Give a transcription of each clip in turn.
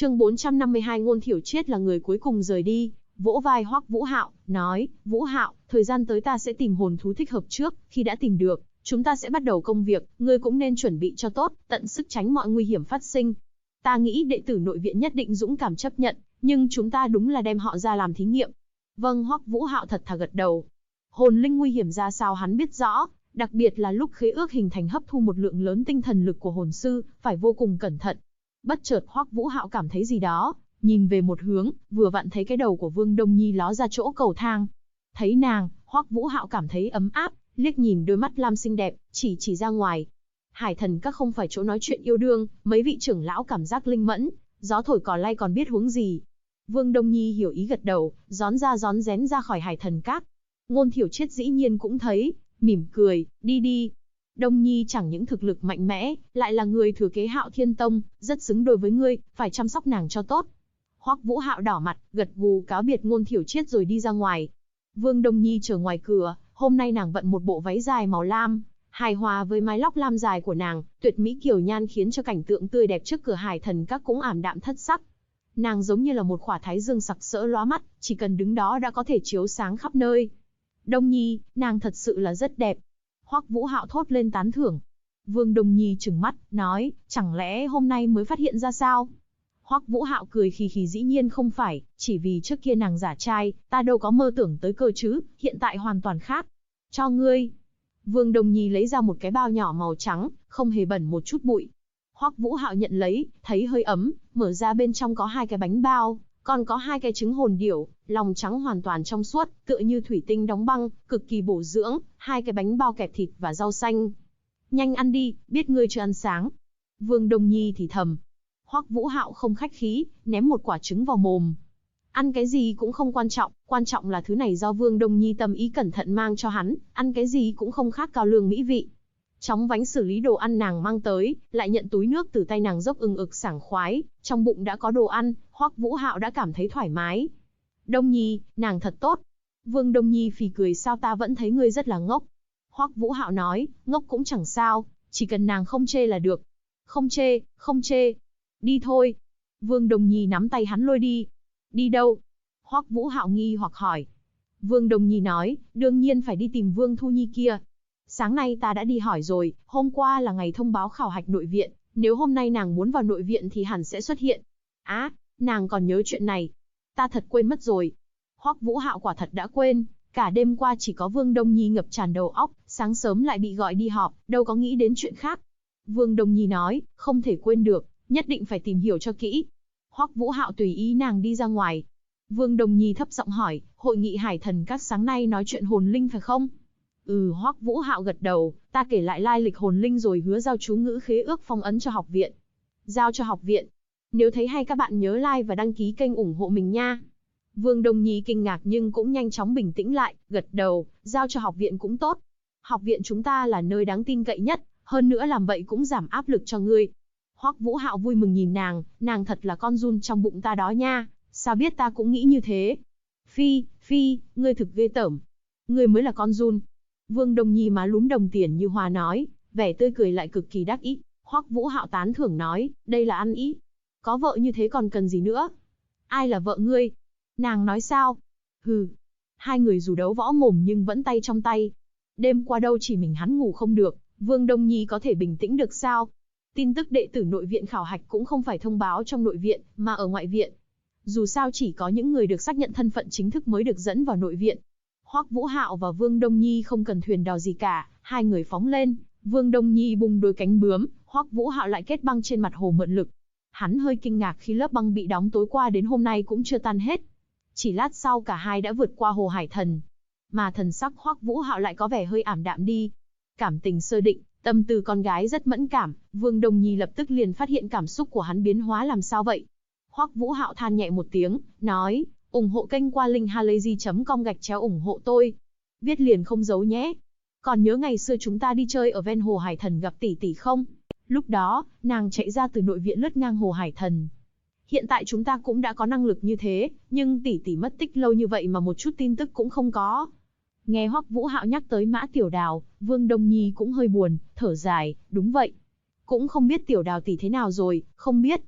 Chương 452 Ngôn Thiểu Triết là người cuối cùng rời đi, vỗ vai Hoắc Vũ Hạo, nói, Vũ Hạo, thời gian tới ta sẽ tìm hồn thú thích hợp trước, khi đã tìm được, chúng ta sẽ bắt đầu công việc, ngươi cũng nên chuẩn bị cho tốt, tận sức tránh mọi nguy hiểm phát sinh. Ta nghĩ đệ tử nội viện nhất định dũng cảm chấp nhận, nhưng chúng ta đúng là đem họ ra làm thí nghiệm. Vâng, Hoắc Vũ Hạo thật thà gật đầu. Hồn linh nguy hiểm ra sao hắn biết rõ, đặc biệt là lúc khế ước hình thành hấp thu một lượng lớn tinh thần lực của hồn sư, phải vô cùng cẩn thận. Bất chợt Hoắc Vũ Hạo cảm thấy gì đó, nhìn về một hướng, vừa vặn thấy cái đầu của Vương Đông Nhi ló ra chỗ cầu thang. Thấy nàng, Hoắc Vũ Hạo cảm thấy ấm áp, liếc nhìn đôi mắt lam xinh đẹp, chỉ ra ngoài. Hải Thần Các không phải chỗ nói chuyện yêu đương, mấy vị trưởng lão cảm giác linh mẫn, gió thổi cỏ lay còn biết huống gì. Vương Đông Nhi hiểu ý gật đầu, rón rén ra khỏi Hải Thần Các. Ngôn Thiểu Triết dĩ nhiên cũng thấy, mỉm cười, đi. Đông Nhi chẳng những thực lực mạnh mẽ, lại là người thừa kế Hạo Thiên Tông, rất xứng đôi với ngươi, phải chăm sóc nàng cho tốt. Hoắc Vũ Hạo đỏ mặt, gật gù cáo biệt Ngôn Thiểu Triết rồi đi ra ngoài. Vương Đông Nhi chờ ngoài cửa, hôm nay nàng vận một bộ váy dài màu lam, hài hòa với mái lóc lam dài của nàng, tuyệt mỹ kiều nhan khiến cho cảnh tượng tươi đẹp trước cửa Hải Thần Các cũng ảm đạm thất sắc. Nàng giống như là một khỏa thái dương sặc sỡ lóa mắt, chỉ cần đứng đó đã có thể chiếu sáng khắp nơi. Đông Nhi, nàng thật sự là rất đẹp. Hoắc Vũ Hạo thốt lên tán thưởng. Vương Đông Nhi trừng mắt, nói, chẳng lẽ hôm nay mới phát hiện ra sao? Hoắc Vũ Hạo cười khì dĩ nhiên không phải, chỉ vì trước kia nàng giả trai, ta đâu có mơ tưởng tới cơ chứ, hiện tại hoàn toàn khác. Cho ngươi. Vương Đông Nhi lấy ra một cái bao nhỏ màu trắng, không hề bẩn một chút bụi. Hoắc Vũ Hạo nhận lấy, thấy hơi ấm, mở ra bên trong có 2 cái bánh bao, còn có 2 cái trứng hồn điểu, lòng trắng hoàn toàn trong suốt, tựa như thủy tinh đóng băng, cực kỳ bổ dưỡng, 2 cái bánh bao kẹp thịt và rau xanh. Nhanh ăn đi, biết ngươi chưa ăn sáng. Vương Đông Nhi thì thầm. Hoắc Vũ Hạo không khách khí, ném một quả trứng vào mồm. Ăn cái gì cũng không quan trọng là thứ này do Vương Đông Nhi tâm ý cẩn thận mang cho hắn, ăn cái gì cũng không khác cao lương mỹ vị. Chóng vánh xử lý đồ ăn nàng mang tới, lại nhận túi nước từ tay nàng dốc ực sảng khoái, trong bụng đã có đồ ăn, Hoắc Vũ Hạo đã cảm thấy thoải mái. Đông Nhi, nàng thật tốt. Vương Đông Nhi phì cười, sao ta vẫn thấy ngươi rất là ngốc. Hoắc Vũ Hạo nói, ngốc cũng chẳng sao, chỉ cần nàng không chê là được. Không chê. Đi thôi. Vương Đông Nhi nắm tay hắn lôi đi. Đi đâu? Hoắc Vũ Hạo nghi hoặc hỏi. Vương Đông Nhi nói, đương nhiên phải đi tìm Vương Thu Nhi kia. Sáng nay ta đã đi hỏi rồi, hôm qua là ngày thông báo khảo hạch nội viện, nếu hôm nay nàng muốn vào nội viện thì hẳn sẽ xuất hiện. Á, nàng còn nhớ chuyện này. Ta thật quên mất rồi. Hoắc Vũ Hạo quả thật đã quên, cả đêm qua chỉ có Vương Đông Nhi ngập tràn đầu óc, sáng sớm lại bị gọi đi họp, đâu có nghĩ đến chuyện khác. Vương Đông Nhi nói, không thể quên được, nhất định phải tìm hiểu cho kỹ. Hoắc Vũ Hạo tùy ý nàng đi ra ngoài. Vương Đông Nhi thấp giọng hỏi, hội nghị Hải Thần Các sáng nay nói chuyện hồn linh phải không? Hoắc Vũ Hạo gật đầu, ta kể lại lai lịch hồn linh rồi hứa giao chú ngữ khế ước phong ấn cho học viện. Giao cho học viện. Nếu thấy hay các bạn nhớ like và đăng ký kênh ủng hộ mình nha. Vương Đông Nhi kinh ngạc nhưng cũng nhanh chóng bình tĩnh lại, gật đầu, giao cho học viện cũng tốt. Học viện chúng ta là nơi đáng tin cậy nhất, hơn nữa làm vậy cũng giảm áp lực cho ngươi. Hoắc Vũ Hạo vui mừng nhìn nàng thật là con giun trong bụng ta đó nha, sao biết ta cũng nghĩ như thế. Phi, ngươi thực ghê tởm. Ngươi mới là con giun. Vương Đông Nhi má lúm đồng tiền như hoa nói, vẻ tươi cười lại cực kỳ đắc ý. Hoắc Vũ Hạo tán thưởng nói, đây là ăn ý. Có vợ như thế còn cần gì nữa? Ai là vợ ngươi? Nàng nói sao? Hừ. Hai người dù đấu võ mồm nhưng vẫn tay trong tay. Đêm qua đâu chỉ mình hắn ngủ không được, Vương Đông Nhi có thể bình tĩnh được sao? Tin tức đệ tử nội viện khảo hạch cũng không phải thông báo trong nội viện, mà ở ngoại viện. Dù sao chỉ có những người được xác nhận thân phận chính thức mới được dẫn vào nội viện. Hoắc Vũ Hạo và Vương Đông Nhi không cần thuyền đò gì cả, hai người phóng lên, Vương Đông Nhi bung đôi cánh bướm, Hoắc Vũ Hạo lại kết băng trên mặt hồ mượn lực. Hắn hơi kinh ngạc khi lớp băng bị đóng tối qua đến hôm nay cũng chưa tan hết. Chỉ lát sau cả hai đã vượt qua hồ Hải Thần, mà thần sắc Hoắc Vũ Hạo lại có vẻ hơi ảm đạm đi. Cảm tình sơ định, tâm tư con gái rất mẫn cảm, Vương Đông Nhi lập tức liền phát hiện cảm xúc của hắn biến hóa làm sao vậy. Hoắc Vũ Hạo than nhẹ một tiếng, nói, ủng hộ kênh qua linkhalazy.com/ủng hộ tôi. Viết liền không giấu nhé. Còn nhớ ngày xưa chúng ta đi chơi ở ven hồ Hải Thần gặp tỷ tỷ không? Lúc đó, nàng chạy ra từ nội viện lướt ngang hồ Hải Thần. Hiện tại chúng ta cũng đã có năng lực như thế, nhưng tỷ tỷ mất tích lâu như vậy mà một chút tin tức cũng không có. Nghe Hoắc Vũ Hạo nhắc tới Mã Tiểu Đào, Vương Đông Nhi cũng hơi buồn, thở dài, đúng vậy. Cũng không biết Tiểu Đào tỷ thế nào rồi, không biết.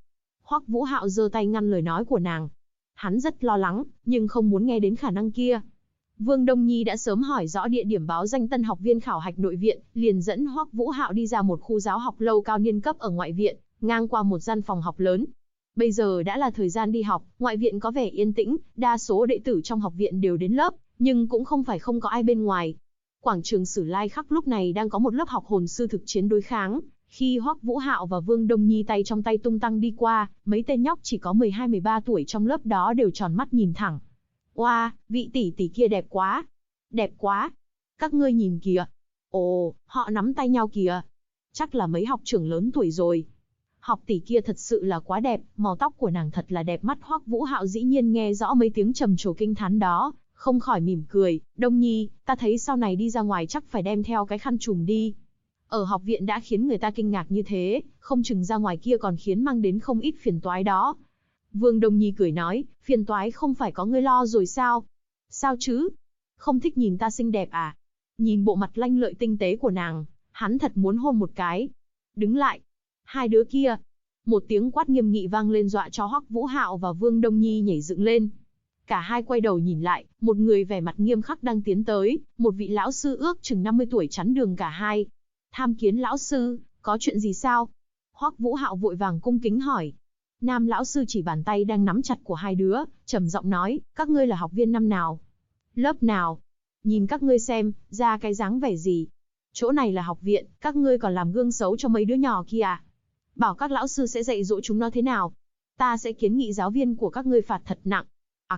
Hoắc Vũ Hạo giơ tay ngăn lời nói của nàng. Hắn rất lo lắng, nhưng không muốn nghe đến khả năng kia. Vương Đông Nhi đã sớm hỏi rõ địa điểm báo danh tân học viên khảo hạch nội viện, liền dẫn Hoắc Vũ Hạo đi ra một khu giáo học lâu cao niên cấp ở ngoại viện, ngang qua một gian phòng học lớn. Bây giờ đã là thời gian đi học, ngoại viện có vẻ yên tĩnh, đa số đệ tử trong học viện đều đến lớp, nhưng cũng không phải không có ai bên ngoài. Quảng trường Sử Lai Khắc lúc này đang có một lớp học hồn sư thực chiến đối kháng. Khi Hoắc Vũ Hạo và Vương Đông Nhi tay trong tay tung tăng đi qua, mấy tên nhóc chỉ có 12-13 tuổi trong lớp đó đều tròn mắt nhìn thẳng. Oa, vị tỷ tỷ kia đẹp quá. Đẹp quá. Các ngươi nhìn kìa. Ồ, họ nắm tay nhau kìa. Chắc là mấy học trưởng lớn tuổi rồi. Học tỷ kia thật sự là quá đẹp, màu tóc của nàng thật là đẹp mắt. Hoắc Vũ Hạo dĩ nhiên nghe rõ mấy tiếng trầm trồ kinh thán đó, không khỏi mỉm cười. Đông Nhi, ta thấy sau này đi ra ngoài chắc phải đem theo cái khăn trùm đi. Ở học viện đã khiến người ta kinh ngạc như thế, không chừng ra ngoài kia còn khiến mang đến không ít phiền toái đó. Vương Đông Nhi cười nói, phiền toái không phải có ngươi lo rồi sao? Sao chứ? Không thích nhìn ta xinh đẹp à? Nhìn bộ mặt lanh lợi tinh tế của nàng, hắn thật muốn hôn một cái. Đứng lại. Hai đứa kia. Một tiếng quát nghiêm nghị vang lên dọa cho Hoắc Vũ Hạo và Vương Đông Nhi nhảy dựng lên. Cả hai quay đầu nhìn lại, một người vẻ mặt nghiêm khắc đang tiến tới, một vị lão sư ước chừng 50 tuổi chắn đường cả hai. Tham kiến lão sư, có chuyện gì sao? Hoắc Vũ Hạo vội vàng cung kính hỏi. Nam lão sư chỉ bàn tay đang nắm chặt của hai đứa, trầm giọng nói, các ngươi là học viên năm nào? Lớp nào? Nhìn các ngươi xem, ra cái dáng vẻ gì? Chỗ này là học viện, các ngươi còn làm gương xấu cho mấy đứa nhỏ kia à? Bảo các lão sư sẽ dạy dỗ chúng nó thế nào? Ta sẽ kiến nghị giáo viên của các ngươi phạt thật nặng.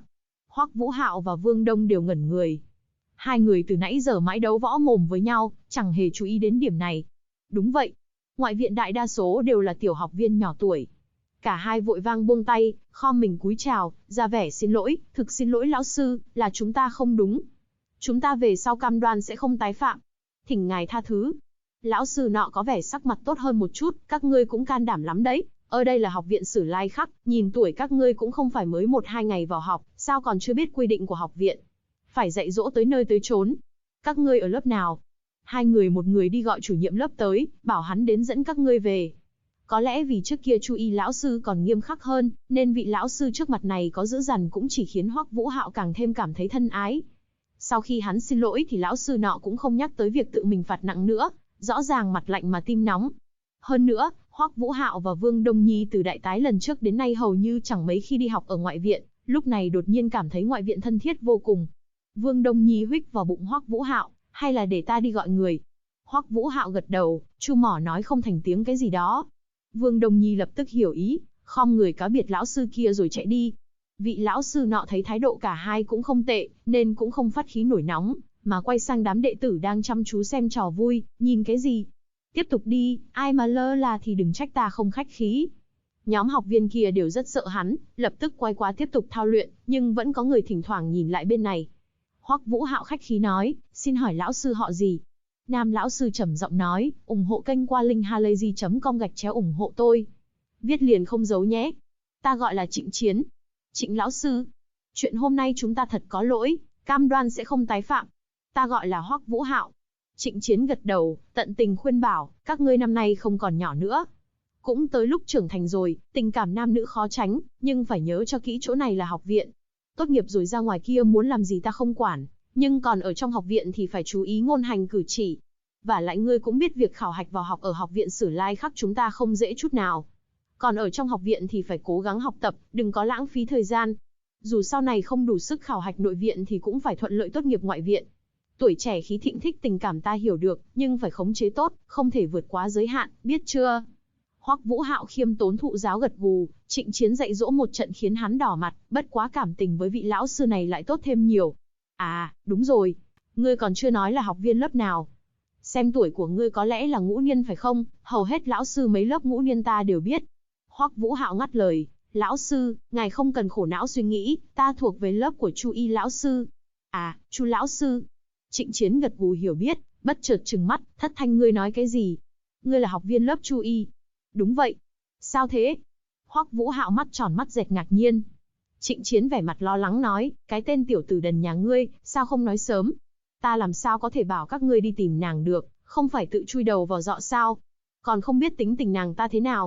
Hoắc Vũ Hạo và Vương Đông đều ngẩn người. Hai người từ nãy giờ mãi đấu võ mồm với nhau, chẳng hề chú ý đến điểm này. Đúng vậy. Ngoại viện đại đa số đều là tiểu học viên nhỏ tuổi. Cả hai vội vang buông tay, khom mình cúi chào, ra vẻ xin lỗi, thực xin lỗi lão sư, là chúng ta không đúng. Chúng ta về sau cam đoan sẽ không tái phạm. Thỉnh ngài tha thứ. Lão sư nọ có vẻ sắc mặt tốt hơn một chút, các ngươi cũng can đảm lắm đấy. Ở đây là học viện Sử Lai Khắc, nhìn tuổi các ngươi cũng không phải mới 1-2 ngày vào học, sao còn chưa biết quy định của học viện. Phải dạy dỗ tới nơi tới chốn. Các ngươi ở lớp nào? Hai người một người đi gọi chủ nhiệm lớp tới, bảo hắn đến dẫn các ngươi về. Có lẽ vì trước kia Chu Y lão sư còn nghiêm khắc hơn, nên vị lão sư trước mặt này có dữ dằn cũng chỉ khiến Hoắc Vũ Hạo càng thêm cảm thấy thân ái. Sau khi hắn xin lỗi thì lão sư nọ cũng không nhắc tới việc tự mình phạt nặng nữa, rõ ràng mặt lạnh mà tim nóng. Hơn nữa, Hoắc Vũ Hạo và Vương Đông Nhi từ đại tái lần trước đến nay hầu như chẳng mấy khi đi học ở ngoại viện, lúc này đột nhiên cảm thấy ngoại viện thân thiết vô cùng. Vương Đông Nhi huých vào bụng Hoắc Vũ Hạo, hay là để ta đi gọi người? Hoắc Vũ Hạo gật đầu, chu mỏ nói không thành tiếng cái gì đó. Vương Đông Nhi lập tức hiểu ý, khom người cáo biệt lão sư kia rồi chạy đi. Vị lão sư nọ thấy thái độ cả hai cũng không tệ, nên cũng không phát khí nổi nóng, mà quay sang đám đệ tử đang chăm chú xem trò vui, nhìn cái gì? Tiếp tục đi, ai mà lơ là thì đừng trách ta không khách khí. Nhóm học viên kia đều rất sợ hắn, lập tức quay qua tiếp tục thao luyện, nhưng vẫn có người thỉnh thoảng nhìn lại bên này. Hoắc Vũ Hạo khách khí nói, xin hỏi lão sư họ gì? Nam lão sư trầm giọng nói, ủng hộ kênh qua link halayzi.com/ủng hộ tôi. Viết liền không giấu nhé. Ta gọi là Trịnh Chiến. Trịnh lão sư. Chuyện hôm nay chúng ta thật có lỗi, cam đoan sẽ không tái phạm. Ta gọi là Hoắc Vũ Hạo. Trịnh Chiến gật đầu, tận tình khuyên bảo, các ngươi năm nay không còn nhỏ nữa. Cũng tới lúc trưởng thành rồi, tình cảm nam nữ khó tránh, nhưng phải nhớ cho kỹ chỗ này là học viện. Tốt nghiệp rồi ra ngoài kia muốn làm gì ta không quản, nhưng còn ở trong học viện thì phải chú ý ngôn hành cử chỉ. Và lại ngươi cũng biết việc khảo hạch vào học ở học viện Sử Lai Khắc chúng ta không dễ chút nào. Còn ở trong học viện thì phải cố gắng học tập, đừng có lãng phí thời gian. Dù sau này không đủ sức khảo hạch nội viện thì cũng phải thuận lợi tốt nghiệp ngoại viện. Tuổi trẻ khí thịnh thích tình cảm ta hiểu được, nhưng phải khống chế tốt, không thể vượt quá giới hạn, biết chưa? Hoắc Vũ Hạo khiêm tốn thụ giáo gật gù, Trịnh Chiến dạy dỗ một trận khiến hắn đỏ mặt, bất quá cảm tình với vị lão sư này lại tốt thêm nhiều. À, đúng rồi, ngươi còn chưa nói là học viên lớp nào. Xem tuổi của ngươi có lẽ là ngũ niên phải không? Hầu hết lão sư mấy lớp ngũ niên ta đều biết. Hoắc Vũ Hạo ngắt lời, lão sư, ngài không cần khổ não suy nghĩ, ta thuộc về lớp của Chu Y lão sư. À, Chu lão sư. Trịnh Chiến gật gù hiểu biết, bất chợt trừng mắt, thất thanh ngươi nói cái gì? Ngươi là học viên lớp Chu Y? Đúng vậy. Sao thế? Hoắc Vũ Hạo mắt tròn mắt dẹt ngạc nhiên. Trịnh Chiến vẻ mặt lo lắng nói, cái tên tiểu tử đần nhà ngươi, sao không nói sớm? Ta làm sao có thể bảo các ngươi đi tìm nàng được, không phải tự chui đầu vào dọ sao? Còn không biết tính tình nàng ta thế nào?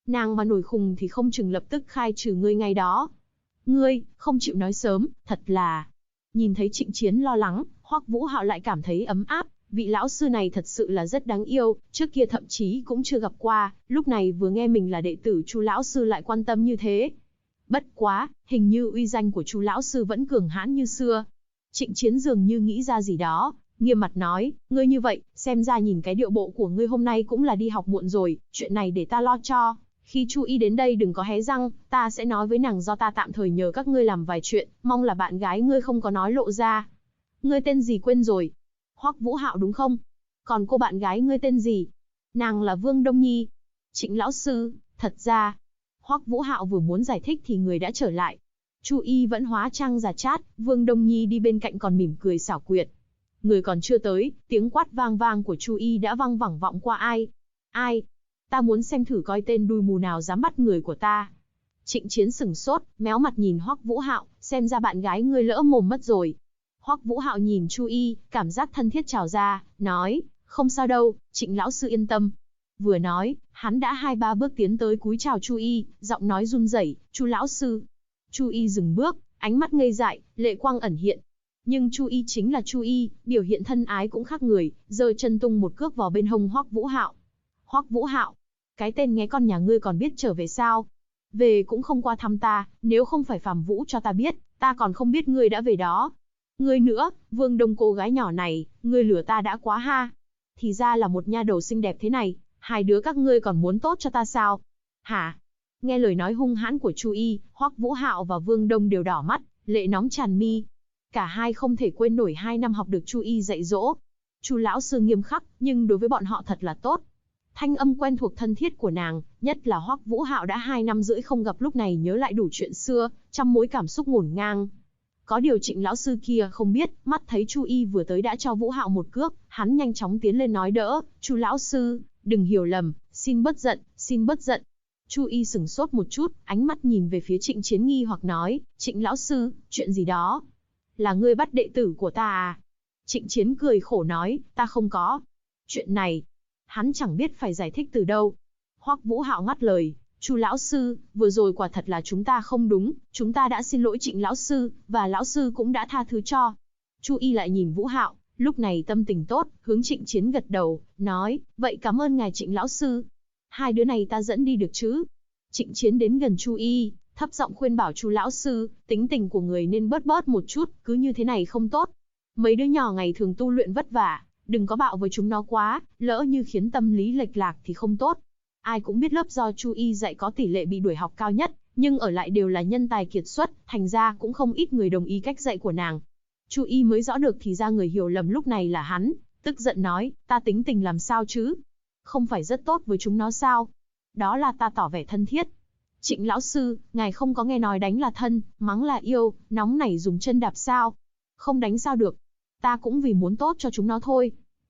Nàng mà nổi khùng thì không chừng lập tức khai trừ ngươi ngay đó. Ngươi, không chịu nói sớm, thật là... Nhìn thấy Trịnh Chiến lo lắng, Hoắc Vũ Hạo lại cảm thấy ấm áp, vị lão sư này thật sự là rất đáng yêu, trước kia thậm chí cũng chưa gặp qua, lúc này vừa nghe mình là đệ tử Chu lão sư lại quan tâm như thế. Bất quá, hình như uy danh của Chu lão sư vẫn cường hãn như xưa. Trịnh Chiến dường như nghĩ ra gì đó, nghiêm mặt nói, ngươi như vậy, xem ra nhìn cái điệu bộ của ngươi hôm nay cũng là đi học muộn rồi, chuyện này để ta lo cho. Khi Chu Y đến đây đừng có hé răng, ta sẽ nói với nàng do ta tạm thời nhờ các ngươi làm vài chuyện, mong là bạn gái ngươi không có nói lộ ra. Ngươi tên gì quên rồi? Hoắc Vũ Hạo đúng không? Còn cô bạn gái ngươi tên gì? Nàng là Vương Đông Nhi. Trịnh lão sư, thật ra... Hoắc Vũ Hạo vừa muốn giải thích thì người đã trở lại. Chu Y vẫn hóa trang giả chát, Vương Đông Nhi đi bên cạnh còn mỉm cười xảo quyệt. Người còn chưa tới, tiếng quát vang vang của Chu Y đã văng vẳng vọng qua ai. Ai? Ta muốn xem thử coi tên đuôi mù nào dám bắt người của ta. Trịnh Chiến sửng sốt, méo mặt nhìn Hoắc Vũ Hạo, xem ra bạn gái ngươi lỡ mồm mất rồi. Hoắc Vũ Hạo nhìn Chu Y, cảm giác thân thiết trào ra, nói, không sao đâu, Trịnh lão sư yên tâm. Vừa nói, hắn đã 2-3 bước tiến tới cúi chào Chu Y, giọng nói run rẩy, Chu lão sư. Chu Y dừng bước, ánh mắt ngây dại, lệ quang ẩn hiện. Nhưng Chu Y chính là Chu Y, biểu hiện thân ái cũng khác người, giơ chân tung một cước vào bên hông Hoắc Vũ Hạo. Hoắc Vũ Hạo, cái tên nghe con nhà ngươi còn biết trở về sao? Về cũng không qua thăm ta, nếu không phải Phàm Vũ cho ta biết, ta còn không biết ngươi đã về đó. Ngươi nữa, Vương Đông cô gái nhỏ này, ngươi lừa ta đã quá ha. Thì ra là một nha đầu xinh đẹp thế này, hai đứa các ngươi còn muốn tốt cho ta sao? Hả? Nghe lời nói hung hãn của Chu Y, Hoắc Vũ Hạo và Vương Đông đều đỏ mắt, lệ nóng tràn mi. Cả hai không thể quên nổi 2 năm học được Chu Y dạy dỗ. Chu lão sư nghiêm khắc, nhưng đối với bọn họ thật là tốt. Thanh âm quen thuộc thân thiết của nàng, nhất là Hoắc Vũ Hạo đã 2 năm rưỡi không gặp lúc này nhớ lại đủ chuyện xưa, trăm mối cảm xúc ngổn ngang. Có điều Trịnh lão sư kia không biết, mắt thấy Chu Y vừa tới đã cho Vũ Hạo một cước, hắn nhanh chóng tiến lên nói đỡ, Chu lão sư, đừng hiểu lầm, xin bớt giận, xin bớt giận. Chu Y sửng sốt một chút, ánh mắt nhìn về phía Trịnh Chiến nghi hoặc nói, Trịnh lão sư, chuyện gì đó? Là ngươi bắt đệ tử của ta à? Trịnh Chiến cười khổ nói, ta không có. Chuyện này, hắn chẳng biết phải giải thích từ đâu. Hoắc Vũ Hạo ngắt lời, Chu lão sư, vừa rồi quả thật là chúng ta không đúng, chúng ta đã xin lỗi Trịnh lão sư, và lão sư cũng đã tha thứ cho. Chu Y lại nhìn Vũ Hạo, lúc này tâm tình tốt, hướng Trịnh Chiến gật đầu, nói, vậy cảm ơn ngài Trịnh lão sư. Hai đứa này ta dẫn đi được chứ? Trịnh Chiến đến gần Chu Y, thấp giọng khuyên bảo Chu lão sư, tính tình của người nên bớt bớt một chút, cứ như thế này không tốt. Mấy đứa nhỏ ngày thường tu luyện vất vả, đừng có bạo với chúng nó quá, lỡ như khiến tâm lý lệch lạc thì không tốt. Ai cũng biết lớp do Chu Y dạy có tỷ lệ bị đuổi học cao nhất, nhưng ở lại đều là nhân tài kiệt xuất, thành ra cũng không ít người đồng ý cách dạy của nàng. Chu Y mới rõ được thì ra người hiểu lầm lúc này là hắn, tức giận nói, ta tính tình làm sao chứ? Không phải rất tốt với chúng nó sao? Đó là ta tỏ vẻ thân thiết. Trịnh lão sư, ngài không có nghe nói đánh là thân, mắng là yêu, nóng nảy dùng chân đạp sao? Không đánh sao được? Ta cũng vì muốn tốt cho chúng nó thôi.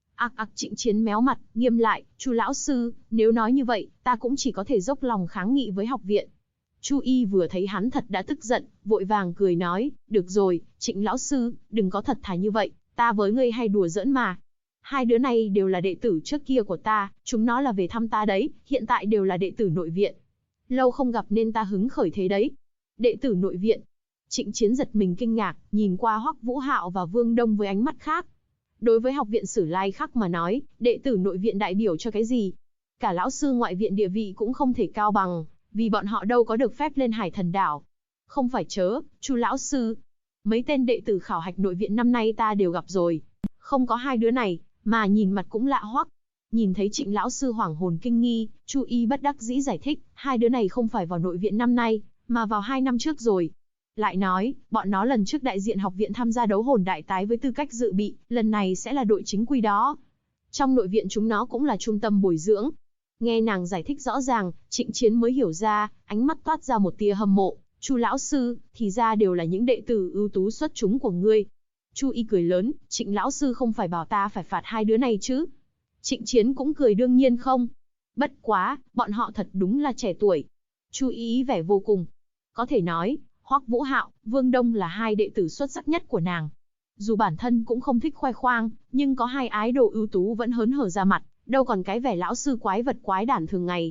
Trịnh Chiến méo mặt, nghiêm lại, Chu lão sư, nếu nói như vậy, ta cũng chỉ có thể dốc lòng kháng nghị với học viện. Chu Y vừa thấy hắn thật đã tức giận, vội vàng cười nói, được rồi, Trịnh lão sư, đừng có thật thà như vậy, ta với ngươi hay đùa giỡn mà. Hai đứa này đều là đệ tử trước kia của ta, chúng nó là về thăm ta đấy, hiện tại đều là đệ tử nội viện. Lâu không gặp nên ta hứng khởi thế đấy. Đệ tử nội viện. Trịnh Chiến giật mình kinh ngạc, nhìn qua Hoắc Vũ Hạo và Vương Đông với ánh mắt khác. Đối với học viện Sử Lai Khắc mà nói, đệ tử nội viện đại biểu cho cái gì? Cả lão sư ngoại viện địa vị cũng không thể cao bằng, vì bọn họ đâu có được phép lên Hải Thần Đảo. Không phải chớ, Chu lão sư. Mấy tên đệ tử khảo hạch nội viện năm nay ta đều gặp rồi. Không có hai đứa này, mà nhìn mặt cũng lạ hoắc. Nhìn thấy Trịnh lão sư hoảng hồn kinh nghi, Chu Y bất đắc dĩ giải thích, hai đứa này không phải vào nội viện năm nay, mà vào 2 năm trước rồi. Lại nói, bọn nó lần trước đại diện học viện tham gia đấu hồn đại tái với tư cách dự bị, lần này sẽ là đội chính quy đó. Trong nội viện chúng nó cũng là trung tâm bồi dưỡng. Nghe nàng giải thích rõ ràng, Trịnh Chiến mới hiểu ra, ánh mắt toát ra một tia hâm mộ. Chu lão sư, thì ra đều là những đệ tử ưu tú xuất chúng của ngươi. Chu Y cười lớn, Trịnh lão sư không phải bảo ta phải phạt hai đứa này chứ? Trịnh Chiến cũng cười đương nhiên không. Bất quá, bọn họ thật đúng là trẻ tuổi. Chu Y vẻ vô cùng. Có thể nói, Hoắc Vũ Hạo, Vương Đông là hai đệ tử xuất sắc nhất của nàng. Dù bản thân cũng không thích khoe khoang, nhưng có hai ái đồ ưu tú vẫn hớn hở ra mặt, đâu còn cái vẻ lão sư quái vật quái đản thường ngày.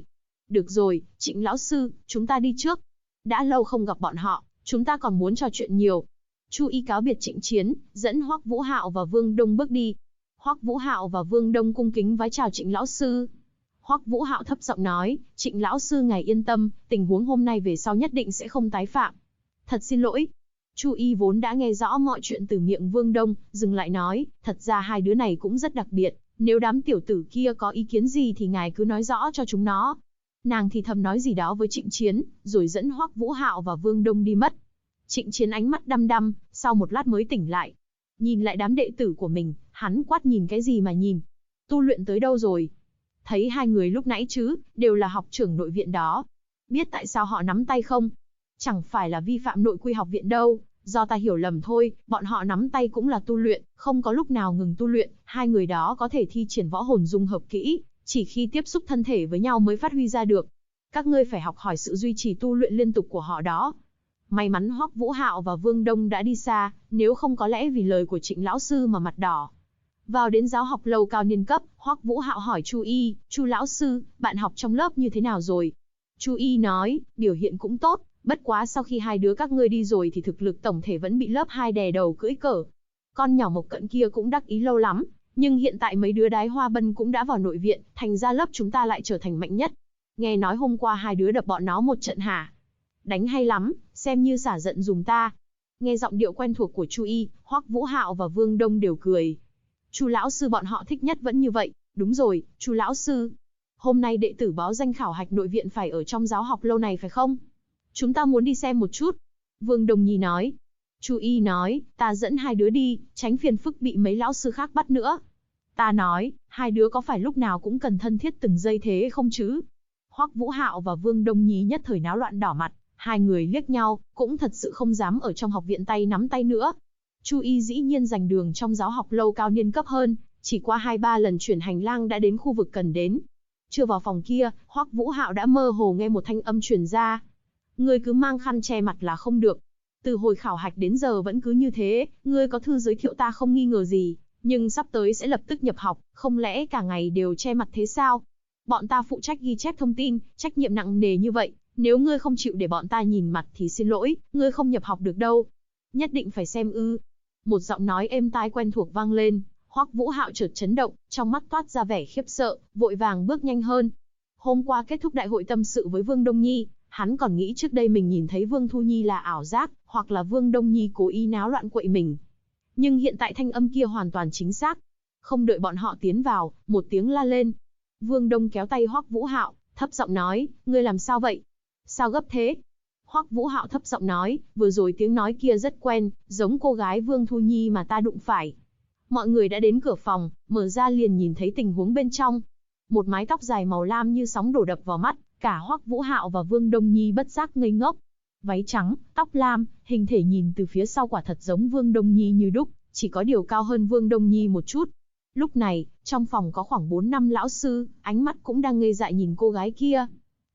Được rồi, Trịnh lão sư, chúng ta đi trước. Đã lâu không gặp bọn họ, chúng ta còn muốn trò chuyện nhiều. Chu Y cáo biệt Trịnh Chiến, dẫn Hoắc Vũ Hạo và Vương Đông bước đi. Hoắc Vũ Hạo và Vương Đông cung kính vái chào Trịnh lão sư. Hoắc Vũ Hạo thấp giọng nói, Trịnh lão sư ngài yên tâm, tình huống hôm nay về sau nhất định sẽ không tái phạm. Thật xin lỗi. Chu Y vốn đã nghe rõ mọi chuyện từ miệng Vương Đông, dừng lại nói, thật ra hai đứa này cũng rất đặc biệt, nếu đám tiểu tử kia có ý kiến gì thì ngài cứ nói rõ cho chúng nó. Nàng thì thầm nói gì đó với Trịnh Chiến, rồi dẫn Hoắc Vũ Hạo và Vương Đông đi mất. Trịnh Chiến ánh mắt đăm đăm, sau một lát mới tỉnh lại. Nhìn lại đám đệ tử của mình, hắn quát nhìn cái gì mà nhìn. Tu luyện tới đâu rồi? Thấy hai người lúc nãy chứ, đều là học trưởng nội viện đó. Biết tại sao họ nắm tay không? Chẳng phải là vi phạm nội quy học viện đâu, do ta hiểu lầm thôi, bọn họ nắm tay cũng là tu luyện, không có lúc nào ngừng tu luyện, hai người đó có thể thi triển võ hồn dung hợp kỹ, chỉ khi tiếp xúc thân thể với nhau mới phát huy ra được. Các ngươi phải học hỏi sự duy trì tu luyện liên tục của họ đó. May mắn Hoắc Vũ Hạo và Vương Đông đã đi xa, nếu không có lẽ vì lời của Trịnh lão sư mà mặt đỏ. Vào đến giáo học lâu cao niên cấp, Hoắc Vũ Hạo hỏi Chu Y, Chu lão sư, bạn học trong lớp như thế nào rồi? Chu Y nói, biểu hiện cũng tốt, bất quá sau khi hai đứa các ngươi đi rồi thì thực lực tổng thể vẫn bị lớp 2 đè đầu cưỡi cờ. Con nhỏ Mộc Cận kia cũng đắc ý lâu lắm, nhưng hiện tại mấy đứa đái hoa bân cũng đã vào nội viện, thành ra lớp chúng ta lại trở thành mạnh nhất. Nghe nói hôm qua hai đứa đập bọn nó một trận hả? Đánh hay lắm, xem như xả giận dùm ta. Nghe giọng điệu quen thuộc của Chu Y, Hoắc Vũ Hạo và Vương Đông đều cười. Chu lão sư bọn họ thích nhất vẫn như vậy. Đúng rồi, Chu lão sư. Hôm nay đệ tử báo danh khảo hạch nội viện phải ở trong giáo học lâu này phải không? Chúng ta muốn đi xem một chút. Vương Đông Nhi nói. Chu Y nói, ta dẫn hai đứa đi, tránh phiền phức bị mấy lão sư khác bắt nữa. Ta nói, hai đứa có phải lúc nào cũng cần thân thiết từng giây thế không chứ? Hoắc Vũ Hạo và Vương Đông Nhi nhất thời náo loạn đỏ mặt, hai người liếc nhau, cũng thật sự không dám ở trong học viện tay nắm tay nữa. Chu Y dĩ nhiên giành đường trong giáo học lâu cao niên cấp hơn, chỉ qua 2-3 lần chuyển hành lang đã đến khu vực cần đến. Chưa vào phòng kia, Hoắc Vũ Hạo đã mơ hồ nghe một thanh âm truyền ra. Ngươi cứ mang khăn che mặt là không được. Từ hồi khảo hạch đến giờ vẫn cứ như thế, ngươi có thư giới thiệu ta không nghi ngờ gì, nhưng sắp tới sẽ lập tức nhập học, không lẽ cả ngày đều che mặt thế sao? Bọn ta phụ trách ghi chép thông tin, trách nhiệm nặng nề như vậy, nếu ngươi không chịu để bọn ta nhìn mặt thì xin lỗi, ngươi không nhập học được đâu. Nhất định phải xem ư? Một giọng nói êm tai quen thuộc vang lên, Hoắc Vũ Hạo chợt chấn động, trong mắt toát ra vẻ khiếp sợ, vội vàng bước nhanh hơn. Hôm qua kết thúc đại hội tâm sự với Vương Đông Nhi, hắn còn nghĩ trước đây mình nhìn thấy Vương Thu Nhi là ảo giác, hoặc là Vương Đông Nhi cố ý náo loạn quậy mình. Nhưng hiện tại thanh âm kia hoàn toàn chính xác. Không đợi bọn họ tiến vào, một tiếng la lên. Vương Đông kéo tay Hoắc Vũ Hạo, thấp giọng nói, ngươi làm sao vậy? Sao gấp thế? Hoắc Vũ Hạo thấp giọng nói, vừa rồi tiếng nói kia rất quen, giống cô gái Vương Thu Nhi mà ta đụng phải. Mọi người đã đến cửa phòng, mở ra liền nhìn thấy tình huống bên trong. Một mái tóc dài màu lam như sóng đổ đập vào mắt, cả Hoắc Vũ Hạo và Vương Đông Nhi bất giác ngây ngốc. Váy trắng, tóc lam, hình thể nhìn từ phía sau quả thật giống Vương Đông Nhi như đúc, chỉ có điều cao hơn Vương Đông Nhi một chút. Lúc này, trong phòng có khoảng 4-5 lão sư, ánh mắt cũng đang ngây dại nhìn cô gái kia.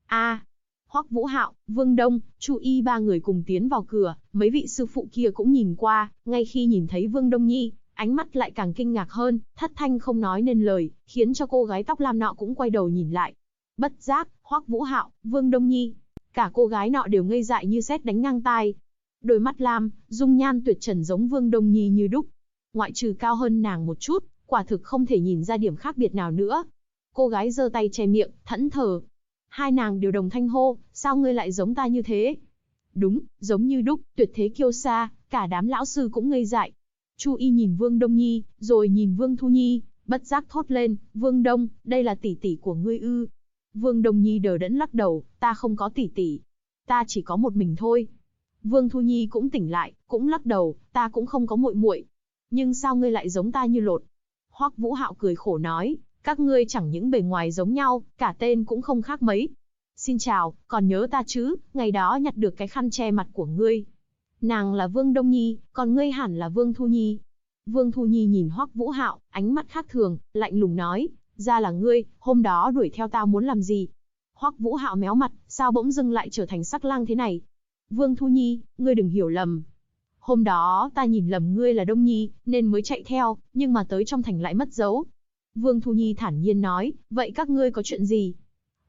Hoắc Vũ Hạo, Vương Đông, Chu Y ba người cùng tiến vào cửa, mấy vị sư phụ kia cũng nhìn qua, ngay khi nhìn thấy Vương Đông Nhi, ánh mắt lại càng kinh ngạc hơn, thất thanh không nói nên lời, khiến cho cô gái tóc lam nọ cũng quay đầu nhìn lại. Bất giác, Hoắc Vũ Hạo, Vương Đông Nhi, cả cô gái nọ đều ngây dại như sét đánh ngang tai. Đôi mắt lam, dung nhan tuyệt trần giống Vương Đông Nhi như đúc. Ngoại trừ cao hơn nàng một chút, quả thực không thể nhìn ra điểm khác biệt nào nữa. Cô gái giơ tay che miệng, thẫn thờ. Hai nàng đều đồng thanh hô, sao ngươi lại giống ta như thế? Đúng, giống như đúc, tuyệt thế kiêu sa, cả đám lão sư cũng ngây dại. Chu Y nhìn Vương Đông Nhi, rồi nhìn Vương Thu Nhi, bất giác thốt lên, Vương Đông, đây là tỷ tỷ của ngươi ư? Vương Đông Nhi đờ đẫn lắc đầu, ta không có tỷ tỷ. Ta chỉ có một mình thôi. Vương Thu Nhi cũng tỉnh lại, cũng lắc đầu, ta cũng không có muội muội. Nhưng sao ngươi lại giống ta như lột? Hoắc Vũ Hạo cười khổ nói, các ngươi chẳng những bề ngoài giống nhau, cả tên cũng không khác mấy. Xin chào, còn nhớ ta chứ, ngày đó nhặt được cái khăn che mặt của ngươi. Nàng là Vương Đông Nhi, còn ngươi hẳn là Vương Thu Nhi. Vương Thu Nhi nhìn Hoắc Vũ Hạo, ánh mắt khác thường, lạnh lùng nói, ra là ngươi, hôm đó đuổi theo ta muốn làm gì? Hoắc Vũ Hạo méo mặt, sao bỗng dưng lại trở thành sắc lang thế này? Vương Thu Nhi, ngươi đừng hiểu lầm. Hôm đó ta nhìn lầm ngươi là Đông Nhi, nên mới chạy theo, nhưng mà tới trong thành lại mất dấu. Vương Thu Nhi thản nhiên nói, vậy các ngươi có chuyện gì?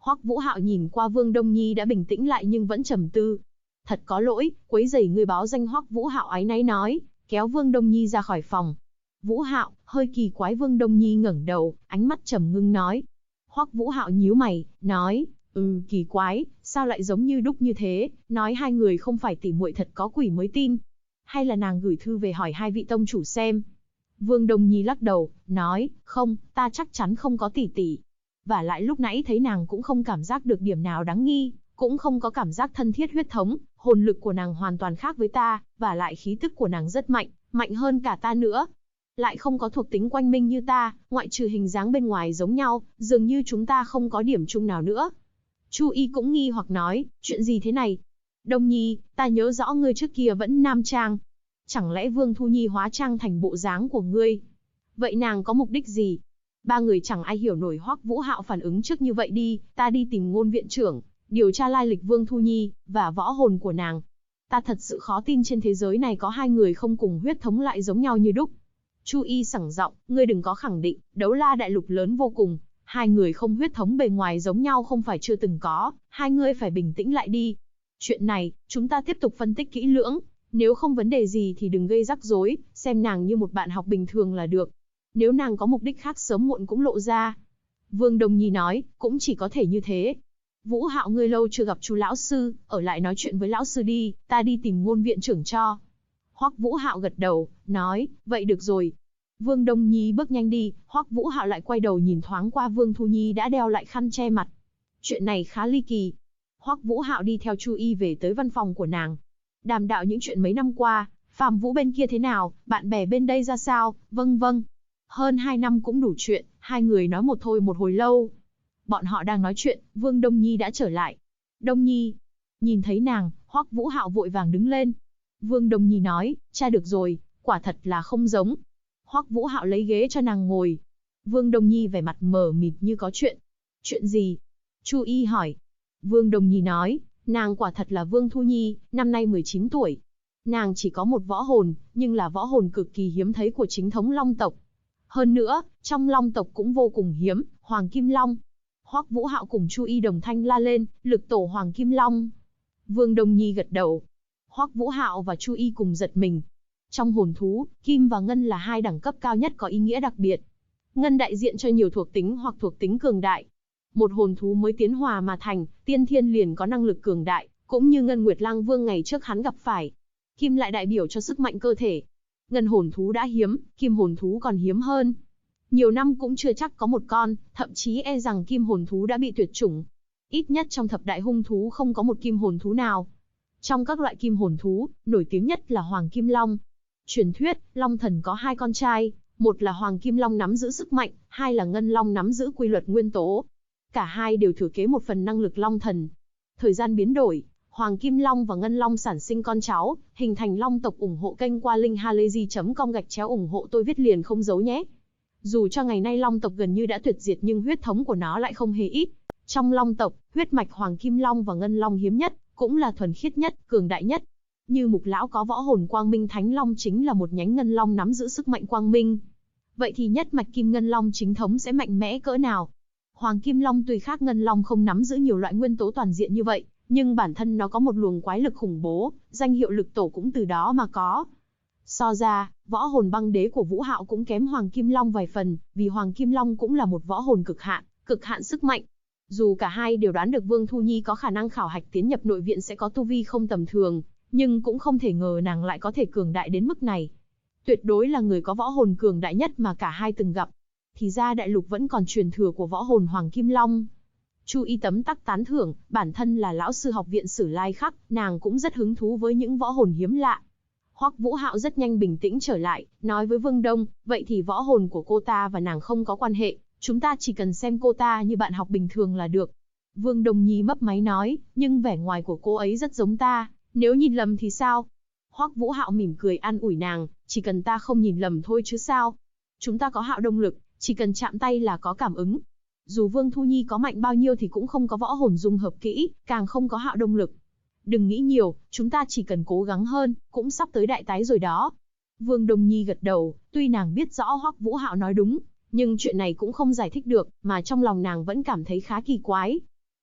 Hoắc Vũ Hạo nhìn qua Vương Đông Nhi đã bình tĩnh lại nhưng vẫn trầm tư. Thật có lỗi, quấy rầy ngươi báo danh. Hoắc Vũ Hạo áy náy nói, kéo Vương Đông Nhi ra khỏi phòng. Vũ Hạo, hơi kỳ quái. Vương Đông Nhi ngẩng đầu, ánh mắt trầm ngưng nói. Hoắc Vũ Hạo nhíu mày, nói, kỳ quái, sao lại giống như đúc như thế, nói hai người không phải tỉ muội thật có quỷ mới tin. Hay là nàng gửi thư về hỏi hai vị tông chủ xem. Vương Đông Nhi lắc đầu, nói, không, ta chắc chắn không có tỷ tỷ. Và lại lúc nãy thấy nàng cũng không cảm giác được điểm nào đáng nghi, cũng không có cảm giác thân thiết huyết thống, hồn lực của nàng hoàn toàn khác với ta, và lại khí tức của nàng rất mạnh, mạnh hơn cả ta nữa. Lại không có thuộc tính quanh minh như ta, ngoại trừ hình dáng bên ngoài giống nhau, dường như chúng ta không có điểm chung nào nữa. Chu Y cũng nghi hoặc nói, chuyện gì thế này? Đông Nhi, ta nhớ rõ ngươi trước kia vẫn nam trang. Chẳng lẽ Vương Thu Nhi hóa trang thành bộ dáng của ngươi? Vậy nàng có mục đích gì? Ba người chẳng ai hiểu nổi Hoắc Vũ Hạo phản ứng trước như vậy đi, ta đi tìm Ngôn viện trưởng, điều tra lai lịch Vương Thu Nhi, và võ hồn của nàng. Ta thật sự khó tin trên thế giới này có hai người không cùng huyết thống lại giống nhau như đúc. Chu Y sẳng giọng, ngươi đừng có khẳng định, Đấu La đại lục lớn vô cùng, hai người không huyết thống bề ngoài giống nhau không phải chưa từng có, hai ngươi phải bình tĩnh lại đi. Chuyện này, chúng ta tiếp tục phân tích kỹ lưỡng, nếu không vấn đề gì thì đừng gây rắc rối, xem nàng như một bạn học bình thường là được. Nếu nàng có mục đích khác sớm muộn cũng lộ ra. Vương Đông Nhi nói, cũng chỉ có thể như thế. Vũ Hạo, ngươi lâu chưa gặp chú lão sư, ở lại nói chuyện với lão sư đi, ta đi tìm Ngôn viện trưởng cho. Hoắc Vũ Hạo gật đầu, nói, vậy được rồi. Vương Đông Nhi bước nhanh đi, Hoắc Vũ Hạo lại quay đầu nhìn thoáng qua Vương Thu Nhi đã đeo lại khăn che mặt. Chuyện này khá ly kỳ. Hoắc Vũ Hạo đi theo Chu Y về tới văn phòng của nàng. Đàm đạo những chuyện mấy năm qua, Phạm Vũ bên kia thế nào, bạn bè bên đây ra sao? Vâng vâng. Hơn 2 năm cũng đủ chuyện, hai người nói một thôi một hồi lâu. Bọn họ đang nói chuyện, Vương Đông Nhi đã trở lại. Đông Nhi. Nhìn thấy nàng, Hoắc Vũ Hạo vội vàng đứng lên. Vương Đông Nhi nói, cha được rồi, quả thật là không giống. Hoắc Vũ Hạo lấy ghế cho nàng ngồi. Vương Đông Nhi vẻ mặt mờ mịt như có chuyện. Chuyện gì? Chu Y hỏi. Vương Đông Nhi nói, nàng quả thật là Vương Thu Nhi, năm nay 19 tuổi. Nàng chỉ có một võ hồn, nhưng là võ hồn cực kỳ hiếm thấy của chính thống Long tộc. Hơn nữa, trong Long tộc cũng vô cùng hiếm, Hoàng Kim Long. Hoắc Vũ Hạo cùng Chu Y đồng thanh la lên, lực tổ Hoàng Kim Long. Vương Đông Nhi gật đầu. Hoắc Vũ Hạo và Chu Y cùng giật mình. Trong hồn thú, Kim và Ngân là hai đẳng cấp cao nhất có ý nghĩa đặc biệt. Ngân đại diện cho nhiều thuộc tính hoặc thuộc tính cường đại. Một hồn thú mới tiến hóa mà thành, tiên thiên liền có năng lực cường đại, cũng như Ngân Nguyệt Lang Vương ngày trước hắn gặp phải. Kim lại đại biểu cho sức mạnh cơ thể. Ngân hồn thú đã hiếm, Kim hồn thú còn hiếm hơn. Nhiều năm cũng chưa chắc có một con, thậm chí e rằng Kim hồn thú đã bị tuyệt chủng. Ít nhất trong thập đại hung thú không có một Kim hồn thú nào. Trong các loại Kim hồn thú, nổi tiếng nhất là Hoàng Kim Long. Truyền thuyết, Long Thần có hai con trai, một là Hoàng Kim Long nắm giữ sức mạnh, hai là Ngân Long nắm giữ quy luật nguyên tố. Cả hai đều thừa kế một phần năng lực Long Thần. Thời gian biến đổi, Hoàng Kim Long và Ngân Long sản sinh con cháu, hình thành Long tộc. Ủng hộ kênh qua linkhalazy.com/ủng hộ tôi viết liền không giấu nhé. Dù cho ngày nay Long tộc gần như đã tuyệt diệt nhưng huyết thống của nó lại không hề ít. Trong Long tộc, huyết mạch Hoàng Kim Long và Ngân Long hiếm nhất, cũng là thuần khiết nhất, cường đại nhất. Như Mục lão có võ hồn Quang Minh Thánh Long chính là một nhánh Ngân Long nắm giữ sức mạnh quang minh. Vậy thì nhất mạch Kim Ngân Long chính thống sẽ mạnh mẽ cỡ nào? Hoàng Kim Long tuy khác Ngân Long không nắm giữ nhiều loại nguyên tố toàn diện như vậy, nhưng bản thân nó có một luồng quái lực khủng bố, danh hiệu lực tổ cũng từ đó mà có. So ra, võ hồn Băng Đế của Vũ Hạo cũng kém Hoàng Kim Long vài phần, vì Hoàng Kim Long cũng là một võ hồn cực hạn sức mạnh. Dù cả hai đều đoán được Vương Thu Nhi có khả năng khảo hạch tiến nhập nội viện sẽ có tu vi không tầm thường, nhưng cũng không thể ngờ nàng lại có thể cường đại đến mức này. Tuyệt đối là người có võ hồn cường đại nhất mà cả hai từng gặp. Thì ra đại lục vẫn còn truyền thừa của võ hồn Hoàng Kim Long. Chu Y tấm tắc tán thưởng, bản thân là lão sư học viện Sử Lai Khắc, nàng cũng rất hứng thú với những võ hồn hiếm lạ. Hoắc Vũ Hạo rất nhanh bình tĩnh trở lại, nói với Vương Đông, vậy thì võ hồn của cô ta và nàng không có quan hệ, chúng ta chỉ cần xem cô ta như bạn học bình thường là được. Vương Đông Nhi mấp máy nói, nhưng vẻ ngoài của cô ấy rất giống ta, nếu nhìn lầm thì sao? Hoắc Vũ Hạo mỉm cười an ủi nàng, chỉ cần ta không nhìn lầm thôi chứ sao? Chúng ta có Hạo Đông lực, chỉ cần chạm tay là có cảm ứng. Dù Vương Thu Nhi có mạnh bao nhiêu thì cũng không có võ hồn dung hợp kỹ, càng không có Hạo Đông lực. Đừng nghĩ nhiều, chúng ta chỉ cần cố gắng hơn, cũng sắp tới đại tái rồi đó. Vương Đông Nhi gật đầu, tuy nàng biết rõ Hoắc Vũ Hạo nói đúng, nhưng chuyện này cũng không giải thích được, mà trong lòng nàng vẫn cảm thấy khá kỳ quái.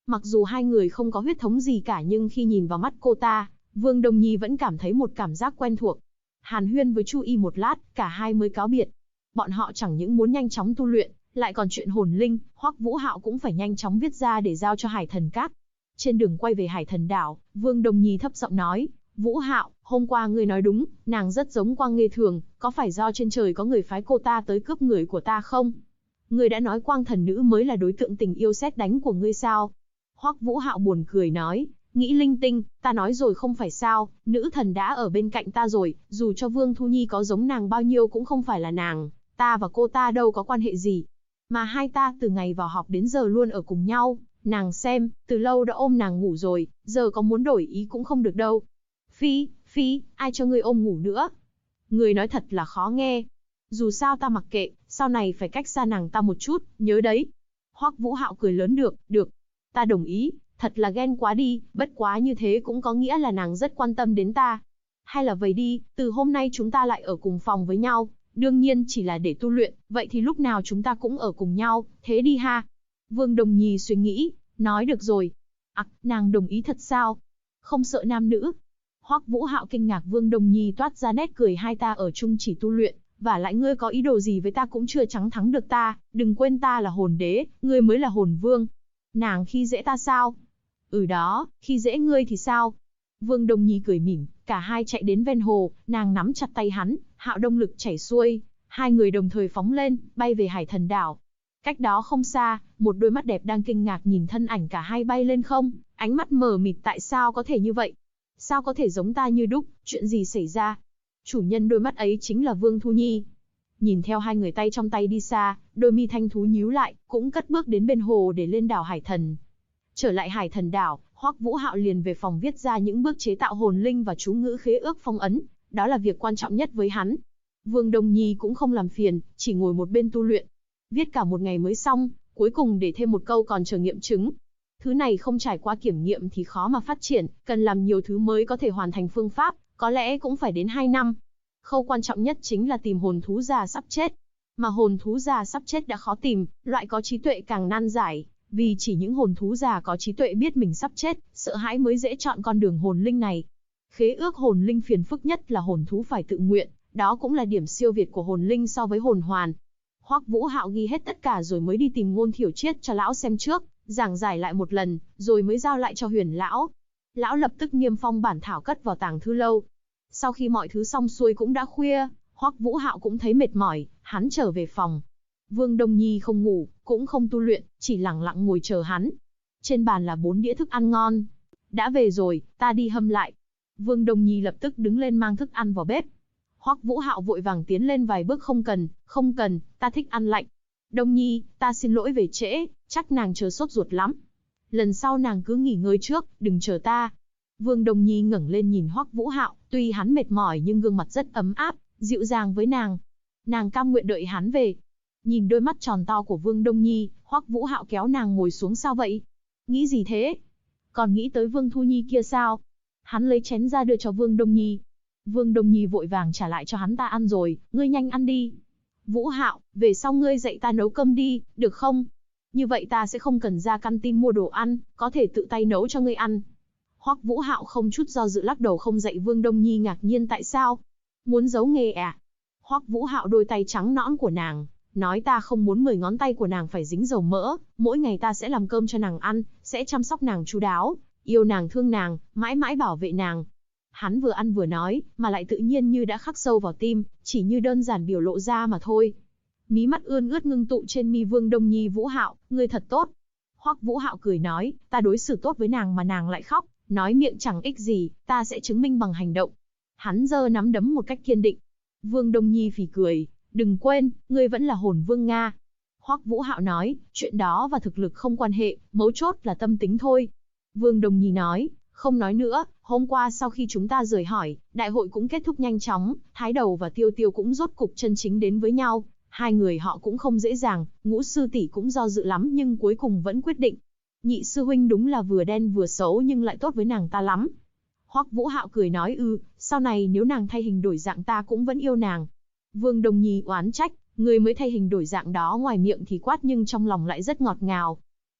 Mặc dù hai người không có huyết thống gì cả nhưng khi nhìn vào mắt cô ta, Vương Đông Nhi vẫn cảm thấy một cảm giác quen thuộc. Hàn huyên với Chu Y một lát, cả hai mới cáo biệt. Bọn họ chẳng những muốn nhanh chóng tu luyện, lại còn chuyện hồn linh, Hoắc Vũ Hạo cũng phải nhanh chóng viết ra để giao cho Hải Thần Các. Trên đường quay về Hải Thần Đảo, Vương Đông Nhi thấp giọng nói, Vũ Hạo, hôm qua ngươi nói đúng, nàng rất giống Quang Nghê Thường, có phải do trên trời có người phái cô ta tới cướp người của ta không? Ngươi đã nói Quang Thần Nữ mới là đối tượng tình yêu sét đánh của ngươi sao? Hoắc Vũ Hạo buồn cười nói, nghĩ linh tinh, ta nói rồi không phải sao, nữ thần đã ở bên cạnh ta rồi, dù cho Vương Thu Nhi có giống nàng bao nhiêu cũng không phải là nàng, ta và cô ta đâu có quan hệ gì. Mà hai ta từ ngày vào học đến giờ luôn ở cùng nhau, nàng xem, từ lâu đã ôm nàng ngủ rồi, giờ có muốn đổi ý cũng không được đâu. Phi, ai cho ngươi ôm ngủ nữa? Ngươi nói thật là khó nghe. Dù sao ta mặc kệ, sau này phải cách xa nàng ta một chút, nhớ đấy. Hoắc Vũ Hạo cười lớn được, ta đồng ý, thật là ghen quá đi, bất quá như thế cũng có nghĩa là nàng rất quan tâm đến ta. Hay là vậy đi, từ hôm nay chúng ta lại ở cùng phòng với nhau, đương nhiên chỉ là để tu luyện, vậy thì lúc nào chúng ta cũng ở cùng nhau, thế đi ha. Vương Đồng Nhi suy nghĩ, nói được rồi. Nàng đồng ý thật sao? Không sợ nam nữ? Hoắc Vũ Hạo kinh ngạc, Vương Đồng Nhi toát ra nét cười, hai ta ở chung chỉ tu luyện, và lại ngươi có ý đồ gì với ta cũng chưa trắng thắng được ta, đừng quên ta là hồn đế, ngươi mới là hồn vương. Nàng khi dễ ta sao? Đó, khi dễ ngươi thì sao? Vương Đồng Nhi cười mỉm, cả hai chạy đến ven hồ, nàng nắm chặt tay hắn, Hạo Đông lực chảy xuôi, hai người đồng thời phóng lên, bay về Hải Thần Đảo. Cách đó không xa, một đôi mắt đẹp đang kinh ngạc nhìn thân ảnh cả hai bay lên không, ánh mắt mờ mịt, tại sao có thể như vậy? Sao có thể giống ta như đúc, chuyện gì xảy ra? Chủ nhân đôi mắt ấy chính là Vương Thu Nhi. Nhìn theo hai người tay trong tay đi xa, đôi mi thanh thú nhíu lại, cũng cất bước đến bên hồ để lên đảo Hải Thần. Trở lại Hải Thần Đảo, Hoắc Vũ Hạo liền về phòng viết ra những bước chế tạo hồn linh và chú ngữ khế ước phong ấn, đó là việc quan trọng nhất với hắn. Vương Đông Nhi cũng không làm phiền, chỉ ngồi một bên tu luyện. Viết cả một ngày mới xong, cuối cùng để thêm một câu còn chờ nghiệm chứng. Thứ này không trải qua kiểm nghiệm thì khó mà phát triển, cần làm nhiều thứ mới có thể hoàn thành phương pháp, có lẽ cũng phải đến 2 năm. Khâu quan trọng nhất chính là tìm hồn thú già sắp chết. Mà hồn thú già sắp chết đã khó tìm, loại có trí tuệ càng nan giải, vì chỉ những hồn thú già có trí tuệ biết mình sắp chết, sợ hãi mới dễ chọn con đường hồn linh này. Khế ước hồn linh phiền phức nhất là hồn thú phải tự nguyện, đó cũng là điểm siêu việt của hồn linh so với hồn hoàn. Hoắc Vũ Hạo ghi hết tất cả rồi mới đi tìm Ngôn Thiểu Triết cho lão xem trước, giảng giải lại một lần, rồi mới giao lại cho Huyền lão. Lão lập tức niêm phong bản thảo cất vào tàng thư lâu. Sau khi mọi thứ xong xuôi cũng đã khuya, Hoắc Vũ Hạo cũng thấy mệt mỏi, hắn trở về phòng. Vương Đông Nhi không ngủ, cũng không tu luyện, chỉ lặng lặng ngồi chờ hắn. Trên bàn là 4 đĩa thức ăn ngon. Đã về rồi, ta đi hâm lại. Vương Đông Nhi lập tức đứng lên mang thức ăn vào bếp. Hoắc Vũ Hạo vội vàng tiến lên vài bước, không cần, ta thích ăn lạnh. Đông Nhi, ta xin lỗi về trễ, chắc nàng chờ sốt ruột lắm. Lần sau nàng cứ nghỉ ngơi trước, đừng chờ ta. Vương Đông Nhi ngẩng lên nhìn Hoắc Vũ Hạo, tuy hắn mệt mỏi nhưng gương mặt rất ấm áp, dịu dàng với nàng. Nàng cam nguyện đợi hắn về. Nhìn đôi mắt tròn to của Vương Đông Nhi, Hoắc Vũ Hạo kéo nàng ngồi xuống. Sao vậy? Nghĩ gì thế? Còn nghĩ tới Vương Thu Nhi kia sao? Hắn lấy chén ra đưa cho Vương Đông Nhi. Vương Đông Nhi vội vàng trả lại cho hắn, ta ăn rồi, ngươi nhanh ăn đi. Vũ Hạo, về sau ngươi dạy ta nấu cơm đi, được không? Như vậy ta sẽ không cần ra căn tin mua đồ ăn, có thể tự tay nấu cho ngươi ăn. Hoắc Vũ Hạo không chút do dự lắc đầu không dạy. Vương Đông Nhi ngạc nhiên, tại sao? Muốn giấu nghề à? Hoắc Vũ Hạo đôi tay trắng nõn của nàng, nói ta không muốn 10 ngón tay của nàng phải dính dầu mỡ, mỗi ngày ta sẽ làm cơm cho nàng ăn, sẽ chăm sóc nàng chu đáo, yêu nàng thương nàng, mãi mãi bảo vệ nàng. Hắn vừa ăn vừa nói, mà lại tự nhiên như đã khắc sâu vào tim, chỉ như đơn giản biểu lộ ra mà thôi. Mí mắt ươn ướt ngưng tụ trên mi Vương Đông Nhi. Vũ Hạo, ngươi thật tốt. Hoắc Vũ Hạo cười nói, ta đối xử tốt với nàng mà nàng lại khóc, nói miệng chẳng ích gì, ta sẽ chứng minh bằng hành động. Hắn giơ nắm đấm một cách kiên định. Vương Đông Nhi phì cười, đừng quên, ngươi vẫn là hồn vương Nga. Hoắc Vũ Hạo nói, chuyện đó và thực lực không quan hệ, mấu chốt là tâm tính thôi. Vương Đông Nhi nói, không nói nữa, hôm qua sau khi chúng ta rời hỏi, đại hội cũng kết thúc nhanh chóng, Thái Đầu và Tiêu Tiêu cũng rốt cục chân chính đến với nhau. Hai người họ cũng không dễ dàng, Ngũ sư tỷ cũng do dự lắm nhưng cuối cùng vẫn quyết định. Nhị sư huynh đúng là vừa đen vừa xấu nhưng lại tốt với nàng ta lắm. Hoắc Vũ Hạo cười nói, sau này nếu nàng thay hình đổi dạng ta cũng vẫn yêu nàng. Vương Đông Nhi oán trách, người mới thay hình đổi dạng đó, ngoài miệng thì quát nhưng trong lòng lại rất ngọt ngào.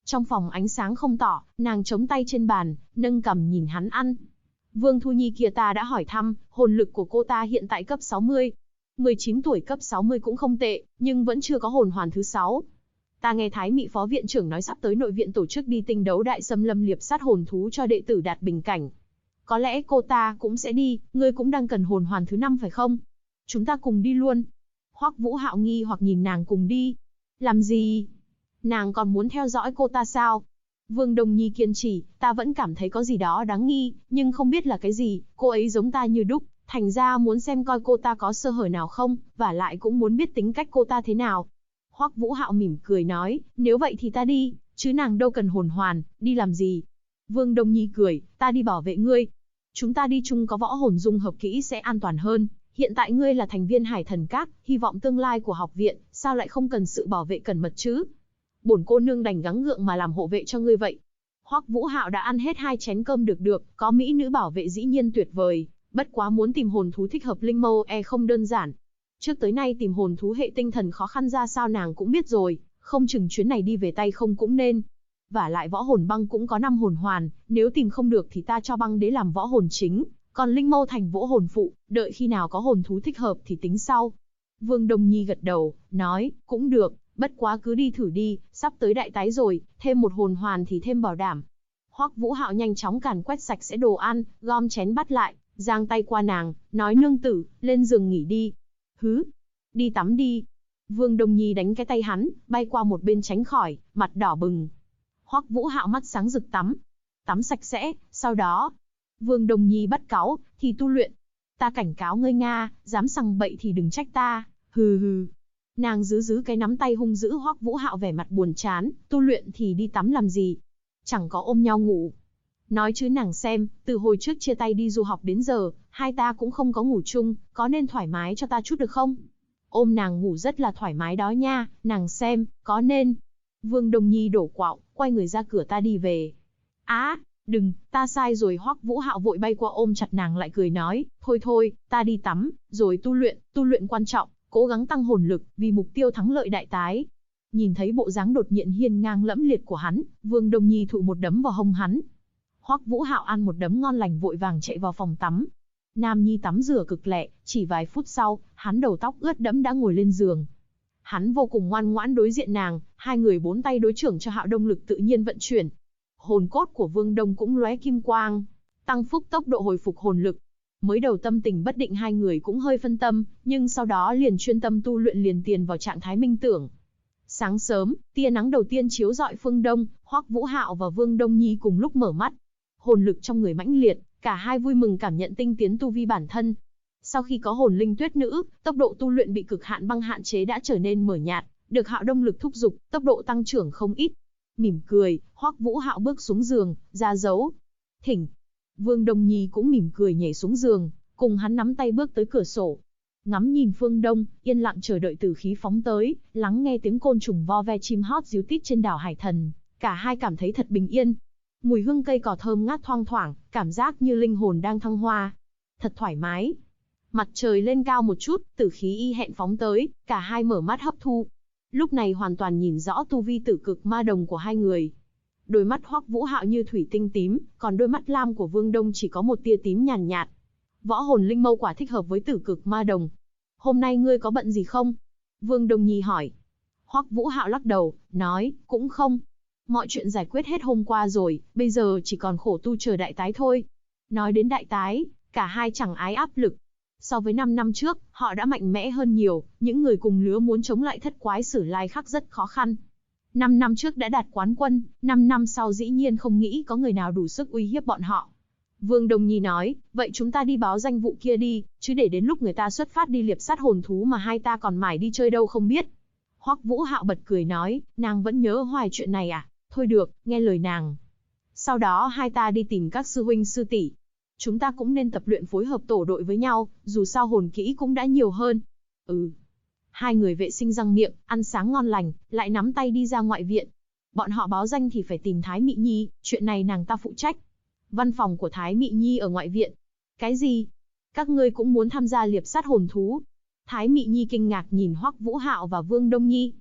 Trong phòng ánh sáng không tỏ, nàng chống tay trên bàn, nâng cằm nhìn hắn ăn. Vương Thu Nhi kia ta đã hỏi thăm, hồn lực của cô ta hiện tại cấp 60. 19 tuổi cấp 60 cũng không tệ, nhưng vẫn chưa có hồn hoàn thứ 6. Ta nghe Thái Mị phó viện trưởng nói sắp tới nội viện tổ chức đi tinh đấu đại xâm lâm liệp sát hồn thú cho đệ tử đạt bình cảnh. Có lẽ cô ta cũng sẽ đi, ngươi cũng đang cần hồn hoàn thứ 5 phải không? Chúng ta cùng đi luôn. Hoắc Vũ Hạo nghi hoặc nhìn nàng cùng đi. Làm gì? Nàng còn muốn theo dõi cô ta sao? Vương Đông Nhi kiên trì, ta vẫn cảm thấy có gì đó đáng nghi, nhưng không biết là cái gì, cô ấy giống ta như đúc, thành ra muốn xem coi cô ta có sơ hở nào không, và lại cũng muốn biết tính cách cô ta thế nào. Hoắc Vũ Hạo mỉm cười nói, nếu vậy thì ta đi, chứ nàng đâu cần hồn hoàn, đi làm gì? Vương Đông Nhi cười, ta đi bảo vệ ngươi. Chúng ta đi chung có võ hồn dung hợp kỹ sẽ an toàn hơn. Hiện tại ngươi là thành viên Hải Thần Các, hy vọng tương lai của học viện, sao lại không cần sự bảo vệ cẩn mật chứ? Bổn cô nương đành gắng gượng mà làm hộ vệ cho ngươi vậy. Hoắc Vũ Hạo đã ăn hết 2 chén cơm được, có mỹ nữ bảo vệ dĩ nhiên tuyệt vời, bất quá muốn tìm hồn thú thích hợp linh mâu không đơn giản. Trước tới nay tìm hồn thú hệ tinh thần khó khăn ra sao nàng cũng biết rồi, không chừng chuyến này đi về tay không cũng nên. Vả lại võ hồn băng cũng có 5 hồn hoàn, nếu tìm không được thì ta cho băng đế làm võ hồn chính, còn linh mâu thành võ hồn phụ, đợi khi nào có hồn thú thích hợp thì tính sau. Vương Đông Nhi gật đầu, nói, cũng được, bất quá cứ đi thử đi, sắp tới đại tái rồi, thêm một hồn hoàn thì thêm bảo đảm. Hoắc Vũ Hạo nhanh chóng càn quét sạch sẽ đồ ăn, gom chén bắt lại, giang tay qua nàng, nói nương tử, lên giường nghỉ đi. Hứ, đi tắm đi. Vương Đông Nhi đánh cái tay hắn, bay qua một bên tránh khỏi, mặt đỏ bừng. Hoắc Vũ Hạo mắt sáng rực tắm sạch sẽ, sau đó. Vương Đông Nhi bắt cáu, thì tu luyện. Ta cảnh cáo ngươi Nga, dám sằng bậy thì đừng trách ta, hừ hừ. Nàng giữ cái nắm tay hung dữ Hoắc Vũ Hạo vẻ mặt buồn chán, tu luyện thì đi tắm làm gì? Chẳng có ôm nhau ngủ. Nói chứ nàng xem, từ hồi trước chia tay đi du học đến giờ, hai ta cũng không có ngủ chung, có nên thoải mái cho ta chút được không? Ôm nàng ngủ rất là thoải mái đó nha, nàng xem, có nên. Vương Đông Nhi đổ quạo, quay người ra cửa ta đi về. Á, đừng, ta sai rồi. Hoắc Vũ Hạo vội bay qua ôm chặt nàng lại cười nói, thôi, ta đi tắm, rồi tu luyện quan trọng, cố gắng tăng hồn lực, vì mục tiêu thắng lợi đại tái. Nhìn thấy bộ dáng đột nhiên hiên ngang lẫm liệt của hắn, Vương Đông Nhi thụ một đấm vào hông hắn. Hoắc Vũ Hạo ăn một đấm ngon lành vội vàng chạy vào phòng tắm. Nam nhi tắm rửa cực lẹ, chỉ vài phút sau, hắn đầu tóc ướt đẫm đã ngồi lên giường. Hắn vô cùng ngoan ngoãn đối diện nàng, hai người bốn tay đối trưởng cho Hạo Đông lực tự nhiên vận chuyển. Hồn cốt của Vương Đông cũng lóe kim quang, tăng phúc tốc độ hồi phục hồn lực. Mới đầu tâm tình bất định hai người cũng hơi phân tâm, nhưng sau đó liền chuyên tâm tu luyện liền tiền vào trạng thái minh tưởng. Sáng sớm, tia nắng đầu tiên chiếu rọi phương đông, Hoắc Vũ Hạo và Vương Đông Nhi cùng lúc mở mắt. Hồn lực trong người mãnh liệt, cả hai vui mừng cảm nhận tinh tiến tu vi bản thân. Sau khi có hồn linh tuyết nữ, tốc độ tu luyện bị cực hạn băng hạn chế đã trở nên mờ nhạt, được Hạo Đông lực thúc giục, tốc độ tăng trưởng không ít. Mỉm cười, Hoắc Vũ Hạo bước xuống giường, ra dấu. Thỉnh. Vương Đông Nhi cũng mỉm cười nhảy xuống giường, cùng hắn nắm tay bước tới cửa sổ. Ngắm nhìn phương đông, yên lặng chờ đợi tử khí phóng tới, lắng nghe tiếng côn trùng vo ve chim hót ríu tít trên đảo Hải Thần. Cả hai cảm thấy thật bình yên. Mùi hương cây cỏ thơm ngát thoang thoảng, cảm giác như linh hồn đang thăng hoa. Thật thoải mái. Mặt trời lên cao một chút, tử khí y hẹn phóng tới, cả hai mở mắt hấp thu. Lúc này hoàn toàn nhìn rõ tu vi tử cực ma đồng của hai người. Đôi mắt Hoắc Vũ Hạo như thủy tinh tím, còn đôi mắt lam của Vương Đông chỉ có một tia tím nhàn nhạt. Võ hồn linh mâu quả thích hợp với tử cực ma đồng. Hôm nay ngươi có bận gì không? Vương Đông Nhi hỏi. Hoắc Vũ Hạo lắc đầu, nói, cũng không. Mọi chuyện giải quyết hết hôm qua rồi, bây giờ chỉ còn khổ tu chờ đại tái thôi. Nói đến đại tái, cả hai chẳng ái áp lực. So với 5 năm trước, họ đã mạnh mẽ hơn nhiều, những người cùng lứa muốn chống lại thất quái Sử Lai Khắc rất khó khăn. 5 năm trước đã đạt quán quân, 5 năm sau dĩ nhiên không nghĩ có người nào đủ sức uy hiếp bọn họ. Vương Đông Nhi nói, vậy chúng ta đi báo danh vụ kia đi, chứ để đến lúc người ta xuất phát đi liệp sát hồn thú mà hai ta còn mải đi chơi đâu không biết. Hoắc Vũ Hạo bật cười nói, nàng vẫn nhớ hoài chuyện này à? Thôi được, nghe lời nàng. Sau đó hai ta đi tìm các sư huynh sư tỷ. Chúng ta cũng nên tập luyện phối hợp tổ đội với nhau, dù sao hồn kỹ cũng đã nhiều hơn. Ừ. Hai người vệ sinh răng miệng, ăn sáng ngon lành, lại nắm tay đi ra ngoại viện. Bọn họ báo danh thì phải tìm Thái Mị Nhi, chuyện này nàng ta phụ trách. Văn phòng của Thái Mị Nhi ở ngoại viện. Cái gì? Các ngươi cũng muốn tham gia liệp sát hồn thú? Thái Mị Nhi kinh ngạc nhìn Hoắc Vũ Hạo và Vương Đông Nhi.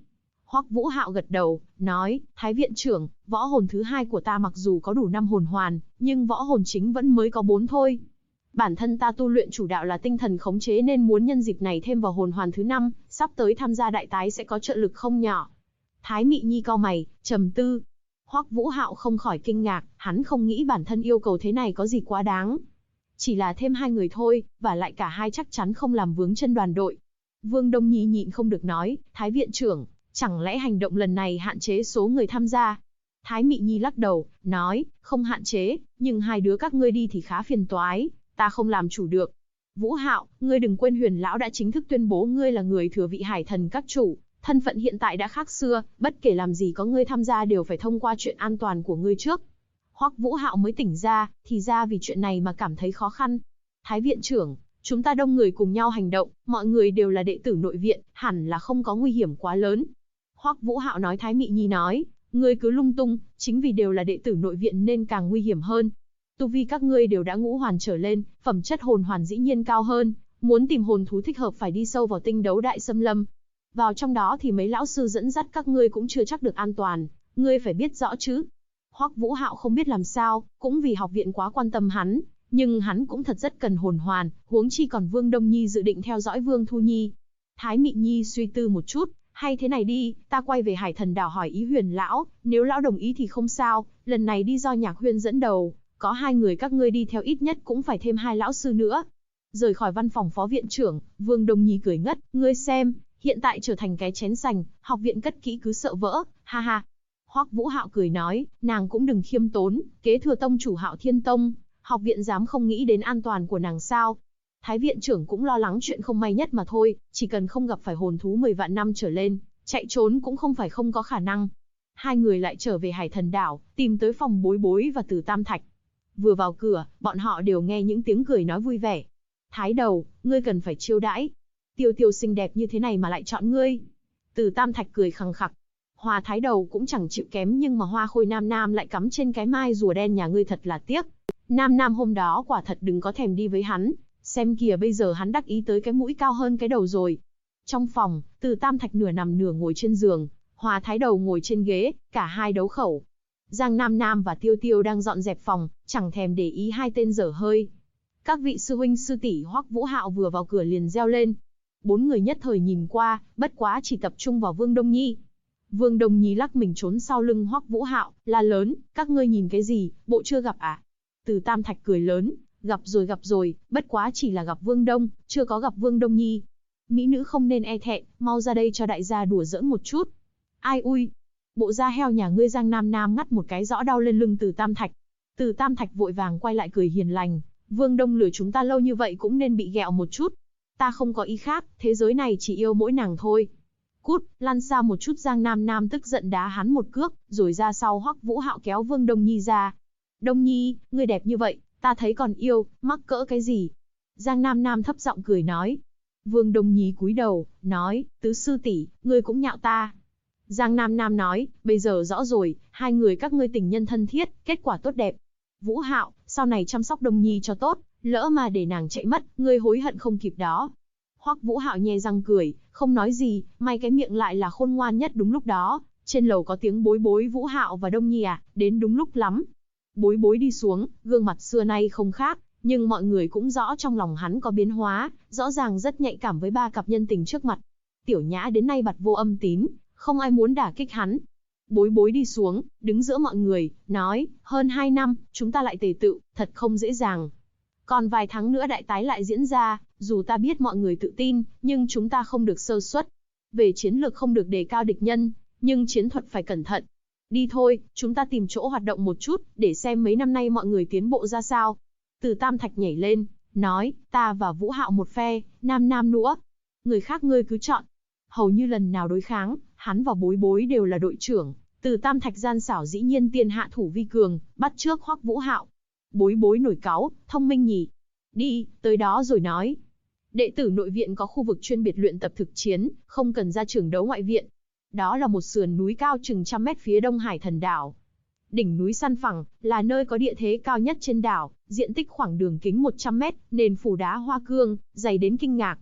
Hoắc Vũ Hạo gật đầu, nói, Thái viện trưởng, võ hồn thứ hai của ta mặc dù có đủ 5 hồn hoàn, nhưng võ hồn chính vẫn mới có 4 thôi. Bản thân ta tu luyện chủ đạo là tinh thần khống chế nên muốn nhân dịp này thêm vào hồn hoàn thứ 5, sắp tới tham gia đại tái sẽ có trợ lực không nhỏ. Thái Mị Nhi cau mày, trầm tư. Hoắc Vũ Hạo không khỏi kinh ngạc, hắn không nghĩ bản thân yêu cầu thế này có gì quá đáng. Chỉ là thêm 2 người thôi, và lại cả hai chắc chắn không làm vướng chân đoàn đội. Vương Đông Nhi nhịn không được nói, Thái viện trưởng, chẳng lẽ hành động lần này hạn chế số người tham gia? Thái Mị Nhi lắc đầu, nói, không hạn chế, nhưng 2 đứa các ngươi đi thì khá phiền toái, ta không làm chủ được. Vũ Hạo, ngươi đừng quên Huyền lão đã chính thức tuyên bố ngươi là người thừa vị Hải Thần các chủ, thân phận hiện tại đã khác xưa, bất kể làm gì có ngươi tham gia đều phải thông qua chuyện an toàn của ngươi trước. Hoắc Vũ Hạo mới tỉnh ra, thì ra vì chuyện này mà cảm thấy khó khăn. Thái viện trưởng, chúng ta đông người cùng nhau hành động, mọi người đều là đệ tử nội viện, hẳn là không có nguy hiểm quá lớn. Hoắc Vũ Hạo nói. Thái Mị Nhi nói, ngươi cứ lung tung, chính vì đều là đệ tử nội viện nên càng nguy hiểm hơn. Tu vi các ngươi đều đã ngũ hoàn trở lên, phẩm chất hồn hoàn dĩ nhiên cao hơn, muốn tìm hồn thú thích hợp phải đi sâu vào tinh đấu đại xâm lâm. Vào trong đó thì mấy lão sư dẫn dắt các ngươi cũng chưa chắc được an toàn, ngươi phải biết rõ chứ. Hoắc Vũ Hạo không biết làm sao, cũng vì học viện quá quan tâm hắn, nhưng hắn cũng thật rất cần hồn hoàn, huống chi còn Vương Đông Nhi dự định theo dõi Vương Thu Nhi. Thái Mị Nhi suy tư một chút, hay thế này đi, ta quay về Hải Thần đảo hỏi ý Huyền lão, nếu lão đồng ý thì không sao, lần này đi do Nhạc Huyên dẫn đầu, có 2 người các ngươi đi theo ít nhất cũng phải thêm 2 lão sư nữa. Rời khỏi văn phòng phó viện trưởng, Vương Đông Nhi cười ngất, ngươi xem, hiện tại trở thành cái chén sành, học viện cất kỹ cứ sợ vỡ, ha ha. Hoắc Vũ Hạo cười nói, nàng cũng đừng khiêm tốn, kế thừa tông chủ Hạo Thiên Tông, học viện dám không nghĩ đến an toàn của nàng sao? Thái viện trưởng cũng lo lắng chuyện không may nhất mà thôi, chỉ cần không gặp phải hồn thú 10 vạn năm trở lên, chạy trốn cũng không phải không có khả năng. 2 người lại trở về Hải Thần đảo, tìm tới phòng Bối Bối và Từ Tam Thạch. Vừa vào cửa, bọn họ đều nghe những tiếng cười nói vui vẻ. Thái đầu, ngươi cần phải chiêu đãi. Tiêu Tiêu xinh đẹp như thế này mà lại chọn ngươi. Từ Tam Thạch cười khằng khặc. Hoa Thái đầu cũng chẳng chịu kém nhưng mà Hoa Khôi Nam Nam lại cắm trên cái mai rùa đen nhà ngươi thật là tiếc. Nam Nam hôm đó quả thật đừng có thèm đi với hắn. Xem kìa bây giờ hắn đắc ý tới cái mũi cao hơn cái đầu rồi. Trong phòng, Từ Tam Thạch nửa nằm nửa ngồi trên giường. Hoa Thái đầu ngồi trên ghế, cả hai đấu khẩu. Giang Nam Nam và Tiêu Tiêu đang dọn dẹp phòng, chẳng thèm để ý 2 tên dở hơi. Các vị sư huynh sư tỷ. Hoắc Vũ Hạo vừa vào cửa liền reo lên. 4 người nhất thời nhìn qua, bất quá chỉ tập trung vào Vương Đông Nhi. Vương Đông Nhi lắc mình trốn sau lưng Hoắc Vũ Hạo, la lớn, các ngươi nhìn cái gì, bộ chưa gặp à? Từ Tam Thạch cười lớn, gặp rồi, bất quá chỉ là gặp Vương Đông, chưa có gặp Vương Đông Nhi. Mỹ nữ không nên e thẹn, mau ra đây cho đại gia đùa giỡn một chút. Ai ui, bộ da heo nhà ngươi. Giang Nam Nam ngắt một cái rõ đau lên lưng Từ Tam Thạch. Từ Tam Thạch vội vàng quay lại cười hiền lành, Vương Đông lừa chúng ta lâu như vậy cũng nên bị ghẹo một chút. Ta không có ý khác, thế giới này chỉ yêu mỗi nàng thôi. Cút, lăn xa một chút. Giang Nam Nam tức giận đá hắn một cước, rồi ra sau Hoắc Vũ Hạo kéo Vương Đông Nhi ra. Đông Nhi, ngươi đẹp như vậy, ta thấy còn yêu, mắc cỡ cái gì? Giang Nam Nam thấp giọng cười nói. Vương Đông Nhi cúi đầu, nói, tứ sư tỷ, ngươi cũng nhạo ta. Giang Nam Nam nói, bây giờ rõ rồi, 2 người các ngươi tình nhân thân thiết, kết quả tốt đẹp. Vũ Hạo, sau này chăm sóc Đông Nhi cho tốt, lỡ mà để nàng chạy mất, ngươi hối hận không kịp đó. Hoắc Vũ Hạo nhe răng cười, không nói gì, may cái miệng lại là khôn ngoan nhất. Đúng lúc đó, trên lầu có tiếng Bối Bối. Vũ Hạo và Đông Nhi à, đến đúng lúc lắm. Bối Bối đi xuống, gương mặt xưa nay không khác, nhưng mọi người cũng rõ trong lòng hắn có biến hóa, rõ ràng rất nhạy cảm với 3 cặp nhân tình trước mặt. Tiểu Nhã đến nay bặt vô âm tín, không ai muốn đả kích hắn. Bối Bối đi xuống, đứng giữa mọi người, nói, hơn 2 năm, chúng ta lại tề tựu, thật không dễ dàng. Còn vài tháng nữa đại tái lại diễn ra, dù ta biết mọi người tự tin, nhưng chúng ta không được sơ suất. Về chiến lược không được đề cao địch nhân, nhưng chiến thuật phải cẩn thận. Đi thôi, chúng ta tìm chỗ hoạt động một chút, để xem mấy năm nay mọi người tiến bộ ra sao. Từ Tam Thạch nhảy lên, nói, ta và Vũ Hạo một phe, Nam Nam nữa. Người khác ngươi cứ chọn. Hầu như lần nào đối kháng, hắn và Bối Bối đều là đội trưởng. Từ Tam Thạch gian xảo dĩ nhiên tiên hạ thủ vi cường, bắt trước Hoắc Vũ Hạo. Bối Bối nổi cáu, thông minh nhỉ. Đi, tới đó rồi nói. Đệ tử nội viện có khu vực chuyên biệt luyện tập thực chiến, không cần ra trường đấu ngoại viện. Đó là một sườn núi cao chừng 100 mét phía đông Hải Thần đảo. Đỉnh núi săn phẳng, là nơi có địa thế cao nhất trên đảo, diện tích khoảng đường kính 100 mét, nền phủ đá hoa cương, dày đến kinh ngạc.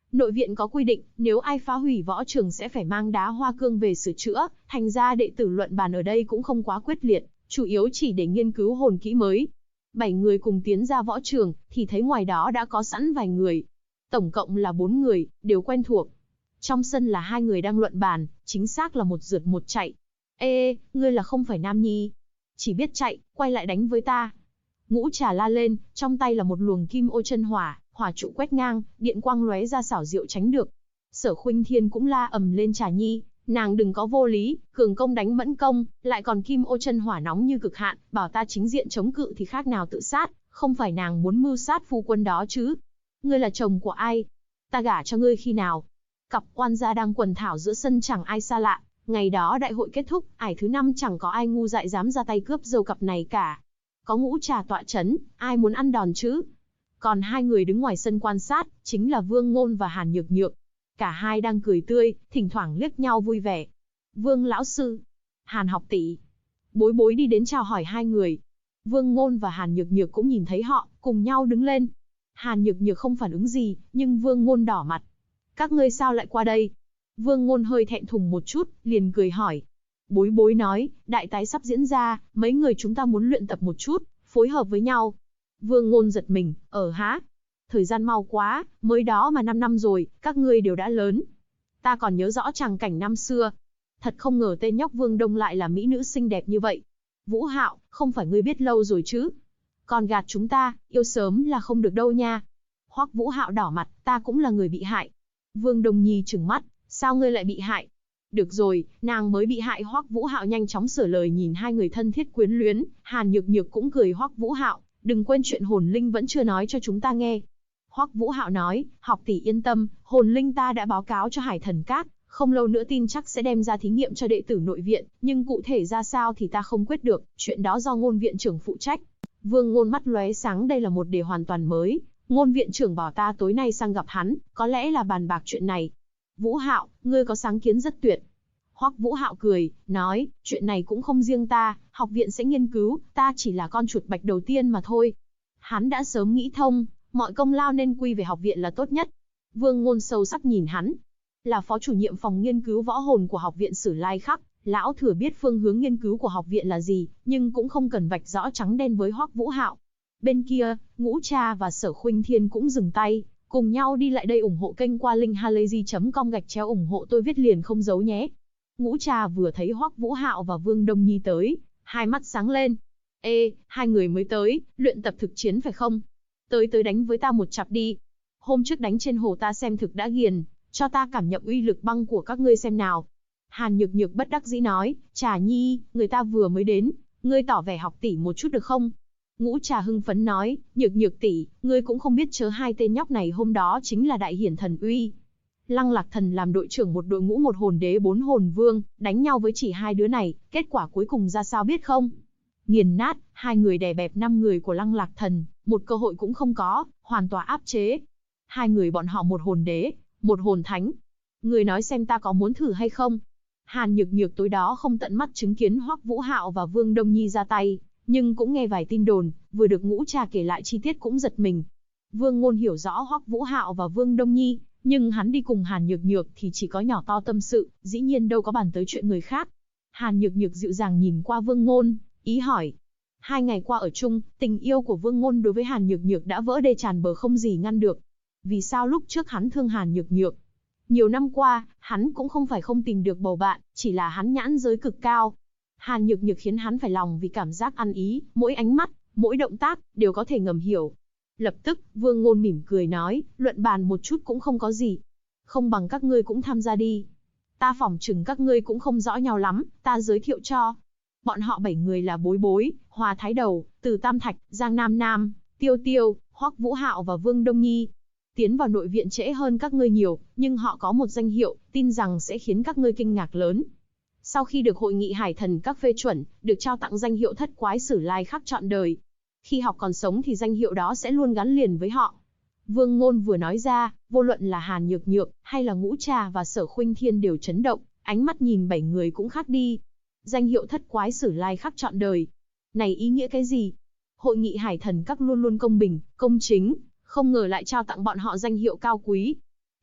Nội viện có quy định, nếu ai phá hủy võ trường sẽ phải mang đá hoa cương về sửa chữa, thành ra đệ tử luận bàn ở đây cũng không quá quyết liệt, chủ yếu chỉ để nghiên cứu hồn kỹ mới. 7 người cùng tiến ra võ trường, thì thấy ngoài đó đã có sẵn vài người. Tổng cộng là 4 người, đều quen thuộc. Trong sân là 2 người đang luận bàn, chính xác là một rượt một chạy. Ê, ngươi là không phải nam nhi. Chỉ biết chạy, quay lại đánh với ta. Ngũ Trà la lên, trong tay là một luồng kim ô chân hỏa, hỏa trụ quét ngang, điện quang lóe ra xảo diệu tránh được. Sở Khuynh Thiên cũng la ầm lên Trà Nhi, nàng đừng có vô lý, cường công đánh mẫn công, lại còn kim ô chân hỏa nóng như cực hạn, bảo ta chính diện chống cự thì khác nào tự sát, không phải nàng muốn mưu sát phu quân đó chứ. Ngươi là chồng của ai? Ta gả cho ngươi khi nào? Cặp quan gia đang quần thảo giữa sân chẳng ai xa lạ, ngày đó đại hội kết thúc, ải thứ 5 chẳng có ai ngu dại dám ra tay cướp dâu cặp này cả. Có Ngũ Trà tọa chấn, ai muốn ăn đòn chứ? Còn 2 người đứng ngoài sân quan sát, chính là Vương Ngôn và Hàn Nhược Nhược. Cả hai đang cười tươi, thỉnh thoảng liếc nhau vui vẻ. Vương lão sư, Hàn học tỷ. Bối Bối đi đến chào hỏi 2 người. Vương Ngôn và Hàn Nhược Nhược cũng nhìn thấy họ, cùng nhau đứng lên. Hàn Nhược Nhược không phản ứng gì, nhưng Vương Ngôn đỏ mặt. Các ngươi sao lại qua đây? Vương Ngôn hơi thẹn thùng một chút, liền cười hỏi. Bối Bối nói, đại tái sắp diễn ra, mấy người chúng ta muốn luyện tập một chút, phối hợp với nhau. Vương Ngôn giật mình, hả? Thời gian mau quá, mới đó mà 5 năm rồi, các ngươi đều đã lớn. Ta còn nhớ rõ tràng cảnh năm xưa. Thật không ngờ tên nhóc Vương Đông lại là mỹ nữ xinh đẹp như vậy. Vũ Hạo, không phải ngươi biết lâu rồi chứ? Còn gạt chúng ta, yêu sớm là không được đâu nha. Hoắc Vũ Hạo đỏ mặt, ta cũng là người bị hại. Vương Đông Nhi trừng mắt, sao ngươi lại bị hại? Được rồi, nàng mới bị hại. Hoắc Vũ Hạo nhanh chóng sửa lời nhìn 2 người thân thiết quyến luyến, Hàn Nhược Nhược cũng cười. Hoắc Vũ Hạo, đừng quên chuyện hồn linh vẫn chưa nói cho chúng ta nghe. Hoắc Vũ Hạo nói, học tỷ yên tâm, hồn linh ta đã báo cáo cho Hải Thần Các, không lâu nữa tin chắc sẽ đem ra thí nghiệm cho đệ tử nội viện, nhưng cụ thể ra sao thì ta không quyết được, chuyện đó do Ngôn viện trưởng phụ trách. Vương Ngôn mắt lóe sáng, đây là một đề hoàn toàn mới. Ngôn viện trưởng bảo ta tối nay sang gặp hắn, có lẽ là bàn bạc chuyện này. Vũ Hạo, ngươi có sáng kiến rất tuyệt. Hoắc Vũ Hạo cười, nói, chuyện này cũng không riêng ta, học viện sẽ nghiên cứu, ta chỉ là con chuột bạch đầu tiên mà thôi. Hắn đã sớm nghĩ thông, mọi công lao nên quy về học viện là tốt nhất. Vương Ngôn sâu sắc nhìn hắn. Là phó chủ nhiệm phòng nghiên cứu võ hồn của học viện Sử Lai Khắc, lão thừa biết phương hướng nghiên cứu của học viện là gì, nhưng cũng không cần vạch rõ trắng đen với Hoắc Vũ Hạo. Bên kia, Ngũ Trà và Sở Khuynh Thiên cũng dừng tay, cùng nhau đi lại đây. Ủng hộ kênh qua linkhalazy.com/ủng hộ tôi viết liền không giấu nhé. Ngũ Trà vừa thấy Hoắc Vũ Hạo và Vương Đông Nhi tới, hai mắt sáng lên. Ê, 2 người mới tới, luyện tập thực chiến phải không? Tới đánh với ta một chặp đi. Hôm trước đánh trên hồ ta xem thực đã ghiền, cho ta cảm nhận uy lực băng của các ngươi xem nào. Hàn Nhược Nhược bất đắc dĩ nói, Trà Nhi, người ta vừa mới đến, ngươi tỏ vẻ học tỷ một chút được không? Ngũ Trà hưng phấn nói, Nhược Nhược tỷ, ngươi cũng không biết chớ 2 tên nhóc này hôm đó chính là đại hiển thần uy. Lăng Lạc Thần làm đội trưởng một đội ngũ 1 hồn đế 4 hồn vương, đánh nhau với chỉ 2 đứa này, kết quả cuối cùng ra sao biết không? Nghiền nát, 2 người đè bẹp 5 người của Lăng Lạc Thần, một cơ hội cũng không có, hoàn toàn áp chế. 2 người bọn họ 1 hồn đế, 1 hồn thánh. Người nói xem ta có muốn thử hay không? Hàn Nhược Nhược tối đó không tận mắt chứng kiến Hoắc Vũ Hạo và Vương Đông Nhi ra tay, nhưng cũng nghe vài tin đồn, vừa được Ngũ Trà kể lại chi tiết cũng giật mình. Vương Ngôn hiểu rõ Hoắc Vũ Hạo và Vương Đông Nhi, nhưng hắn đi cùng Hàn Nhược Nhược thì chỉ có nhỏ to tâm sự, dĩ nhiên đâu có bàn tới chuyện người khác. Hàn Nhược Nhược dịu dàng nhìn qua Vương Ngôn, ý hỏi. 2 ngày qua ở chung, tình yêu của Vương Ngôn đối với Hàn Nhược Nhược đã vỡ đê tràn bờ không gì ngăn được. Vì sao lúc trước hắn thương Hàn Nhược Nhược? Nhiều năm qua, hắn cũng không phải không tìm được bầu bạn, chỉ là hắn nhãn giới cực cao. Hàn Nhược Nhược khiến hắn phải lòng vì cảm giác ăn ý, mỗi ánh mắt, mỗi động tác, đều có thể ngầm hiểu. Lập tức, Vương Ngôn mỉm cười nói, luận bàn một chút cũng không có gì. Không bằng các ngươi cũng tham gia đi. Ta phỏng chừng các ngươi cũng không rõ nhau lắm, ta giới thiệu cho. Bọn họ 7 người là Bối Bối, Hoa Thái Đầu, Từ Tam Thạch, Giang Nam Nam, Tiêu Tiêu, Hoắc Vũ Hạo và Vương Đông Nhi. Tiến vào nội viện trễ hơn các ngươi nhiều, nhưng họ có một danh hiệu, tin rằng sẽ khiến các ngươi kinh ngạc lớn. Sau khi được hội nghị Hải Thần Các phê chuẩn, được trao tặng danh hiệu Thất Quái Sử Lai Khắc trọn đời. Khi học còn sống thì danh hiệu đó sẽ luôn gắn liền với họ. Vương Ngôn vừa nói ra, vô luận là Hàn Nhược Nhược, hay là Ngũ Trà và Sở Khuynh Thiên đều chấn động, ánh mắt nhìn 7 người cũng khác đi. Danh hiệu Thất Quái Sử Lai Khắc trọn đời. Này ý nghĩa cái gì? Hội nghị Hải Thần Các luôn luôn công bình, công chính, không ngờ lại trao tặng bọn họ danh hiệu cao quý.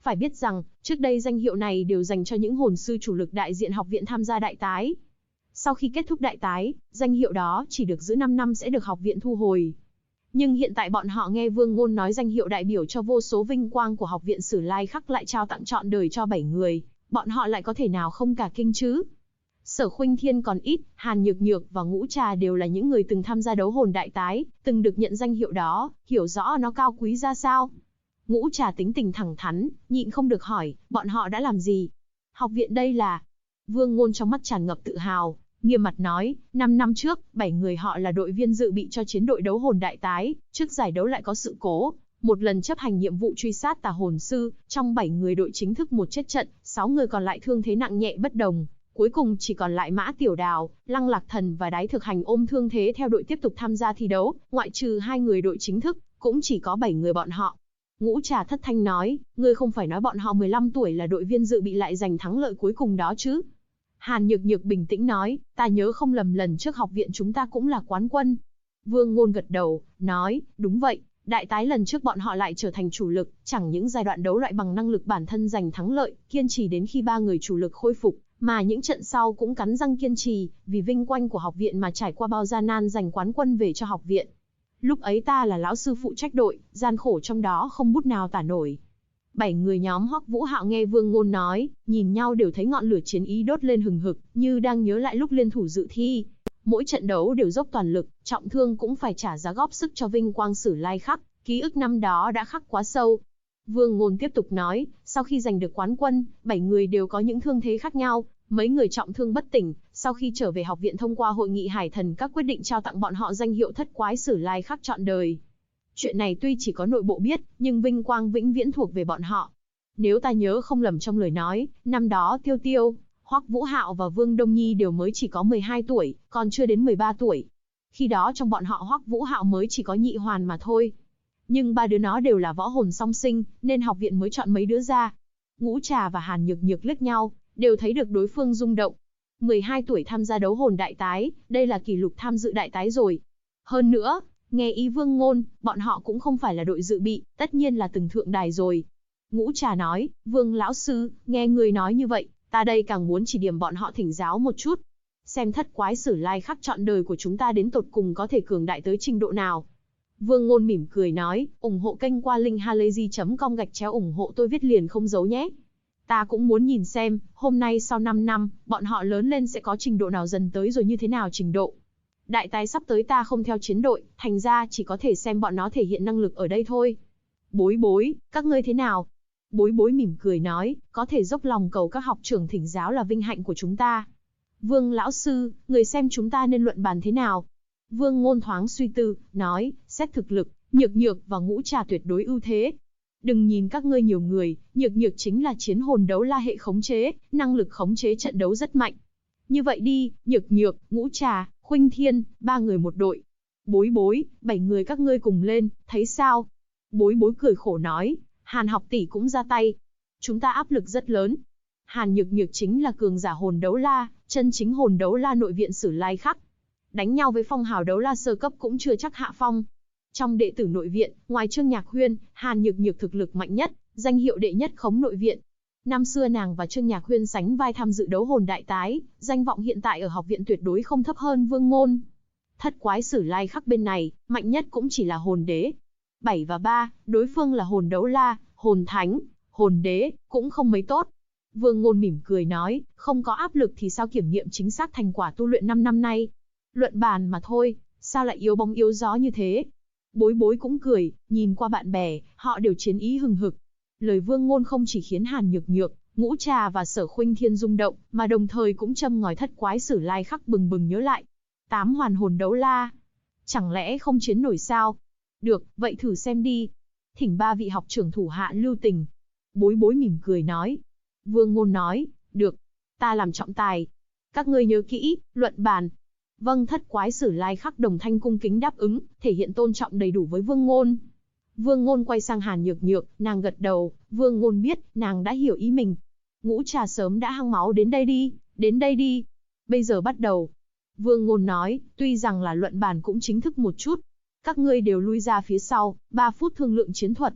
Phải biết rằng, trước đây danh hiệu này đều dành cho những hồn sư chủ lực đại diện học viện tham gia đại tái. Sau khi kết thúc đại tái, danh hiệu đó chỉ được giữ 5 năm sẽ được học viện thu hồi. Nhưng hiện tại bọn họ nghe Vương Ngôn nói danh hiệu đại biểu cho vô số vinh quang của học viện Sử Lai Khắc lại trao tặng trọn đời cho 7 người, bọn họ lại có thể nào không cả kinh chứ? Sở Khuynh Thiên còn ít, Hàn Nhược Nhược và Ngũ Trà đều là những người từng tham gia đấu hồn đại tái, từng được nhận danh hiệu đó, hiểu rõ nó cao quý ra sao. Ngũ Trà tính tình thẳng thắn, nhịn không được hỏi, bọn họ đã làm gì? Học viện đây là... Vương Ngôn trong mắt tràn ngập tự hào, nghiêm mặt nói, 5 năm trước, 7 người họ là đội viên dự bị cho chiến đội đấu hồn đại tái, trước giải đấu lại có sự cố. Một lần chấp hành nhiệm vụ truy sát tà hồn sư, trong 7 người đội chính thức một chết trận, 6 người còn lại thương thế nặng nhẹ bất đồng. Cuối cùng chỉ còn lại Mã Tiểu Đào, Lăng Lạc Thần và Đái Thực Hành ôm thương thế theo đội tiếp tục tham gia thi đấu, ngoại trừ 2 người đội chính thức, cũng chỉ có 7 người bọn họ. Ngũ Trà thất thanh nói, ngươi không phải nói bọn họ 15 tuổi là đội viên dự bị lại giành thắng lợi cuối cùng đó chứ? Hàn Nhược Nhược bình tĩnh nói, ta nhớ không lầm lần trước học viện chúng ta cũng là quán quân. Vương Ngôn gật đầu, nói, đúng vậy, đại tái lần trước bọn họ lại trở thành chủ lực, chẳng những giai đoạn đấu loại bằng năng lực bản thân giành thắng lợi, kiên trì đến khi 3 người chủ lực khôi phục, mà những trận sau cũng cắn răng kiên trì, vì vinh quang của học viện mà trải qua bao gian nan giành quán quân về cho học viện. Lúc ấy ta là lão sư phụ trách đội, gian khổ trong đó không bút nào tả nổi. 7 người nhóm Hoắc Vũ Hạo nghe Vương Ngôn nói, nhìn nhau đều thấy ngọn lửa chiến ý đốt lên hừng hực, như đang nhớ lại lúc liên thủ dự thi. Mỗi trận đấu đều dốc toàn lực, trọng thương cũng phải trả giá góp sức cho vinh quang Sử Lai Khắc, ký ức năm đó đã khắc quá sâu. Vương Ngôn tiếp tục nói, sau khi giành được quán quân, 7 người đều có những thương thế khác nhau, mấy người trọng thương bất tỉnh, sau khi trở về học viện thông qua hội nghị Hải Thần các quyết định trao tặng bọn họ danh hiệu thất quái Sử Lai Khắc trọn đời. Chuyện này tuy chỉ có nội bộ biết, nhưng vinh quang vĩnh viễn thuộc về bọn họ. Nếu ta nhớ không lầm trong lời nói, năm đó Tiêu Tiêu, Hoắc Vũ Hạo và Vương Đông Nhi đều mới chỉ có 12 tuổi, còn chưa đến 13 tuổi. Khi đó trong bọn họ Hoắc Vũ Hạo mới chỉ có nhị hoàn mà thôi. Nhưng 3 đứa nó đều là võ hồn song sinh, nên học viện mới chọn mấy đứa ra. Ngũ Trà và Hàn Nhược Nhược liếc nhau, đều thấy được đối phương rung động. 12 tuổi tham gia đấu hồn đại tái, đây là kỷ lục tham dự đại tái rồi. Hơn nữa, nghe ý Vương Ngôn, bọn họ cũng không phải là đội dự bị, tất nhiên là từng thượng đài rồi. Ngũ Trà nói, Vương lão sư, nghe người nói như vậy, ta đây càng muốn chỉ điểm bọn họ thỉnh giáo một chút. Xem thất quái Sử Lai Khắc trọn đời của chúng ta đến tột cùng có thể cường đại tới trình độ nào. Vương Ngôn mỉm cười nói, ủng hộ kênh qua link halayzi.com ủng hộ tôi viết liền không giấu nhé. Ta cũng muốn nhìn xem, hôm nay sau 5 năm, bọn họ lớn lên sẽ có trình độ nào dần tới rồi như thế nào trình độ. Đại tái sắp tới ta không theo chiến đội, thành ra chỉ có thể xem bọn nó thể hiện năng lực ở đây thôi. Bối bối, các ngươi thế nào? Bối bối mỉm cười nói, có thể dốc lòng cầu các học trưởng thỉnh giáo là vinh hạnh của chúng ta. Vương lão sư, người xem chúng ta nên luận bàn thế nào? Vương Ngôn thoáng suy tư, nói, xét thực lực, Nhược Nhược và Ngũ Trà tuyệt đối ưu thế. Đừng nhìn các ngươi nhiều người, Nhược Nhược chính là chiến hồn đấu la hệ khống chế, năng lực khống chế trận đấu rất mạnh. Như vậy đi, Nhược Nhược, Ngũ Trà, Khuynh Thiên, 3 người một đội. Bối bối, 7 người các ngươi cùng lên, thấy sao? Bối bối cười khổ nói, Hàn học tỷ cũng ra tay. Chúng ta áp lực rất lớn. Hàn Nhược Nhược chính là cường giả hồn đấu la, chân chính hồn đấu la nội viện Sử Lai Khắc. Đánh nhau với phong hào đấu la sơ cấp cũng chưa chắc hạ phong. Trong đệ tử nội viện, ngoài Trương Nhạc Huyên, Hàn Nhược Nhược thực lực mạnh nhất, danh hiệu đệ nhất khống nội viện. Năm xưa nàng và Trương Nhạc Huyên sánh vai tham dự đấu hồn đại tái, danh vọng hiện tại ở học viện tuyệt đối không thấp hơn Vương Ngôn. Thất quái Sử Lai Khắc bên này, mạnh nhất cũng chỉ là hồn đế. 7 và 3, đối phương là hồn đấu la, hồn thánh, hồn đế, cũng không mấy tốt. Vương Ngôn mỉm cười nói, không có áp lực thì sao kiểm nghiệm chính xác thành quả tu luyện 5 năm nay. Luận bàn mà thôi, sao lại yếu bóng yếu gió như thế? Bối bối cũng cười, nhìn qua bạn bè, họ đều chiến ý hừng hực. Lời Vương Ngôn không chỉ khiến Hàn Nhược Nhược, Ngũ Trà và Sở Khuynh Thiên rung động, mà đồng thời cũng châm ngòi thất quái Sử Lai Khắc bừng bừng nhớ lại. 8 hoàn hồn đấu la, chẳng lẽ không chiến nổi sao? Được, vậy thử xem đi. Thỉnh 3 vị học trưởng thủ hạ lưu tình. Bối bối mỉm cười nói. Vương Ngôn nói, được, ta làm trọng tài. Các ngươi nhớ kỹ, luận bàn. Vâng, thất quái Sử Lai Khắc đồng thanh cung kính đáp ứng, thể hiện tôn trọng đầy đủ với Vương Ngôn. Vương Ngôn quay sang Hàn Nhược Nhược, nàng gật đầu, Vương Ngôn biết, nàng đã hiểu ý mình. Ngũ Trà sớm đã hăng máu đến đây đi, đến đây đi. Bây giờ bắt đầu. Vương Ngôn nói, tuy rằng là luận bàn cũng chính thức một chút. Các ngươi đều lui ra phía sau, 3 phút thương lượng chiến thuật.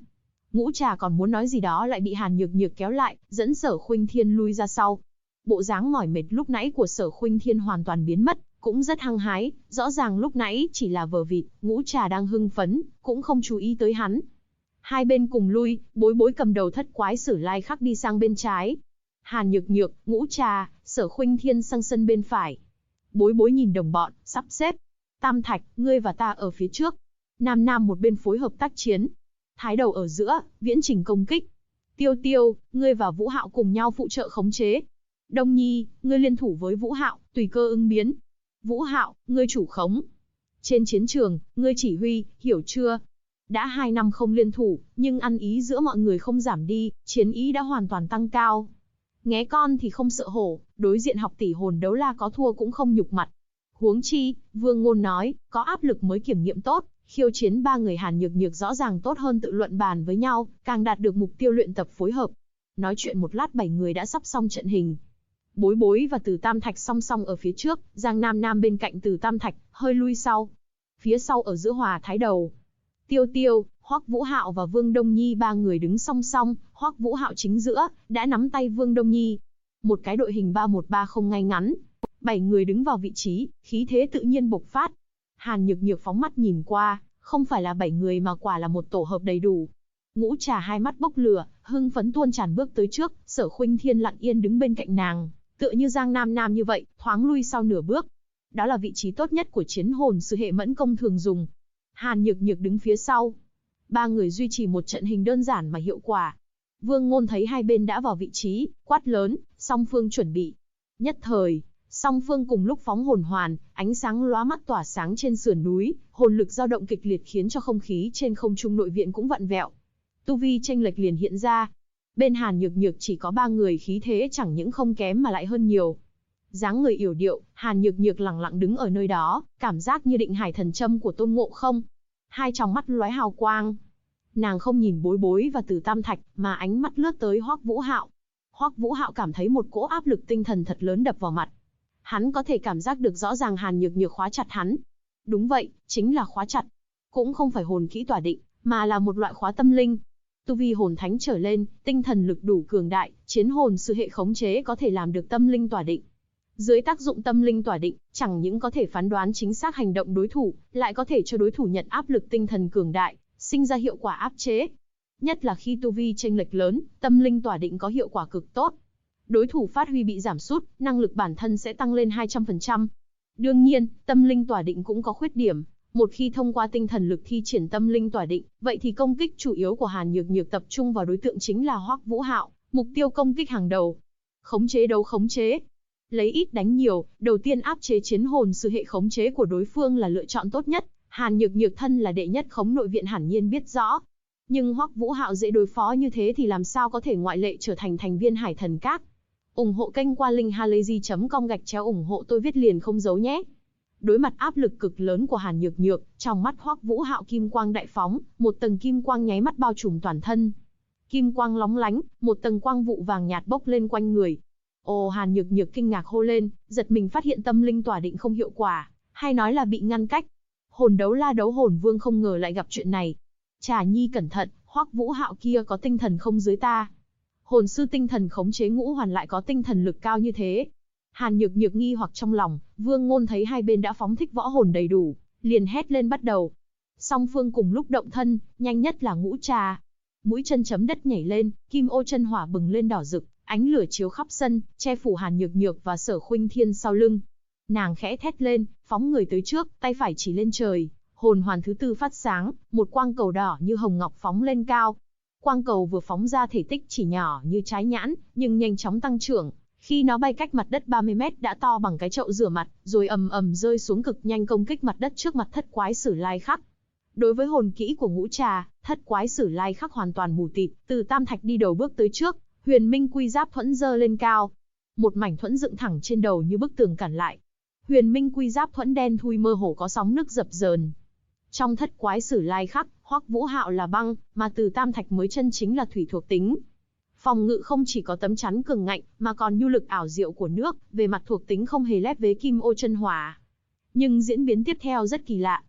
Ngũ Trà còn muốn nói gì đó lại bị Hàn Nhược Nhược kéo lại, dẫn Sở Khuynh Thiên lui ra sau. Bộ dáng mỏi mệt lúc nãy của Sở Khuynh Thiên hoàn toàn biến mất, cũng rất hăng hái, rõ ràng lúc nãy chỉ là vờ vịt, Ngũ Trà đang hưng phấn, cũng không chú ý tới hắn. Hai bên cùng lui, Bối Bối cầm đầu thất quái Sử Lai Khắc đi sang bên trái. Hàn Nhược Nhược, Ngũ Trà, Sở Khuynh Thiên sang sân bên phải. Bối Bối nhìn đồng bọn, sắp xếp. Tam Thạch, ngươi và ta ở phía trước. Nam Nam một bên phối hợp tác chiến. Thái Đầu ở giữa, viễn trình công kích. Tiêu Tiêu, ngươi và Vũ Hạo cùng nhau phụ trợ khống chế. Đông Nhi, ngươi liên thủ với Vũ Hạo, tùy cơ ứng biến. Vũ Hạo, ngươi chủ khống. Trên chiến trường, ngươi chỉ huy, hiểu chưa? Đã 2 năm không liên thủ, nhưng ăn ý giữa mọi người không giảm đi, chiến ý đã hoàn toàn tăng cao. Nghé con thì không sợ hổ, đối diện học tỷ hồn đấu la có thua cũng không nhục mặt. Huống chi, Vương Ngôn nói, có áp lực mới kiểm nghiệm tốt, khiêu chiến 3 người Hàn Nhược Nhược rõ ràng tốt hơn tự luận bàn với nhau, càng đạt được mục tiêu luyện tập phối hợp. Nói chuyện một lát 7 người đã sắp xong trận hình. Bối Bối và Từ Tam Thạch song song ở phía trước, Giang Nam Nam bên cạnh Từ Tam Thạch, hơi lui sau. Phía sau ở giữa Hòa Thái Đầu. Tiêu Tiêu, Hoắc Vũ Hạo và Vương Đông Nhi 3 người đứng song song, Hoắc Vũ Hạo chính giữa, đã nắm tay Vương Đông Nhi. Một cái đội hình 3-1-3 không ngay ngắn. 7 người đứng vào vị trí, khí thế tự nhiên bộc phát. Hàn Nhược Nhược phóng mắt nhìn qua, không phải là 7 người mà quả là một tổ hợp đầy đủ. Ngũ Trà hai mắt bốc lửa, hưng phấn tuôn tràn bước tới trước, Sở Khuynh Thiên lặng yên đứng bên cạnh nàng, tựa như Giang Nam Nam như vậy, thoáng lui sau nửa bước. Đó là vị trí tốt nhất của chiến hồn sư hệ mẫn công thường dùng. Hàn Nhược Nhược đứng phía sau. 3 người duy trì một trận hình đơn giản mà hiệu quả. Vương Ngôn thấy hai bên đã vào vị trí, quát lớn, song phương chuẩn bị. Nhất thời, song phương cùng lúc phóng hồn hoàn, ánh sáng lóa mắt tỏa sáng trên sườn núi, hồn lực dao động kịch liệt khiến cho không khí trên không trung nội viện cũng vặn vẹo. Tu vi chênh lệch liền hiện ra. Bên Hàn Nhược Nhược chỉ có 3 người khí thế chẳng những không kém mà lại hơn nhiều. Dáng người yểu điệu, Hàn Nhược Nhược lặng lặng đứng ở nơi đó, cảm giác như định hải thần châm của Tôn Ngộ Không. Hai tròng mắt lóe hào quang. Nàng không nhìn Bối Bối và Từ Tam Thạch, mà ánh mắt lướt tới Hoắc Vũ Hạo. Hoắc Vũ Hạo cảm thấy một cỗ áp lực tinh thần thật lớn đập vào mặt. Hắn có thể cảm giác được rõ ràng Hàn Nhược Nhược khóa chặt hắn. Đúng vậy, chính là khóa chặt. Cũng không phải hồn kỹ tỏa định, mà là một loại khóa tâm linh. Tu vi hồn thánh trở lên, tinh thần lực đủ cường đại, chiến hồn sư hệ khống chế có thể làm được tâm linh tỏa định. Dưới tác dụng tâm linh tỏa định, chẳng những có thể phán đoán chính xác hành động đối thủ, lại có thể cho đối thủ nhận áp lực tinh thần cường đại, sinh ra hiệu quả áp chế. Nhất là khi tu vi chênh lệch lớn, tâm linh tỏa định có hiệu quả cực tốt. Đối thủ phát huy bị giảm sút, năng lực bản thân sẽ tăng lên 200%. Đương nhiên, tâm linh tỏa định cũng có khuyết điểm. Một khi thông qua tinh thần lực thi triển tâm linh tỏa định, vậy thì công kích chủ yếu của Hàn Nhược Nhược tập trung vào đối tượng chính là Hoắc Vũ Hạo, mục tiêu công kích hàng đầu. Khống chế đấu khống chế. Lấy ít đánh nhiều, đầu tiên áp chế chiến hồn sư hệ khống chế của đối phương là lựa chọn tốt nhất. Hàn Nhược Nhược thân là đệ nhất khống nội viện hẳn nhiên biết rõ. Nhưng Hoắc Vũ Hạo dễ đối phó như thế thì làm sao có thể ngoại lệ trở thành thành viên Hải Thần Các. Ủng hộ kênh qua linkhalazy.com/ủng hộ tôi viết liền không giấu nhé. Đối mặt áp lực cực lớn của Hàn Nhược Nhược, trong mắt Hoắc Vũ Hạo kim quang đại phóng, một tầng kim quang nháy mắt bao trùm toàn thân. Kim quang lóng lánh, một tầng quang vụ vàng nhạt bốc lên quanh người. Ồ, Hàn Nhược Nhược kinh ngạc hô lên, giật mình phát hiện tâm linh tỏa định không hiệu quả, hay nói là bị ngăn cách. Hồn đấu la đấu hồn vương không ngờ lại gặp chuyện này. Trà Nhi cẩn thận, Hoắc Vũ Hạo kia có tinh thần không dưới ta. Hồn sư tinh thần khống chế ngũ hoàn lại có tinh thần lực cao như thế. Hàn Nhược Nhược nghi hoặc trong lòng, Vương Ngôn thấy hai bên đã phóng thích võ hồn đầy đủ, liền hét lên bắt đầu. Song phương cùng lúc động thân, nhanh nhất là Ngũ Trà. Mũi chân chấm đất nhảy lên, kim ô chân hỏa bừng lên đỏ rực, ánh lửa chiếu khắp sân, che phủ Hàn Nhược Nhược và Sở Khuynh Thiên sau lưng. Nàng khẽ thét lên, phóng người tới trước, tay phải chỉ lên trời, hồn hoàn thứ tư phát sáng, một quang cầu đỏ như hồng ngọc phóng lên cao. Quang cầu vừa phóng ra thể tích chỉ nhỏ như trái nhãn, nhưng nhanh chóng tăng trưởng. Khi nó bay cách mặt đất 30 mét đã to bằng cái chậu rửa mặt, rồi ầm ầm rơi xuống cực nhanh công kích mặt đất trước mặt thất quái Sử Lai Khắc. Đối với hồn kỹ của Ngũ Trà, thất quái Sử Lai Khắc hoàn toàn mù tịt, Từ Tam Thạch đi đầu bước tới trước, Huyền Minh Quy Giáp thuẫn giơ lên cao. Một mảnh thuẫn dựng thẳng trên đầu như bức tường cản lại. Huyền Minh Quy Giáp thuẫn đen thui mơ hồ có sóng nước dập dờn. Trong thất quái Sử Lai Khắc, Hoắc Vũ Hạo là băng, mà Từ Tam Thạch mới chân chính là thủy thuộc tính. Phòng ngự không chỉ có tấm chắn cường ngạnh, mà còn nhu lực ảo diệu của nước, về mặt thuộc tính không hề lép vế kim ô chân hỏa. Nhưng diễn biến tiếp theo rất kỳ lạ.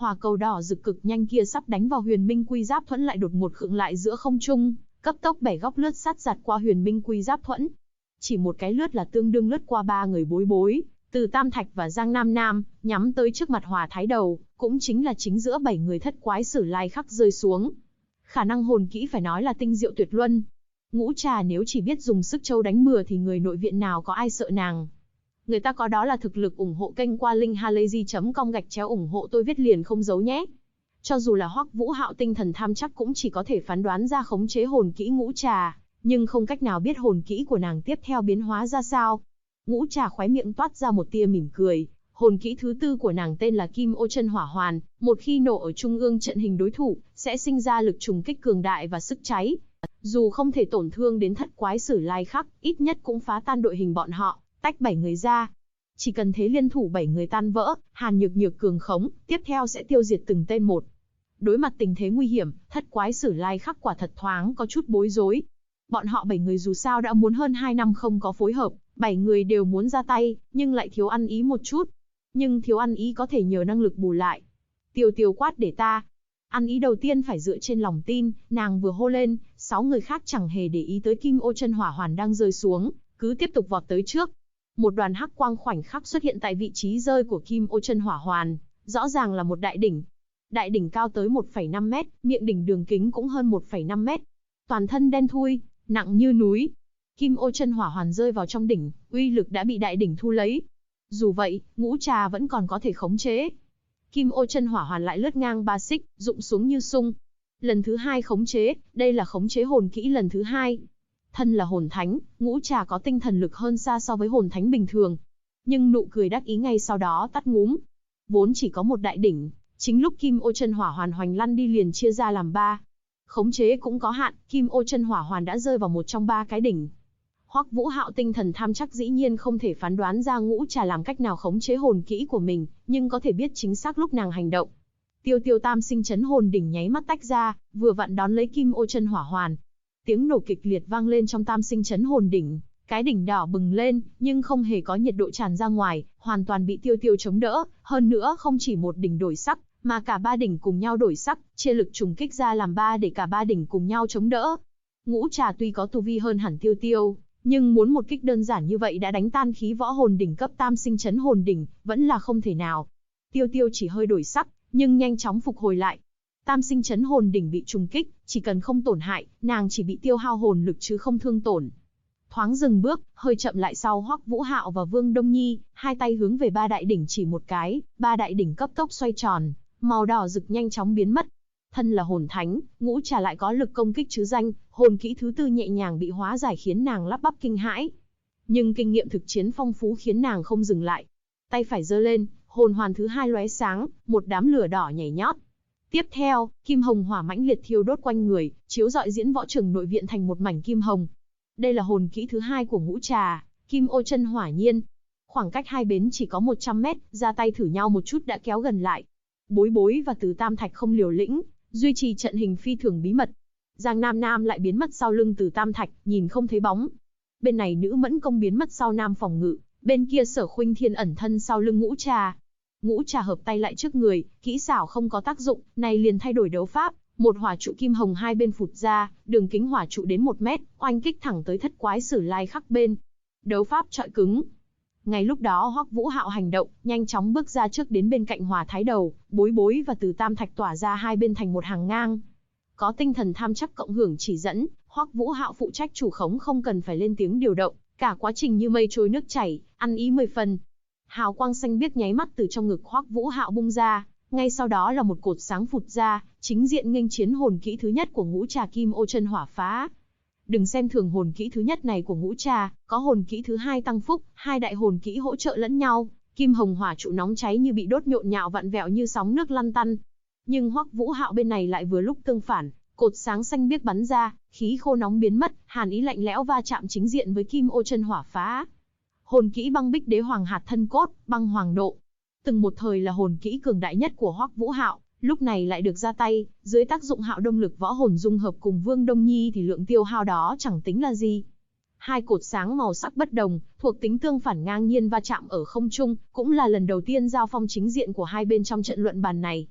Hỏa cầu đỏ rực cực nhanh kia sắp đánh vào Huyền Minh Quy Giáp Thuẫn lại đột ngột khựng lại giữa không trung, cấp tốc bẻ góc lướt sát giạt qua Huyền Minh Quy Giáp Thuẫn. Chỉ một cái lướt là tương đương lướt qua ba người Bối Bối, Từ Tam Thạch và Giang Nam Nam, nhắm tới trước mặt Hỏa Thái Đầu, cũng chính là chính giữa 7 người thất quái Sử Lai Khắc rơi xuống. Khả năng hồn kỹ phải nói là tinh diệu tuyệt luân. Ngũ Trà nếu chỉ biết dùng sức châu đánh bừa thì người nội viện nào có ai sợ nàng. Người ta có đó là thực lực. Ủng hộ kênh qua link halayzi.com ủng hộ tôi viết liền không giấu nhé. Cho dù là Hoắc Vũ Hạo tinh thần tham chắc cũng chỉ có thể phán đoán ra khống chế hồn kỹ Ngũ Trà, nhưng không cách nào biết hồn kỹ của nàng tiếp theo biến hóa ra sao. Ngũ Trà khóe miệng toát ra một tia mỉm cười, hồn kỹ thứ tư của nàng tên là Kim Ô Chân Hỏa Hoàn, một khi nổ ở trung ương trận hình đối thủ, sẽ sinh ra lực trùng kích cường đại và sức cháy. Dù không thể tổn thương đến thất quái Sử Lai Khắc, ít nhất cũng phá tan đội hình bọn họ, tách 7 người ra. Chỉ cần thế liên thủ 7 người tan vỡ, Hàn Nhược Nhược cường khống, tiếp theo sẽ tiêu diệt từng tên một. Đối mặt tình thế nguy hiểm, thất quái Sử Lai Khắc quả thật thoáng có chút bối rối. Bọn họ 7 người dù sao đã muốn hơn 2 năm không có phối hợp, 7 người đều muốn ra tay, nhưng lại thiếu ăn ý một chút. Nhưng thiếu ăn ý có thể nhờ năng lực bù lại. Tiêu Tiêu quát để ta. Ăn ý đầu tiên phải dựa trên lòng tin, nàng vừa hô lên, 6 người khác chẳng hề để ý tới Kim Ô Chân Hỏa Hoàn đang rơi xuống, cứ tiếp tục vọt tới trước. Một đoàn hắc quang khoảnh khắc xuất hiện tại vị trí rơi của Kim Ô Chân Hỏa Hoàn, rõ ràng là một đại đỉnh. Đại đỉnh cao tới 1,5 mét, miệng đỉnh đường kính cũng hơn 1,5 mét. Toàn thân đen thui, nặng như núi. Kim Ô Chân Hỏa Hoàn rơi vào trong đỉnh, uy lực đã bị đại đỉnh thu lấy. Dù vậy, Ngũ Trà vẫn còn có thể khống chế. Kim Ô Chân Hỏa Hoàn lại lướt ngang 3 xích, rụng xuống như sung. Lần thứ 2 khống chế, đây là khống chế hồn kỹ lần thứ 2. Thân là hồn thánh, Ngũ Trà có tinh thần lực hơn xa so với hồn thánh bình thường. Nhưng nụ cười đắc ý ngay sau đó tắt ngúm. Vốn chỉ có một đại đỉnh, chính lúc Kim Ô Chân Hỏa Hoàn hoành lăn đi liền chia ra làm 3. Khống chế cũng có hạn, Kim Ô Chân Hỏa Hoàn đã rơi vào một trong 3 cái đỉnh. Hoắc Vũ Hạo tinh thần tham chắc dĩ nhiên không thể phán đoán ra Ngũ Trà làm cách nào khống chế hồn kỹ của mình, nhưng có thể biết chính xác lúc nàng hành động. Tiêu Tiêu Tam Sinh Chấn Hồn đỉnh nháy mắt tách ra, vừa vặn đón lấy Kim Ô Chân Hỏa Hoàn. Tiếng nổ kịch liệt vang lên trong Tam Sinh Chấn Hồn đỉnh, cái đỉnh đỏ bừng lên, nhưng không hề có nhiệt độ tràn ra ngoài, hoàn toàn bị Tiêu Tiêu chống đỡ, hơn nữa không chỉ một đỉnh đổi sắc, mà cả 3 đỉnh cùng nhau đổi sắc, chia lực trùng kích ra làm 3 để cả 3 đỉnh cùng nhau chống đỡ. Ngũ Trà tuy có tu vi hơn hẳn Tiêu Tiêu, nhưng muốn một kích đơn giản như vậy đã đánh tan khí võ hồn đỉnh cấp Tam Sinh Chấn Hồn đỉnh, vẫn là không thể nào. Tiêu Tiêu chỉ hơi đổi sắc, nhưng nhanh chóng phục hồi lại. Tam Sinh Chấn Hồn đỉnh bị trùng kích, chỉ cần không tổn hại, nàng chỉ bị tiêu hao hồn lực chứ không thương tổn. Thoáng dừng bước, hơi chậm lại sau Hoắc Vũ Hạo và Vương Đông Nhi, hai tay hướng về 3 đại đỉnh chỉ một cái, 3 đại đỉnh cấp tốc xoay tròn, màu đỏ rực nhanh chóng biến mất. Thân là hồn thánh, Ngũ Trà lại có lực công kích chứ danh, hồn kỹ thứ tư nhẹ nhàng bị hóa giải khiến nàng lắp bắp kinh hãi. Nhưng kinh nghiệm thực chiến phong phú khiến nàng không dừng lại. Tay phải giơ lên, hồn hoàn thứ 2 lóe sáng, một đám lửa đỏ nhảy nhót. Tiếp theo, kim hồng hỏa mãnh liệt thiêu đốt quanh người, chiếu rọi diễn võ trường nội viện thành một mảnh kim hồng. Đây là hồn kỹ thứ 2 của Ngũ Trà, Kim Ô Chân Hỏa Nhiên. Khoảng cách hai bên chỉ có 100 mét, ra tay thử nhau một chút đã kéo gần lại. Bối Bối và Từ Tam Thạch không liều lĩnh, duy trì trận hình phi thường bí mật. Giang Nam Nam lại biến mất sau lưng Từ Tam Thạch, nhìn không thấy bóng. Bên này Nữ Mẫn Công biến mất sau Nam phòng ngự, bên kia Sở Khuynh Thiên ẩn thân sau lưng Ngũ Trà. Ngũ Trà hợp tay lại trước người, kỹ xảo không có tác dụng, này liền thay đổi đấu pháp, một hỏa trụ kim hồng hai bên phụt ra, đường kính hỏa trụ đến 1 mét, oanh kích thẳng tới thất quái Sử Lai Khắc bên. Đấu pháp trọi cứng. Ngay lúc đó Hoắc Vũ Hạo hành động, nhanh chóng bước ra trước đến bên cạnh Hỏa Thái Đầu, Bối Bối và Từ Tam Thạch tỏa ra hai bên thành một hàng ngang. Có tinh thần tham chắc cộng hưởng chỉ dẫn, Hoắc Vũ Hạo phụ trách chủ khống không cần phải lên tiếng điều động, cả quá trình như mây trôi nước chảy, ăn ý 10 phần. Hào quang xanh biếc nháy mắt từ trong ngực Hoắc Vũ Hạo bung ra, ngay sau đó là một cột sáng phụt ra, chính diện nghênh chiến hồn kỹ thứ nhất của Ngũ Trà Kim Ô Chân Hỏa Phá. Đừng xem thường hồn kỹ thứ nhất này của Ngũ Trà, có hồn kỹ thứ 2 tăng phúc, hai đại hồn kỹ hỗ trợ lẫn nhau, kim hồng hỏa trụ nóng cháy như bị đốt nhộn nhạo vặn vẹo như sóng nước lăn tăn. Nhưng Hoắc Vũ Hạo bên này lại vừa lúc tương phản, cột sáng xanh biếc bắn ra, khí khô nóng biến mất, hàn ý lạnh lẽo va chạm chính diện với Kim Ô Chân Hỏa Phá. Hồn kỹ Băng Bích Đế Hoàng Hạt Thân Cốt, Băng Hoàng Độ. Từng một thời là hồn kỹ cường đại nhất của Hoắc Vũ Hạo, lúc này lại được ra tay, dưới tác dụng Hạo Đông Lực võ hồn dung hợp cùng Vương Đông Nhi thì lượng tiêu hao đó chẳng tính là gì. Hai cột sáng màu sắc bất đồng, thuộc tính tương phản ngang nhiên va chạm ở không trung, cũng là lần đầu tiên giao phong chính diện của hai bên trong trận luận bàn này.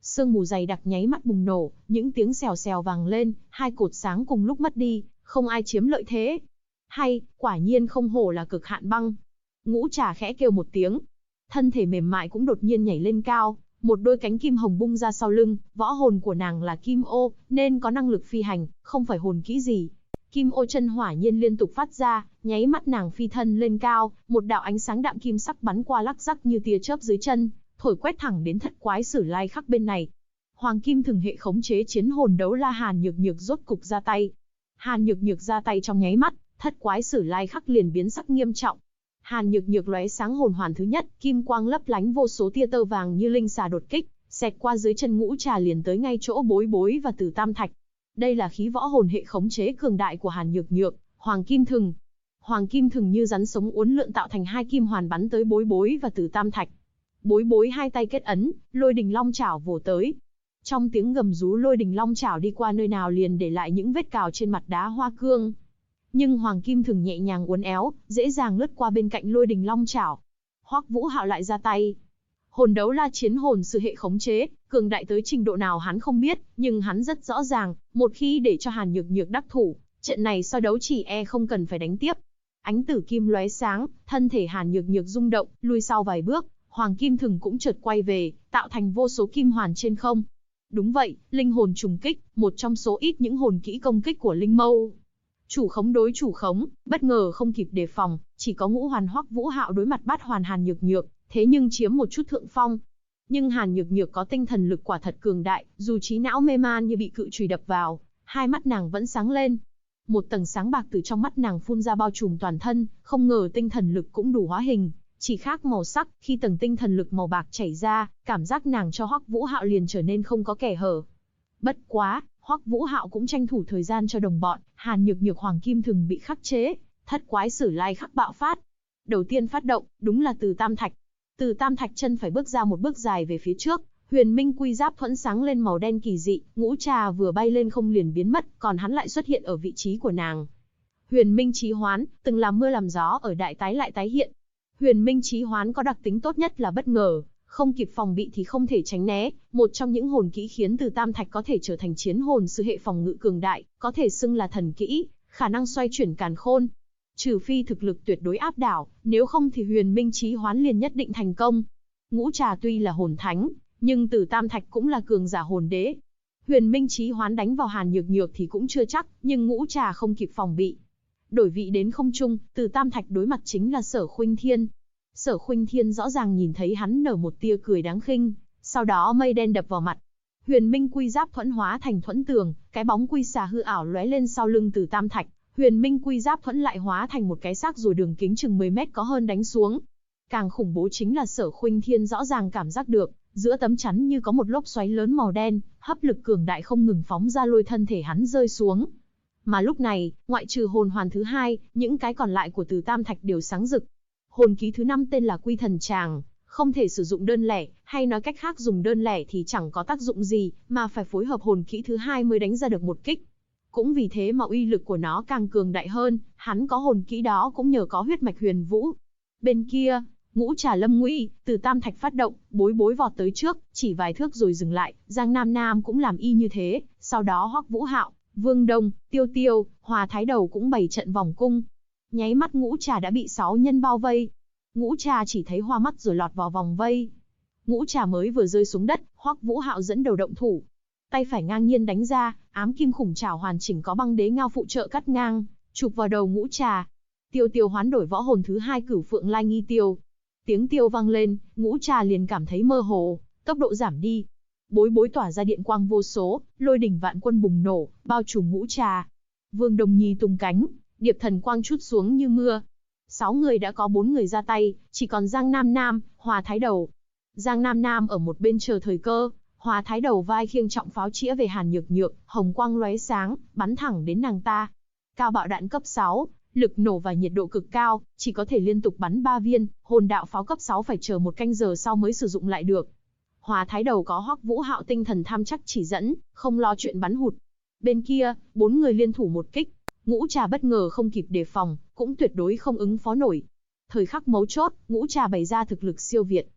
Sương mù dày đặc nháy mắt bùng nổ, những tiếng xèo xèo vang lên, hai cột sáng cùng lúc mất đi, không ai chiếm lợi thế. Hay, quả nhiên không hổ là cực hạn băng. Ngũ Trà khẽ kêu một tiếng, thân thể mềm mại cũng đột nhiên nhảy lên cao, một đôi cánh kim hồng bung ra sau lưng, võ hồn của nàng là kim ô, nên có năng lực phi hành, không phải hồn kỹ gì. Kim ô chân hỏa nhiên liên tục phát ra, nháy mắt nàng phi thân lên cao, một đạo ánh sáng đạm kim sắc bắn qua lắc rắc như tia chớp dưới chân, thổi quét thẳng đến Thất Quái Sử Lai Khắc bên này. Hoàng Kim Thường hệ khống chế chiến hồn đấu la Hàn Nhược Nhược rốt cục ra tay. Hàn Nhược Nhược ra tay trong nháy mắt, Thất Quái Sử Lai Khắc liền biến sắc nghiêm trọng. Hàn Nhược Nhược lóe sáng hồn hoàn thứ nhất, kim quang lấp lánh vô số tia tơ vàng như linh xà đột kích, xẹt qua dưới chân Ngũ Trà liền tới ngay chỗ Bối Bối và Từ Tam Thạch. Đây là khí võ hồn hệ khống chế cường đại của Hàn Nhược Nhược, Hoàng Kim Thừng. Hoàng Kim Thừng như rắn sống uốn lượn tạo thành hai kim hoàn bắn tới Bối Bối và Từ Tam Thạch. Bối Bối hai tay kết ấn, Lôi Đình Long Chảo vồ tới. Trong tiếng gầm rú Lôi Đình Long Chảo đi qua nơi nào liền để lại những vết cào trên mặt đá hoa cương. Nhưng Hoàng Kim Thừng nhẹ nhàng uốn éo, dễ dàng lướt qua bên cạnh Lôi Đình Long Chảo. Hoắc Vũ Hạo lại ra tay. Hồn đấu la chiến hồn sư hệ khống chế, cường đại tới trình độ nào hắn không biết, nhưng hắn rất rõ ràng, một khi để cho Hàn Nhược Nhược đắc thủ, trận này so đấu chỉ không cần phải đánh tiếp. Ánh tử kim lóe sáng, thân thể Hàn Nhược Nhược rung động, lùi sau vài bước, Hoàng Kim Thừng cũng chợt quay về, tạo thành vô số kim hoàn trên không. Đúng vậy, linh hồn trùng kích, một trong số ít những hồn kỹ công kích của Linh Mâu. Chủ khống đối chủ khống, bất ngờ không kịp đề phòng, chỉ có ngũ hoàn Hoắc Vũ Hạo đối mặt bát hoàn Hàn Nhược Nhược, thế nhưng chiếm một chút thượng phong. Nhưng Hàn Nhược Nhược có tinh thần lực quả thật cường đại, dù trí não mê man như bị cự chùy đập vào, hai mắt nàng vẫn sáng lên. Một tầng sáng bạc từ trong mắt nàng phun ra bao trùm toàn thân, không ngờ tinh thần lực cũng đủ hóa hình, chỉ khác màu sắc, khi tầng tinh thần lực màu bạc chảy ra, cảm giác nàng cho Hoắc Vũ Hạo liền trở nên không có kẻ hở. Bất quá, Hoắc Vũ Hạo cũng tranh thủ thời gian cho đồng bọn, Hàn Nhược Nhược Hoàng Kim Thừng bị khắc chế, Thất Quái Sử Lai Khắc bạo phát. Đầu tiên phát động, đúng là Từ Tam Thạch. Từ Tam Thạch chân phải bước ra một bước dài về phía trước, Huyền Minh Quy Giáp thuẫn sáng lên màu đen kỳ dị, Ngũ Trà vừa bay lên không liền biến mất, còn hắn lại xuất hiện ở vị trí của nàng. Huyền Minh Chí Hoán, từng làm mưa làm gió ở đại tái lại tái hiện. Huyền Minh Chí Hoán có đặc tính tốt nhất là bất ngờ, không kịp phòng bị thì không thể tránh né, một trong những hồn kỹ khiến Từ Tam Thạch có thể trở thành chiến hồn sư hệ phòng ngự cường đại, có thể xưng là thần kỹ, khả năng xoay chuyển càn khôn. Trừ phi thực lực tuyệt đối áp đảo, nếu không thì Huyền Minh Chí Hoán liền nhất định thành công. Ngũ Trà tuy là hồn thánh, nhưng Từ Tam Thạch cũng là cường giả hồn đế. Huyền Minh Chí Hoán đánh vào Hàn Nhược Nhược thì cũng chưa chắc, nhưng Ngũ Trà không kịp phòng bị. Đổi vị đến không trung, Từ Tam Thạch đối mặt chính là Sở Khuynh Thiên. Sở Khuynh Thiên rõ ràng nhìn thấy hắn nở một tia cười đáng khinh, sau đó mây đen đập vào mặt. Huyền Minh Quy Giáp thuẫn hóa thành thuẫn tường, cái bóng quy xà hư ảo lóe lên sau lưng Từ Tam Thạch. Huyền Minh Quy Giáp thuẫn lại hóa thành một cái xác rồi đường kính chừng 10 mét có hơn đánh xuống. Càng khủng bố chính là Sở Khuynh Thiên rõ ràng cảm giác được, giữa tấm chắn như có một lốc xoáy lớn màu đen, hấp lực cường đại không ngừng phóng ra lôi thân thể hắn rơi xuống. Mà lúc này, ngoại trừ hồn hoàn thứ hai, những cái còn lại của Từ Tam Thạch đều sáng rực. Hồn ký thứ 5 tên là Quy Thần Tràng, không thể sử dụng đơn lẻ, hay nói cách khác dùng đơn lẻ thì chẳng có tác dụng gì, mà phải phối hợp hồn kỹ thứ hai mới đánh ra được một kích. Cũng vì thế mà uy lực của nó càng cường đại hơn, hắn có hồn kỹ đó cũng nhờ có huyết mạch huyền vũ. Bên kia, Ngũ Trà lâm nguy, Từ Tam Thạch phát động, Bối Bối vọt tới trước, chỉ vài thước rồi dừng lại, Giang Nam Nam cũng làm y như thế, sau đó Hoắc Vũ Hạo, Vương Đông, Tiêu Tiêu, Hòa Thái Đầu cũng bày trận vòng cung. Nháy mắt Ngũ Trà đã bị 6 nhân bao vây. Ngũ Trà chỉ thấy hoa mắt rồi lọt vào vòng vây. Ngũ Trà mới vừa rơi xuống đất, Hoắc Vũ Hạo dẫn đầu động thủ. Tay phải ngang nhiên đánh ra, ám kim khủng trảo hoàn chỉnh có băng đế ngao phụ trợ cắt ngang, chụp vào đầu Ngũ Trà. Tiêu Tiêu hoán đổi võ hồn thứ hai Cửu Phượng Lai Nghi Tiêu. Tiếng tiêu vang lên, Ngũ Trà liền cảm thấy mơ hồ, tốc độ giảm đi. Bối Bối tỏa ra điện quang vô số, lôi đỉnh vạn quân bùng nổ, bao trùm Ngũ Trà. Vương Đồng Nhi tung cánh, điệp thần quang trút xuống như mưa. 6 người đã có 4 người ra tay, chỉ còn Giang Nam Nam, Hòa Thái Đầu. Giang Nam Nam ở một bên chờ thời cơ, Hòa Thái Đầu vai khiêng trọng pháo chĩa về Hàn Nhược Nhược, hồng quang lóe sáng, bắn thẳng đến nàng ta. Cao bạo đạn cấp 6, lực nổ và nhiệt độ cực cao, chỉ có thể liên tục bắn 3 viên, hồn đạo pháo cấp 6 phải chờ 1 canh giờ sau mới sử dụng lại được. Hòa Thái Đầu có Hoắc Vũ Hạo tinh thần tham chắc chỉ dẫn, không lo chuyện bắn hụt. Bên kia, 4 người liên thủ một kích, Ngũ Trà bất ngờ không kịp đề phòng, cũng tuyệt đối không ứng phó nổi. Thời khắc mấu chốt, Ngũ Trà bày ra thực lực siêu việt.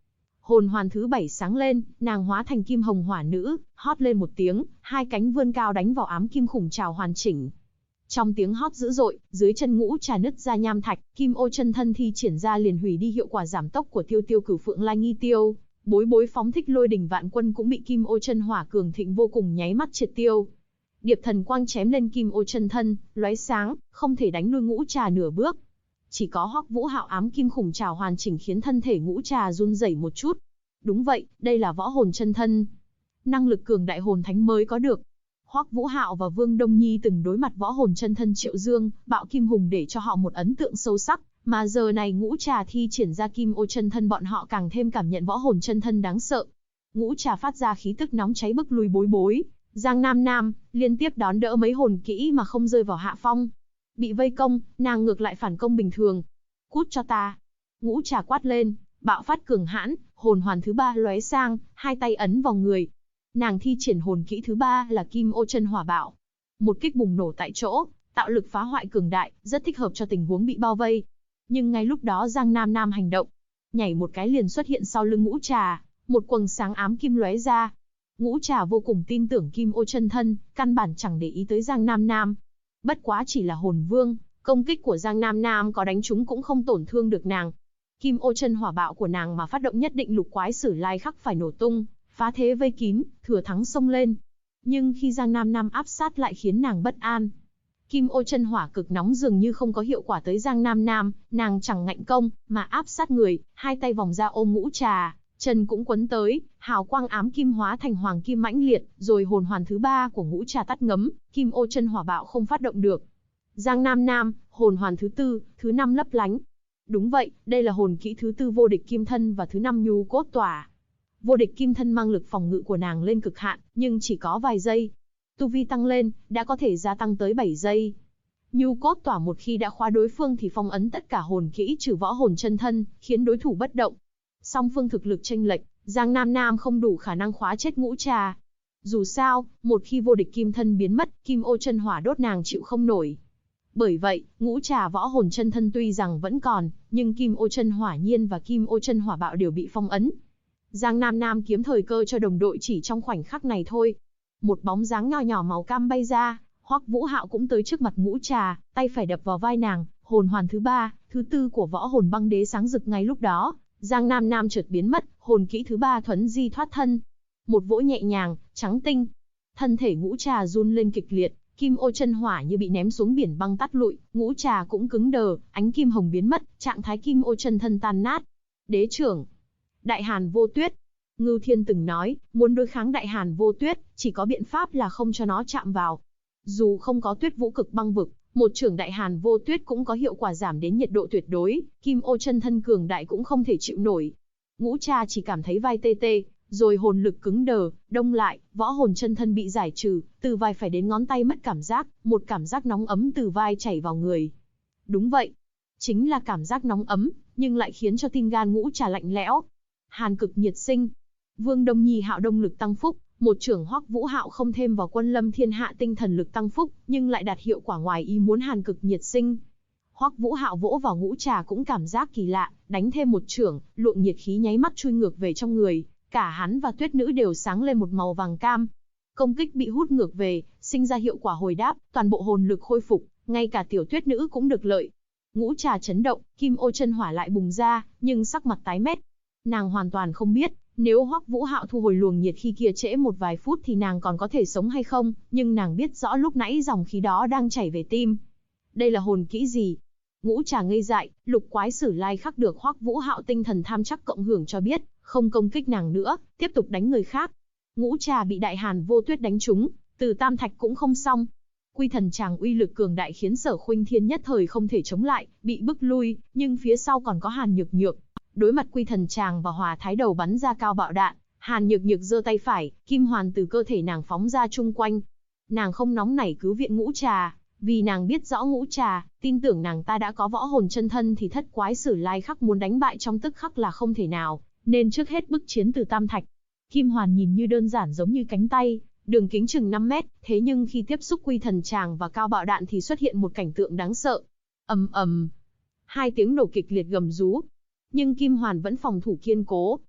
Hồn hoàn thứ 7 sáng lên, nàng hóa thành kim hồng hỏa nữ, hót lên một tiếng, hai cánh vươn cao đánh vào ám kim khủng trào hoàn chỉnh. Trong tiếng hót dữ dội, dưới chân Ngũ Trà nứt ra nham thạch, kim ô chân thân thi triển ra liền hủy đi hiệu quả giảm tốc của Tiêu Tiêu Cửu Phượng Lai Nghi Tiêu. Bối bối phóng thích lôi đỉnh vạn quân cũng bị kim ô chân hỏa cường thịnh vô cùng nháy mắt triệt tiêu. Điệp thần quang chém lên kim ô chân thân, lóe sáng, không thể đánh lui Ngũ Trà nửa bước. Chỉ có Hoắc Vũ Hạo ám kim khủng trảo hoàn chỉnh khiến thân thể Ngũ Trà run rẩy một chút. Đúng vậy, đây là võ hồn chân thân. Năng lực cường đại hồn thánh mới có được. Hoắc Vũ Hạo và Vương Đông Nhi từng đối mặt võ hồn chân thân Triệu Dương, Bạo Kim Hùng để cho họ một ấn tượng sâu sắc, mà giờ này Ngũ Trà thi triển ra kim ô chân thân bọn họ càng thêm cảm nhận võ hồn chân thân đáng sợ. Ngũ Trà phát ra khí tức nóng cháy bức lui bối bối, Giang Nam Nam liên tiếp đón đỡ mấy hồn kỹ mà không rơi vào hạ phong. Bị vây công, nàng ngược lại phản công bình thường. Cút cho ta! Ngũ Trà quát lên, bạo phát cường hãn, hồn hoàn thứ 3 lóe sang, hai tay ấn vào người. Nàng thi triển hồn kỹ thứ 3 là Kim Ô Chân Hỏa Bạo. Một kích bùng nổ tại chỗ, tạo lực phá hoại cường đại, rất thích hợp cho tình huống bị bao vây. Nhưng ngay lúc đó Giang Nam Nam hành động, nhảy một cái liền xuất hiện sau lưng Ngũ Trà, một quầng sáng ám kim lóe ra. Ngũ Trà vô cùng tin tưởng Kim Ô chân thân, căn bản chẳng để ý tới Giang Nam Nam. Bất quá chỉ là hồn vương, công kích của Giang Nam Nam có đánh trúng cũng không tổn thương được nàng. Kim Ô chân hỏa bạo của nàng mà phát động nhất định Lục Quái Sử Lai khắc phải nổ tung, phá thế vây kín, thừa thắng xông lên. Nhưng khi Giang Nam Nam áp sát lại khiến nàng bất an. Kim Ô chân hỏa cực nóng dường như không có hiệu quả tới Giang Nam Nam, nàng chẳng ngạnh công, mà áp sát người, hai tay vòng ra ôm Ngũ Trà, chân cũng quấn tới, hào quang ám kim hóa thành hoàng kim mãnh liệt, rồi hồn hoàn thứ 3 của Ngũ Trà tắt ngấm, Kim Ô chân hỏa bạo không phát động được. Giang Nam Nam, hồn hoàn thứ 4, thứ 5 lấp lánh. Đúng vậy, đây là hồn kỹ thứ 4 vô địch kim thân và thứ 5 nhu cốt tỏa. Vô địch kim thân mang lực phòng ngự của nàng lên cực hạn, nhưng chỉ có vài giây. Tu vi tăng lên, đã có thể gia tăng tới 7 giây. Nhu cốt tỏa một khi đã khóa đối phương thì phong ấn tất cả hồn kỹ trừ võ hồn chân thân, khiến đối thủ bất động. Song phương thực lực chênh lệch, Giang Nam Nam không đủ khả năng khóa chết Ngũ Trà. Dù sao, một khi vô địch kim thân biến mất, Kim Ô chân hỏa đốt nàng chịu không nổi. Bởi vậy, Ngũ Trà võ hồn chân thân tuy rằng vẫn còn, nhưng Kim Ô chân hỏa nhiên và Kim Ô chân hỏa bạo đều bị phong ấn. Giang Nam Nam kiếm thời cơ cho đồng đội chỉ trong khoảnh khắc này thôi. Một bóng dáng nho nhỏ màu cam bay ra, Hoắc Vũ Hạo cũng tới trước mặt Ngũ Trà, tay phải đập vào vai nàng, hồn hoàn thứ 3, thứ 4 của võ hồn băng đế sáng rực ngay lúc đó. Giang Nam Nam chợt biến mất, hồn kỹ thứ 3 thuấn di thoát thân. Một vỗ nhẹ nhàng, trắng tinh. Thân thể Ngũ Trà run lên kịch liệt, Kim Ô chân hỏa như bị ném xuống biển băng tắt lụi, Ngũ Trà cũng cứng đờ, ánh kim hồng biến mất, trạng thái Kim Ô chân thân tan nát. Đế trưởng, Đại Hàn Vô Tuyết. Ngưu Thiên từng nói, muốn đối kháng Đại Hàn Vô Tuyết, chỉ có biện pháp là không cho nó chạm vào. Dù không có Tuyết Vũ Cực Băng Vực, một chưởng Đại Hàn Vô Tuyết cũng có hiệu quả giảm đến nhiệt độ tuyệt đối, Kim Ô chân thân cường đại cũng không thể chịu nổi. Ngũ Trà chỉ cảm thấy vai tê tê, rồi hồn lực cứng đờ, đông lại, võ hồn chân thân bị giải trừ, từ vai phải đến ngón tay mất cảm giác, một cảm giác nóng ấm từ vai chảy vào người. Đúng vậy, chính là cảm giác nóng ấm, nhưng lại khiến cho tim gan Ngũ Trà lạnh lẽo. Hàn cực nhiệt sinh. Vương Đông Nhi Hạo đông lực tăng phúc, một chưởng Hoắc Vũ Hạo không thêm vào Quân Lâm Thiên Hạ tinh thần lực tăng phúc, nhưng lại đạt hiệu quả ngoài ý muốn hàn cực nhiệt sinh. Hoắc Vũ Hạo vỗ vào Ngũ Trà cũng cảm giác kỳ lạ, đánh thêm một chưởng, luồng nhiệt khí nháy mắt chui ngược về trong người, cả hắn và Tuyết Nữ đều sáng lên một màu vàng cam. Công kích bị hút ngược về, sinh ra hiệu quả hồi đáp, toàn bộ hồn lực khôi phục, ngay cả tiểu Tuyết Nữ cũng được lợi. Ngũ Trà chấn động, Kim Ô chân hỏa lại bùng ra, nhưng sắc mặt tái mét. Nàng hoàn toàn không biết, nếu Hoắc Vũ Hạo thu hồi luồng nhiệt khí kia trễ một vài phút thì nàng còn có thể sống hay không, nhưng nàng biết rõ lúc nãy dòng khí đó đang chảy về tim. Đây là hồn kỹ gì? Ngũ Trà ngây dại, Lục Quái Sử Lai khắc được Hoắc Vũ Hạo tinh thần tham chắc cộng hưởng cho biết, không công kích nàng nữa, tiếp tục đánh người khác. Ngũ Trà bị Đại Hàn Vô Tuyết đánh trúng, từ tam thạch cũng không xong. Quy Thần Tràng uy lực cường đại khiến Sở Khuynh Thiên nhất thời không thể chống lại, bị bức lui, nhưng phía sau còn có Hàn Nhược Nhược. Đối mặt Quy Thần Tràng và Hỏa Thái Đầu bắn ra cao bạo đạn, Hàn Nhược Nhược giơ tay phải, kim hoàn từ cơ thể nàng phóng ra chung quanh. Nàng không nóng nảy cứu viện Ngũ Trà, vì nàng biết rõ Ngũ Trà, tin tưởng nàng ta đã có võ hồn chân thân thì Thất Quái Sử Lai khắc muốn đánh bại trong tức khắc là không thể nào, nên trước hết bức chiến từ tam thạch. Kim hoàn nhìn như đơn giản giống như cánh tay, đường kính chừng 5 mét, thế nhưng khi tiếp xúc Quy Thần Tràng và cao bạo đạn thì xuất hiện một cảnh tượng đáng sợ. Ầm ầm, hai tiếng nổ kịch liệt gầm rú. Nhưng Kim Hoàn vẫn phòng thủ kiên cố.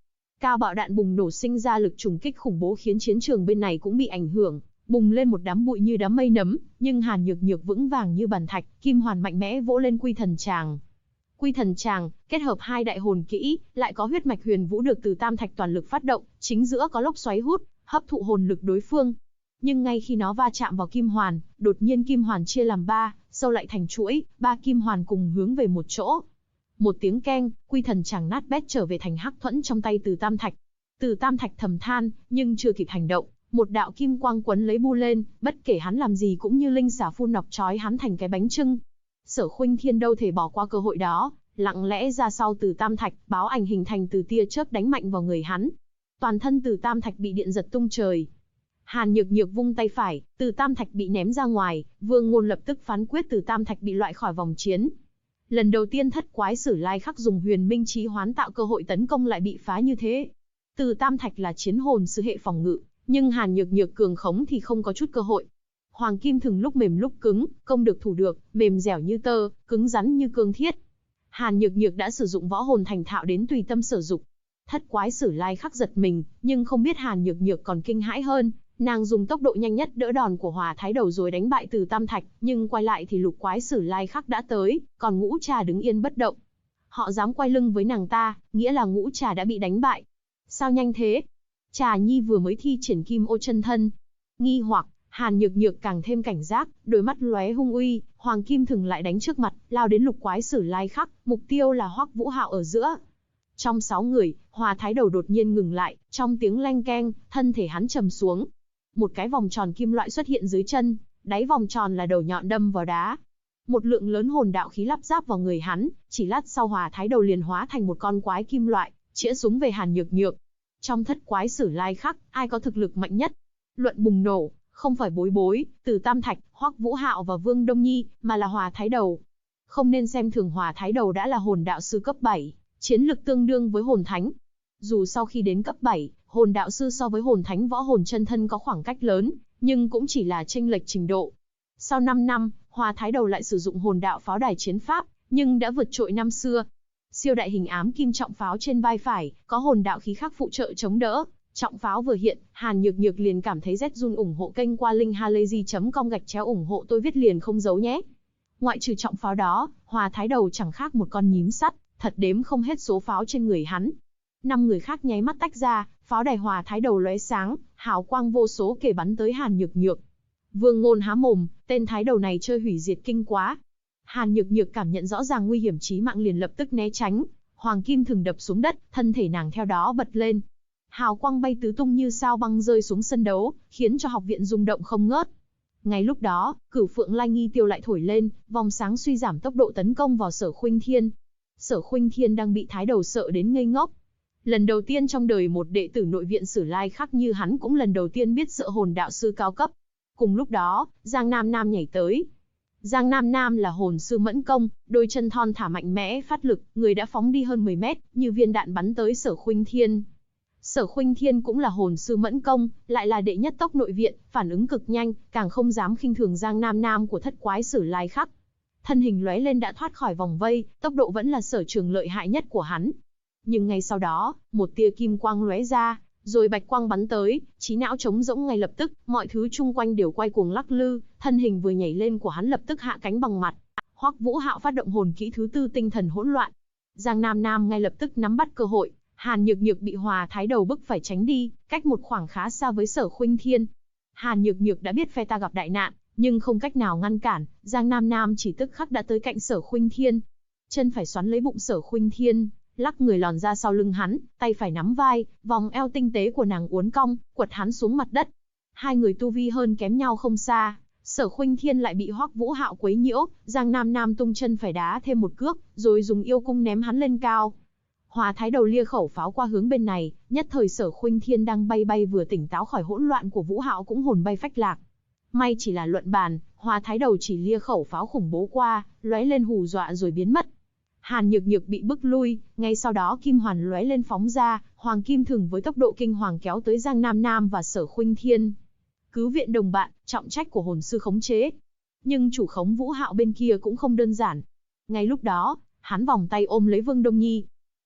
Cao bạo đạn bùng nổ sinh ra lực trùng kích khủng bố khiến chiến trường bên này cũng bị ảnh hưởng, bùng lên một đám bụi như đám mây nấm, nhưng Hàn Nhược Nhược vững vàng như bàn thạch, kim hoàn mạnh mẽ vỗ lên Quy Thần Tràng. Quy Thần Tràng kết hợp hai đại hồn kỹ, lại có huyết mạch huyền vũ được Từ Tam Thạch toàn lực phát động, chính giữa có lốc xoáy hút, hấp thụ hồn lực đối phương. Nhưng ngay khi nó va chạm vào kim hoàn, đột nhiên kim hoàn chia làm ba, sâu lại thành chuỗi, ba kim hoàn cùng hướng về một chỗ. Một tiếng keng, Quy Thần Tràng nát bét trở về thành hắc thuẫn trong tay Từ Tam Thạch. Từ Tam Thạch thầm than, nhưng chưa kịp hành động, một đạo kim quang quấn lấy bu lên, bất kể hắn làm gì cũng như linh xả phun nọc trói hắn thành cái bánh chưng. Sở Khuynh Thiên đâu thể bỏ qua cơ hội đó, lặng lẽ ra sau Từ Tam Thạch, báo ảnh hình thành từ tia chớp đánh mạnh vào người hắn. Toàn thân Từ Tam Thạch bị điện giật tung trời. Hàn Nhược Nhược vung tay phải, Từ Tam Thạch bị ném ra ngoài, Vương Ngôn lập tức phán quyết Từ Tam Thạch bị loại khỏi vòng chiến. Lần đầu tiên Thất Quái Sử Lai Khắc dùng huyền minh chí hoán tạo cơ hội tấn công lại bị phá như thế. Từ Tam Thạch là chiến hồn sư hệ phòng ngự, nhưng Hàn Nhược Nhược cường khống thì không có chút cơ hội. Hoàng kim thường lúc mềm lúc cứng, công được thủ được, mềm dẻo như tơ, cứng rắn như cương thiết. Hàn Nhược Nhược đã sử dụng võ hồn thành thạo đến tùy tâm sử dụng. Thất Quái Sử Lai Khắc giật mình, nhưng không biết Hàn Nhược Nhược còn kinh hãi hơn, nàng dùng tốc độ nhanh nhất đỡ đòn của Hỏa Thái Đầu rồi đánh bại Từ Tam Thạch, nhưng quay lại thì Lục Quái Sử Lai Khắc đã tới, còn Ngũ Trà đứng yên bất động. Họ dám quay lưng với nàng ta, nghĩa là Ngũ Trà đã bị đánh bại. Sao nhanh thế? Trà Nhi vừa mới thi triển Kim Ô chân thân. Nghi hoặc, Hàn Nhược Nhược càng thêm cảnh giác, đôi mắt lóe hung uy, Hoàng Kim Thường lại đánh trước mặt, lao đến Lục Quái Sử Lai Khắc, mục tiêu là Hoắc Vũ Hạo ở giữa. Trong 6 người, Hỏa Thái Đầu đột nhiên ngừng lại, trong tiếng leng keng, thân thể hắn trầm xuống. Một cái vòng tròn kim loại xuất hiện dưới chân, đáy vòng tròn là đầu nhọn đâm vào đá. Một lượng lớn hồn đạo khí lắp ráp vào người hắn, chỉ lát sau Hỏa Thái Đầu liền hóa thành một con quái kim loại, chĩa súng về Hàn Nhược Nhược. Trong Thất Quái Sử Lai Khắc, ai có thực lực mạnh nhất? Luận bùng nổ, không phải Bối Bối, Từ Tam Thạch, Hoắc Vũ Hạo và Vương Đông Nhi, mà là Hỏa Thái Đầu. Không nên xem thường Hỏa Thái Đầu đã là hồn đạo sư cấp 7, chiến lực tương đương với hồn thánh. Dù sau khi đến cấp 7, hồn đạo sư so với hồn thánh võ hồn chân thân có khoảng cách lớn, nhưng cũng chỉ là chênh lệch trình độ. Sau 5 năm, Hỏa Thái Đầu lại sử dụng hồn đạo pháo đài chiến pháp, nhưng đã vượt trội năm xưa. Siêu đại hình ám kim trọng pháo trên vai phải, có hồn đạo khí khác phụ trợ chống đỡ. Trọng pháo vừa hiện, Hàn Nhược Nhược liền cảm thấy rét run. Ủng hộ kênh qua link halayzi.com /ủng hộ tôi viết liền không giấu nhé. Ngoại trừ trọng pháo đó, Hỏa Thái Đầu chẳng khác một con nhím sắt, thật đếm không hết số pháo trên người hắn. 5 người khác nháy mắt tách ra, pháo đài Hỏa Thái Đầu lóe sáng, hào quang vô số kể bắn tới Hàn Nhược Nhược. Vương Ngôn há mồm, tên Thái Đầu này chơi hủy diệt kinh quá. Hàn Nhược Nhược cảm nhận rõ ràng nguy hiểm chí mạng liền lập tức né tránh, Hoàng Kim Thường đập xuống đất, thân thể nàng theo đó bật lên. Hào quang bay tứ tung như sao băng rơi xuống sân đấu, khiến cho học viện rung động không ngớt. Ngay lúc đó, Cửu Phượng Lai Nghi Tiêu lại thổi lên, vòng sáng suy giảm tốc độ tấn công vào Sở Khuynh Thiên. Sở Khuynh Thiên đang bị Thái Đầu sợ đến ngây ngốc. Lần đầu tiên trong đời một đệ tử nội viện Sử Lai Khắc như hắn cũng lần đầu tiên biết sợ hồn đạo sư cao cấp. Cùng lúc đó, Giang Nam Nam nhảy tới. Giang Nam Nam là hồn sư mẫn công, đôi chân thon thả mạnh mẽ phát lực, người đã phóng đi hơn 10 mét, như viên đạn bắn tới Sở Khuynh Thiên. Sở Khuynh Thiên cũng là hồn sư mẫn công, lại là đệ nhất tốc nội viện, phản ứng cực nhanh, càng không dám khinh thường Giang Nam Nam của Thất Quái Sử Lai Khắc. Thân hình lóe lên đã thoát khỏi vòng vây, tốc độ vẫn là sở trường lợi hại nhất của hắn. Nhưng ngay sau đó, một tia kim quang lóe ra, rồi bạch quang bắn tới, trí não trống rỗng ngay lập tức, mọi thứ chung quanh đều quay cuồng lắc lư, thân hình vừa nhảy lên của hắn lập tức hạ cánh bằng mặt. Hoắc Vũ Hạo phát động hồn kỹ thứ 4 tinh thần hỗn loạn. Giang Nam Nam ngay lập tức nắm bắt cơ hội, Hàn Nhược Nhược bị Hỏa Thái Đầu bức phải tránh đi, cách một khoảng khá xa với Sở Khuynh Thiên. Hàn Nhược Nhược đã biết phe ta gặp đại nạn, nhưng không cách nào ngăn cản, Giang Nam Nam chỉ tức khắc đã tới cạnh Sở Khuynh Thiên. Chân phải xoắn lấy bụng Sở Khuynh Thiên, lắc người lòn ra sau lưng hắn, tay phải nắm vai, vòng eo tinh tế của nàng uốn cong, quật hắn xuống mặt đất. Hai người tu vi hơn kém nhau không xa, Sở Khuynh Thiên lại bị Hoắc Vũ Hạo quấy nhiễu, Giang Nam Nam tung chân phải đá thêm một cước, rồi dùng yêu cung ném hắn lên cao. Hỏa Thái Đầu lia khẩu pháo qua hướng bên này, nhất thời Sở Khuynh Thiên đang bay bay vừa tỉnh táo khỏi hỗn loạn của Vũ Hạo cũng hồn bay phách lạc. May chỉ là luận bàn, Hỏa Thái Đầu chỉ lia khẩu pháo khủng bố qua, lóe lên hù dọa rồi biến mất. Hàn Nhược Nhược bị bức lui, ngay sau đó kim hoàn lóe lên phóng ra, Hoàng Kim Thường với tốc độ kinh hoàng kéo tới Giang Nam Nam và Sở Khuynh Thiên. Cứu viện đồng bạn, trọng trách của hồn sư khống chế. Nhưng chủ khống Vũ Hạo bên kia cũng không đơn giản. Ngay lúc đó, hắn vòng tay ôm lấy Vương Đông Nhi.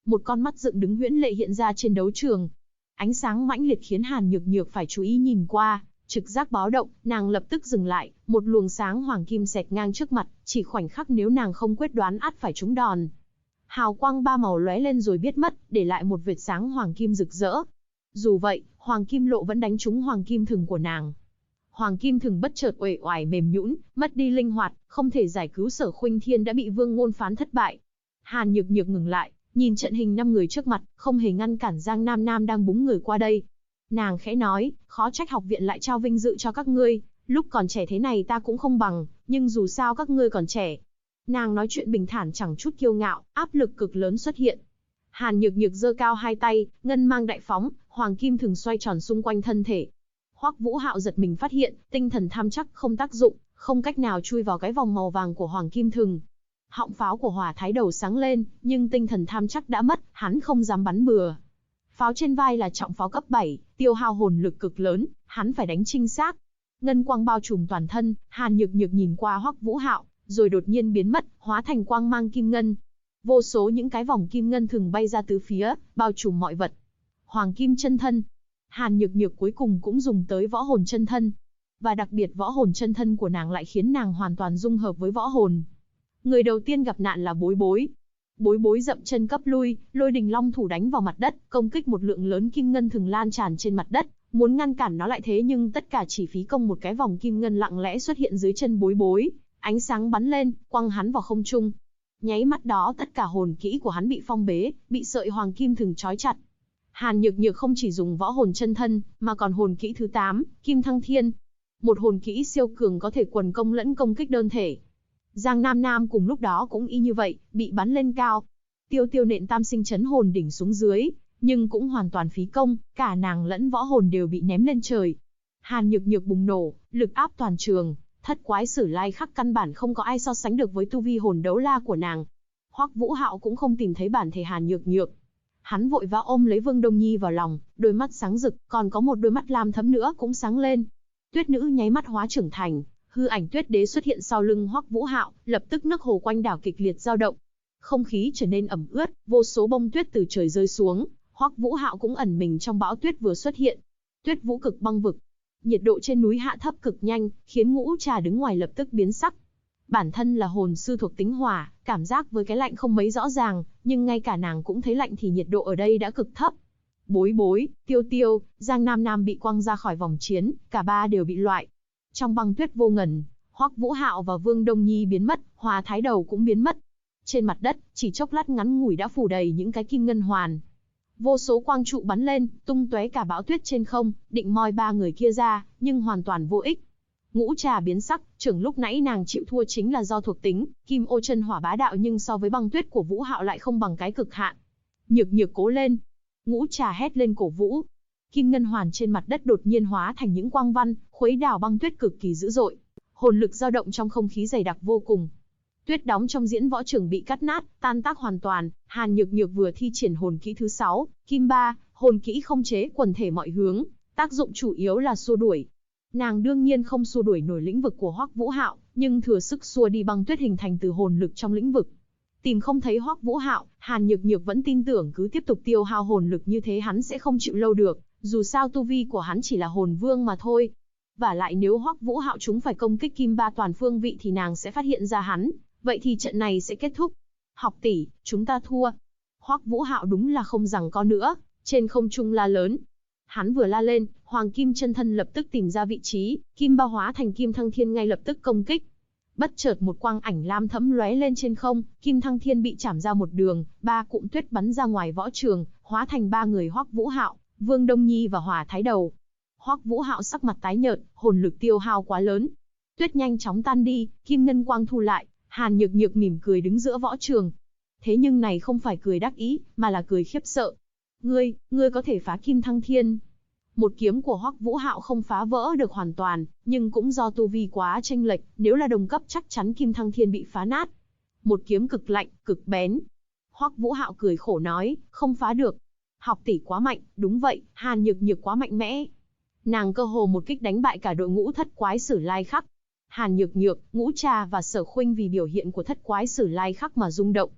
một con mắt dựng đứng huyễn lệ hiện ra trên đấu trường. Ánh sáng mãnh liệt khiến Hàn Nhược Nhược phải chú ý nhìn qua, trực giác báo động, nàng lập tức dừng lại, một luồng sáng hoàng kim xẹt ngang trước mặt, chỉ khoảnh khắc nếu nàng không quyết đoán ắt phải trúng đòn. Hào quang ba màu lóe lên rồi biến mất, để lại một vệt sáng hoàng kim rực rỡ. Dù vậy, hoàng kim lộ vẫn đánh trúng hoàng kim thừng của nàng. Hoàng kim thừng bất chợt uể oải mềm nhũn, mất đi linh hoạt, không thể giải cứu Sở Khuynh Thiên đã bị Vương Ngôn phán thất bại. Hàn Nhược Nhược ngừng lại, nhìn trận hình 5 người trước mặt, không hề ngăn cản Giang Nam Nam đang búng người qua đây. Nàng khẽ nói, khó trách học viện lại trao vinh dự cho các ngươi, lúc còn trẻ thế này ta cũng không bằng, nhưng dù sao các ngươi còn trẻ. Nàng nói chuyện bình thản chẳng chút kiêu ngạo, áp lực cực lớn xuất hiện. Hàn Nhược Nhược giơ cao hai tay, ngân mang đại phóng, hoàng kim thừng xoay tròn xung quanh thân thể. Hoắc Vũ Hạo giật mình phát hiện, tinh thần tham chắc không tác dụng, không cách nào chui vào cái vòng màu vàng của hoàng kim thừng. Họng pháo của Hỏa Thái Đầu sáng lên, nhưng tinh thần tham chắc đã mất, hắn không dám bắn bừa. Pháo trên vai là trọng pháo cấp 7, tiêu hao hồn lực cực lớn, hắn phải đánh chính xác. Ngân quang bao trùm toàn thân, Hàn Nhược Nhược nhìn qua Hoắc Vũ Hạo, rồi đột nhiên biến mất, hóa thành quang mang kim ngân. Vô số những cái vòng kim ngân thường bay ra tứ phía, bao trùm mọi vật. Hoàng kim chân thân. Hàn Nhược Nhược cuối cùng cũng dùng tới võ hồn chân thân. Và đặc biệt võ hồn chân thân của nàng lại khiến nàng hoàn toàn dung hợp với võ hồn. Người đầu tiên gặp nạn là Bối Bối. Bối Bối dậm chân cấp lui, lôi đình long thủ đánh vào mặt đất, công kích một lượng lớn kim ngân thường lan tràn trên mặt đất, muốn ngăn cản nó lại thế nhưng tất cả chỉ phí công một cái vòng kim ngân lặng lẽ xuất hiện dưới chân Bối Bối, ánh sáng bắn lên, quăng hắn vào không trung. Nháy mắt đó tất cả hồn kỹ của hắn bị phong bế, bị sợi hoàng kim thường trói chặt. Hàn Nhược Nhược không chỉ dùng võ hồn chân thân, mà còn hồn kỹ thứ 8, Kim Thăng Thiên. Một hồn kỹ siêu cường có thể quần công lẫn công kích đơn thể. Giang Nam Nam cùng lúc đó cũng y như vậy, bị bắn lên cao. Tiêu Tiêu nện tam sinh chấn hồn đỉnh xuống dưới, nhưng cũng hoàn toàn phí công, cả nàng lẫn võ hồn đều bị ném lên trời. Hàn Nhược Nhược bùng nổ, lực áp toàn trường, thất quái sử lai khắc căn bản không có ai so sánh được với tu vi hồn đấu la của nàng. Hoắc Vũ Hạo cũng không tìm thấy bản thể Hàn Nhược Nhược. Hắn vội vã ôm lấy Vương Đông Nhi vào lòng, đôi mắt sáng rực, còn có một đôi mắt lam thẫm nữa cũng sáng lên. Tuyết nữ nháy mắt hóa trưởng thành, hư ảnh Tuyết Đế xuất hiện sau lưng Hoắc Vũ Hạo, lập tức nước hồ quanh đảo kịch liệt dao động. Không khí trở nên ẩm ướt, vô số bông tuyết từ trời rơi xuống, Hoắc Vũ Hạo cũng ẩn mình trong bão tuyết vừa xuất hiện. Tuyết Vũ Cực Băng Vực. Nhiệt độ trên núi hạ thấp cực nhanh, khiến Ngũ Trà đứng ngoài lập tức biến sắc. Bản thân là hồn sư thuộc tính hỏa, cảm giác với cái lạnh không mấy rõ ràng, nhưng ngay cả nàng cũng thấy lạnh thì nhiệt độ ở đây đã cực thấp. Bối Bối, Tiêu Tiêu, Giang Nam Nam bị quăng ra khỏi vòng chiến, cả ba đều bị loại. Trong băng tuyết vô ngần, Hoắc Vũ Hạo và Vương Đông Nhi biến mất, Hỏa Thái Đầu cũng biến mất. Trên mặt đất, chỉ chốc lát ngắn ngủi đã phủ đầy những cái kim ngân hoàn. Vô số quang trụ bắn lên, tung tóe cả bão tuyết trên không, định moi ba người kia ra, nhưng hoàn toàn vô ích. Ngũ Trà biến sắc, trưởng lúc nãy nàng chịu thua chính là do thuộc tính, Kim Ô Chân Hỏa bá đạo nhưng so với băng tuyết của Vũ Hạo lại không bằng cái cực hạn. Nhược Nhược cố lên. Ngũ Trà hét lên cổ vũ. Kim ngân hoàn trên mặt đất đột nhiên hóa thành những quang văn, khuấy đảo băng tuyết cực kỳ dữ dội. Hồn lực dao động trong không khí dày đặc vô cùng. Tuyết đóng trong diễn võ trường bị cắt nát, tan tác hoàn toàn. Hàn Nhược Nhược vừa thi triển hồn kỹ thứ 6, Kim Ba, hồn kỹ không chế quần thể mọi hướng, tác dụng chủ yếu là xua đuổi. Nàng đương nhiên không xua đuổi nổi lĩnh vực của Hoắc Vũ Hạo, nhưng thừa sức xua đi băng tuyết hình thành từ hồn lực trong lĩnh vực. Tìm không thấy Hoắc Vũ Hạo, Hàn Nhược Nhược vẫn tin tưởng cứ tiếp tục tiêu hao hồn lực như thế hắn sẽ không chịu lâu được, dù sao tu vi của hắn chỉ là hồn vương mà thôi. Và lại nếu Hoắc Vũ Hạo chúng phải công kích Kim Ba toàn phương vị thì nàng sẽ phát hiện ra hắn, vậy thì trận này sẽ kết thúc. Học tỷ, chúng ta thua. Hoắc Vũ Hạo đúng là không giằng co nữa, trên không trung la lớn. Hắn vừa la lên, Hoàng Kim chân thân lập tức tìm ra vị trí, Kim Ba hóa thành Kim Thăng Thiên ngay lập tức công kích. Bất chợt một quang ảnh lam thẫm lóe lên trên không, Kim Thăng Thiên bị chảm ra một đường, ba cụm tuyết bắn ra ngoài võ trường, hóa thành ba người Hoắc Vũ Hạo, Vương Đông Nhi và Hỏa Thái Đầu. Hoắc Vũ Hạo sắc mặt tái nhợt, hồn lực tiêu hao quá lớn. Tuyết nhanh chóng tan đi, kim ngân quang thu lại, Hàn Nhược Nhược mỉm cười đứng giữa võ trường. Thế nhưng này không phải cười đắc ý, mà là cười khiếp sợ. Ngươi có thể phá Kim Thăng Thiên. Một kiếm của Hoắc Vũ Hạo không phá vỡ được hoàn toàn, nhưng cũng do tu vi quá chênh lệch, nếu là đồng cấp chắc chắn Kim Thăng Thiên bị phá nát. Một kiếm cực lạnh, cực bén. Hoắc Vũ Hạo cười khổ nói, không phá được. Học tỷ quá mạnh, đúng vậy, Hàn Nhược Nhược quá mạnh mẽ. Nàng cơ hồ một kích đánh bại cả đội ngũ thất quái sử lai khắc. Hàn Nhược Nhược, Ngũ Trà và Sở Khuynh vì biểu hiện của thất quái sử lai khắc mà rung động.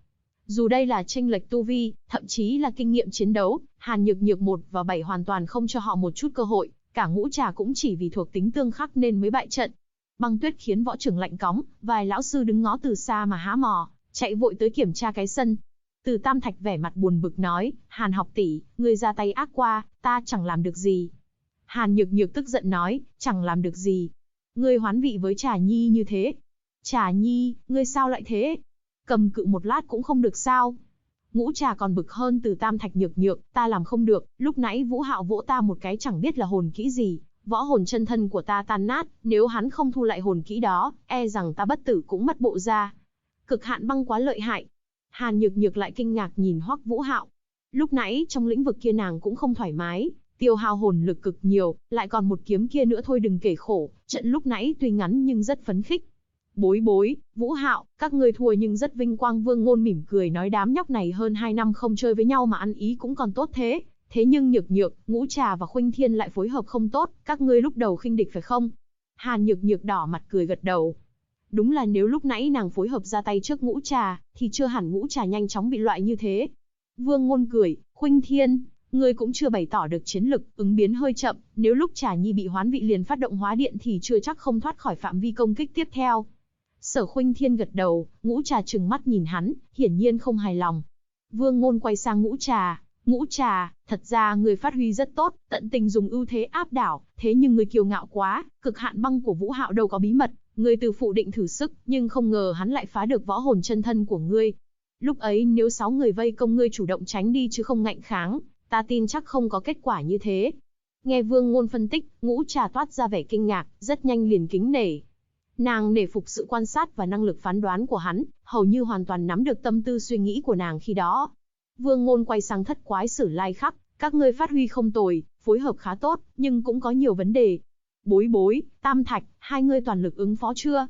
Dù đây là chênh lệch tu vi, thậm chí là kinh nghiệm chiến đấu, Hàn Nhược Nhược 1 và 7 hoàn toàn không cho họ một chút cơ hội, cả Ngũ Trà cũng chỉ vì thuộc tính tương khắc nên mới bại trận. Băng Tuyết khiến võ trưởng lạnh cóng, vài lão sư đứng ngó từ xa mà há mồm, chạy vội tới kiểm tra cái sân. Từ Tam Thạch vẻ mặt buồn bực nói, Hàn học tỷ, ngươi ra tay ác qua, ta chẳng làm được gì. Hàn Nhược Nhược tức giận nói, chẳng làm được gì. Ngươi hoán vị với Trà Nhi như thế. Trà Nhi, ngươi sao lại thế? Cầm cự một lát cũng không được sao? Ngũ Trà còn bực hơn Từ Tam Thạch. Nhược Nhược, ta làm không được, lúc nãy Vũ Hạo vỗ ta một cái chẳng biết là hồn kỹ gì, võ hồn chân thân của ta tan nát, nếu hắn không thu lại hồn kỹ đó, e rằng ta bất tử cũng mất bộ ra. Cực hạn băng quá lợi hại. Hàn Nhược Nhược lại kinh ngạc nhìn Hoắc Vũ Hạo. Lúc nãy trong lĩnh vực kia nàng cũng không thoải mái, tiêu hao hồn lực cực nhiều, lại còn một kiếm kia nữa thôi đừng kể khổ, trận lúc nãy tuy ngắn nhưng rất phấn khích. Bối, Vũ Hạo, các ngươi thua nhưng rất vinh quang. Vương Ngôn mỉm cười nói đám nhóc này hơn 2 năm không chơi với nhau mà ăn ý cũng còn tốt thế. Thế nhưng Nhược Nhược, Ngũ Trà và Khuynh Thiên lại phối hợp không tốt, các ngươi lúc đầu khinh địch phải không? Hàn Nhược Nhược đỏ mặt cười gật đầu. Đúng là nếu lúc nãy nàng phối hợp ra tay trước Ngũ Trà, thì chưa hẳn Ngũ Trà nhanh chóng bị loại như thế. Vương Ngôn cười, Khuynh Thiên, ngươi cũng chưa bày tỏ được chiến lực, ứng biến hơi chậm, nếu lúc Trà Nhi bị hoán vị liền phát động hóa điện thì chưa chắc không thoát khỏi phạm vi công kích tiếp theo. Sở Khuynh Thiên gật đầu, Ngũ Trà trừng mắt nhìn hắn, hiển nhiên không hài lòng. Vương Ngôn quay sang Ngũ Trà, Ngũ Trà, thật ra người phát huy rất tốt, tận tình dùng ưu thế áp đảo, thế nhưng người kiêu ngạo quá, cực hạn băng của Vũ Hạo đâu có bí mật, người từ phụ định thử sức, nhưng không ngờ hắn lại phá được võ hồn chân thân của ngươi. Lúc ấy nếu 6 người vây công ngươi chủ động tránh đi chứ không ngạnh kháng, ta tin chắc không có kết quả như thế. Nghe Vương Ngôn phân tích, Ngũ Trà toát ra vẻ kinh ngạc, rất nhanh liền kính nể. Nàng nể phục sự quan sát và năng lực phán đoán của hắn, hầu như hoàn toàn nắm được tâm tư suy nghĩ của nàng khi đó. Vương Ngôn quay sang Thất Quái Sử Lai Khắc, các ngươi phát huy không tồi, phối hợp khá tốt, nhưng cũng có nhiều vấn đề. Bối, Tam Thạch, hai ngươi toàn lực ứng phó chưa?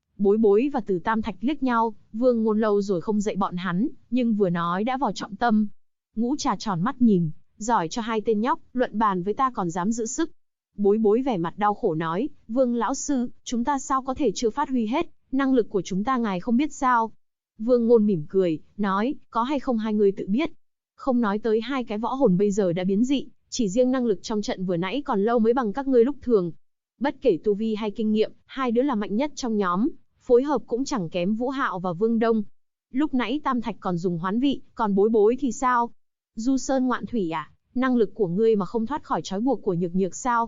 Bối và Từ Tam Thạch liếc nhau, Vương Ngôn lâu rồi không dạy bọn hắn, nhưng vừa nói đã vào trọng tâm. Ngũ Trà tròn mắt nhìn, giỏi cho hai tên nhóc, luận bàn với ta còn dám giữ sức. Bối vẻ mặt đau khổ nói, Vương lão sư, chúng ta sao có thể chưa phát huy hết, năng lực của chúng ta ngài không biết sao? Vương Ngôn mỉm cười, nói, có hay không hai người tự biết. Không nói tới hai cái võ hồn bây giờ đã biến dị, chỉ riêng năng lực trong trận vừa nãy còn lâu mới bằng các ngươi lúc thường. Bất kể tu vi hay kinh nghiệm, hai đứa là mạnh nhất trong nhóm, phối hợp cũng chẳng kém Vũ Hạo và Vương Đông. Lúc nãy Tam Thạch còn dùng hoán vị, còn bối thì sao? Du sơn ngoạn thủy à? Năng lực của ngươi mà không thoát khỏi trói buộc của Nhược Nhược sao?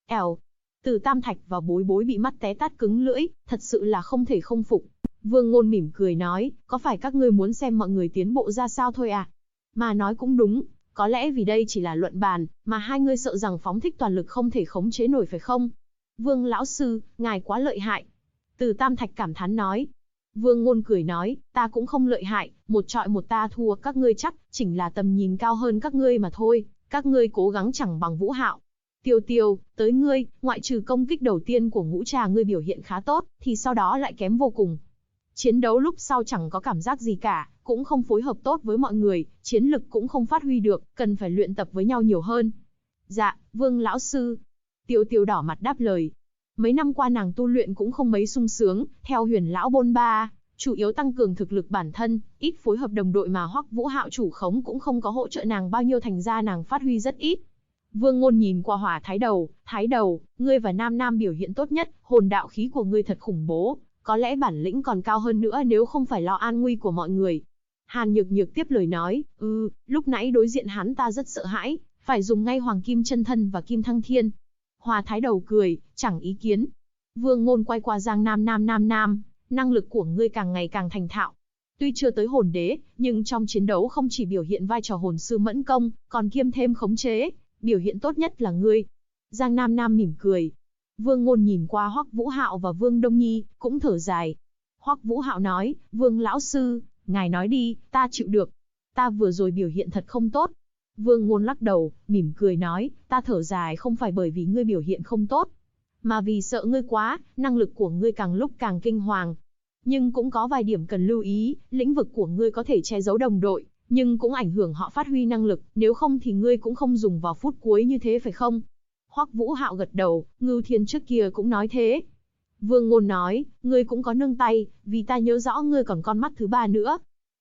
Từ Tam Thạch và bối bị mắt té tát cứng lưỡi, thật sự là không thể không phục. Vương Ngôn mỉm cười nói, có phải các ngươi muốn xem mọi người tiến bộ ra sao thôi à? Mà nói cũng đúng, có lẽ vì đây chỉ là luận bàn, mà hai ngươi sợ rằng phóng thích toàn lực không thể khống chế nổi phải không? Vương lão sư, ngài quá lợi hại. Từ Tam Thạch cảm thán nói. Vương Ngôn cười nói, ta cũng không lợi hại, một trọi một ta thua các ngươi chắc, chỉnh là tầm nhìn cao hơn các ngươi mà thôi, các ngươi cố gắng chẳng bằng Vũ Hạo. Tiêu, tới ngươi, ngoại trừ công kích đầu tiên của Ngũ Trà ngươi biểu hiện khá tốt, thì sau đó lại kém vô cùng. Chiến đấu lúc sau chẳng có cảm giác gì cả, cũng không phối hợp tốt với mọi người, chiến lực cũng không phát huy được, cần phải luyện tập với nhau nhiều hơn. Dạ, Vương lão sư. Tiêu đỏ mặt đáp lời. Mấy năm qua nàng tu luyện cũng không mấy sung sướng, theo Huyền lão bôn ba, chủ yếu tăng cường thực lực bản thân, ít phối hợp đồng đội mà Hoắc Vũ Hạo chủ khống cũng không có hỗ trợ nàng bao nhiêu, thành ra nàng phát huy rất ít. Vương Ngôn nhìn qua Hỏa Thái Đầu, ngươi và Nam biểu hiện tốt nhất, hồn đạo khí của ngươi thật khủng bố, có lẽ bản lĩnh còn cao hơn nữa nếu không phải lo an nguy của mọi người. Hàn Nhược Nhược tiếp lời nói, lúc nãy đối diện hắn ta rất sợ hãi, phải dùng ngay Hoàng Kim Chân Thân và Kim Thăng Thiên. Hỏa Thái Đầu cười, chẳng ý kiến. Vương Ngôn quay qua Giang Nam, năng lực của ngươi càng ngày càng thành thạo. Tuy chưa tới hồn đế, nhưng trong chiến đấu không chỉ biểu hiện vai trò hồn sư mẫn công, còn kiêm thêm khống chế, biểu hiện tốt nhất là ngươi. Giang Nam mỉm cười. Vương Ngôn nhìn qua Hoắc Vũ Hạo và Vương Đông Nhi, cũng thở dài. Hoắc Vũ Hạo nói, Vương lão sư, ngài nói đi, ta chịu được. Ta vừa rồi biểu hiện thật không tốt. Vương Ngôn lắc đầu, mỉm cười nói, ta thở dài không phải bởi vì ngươi biểu hiện không tốt, mà vì sợ ngươi quá, năng lực của ngươi càng lúc càng kinh hoàng. Nhưng cũng có vài điểm cần lưu ý, lĩnh vực của ngươi có thể che giấu đồng đội, nhưng cũng ảnh hưởng họ phát huy năng lực, nếu không thì ngươi cũng không dùng vào phút cuối như thế phải không? Hoắc Vũ Hạo gật đầu, Ngưu Thiên trước kia cũng nói thế. Vương Ngôn nói, ngươi cũng có nương tay, vì ta nhớ rõ ngươi còn con mắt thứ ba nữa.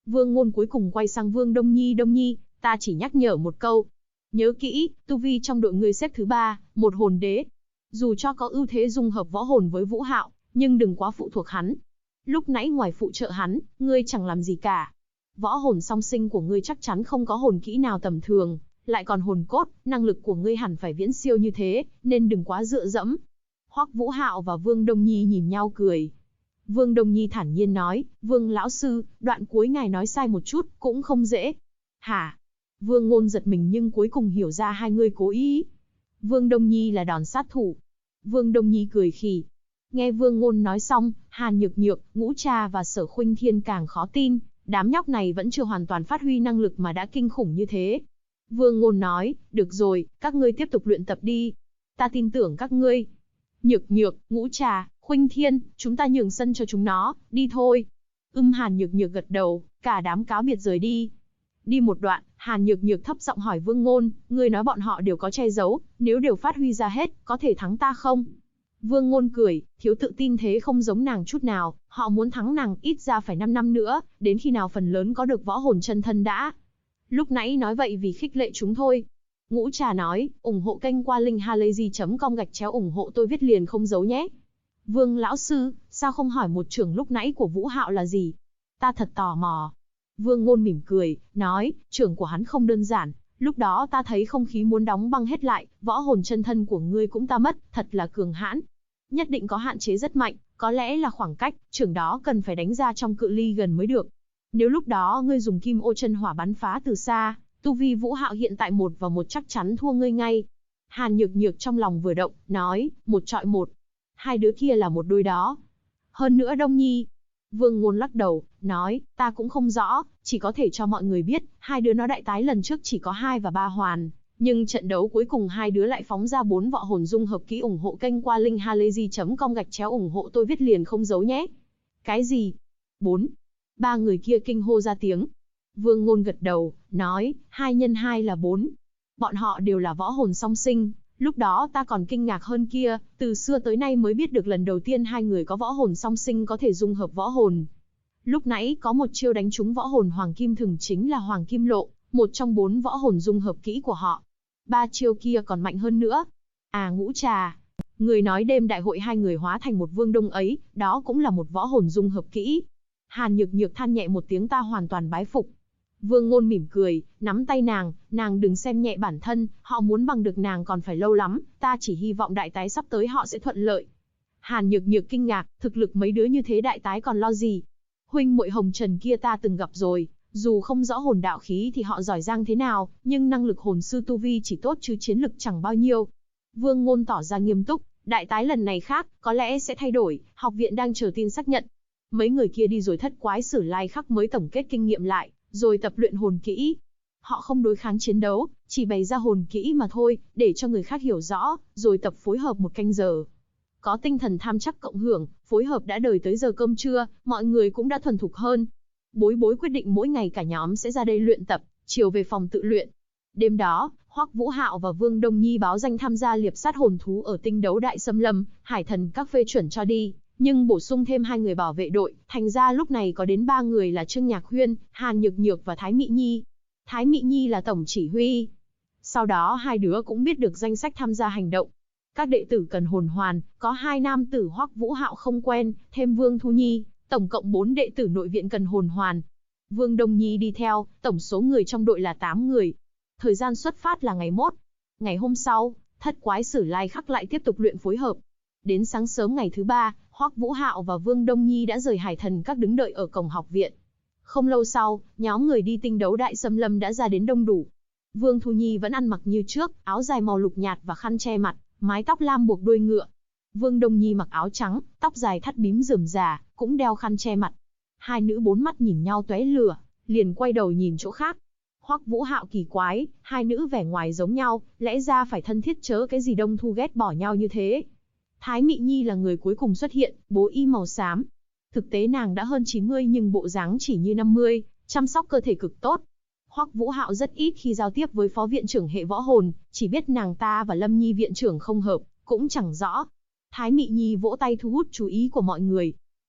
Vương Ngôn cuối cùng quay sang Vương Đông Nhi, Đông Nhi, ta chỉ nhắc nhở một câu. Nhớ kỹ, tu vi trong đội ngươi xếp thứ 3, một hồn đế. Dù cho có ưu thế dung hợp võ hồn với Vũ Hạo, nhưng đừng quá phụ thuộc hắn. Lúc nãy ngoài phụ trợ hắn, ngươi chẳng làm gì cả. Võ hồn song sinh của ngươi chắc chắn không có hồn kỹ nào tầm thường, lại còn hồn cốt, năng lực của ngươi hẳn phải viễn siêu như thế, nên đừng quá dựa dẫm. Hoắc Vũ Hạo và Vương Đông Nhi nhìn nhau cười. Vương Đông Nhi thản nhiên nói, Vương lão sư, đoạn cuối ngài nói sai một chút, cũng không dễ. Hả? Vương Ngôn giật mình nhưng cuối cùng hiểu ra hai người cố ý. Vương Đông Nhi là đòn sát thủ. Vương Đông Nhi cười khì. Nghe Vương Ngôn nói xong, Hàn Nhược Nhược, Ngũ Trà và Sở Khuynh Thiên càng khó tin, đám nhóc này vẫn chưa hoàn toàn phát huy năng lực mà đã kinh khủng như thế. Vương Ngôn nói, được rồi, các ngươi tiếp tục luyện tập đi. Ta tin tưởng các ngươi. Nhược Nhược, Ngũ Trà, Khuynh Thiên, chúng ta nhường sân cho chúng nó, đi thôi. Hàn Nhược Nhược gật đầu, cả đám cáo biệt rời đi. Đi một đoạn, Hàn Nhược Nhược thấp giọng hỏi Vương Ngôn, ngươi nói bọn họ đều có che giấu, nếu đều phát huy ra hết, có thể thắng ta không? Vương Ngôn cười, thiếu tự tin thế không giống nàng chút nào, họ muốn thắng nàng ít ra phải 5 năm nữa, đến khi nào phần lớn có được võ hồn chân thân đã. Lúc nãy nói vậy vì khích lệ chúng thôi. Ngũ Trà nói, ủng hộ kênh qua linkhalazy.com/ủng hộ tôi viết liền không giấu nhé. Vương lão sư, sao không hỏi một trưởng lúc nãy của Vũ Hạo là gì? Ta thật tò mò. Vương Ngôn mỉm cười, nói, trưởng của hắn không đơn giản, lúc đó ta thấy không khí muốn đóng băng hết lại, võ hồn chân thân của ngươi cũng ta mất, thật là cường hãn. Nhất định có hạn chế rất mạnh, có lẽ là khoảng cách, trưởng đó cần phải đánh ra trong cự ly gần mới được. Nếu lúc đó ngươi dùng kim ô chân hỏa bắn phá từ xa, tu vi Vũ Hạo hiện tại 1 và 1 chắc chắn thua ngươi ngay. Hàn Nhược Nhược trong lòng vừa động, nói, 1 chọi 1. Hai đứa kia là một đôi đó. Hơn nữa Đông Nhi. Vương Ngôn lắc đầu, nói, ta cũng không rõ, chỉ có thể cho mọi người biết, hai đứa nó đại tái lần trước chỉ có 2 và 3 hoàn. Nhưng trận đấu cuối cùng hai đứa lại phóng ra 4 võ hồn dung hợp kỹ. Ủng hộ kênh qua linkhalazy.com/ủng hộ tôi viết liền không giấu nhé. Cái gì? 4. Ba người kia kinh hô ra tiếng. Vương Ngôn gật đầu, nói, 2 x 2 là 4. Bọn họ đều là võ hồn song sinh. Lúc đó ta còn kinh ngạc hơn kia, từ xưa tới nay mới biết được lần đầu tiên hai người có võ hồn song sinh có thể dung hợp võ hồn. Lúc nãy có một chiêu đánh trúng võ hồn Hoàng Kim Thừng chính là Hoàng Kim Lộ, một trong 4 võ hồn dung hợp kỹ của họ. 3 chiêu kia còn mạnh hơn nữa. À Ngũ Trà, người nói đêm đại hội hai người hóa thành một Vương Đông ấy, đó cũng là một võ hồn dung hợp kỹ. Hàn Nhược Nhược than nhẹ một tiếng, ta hoàn toàn bái phục. Vương Ngôn mỉm cười, nắm tay nàng đừng xem nhẹ bản thân, họ muốn bằng được nàng còn phải lâu lắm, ta chỉ hy vọng đại tái sắp tới họ sẽ thuận lợi. Hàn Nhược Nhược kinh ngạc, thực lực mấy đứa như thế đại tái còn lo gì? Huynh muội Hồng Trần kia ta từng gặp rồi, dù không rõ hồn đạo khí thì họ giỏi giang thế nào, nhưng năng lực hồn sư tu vi chỉ tốt chứ chiến lực chẳng bao nhiêu. Vương Ngôn tỏ ra nghiêm túc, đại tái lần này khác, có lẽ sẽ thay đổi, học viện đang chờ tin xác nhận. Mấy người kia đi rồi Thất Quái Sử Lai Khắc mới tổng kết kinh nghiệm lại, rồi tập luyện hồn kỹ. Họ không đối kháng chiến đấu, chỉ bày ra hồn kỹ mà thôi, để cho người khác hiểu rõ, rồi tập phối hợp 1 canh giờ. Có tinh thần tham chắc cộng hưởng, phối hợp đã đời tới giờ cơm trưa, mọi người cũng đã thuần thục hơn. Bối Bối quyết định mỗi ngày cả nhóm sẽ ra đây luyện tập, chiều về phòng tự luyện. Đêm đó, Hoắc Vũ Hạo và Vương Đông Nhi báo danh tham gia liệp sát hồn thú ở tinh đấu đại xâm lâm, Hải Thần các phê chuẩn cho đi, nhưng bổ sung thêm 2 người bảo vệ đội, thành ra lúc này có đến 3 người là Trương Nhạc Huyên, Hàn Nhược Nhược và Thái Mị Nhi. Thái Mị Nhi là tổng chỉ huy. Sau đó hai đứa cũng biết được danh sách tham gia hành động. Các đệ tử cần hồn hoàn, có 2 nam tử Hoắc Vũ Hạo không quen, thêm Vương Thu Nhi, tổng cộng 4 đệ tử nội viện cần hồn hoàn. Vương Đông Nhi đi theo, tổng số người trong đội là 8 người. Thời gian xuất phát là ngày mốt. Ngày hôm sau, Thất Quái Sử Lai Khắc lại tiếp tục luyện phối hợp. Đến sáng sớm ngày thứ 3, Hoắc Vũ Hạo và Vương Đông Nhi đã rời Hải Thần các đứng đợi ở cổng học viện. Không lâu sau, nhóm người đi tinh đấu đại xâm lâm đã ra đến đông đủ. Vương Thu Nhi vẫn ăn mặc như trước, áo dài màu lục nhạt và khăn che mặt, mái tóc lam buộc đuôi ngựa. Vương Đông Nhi mặc áo trắng, tóc dài thắt bím rườm rà, cũng đeo khăn che mặt. Hai nữ 4 mắt nhìn nhau tóe lửa, liền quay đầu nhìn chỗ khác. Hoắc Vũ Hạo kỳ quái, hai nữ vẻ ngoài giống nhau, lẽ ra phải thân thiết chớ cái gì đông thu ghét bỏ nhau như thế. Thái Mị Nhi là người cuối cùng xuất hiện, bố y màu xám. Thực tế nàng đã hơn 90 nhưng bộ dáng chỉ như 50, chăm sóc cơ thể cực tốt. Hoắc Vũ Hạo rất ít khi giao tiếp với phó viện trưởng hệ võ hồn, chỉ biết nàng ta và Lâm Nhi viện trưởng không hợp, cũng chẳng rõ. Thái Mị Nhi vỗ tay thu hút chú ý của mọi người.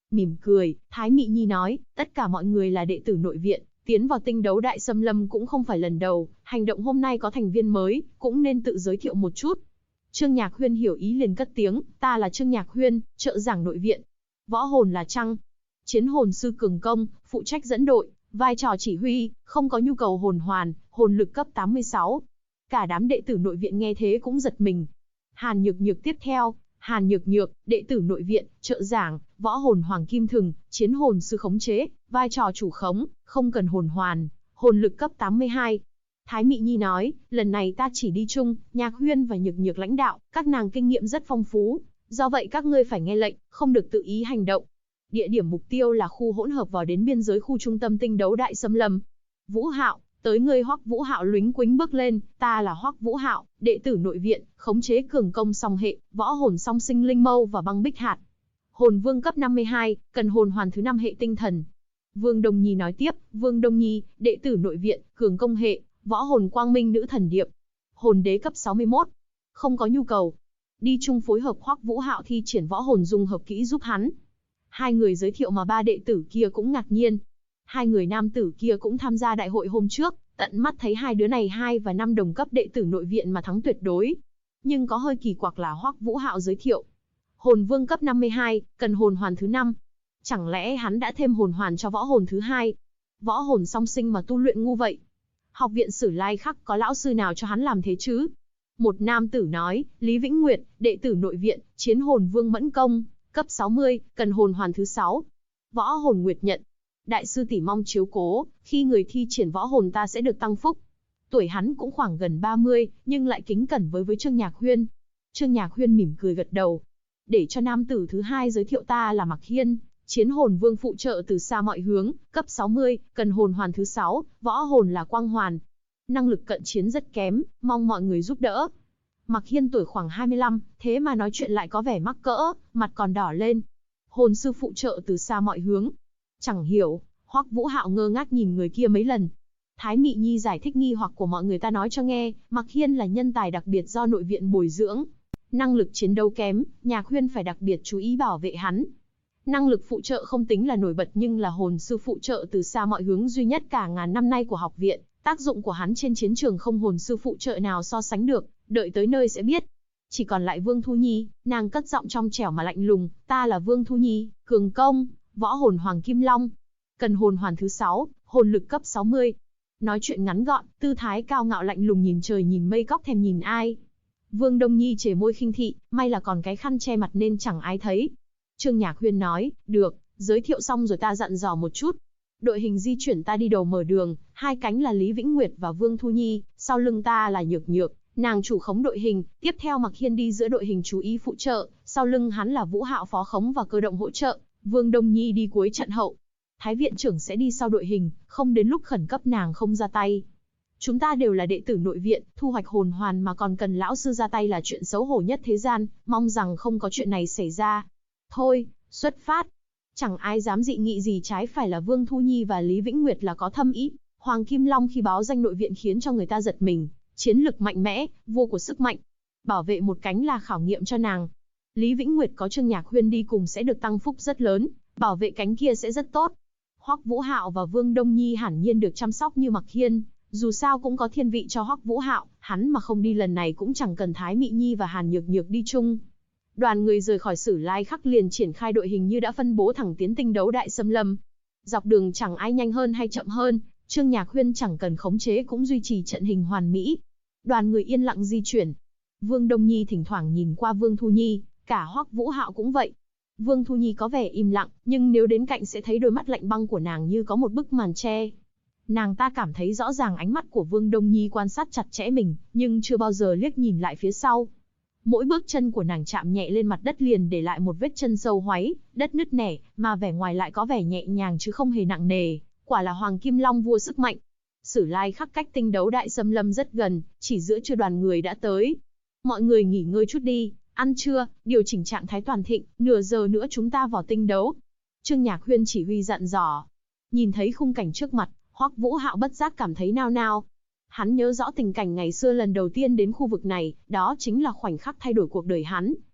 Mỉm cười, Thái Mị Nhi nói, tất cả mọi người là đệ tử nội viện, tiến vào tinh đấu đại xâm lâm cũng không phải lần đầu, hành động hôm nay có thành viên mới, cũng nên tự giới thiệu một chút. Trương Nhạc Huyên hiểu ý liền cất tiếng, ta là Trương Nhạc Huyên, trợ giảng nội viện. Võ hồn là Trăng, chiến hồn sư cường công, phụ trách dẫn đội, vai trò chỉ huy, không có nhu cầu hồn hoàn, hồn lực cấp 86. Cả đám đệ tử nội viện nghe thế cũng giật mình. Hàn Nhược Nhược tiếp theo, Hàn Nhược Nhược, đệ tử nội viện, trợ giảng, võ hồn hoàng kim thừng, chiến hồn sư khống chế, vai trò chủ khống, không cần hồn hoàn, hồn lực cấp 82. Thái Mị Nhi nói, lần này ta chỉ đi chung, Nhạc Huyên và Nhược Nhược lãnh đạo, các nàng kinh nghiệm rất phong phú, do vậy các ngươi phải nghe lệnh, không được tự ý hành động. Địa điểm mục tiêu là khu hỗn hợp vào đến biên giới khu trung tâm tinh đấu đại xâm lâm. Vũ Hạo, tới ngươi. Hoắc Vũ Hạo lúnh quính bước lên, ta là Hoắc Vũ Hạo, đệ tử nội viện, khống chế cường công song hệ, võ hồn song sinh linh mâu và băng bích hạt. Hồn vương cấp 52, cần hồn hoàn thứ 5 hệ tinh thần. Vương Đông Nhi nói tiếp, Vương Đông Nhi, đệ tử nội viện, cường công hệ, võ hồn quang minh nữ thần điệp. Hồn đế cấp 61. Không có nhu cầu. Đi chung phối hợp. Hoắc Vũ Hạo thi triển võ hồn dung hợp kỹ giúp hắn. Hai người giới thiệu mà ba đệ tử kia cũng ngạc nhiên. Hai người nam tử kia cũng tham gia đại hội hôm trước, tận mắt thấy hai đứa này 2 và 5 đồng cấp đệ tử nội viện mà thắng tuyệt đối. Nhưng có hơi kỳ quặc là Hoắc Vũ Hạo giới thiệu. Hồn vương cấp 52, cần hồn hoàn thứ 5. Chẳng lẽ hắn đã thêm hồn hoàn cho võ hồn thứ 2? Võ hồn song sinh mà tu luyện ngu vậy. Học viện Sử Lai Khắc có lão sư nào cho hắn làm thế chứ? Một nam tử nói, Lý Vĩnh Nguyệt, đệ tử nội viện, chiến hồn vương mẫn công, cấp 60, cần hồn hoàn thứ 6. Võ hồn Nguyệt nhận. Đại sư tỷ mong chiếu cố, khi người thi triển võ hồn ta sẽ được tăng phúc. Tuổi hắn cũng khoảng gần 30, nhưng lại kính cẩn với Trương Nhạc Huyên. Trương Nhạc Huyên mỉm cười gật đầu. Để cho nam tử thứ 2 giới thiệu, ta là Mạc Hiên, chiến hồn vương phụ trợ từ xa mọi hướng, cấp 60, cần hồn hoàn thứ 6, võ hồn là quang hoàn. Năng lực cận chiến rất kém, mong mọi người giúp đỡ. Mạc Hiên tuổi khoảng 25, thế mà nói chuyện lại có vẻ mắc cỡ, mặt còn đỏ lên. Hồn sư phụ trợ từ xa mọi hướng. Chẳng hiểu, Hoắc Vũ Hạo ngơ ngác nhìn người kia mấy lần. Thái Mị Nhi giải thích nghi hoặc của mọi người ta nói cho nghe, Mạc Hiên là nhân tài đặc biệt do nội viện bồi dưỡng. Năng lực chiến đấu kém, Nhạc Huyên phải đặc biệt chú ý bảo vệ hắn. Năng lực phụ trợ không tính là nổi bật nhưng là hồn sư phụ trợ từ xa mọi hướng duy nhất cả ngàn năm nay của học viện. Tác dụng của hắn trên chiến trường không hồn sư phụ trợ nào so sánh được, đợi tới nơi sẽ biết. Chỉ còn lại Vương Thu Nhi, nàng cất giọng trong trẻo mà lạnh lùng, ta là Vương Thu Nhi, cường công, võ hồn Hoàng Kim Long. Cần hồn hoàn thứ 6, hồn lực cấp 60. Nói chuyện ngắn gọn, tư thái cao ngạo lạnh lùng nhìn trời nhìn mây cóc thèm nhìn ai. Vương Đông Nhi chề môi khinh thị, may là còn cái khăn che mặt nên chẳng ai thấy. Trương Nhạc Huyên nói, được, giới thiệu xong rồi ta dặn dò một chút. Đội hình di chuyển ta đi đầu mở đường, hai cánh là Lý Vĩnh Nguyệt và Vương Thu Nhi, sau lưng ta là Nhược Nhược, nàng chủ khống đội hình, tiếp theo Mạc Hiên đi giữa đội hình chú ý phụ trợ, sau lưng hắn là Vũ Hạo phó khống và cơ động hỗ trợ, Vương Đông Nhi đi cuối trận hậu. Thái viện trưởng sẽ đi sau đội hình, không đến lúc khẩn cấp nàng không ra tay. Chúng ta đều là đệ tử nội viện, thu hoạch hồn hoàn mà còn cần lão sư ra tay là chuyện xấu hổ nhất thế gian, mong rằng không có chuyện này xảy ra. Thôi, xuất phát. Chẳng ai dám dị nghị gì trái phải là Vương Thu Nhi và Lý Vĩnh Nguyệt là có thâm ý. Hoàng Kim Long khi báo danh nội viện khiến cho người ta giật mình, chiến lực mạnh mẽ, vua của sức mạnh. Bảo vệ một cánh là khảo nghiệm cho nàng. Lý Vĩnh Nguyệt có Trương Nhạc Huyên đi cùng sẽ được tăng phúc rất lớn, bảo vệ cánh kia sẽ rất tốt. Hoắc Vũ Hạo và Vương Đông Nhi hẳn nhiên được chăm sóc như Mạc Hiên, dù sao cũng có thiên vị cho Hoắc Vũ Hạo, hắn mà không đi lần này cũng chẳng cần Thái Mị Nhi và Hàn Nhược Nhược đi chung. Đoàn người rời khỏi Sử Lai Khắc liền triển khai đội hình như đã phân bố thẳng tiến tinh đấu đại xâm lâm. Dọc đường chẳng ai nhanh hơn hay chậm hơn, Trương Nhạc Huyên chẳng cần khống chế cũng duy trì trận hình hoàn mỹ. Đoàn người yên lặng di chuyển. Vương Đông Nhi thỉnh thoảng nhìn qua Vương Thu Nhi, cả Hoắc Vũ Hạo cũng vậy. Vương Thu Nhi có vẻ im lặng, nhưng nếu đến cạnh sẽ thấy đôi mắt lạnh băng của nàng như có một bức màn che. Nàng ta cảm thấy rõ ràng ánh mắt của Vương Đông Nhi quan sát chặt chẽ mình, nhưng chưa bao giờ liếc nhìn lại phía sau. Mỗi bước chân của nàng chạm nhẹ lên mặt đất liền để lại một vết chân sâu hoáy, đất nứt nẻ, mà vẻ ngoài lại có vẻ nhẹ nhàng chứ không hề nặng nề, quả là Hoàng Kim Long vua sức mạnh. Sử Lai Khắc cách tinh đấu đại xâm lâm rất gần, chỉ giữa trưa đoàn người đã tới. Mọi người nghỉ ngơi chút đi, ăn trưa, điều chỉnh trạng thái toàn thịnh, nửa giờ nữa chúng ta vào tinh đấu. Trương Nhạc Huyên chỉ huy dặn dò. Nhìn thấy khung cảnh trước mặt, Hoắc Vũ Hạo bất giác cảm thấy nao nao. Hắn nhớ rõ tình cảnh ngày xưa lần đầu tiên đến khu vực này, đó chính là khoảnh khắc thay đổi cuộc đời hắn.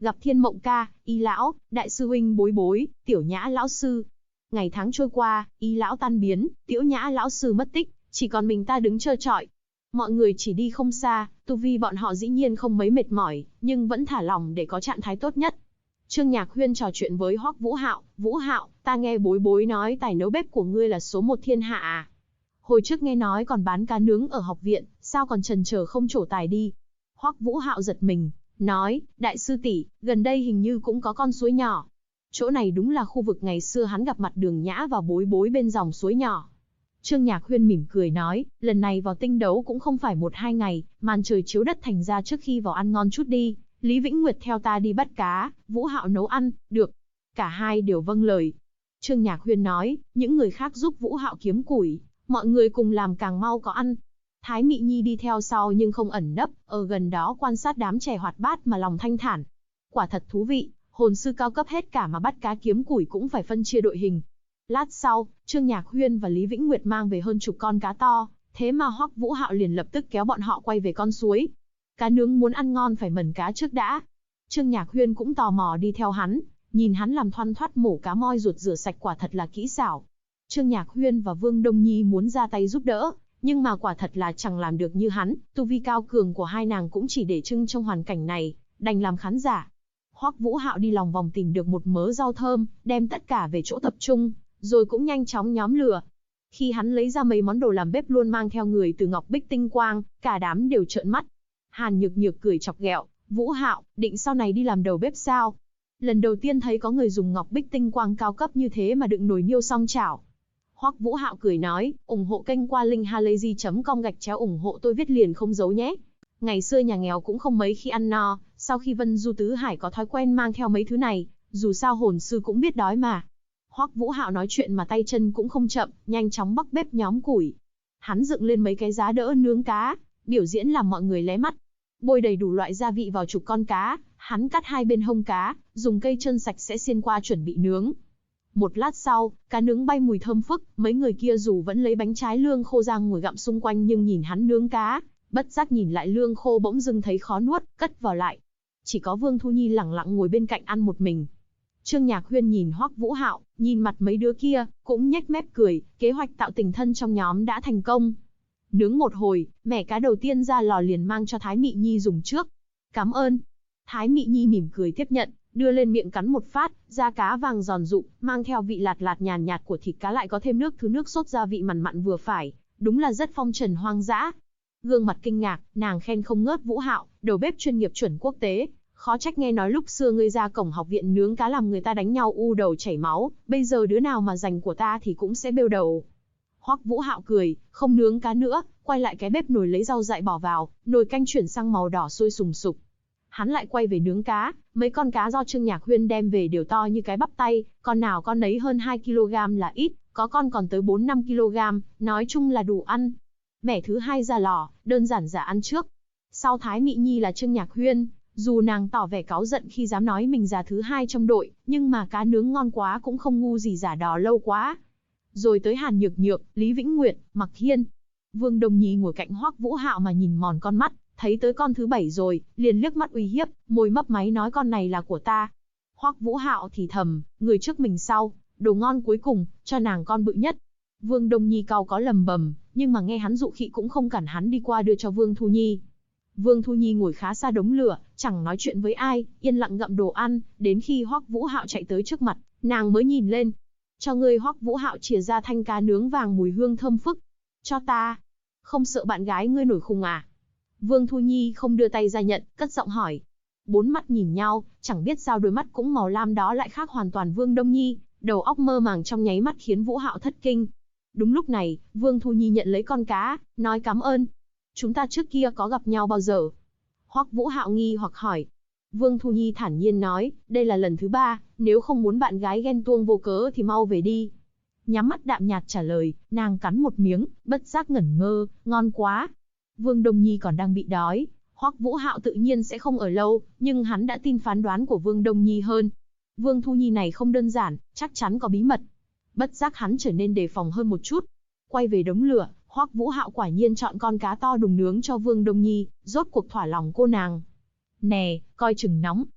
gặp Thiên Mộng ca, Y lão, đại sư huynh Bối Bối, Tiểu Nhã lão sư. Ngày tháng trôi qua, Y lão tan biến, Tiểu Nhã lão sư mất tích, chỉ còn mình ta đứng trơ trọi. Mọi người chỉ đi không xa, tu vi bọn họ dĩ nhiên không mấy mệt mỏi, nhưng vẫn thả lỏng để có trạng thái tốt nhất. Trương Nhạc Huyên trò chuyện với Hoắc Vũ Hạo, Vũ Hạo, ta nghe Bối Bối nói tài nấu bếp của ngươi là số 1 thiên hạ à? Hồi trước nghe nói còn bán cá nướng ở học viện, sao còn chần chờ không trổ tài đi? Hoắc Vũ Hạo giật mình, nói, đại sư tỷ, gần đây hình như cũng có con suối nhỏ. Chỗ này đúng là khu vực ngày xưa hắn gặp mặt Đường Nhã và Bối Bối bên dòng suối nhỏ. Trương Nhạc Huyên mỉm cười nói, lần này vào tinh đấu cũng không phải 1-2 ngày, màn trời chiếu đất thành ra trước khi vào ăn ngon chút đi. Lý Vĩnh Nguyệt theo ta đi bắt cá, Vũ Hạo nấu ăn, được. Cả hai đều vâng lời. Trương Nhạc Huyên nói, những người khác giúp Vũ Hạo kiếm củi, mọi người cùng làm càng mau có ăn. Thái Mị Nhi đi theo sau nhưng không ẩn nấp, ở gần đó quan sát đám trẻ hoạt bát mà lòng thanh thản. Quả thật thú vị, hồn sư cao cấp hết cả mà bắt cá kiếm củi cũng phải phân chia đội hình. Lát sau, Trương Nhạc Huyên và Lý Vĩnh Nguyệt mang về hơn chục con cá to, thế mà Hoắc Vũ Hạo liền lập tức kéo bọn họ quay về con suối. Cá nướng muốn ăn ngon phải mần cá trước đã. Trương Nhạc Huyên cũng tò mò đi theo hắn, nhìn hắn làm thoăn thoắt mổ cá moi ruột rửa sạch quả thật là kỹ xảo. Trương Nhạc Huyên và Vương Đông Nhi muốn ra tay giúp đỡ, nhưng mà quả thật là chẳng làm được như hắn, tu vi cao cường của hai nàng cũng chỉ để trưng trong hoàn cảnh này, đành làm khán giả. Hoắc Vũ Hạo đi lòng vòng tìm được một mớ rau thơm, đem tất cả về chỗ tập trung, rồi cũng nhanh chóng nhóm lửa. Khi hắn lấy ra mấy món đồ làm bếp luôn mang theo người từ Ngọc Bích Tinh Quang, cả đám đều trợn mắt. Hàn Nhược Nhược cười chọc ghẹo, Vũ Hạo, định sau này đi làm đầu bếp sao? Lần đầu tiên thấy có người dùng Ngọc Bích Tinh Quang cao cấp như thế mà đựng nồi niêu song chảo. Hoắc Vũ Hạo cười nói, ủng hộ kênh qua link halayzi.com ủng hộ tôi viết liền không giấu nhé. Ngày xưa nhà nghèo cũng không mấy khi ăn no, sau khi Vân Du Tứ Hải có thói quen mang theo mấy thứ này, dù sao hồn sư cũng biết đói mà. Hoắc Vũ Hạo nói chuyện mà tay chân cũng không chậm, nhanh chóng bắc bếp nhóm củi. Hắn dựng lên mấy cái giá đỡ nướng cá, biểu diễn làm mọi người lé mắt. Bôi đầy đủ loại gia vị vào chục con cá, hắn cắt hai bên hông cá, dùng cây trơn sạch sẽ xiên qua chuẩn bị nướng. Một lát sau, cá nướng bay mùi thơm phức, mấy người kia dù vẫn lấy bánh trái lương khô ra ngồi gặm xung quanh nhưng nhìn hắn nướng cá, bất giác nhìn lại lương khô bỗng dưng thấy khó nuốt, cất vào lại. Chỉ có Vương Thu Nhi lẳng lặng ngồi bên cạnh ăn một mình. Trương Nhạc Huyên nhìn Hoắc Vũ Hạo, nhìn mặt mấy đứa kia, cũng nhếch mép cười, kế hoạch tạo tình thân trong nhóm đã thành công. Nướng một hồi, mẻ cá đầu tiên ra lò liền mang cho Thái Mị Nhi dùng trước. Cảm ơn. Thái Mị Nhi mỉm cười tiếp nhận, đưa lên miệng cắn một phát, da cá vàng giòn rụm, mang theo vị lạt lạt nhàn nhạt của thịt cá lại có thêm nước sốt gia vị mặn mặn vừa phải, đúng là rất phong trần hoang dã. Gương mặt kinh ngạc, nàng khen không ngớt Vũ Hạo, đầu bếp chuyên nghiệp chuẩn quốc tế, khó trách nghe nói lúc xưa ngươi ra cổng học viện nướng cá làm người ta đánh nhau u đầu chảy máu, bây giờ đứa nào mà giành của ta thì cũng sẽ bêu đầu. Hoắc Vũ Hạo cười, không nướng cá nữa, quay lại cái bếp nồi lấy rau dại bỏ vào, nồi canh chuyển sang màu đỏ sôi sùng sục. Hắn lại quay về nướng cá, mấy con cá do Trương Nhạc Huyên đem về đều to như cái bắp tay, con nào con nấy hơn 2 kg là ít, có con còn tới 4-5 kg, nói chung là đủ ăn. Mẻ thứ hai ra lò, đơn giản giả ăn trước. Sau Thái Mị Nhi là Trương Nhạc Huyên, dù nàng tỏ vẻ cáu giận khi dám nói mình già thứ hai trong đội, nhưng mà cá nướng ngon quá cũng không ngu gì giả đò lâu quá. Rồi tới Hàn Nhược Nhược, Lý Vĩnh Nguyệt, Mặc Hiên. Vương Đồng Nhi ngồi cạnh Hoắc Vũ Hạo mà nhìn mòn con mắt, thấy tới con thứ 7 rồi, liền liếc mắt uy hiếp, môi mấp máy nói con này là của ta. Hoắc Vũ Hạo thì thầm, người trước mình sau, đồ ngon cuối cùng, cho nàng con bự nhất. Vương Đông Nhi cau có lầm bầm, nhưng mà nghe hắn dụ khị cũng không cản hắn đi qua đưa cho Vương Thu Nhi. Vương Thu Nhi ngồi khá xa đống lửa, chẳng nói chuyện với ai, yên lặng ngậm đồ ăn, đến khi Hoắc Vũ Hạo chạy tới trước mặt, nàng mới nhìn lên. Cho ngươi. Hoắc Vũ Hạo chìa ra thanh cá nướng vàng mùi hương thơm phức. Cho ta. Không sợ bạn gái ngươi nổi khùng à? Vương Thu Nhi không đưa tay ra nhận, cất giọng hỏi. Bốn mắt nhìn nhau, chẳng biết sao đôi mắt cũng màu lam đó lại khác hoàn toàn Vương Đông Nhi, đầu óc mơ màng trong nháy mắt khiến Vũ Hạo thất kinh. Đúng lúc này, Vương Thu Nhi nhận lấy con cá, nói cảm ơn. Chúng ta trước kia có gặp nhau bao giờ? Hoắc Vũ Hạo nghi hoặc hỏi. Vương Thu Nhi thản nhiên nói, đây là lần thứ 3, nếu không muốn bạn gái ghen tuông vô cớ thì mau về đi. Nhắm mắt đạm nhạt trả lời, nàng cắn một miếng, bất giác ngẩn ngơ, ngon quá. Vương Đông Nhi còn đang bị đói, Hoắc Vũ Hạo tự nhiên sẽ không ở lâu, nhưng hắn đã tin phán đoán của Vương Đông Nhi hơn. Vương Thu Nhi này không đơn giản, chắc chắn có bí mật. Bất giác hắn trở nên đề phòng hơn một chút. Quay về đống lửa, Hoắc Vũ Hạo quả nhiên chọn con cá to đùng nướng cho Vương Đông Nhi, rốt cuộc thỏa lòng cô nàng. Nè, coi chừng nóng.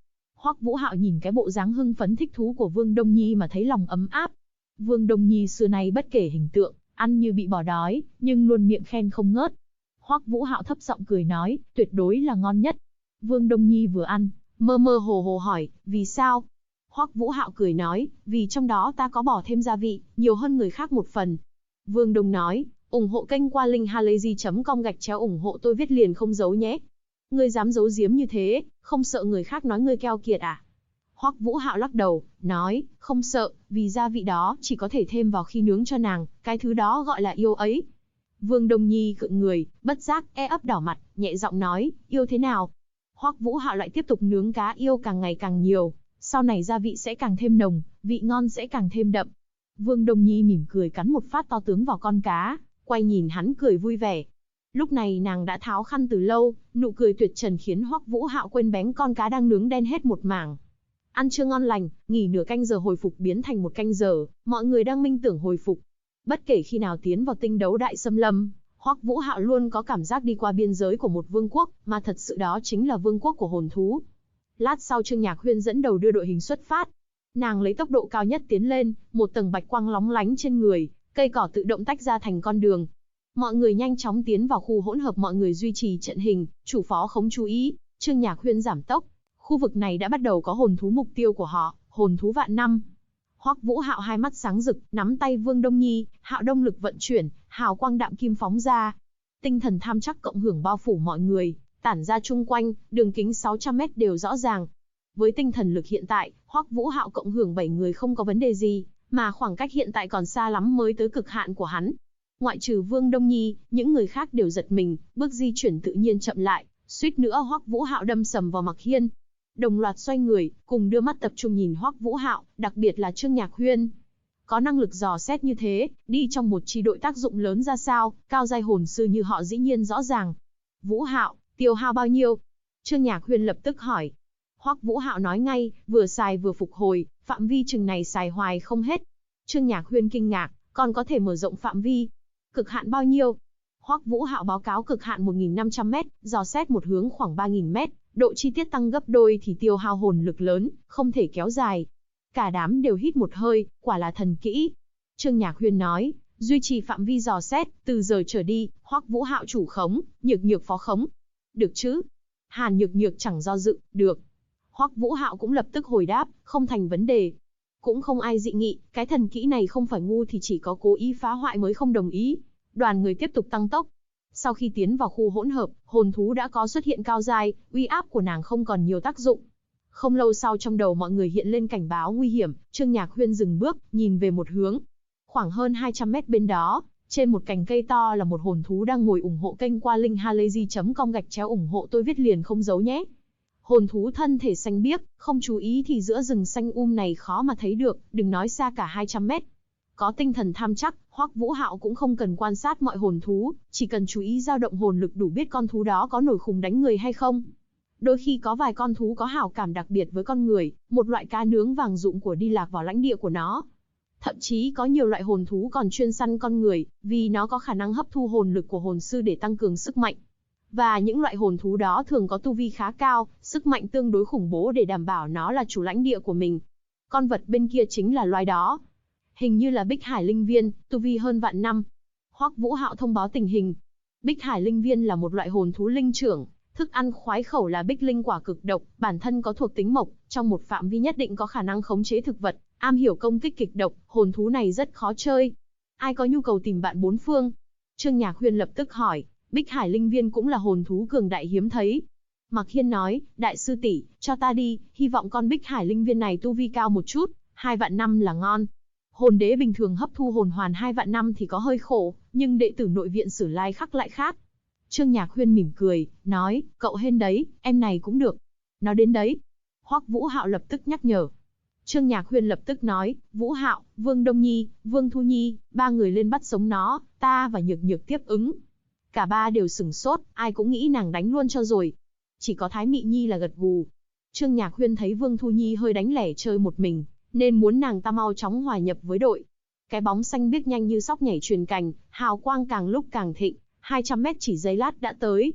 Hoắc Vũ Hạo nhìn cái bộ dáng hưng phấn thích thú của Vương Đông Nhi mà thấy lòng ấm áp. Vương Đông Nhi xưa nay bất kể hình tượng, ăn như bị bỏ đói, nhưng luôn miệng khen không ngớt. Hoắc Vũ Hạo thấp giọng cười nói, tuyệt đối là ngon nhất. Vương Đông Nhi vừa ăn, mơ mơ hồ hồ hỏi, vì sao? Hoắc Vũ Hạo cười nói, vì trong đó ta có bỏ thêm gia vị, nhiều hơn người khác một phần. Vương Đông nói, ủng hộ kênh qua linkhalazy.com/ủng hộ tôi viết liền không giấu nhé. Ngươi dám giấu giếm như thế, không sợ người khác nói ngươi keo kiệt à? Hoắc Vũ Hạo lắc đầu, nói, không sợ, vì gia vị đó chỉ có thể thêm vào khi nướng cho nàng, cái thứ đó gọi là yêu ấy. Vương Đông Nhi khựng người, bất giác ấp đỏ mặt, nhẹ giọng nói, yêu thế nào? Hoắc Vũ Hạo lại tiếp tục nướng cá yêu càng ngày càng nhiều, sau này gia vị sẽ càng thêm nồng, vị ngon sẽ càng thêm đậm. Vương Đông Nhi mỉm cười cắn một phát to tướng vào con cá, quay nhìn hắn cười vui vẻ. Lúc này nàng đã tháo khăn từ lâu, nụ cười tuyệt trần khiến Hoắc Vũ Hạo quên bén con cá đang nướng đen hết một mảng. Ăn trưa ngon lành, nghỉ nửa canh giờ hồi phục biến thành 1 canh giờ, mọi người đang minh tưởng hồi phục. Bất kể khi nào tiến vào tinh đấu đại xâm lâm, Hoắc Vũ Hạo luôn có cảm giác đi qua biên giới của một vương quốc, mà thật sự đó chính là vương quốc của hồn thú. Lát sau Trương Nhạc Huyên dẫn đầu đưa đội hình xuất phát. Nàng lấy tốc độ cao nhất tiến lên, một tầng bạch quang lóng lánh trên người, cây cỏ tự động tách ra thành con đường. Mọi người nhanh chóng tiến vào khu hỗn hợp, mọi người duy trì trận hình, chủ phó không chú ý, Trương Nhạc Huyên giảm tốc. Khu vực này đã bắt đầu có hồn thú mục tiêu của họ, hồn thú vạn năm. Hoắc Vũ Hạo hai mắt sáng rực, nắm tay Vương Đông Nhi, Hạo Đông lực vận chuyển, hào quang đạm kim phóng ra. Tinh thần tham chắc cộng hưởng bao phủ mọi người, tản ra chung quanh, đường kính 600 mét đều rõ ràng. Với tinh thần lực hiện tại, Hoắc Vũ Hạo cộng hưởng 7 người không có vấn đề gì, mà khoảng cách hiện tại còn xa lắm mới tới cực hạn của hắn. Ngoại trừ Vương Đông Nhi, những người khác đều giật mình, bước di chuyển tự nhiên chậm lại, suýt nữa Hoắc Vũ Hạo đâm sầm vào Mặc Hiên. Đồng loạt xoay người, cùng đưa mắt tập trung nhìn Hoắc Vũ Hạo, đặc biệt là Trương Nhạc Huyên. Có năng lực dò xét như thế, đi trong một chi đội tác dụng lớn ra sao, cao giai hồn sư như họ dĩ nhiên rõ ràng. Vũ Hạo, tiêu hao bao nhiêu? Trương Nhạc Huyên lập tức hỏi. Hoắc Vũ Hạo nói ngay, vừa xài vừa phục hồi, phạm vi chừng này xài hoài không hết. Trương Nhạc Huyên kinh ngạc, còn có thể mở rộng phạm vi. Cực hạn bao nhiêu? Hoắc Vũ Hạo báo cáo cực hạn 1.500 mét, dò xét một hướng khoảng 3.000 mét, độ chi tiết tăng gấp đôi thì tiêu hao hồn lực lớn, không thể kéo dài. Cả đám đều hít một hơi, quả là thần kỹ. Trương Nhạc Huyên nói, duy trì phạm vi dò xét, từ giờ trở đi, Hoắc Vũ Hạo chủ khống, Nhược Nhược phó khống. Được chứ? Hàn Nhược Nhược chẳng do dự, được. Hoắc Vũ Hạo cũng lập tức hồi đáp, không thành vấn đề. Cũng không ai dị nghị, cái thần kỹ này không phải ngu thì chỉ có cố ý phá hoại mới không đồng ý. Đoàn người tiếp tục tăng tốc. Sau khi tiến vào khu hỗn hợp, hồn thú đã có xuất hiện cao giai, uy áp của nàng không còn nhiều tác dụng. Không lâu sau trong đầu mọi người hiện lên cảnh báo nguy hiểm, Trương Nhạc Huyên dừng bước, nhìn về một hướng. Khoảng hơn 200 mét bên đó, trên một cành cây to là một hồn thú đang ngồi ủng hộ kênh qua linkhalazy.com/ủng hộ tôi viết liền không giấu nhé. Hồn thú thân thể xanh biếc, không chú ý thì giữa rừng xanh này khó mà thấy được, đừng nói xa cả 200 mét. Có tinh thần tham chắc, Hoắc Vũ Hạo cũng không cần quan sát mọi hồn thú, chỉ cần chú ý dao động hồn lực đủ biết con thú đó có nổi khùng đánh người hay không. Đôi khi có vài con thú có hảo cảm đặc biệt với con người, một loại cá nướng vàng rụm của đi lạc vào lãnh địa của nó. Thậm chí có nhiều loại hồn thú còn chuyên săn con người, vì nó có khả năng hấp thu hồn lực của hồn sư để tăng cường sức mạnh. Và những loại hồn thú đó thường có tu vi khá cao, sức mạnh tương đối khủng bố để đảm bảo nó là chủ lãnh địa của mình. Con vật bên kia chính là loài đó. Hình như là Bích Hải Linh Viên, tu vi hơn vạn năm. Hoắc Vũ Hạo thông báo tình hình. Bích Hải Linh Viên là một loại hồn thú linh trưởng, thức ăn khoái khẩu là bích linh quả cực độc, bản thân có thuộc tính mộc, trong một phạm vi nhất định có khả năng khống chế thực vật, am hiểu công kích kịch độc, hồn thú này rất khó chơi. Ai có nhu cầu tìm bạn bốn phương? Trương Nhạc Huyên lập tức hỏi, Bích Hải Linh Viên cũng là hồn thú cường đại hiếm thấy. Mặc Hiên nói, đại sư tỷ, cho ta đi, hy vọng con Bích Hải Linh Viên này tu vi cao một chút, 2 vạn năm là ngon. Hồn đế bình thường hấp thu hồn hoàn 2 vạn năm thì có hơi khổ, nhưng đệ tử nội viện Sử Lai Khắc lại khác. Trương Nhạc Huyên mỉm cười, nói, cậu hên đấy, em này cũng được. Nó đến đấy. Hoắc Vũ Hạo lập tức nhắc nhở. Trương Nhạc Huyên lập tức nói, Vũ Hạo, Vương Đông Nhi, Vương Thu Nhi, 3 người lên bắt sống nó, ta và Nhược Nhược tiếp ứng. Cả ba đều sửng sốt, ai cũng nghĩ nàng đánh luôn cho rồi. Chỉ có Thái Mị Nhi là gật gù. Trương Nhạc Huyên thấy Vương Thu Nhi hơi đánh lẻ chơi một mình, nên muốn nàng ta mau chóng hòa nhập với đội. Cái bóng xanh biếc nhanh như sóc nhảy truyền cành, hào quang càng lúc càng thịnh, 200 mét chỉ giây lát đã tới.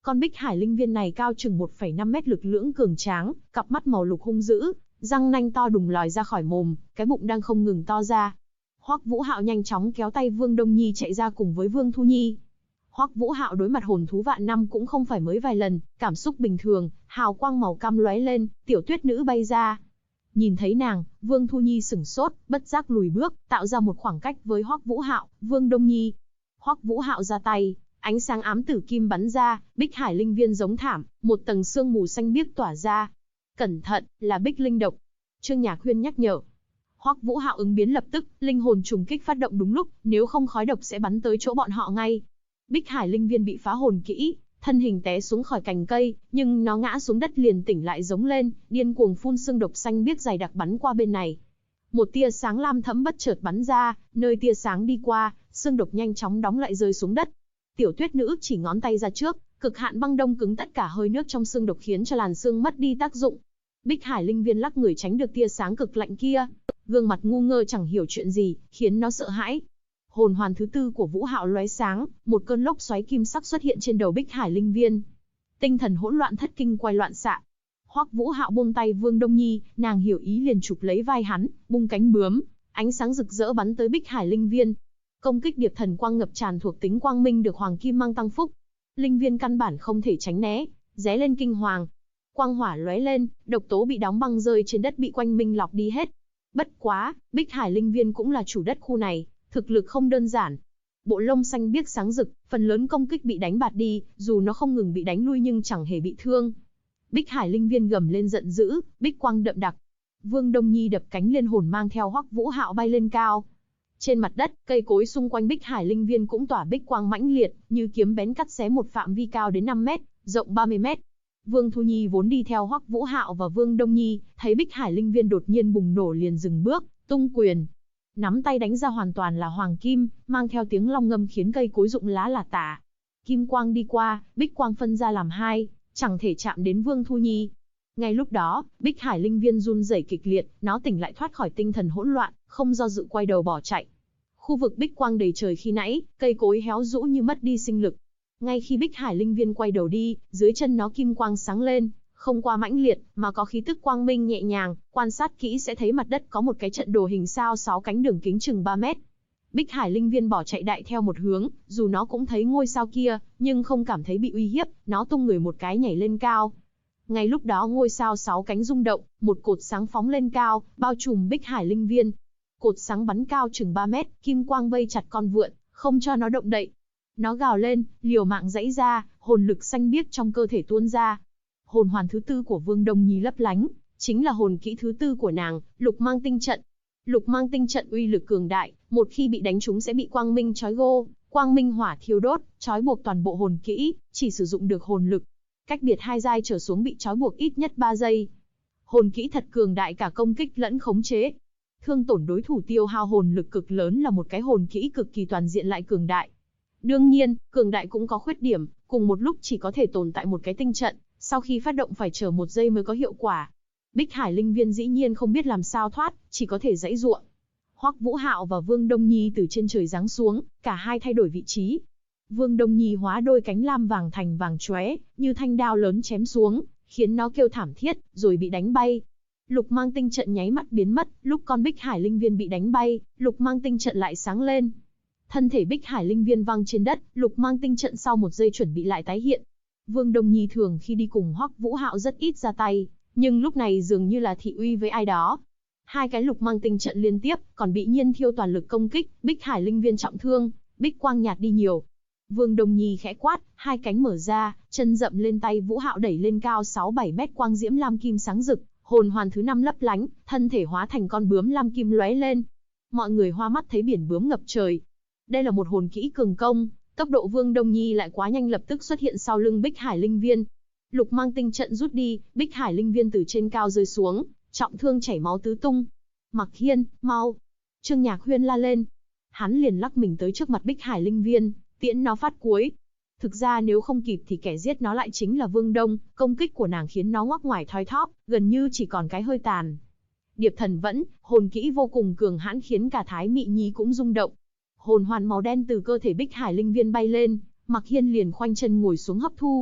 Con Bích Hải linh viên này cao chừng 1,5 mét, lực lưỡng cường tráng, cặp mắt màu lục hung dữ, răng nanh to đùng lòi ra khỏi mồm, cái bụng đang không ngừng to ra. Hoắc Vũ Hạo nhanh chóng kéo tay Vương Đông Nhi chạy ra cùng với Vương Thu Nhi. Hoắc Vũ Hạo đối mặt hồn thú vạn năm cũng không phải mới vài lần, cảm xúc bình thường, hào quang màu cam lóe lên, tiểu tuyết nữ bay ra. Nhìn thấy nàng, Vương Thu Nhi sửng sốt, bất giác lùi bước, tạo ra một khoảng cách với Hoắc Vũ Hạo, Vương Đông Nhi. Hoắc Vũ Hạo ra tay, ánh sáng ám tử kim bắn ra, Bích Hải linh viên giống thảm, một tầng sương mù xanh biếc tỏa ra. Cẩn thận, là Bích linh độc. Trương Nhạc Huyên nhắc nhở. Hoắc Vũ Hạo ứng biến lập tức, linh hồn trùng kích phát động đúng lúc, nếu không khói độc sẽ bắn tới chỗ bọn họ ngay. Bích Hải linh viên bị phá hồn kỹ, thân hình té xuống khỏi cành cây, nhưng nó ngã xuống đất liền tỉnh lại giống lên, điên cuồng phun sương độc xanh biếc dày đặc bắn qua bên này. Một tia sáng lam thẫm bất chợt bắn ra, nơi tia sáng đi qua, sương độc nhanh chóng đóng lại rơi xuống đất. Tiểu tuyết nữ chỉ ngón tay ra trước, cực hạn băng đông cứng tất cả hơi nước trong sương độc khiến cho làn sương mất đi tác dụng. Bích Hải linh viên lắc người tránh được tia sáng cực lạnh kia, gương mặt ngu ngơ chẳng hiểu chuyện gì, khiến nó sợ hãi. Hồn hoàn thứ tư của Vũ Hạo lóe sáng, một cơn lốc xoáy kim sắc xuất hiện trên đầu Bích Hải linh viên. Tinh thần hỗn loạn thất kinh quay loạn xạ. Hoắc Vũ Hạo buông tay Vương Đông Nhi, nàng hiểu ý liền chụp lấy vai hắn, bung cánh bướm, ánh sáng rực rỡ bắn tới Bích Hải linh viên. Công kích điệp thần quang ngập tràn thuộc tính quang minh được hoàng kim mang tăng phúc. Linh viên căn bản không thể tránh né, ré lên kinh hoàng. Quang hỏa lóe lên, độc tố bị đóng băng rơi trên đất bị quanh minh lọc đi hết. Bất quá, Bích Hải linh viên cũng là chủ đất khu này, thực lực không đơn giản. Bộ lông xanh biếc sáng rực, phần lớn công kích bị đánh bạt đi, dù nó không ngừng bị đánh lui nhưng chẳng hề bị thương. Bích Hải linh viên gầm lên giận dữ, bích quang đậm đặc. Vương Đông Nhi đập cánh liên hồn mang theo Hoắc Vũ Hạo bay lên cao. Trên mặt đất, cây cối xung quanh Bích Hải linh viên cũng tỏa bích quang mãnh liệt, như kiếm bén cắt xé một phạm vi cao đến 5 mét, rộng 30 mét. Vương Thu Nhi vốn đi theo Hoắc Vũ Hạo và Vương Đông Nhi, thấy Bích Hải linh viên đột nhiên bùng nổ liền dừng bước, tung quyền. Nắm tay đánh ra hoàn toàn là hoàng kim, mang theo tiếng long ngâm khiến cây cối rụng lá là tả. Kim quang đi qua, bích quang phân ra làm hai, chẳng thể chạm đến Vương Thu Nhi. Ngay lúc đó, Bích Hải linh viên run rẩy kịch liệt, nó tỉnh lại thoát khỏi tinh thần hỗn loạn, không do dự quay đầu bỏ chạy. Khu vực bích quang đầy trời khi nãy, cây cối héo rũ như mất đi sinh lực. Ngay khi Bích Hải linh viên quay đầu đi, dưới chân nó kim quang sáng lên, không qua mãnh liệt, mà có khí tức quang minh nhẹ nhàng, quan sát kỹ sẽ thấy mặt đất có một cái trận đồ hình sao 6 cánh đường kính chừng 3 mét. Bích Hải linh viên bỏ chạy đại theo một hướng, dù nó cũng thấy ngôi sao kia, nhưng không cảm thấy bị uy hiếp, nó tung người một cái nhảy lên cao. Ngay lúc đó ngôi sao 6 cánh rung động, một cột sáng phóng lên cao, bao trùm Bích Hải linh viên. Cột sáng bắn cao chừng 3 mét, kim quang vây chặt con vượn, không cho nó động đậy. Nó gào lên, liều mạng giãy ra, hồn lực xanh biếc trong cơ thể tuôn ra. Hồn hoàn thứ tư của Vương Đông Nhi lấp lánh, chính là hồn kỹ thứ tư của nàng, Lục Mang Tinh Trận. Lục Mang Tinh Trận uy lực cường đại, một khi bị đánh trúng sẽ bị quang minh chói gô, quang minh hỏa thiêu đốt, trói buộc toàn bộ hồn kỹ, chỉ sử dụng được hồn lực. Cách biệt 2 giai trở xuống bị trói buộc ít nhất 3 giây. Hồn kỹ thật cường đại cả công kích lẫn khống chế. Thương tổn đối thủ tiêu hao hồn lực cực lớn là một cái hồn kỹ cực kỳ toàn diện lại cường đại. Đương nhiên, cường đại cũng có khuyết điểm, cùng một lúc chỉ có thể tồn tại một cái tinh trận, sau khi phát động phải chờ 1 giây mới có hiệu quả. Bích Hải linh viên dĩ nhiên không biết làm sao thoát, chỉ có thể giãy giụa. Hoắc Vũ Hạo và Vương Đông Nhi từ trên trời giáng xuống, cả hai thay đổi vị trí. Vương Đông Nhi hóa đôi cánh lam vàng thành vàng chóe, như thanh đao lớn chém xuống, khiến nó kêu thảm thiết, rồi bị đánh bay. Lục Mang Tinh Trận nháy mắt biến mất, lúc con Bích Hải linh viên bị đánh bay, Lục Mang Tinh Trận lại sáng lên. Thân thể Bích Hải linh viên văng trên đất, Lục Mang Tinh Trận sau 1 giây chuẩn bị lại tái hiện. Vương Đông Nhi thường khi đi cùng Hoắc Vũ Hạo rất ít ra tay, nhưng lúc này dường như là thị uy với ai đó. 2 cái Lục Mang Tinh Trận liên tiếp, còn bị Nhiên Thiêu toàn lực công kích, Bích Hải linh viên trọng thương, bích quang nhạt đi nhiều. Vương Đông Nhi khẽ quát, 2 cánh mở ra, chân dậm lên tay Vũ Hạo đẩy lên cao 6-7 mét, quang diễm lam kim sáng rực, hồn hoàn thứ 5 lấp lánh, thân thể hóa thành con bướm lam kim lóe lên. Mọi người hoa mắt thấy biển bướm ngập trời. Đây là một hồn kỹ cường công, tốc độ Vương Đông Nhi lại quá nhanh, lập tức xuất hiện sau lưng Bích Hải linh viên. Lục Mang Tinh Trận rút đi, Bích Hải linh viên từ trên cao rơi xuống, trọng thương chảy máu tứ tung. Mặc Hiên, mau! Trương Nhạc Huyên la lên. Hắn liền lắc mình tới trước mặt Bích Hải linh viên, tiễn nó phát cuối. Thực ra nếu không kịp thì kẻ giết nó lại chính là Vương Đông, công kích của nàng khiến nó ngoắc ngoài thoi thóp, gần như chỉ còn cái hơi tàn. Điệp Thần Vẫn, hồn kỹ vô cùng cường hãn khiến cả Thái Mị Nhi cũng rung động. Hồn hoàn màu đen từ cơ thể Bích Hải linh viên bay lên, Mặc Hiên liền khoanh chân ngồi xuống hấp thu.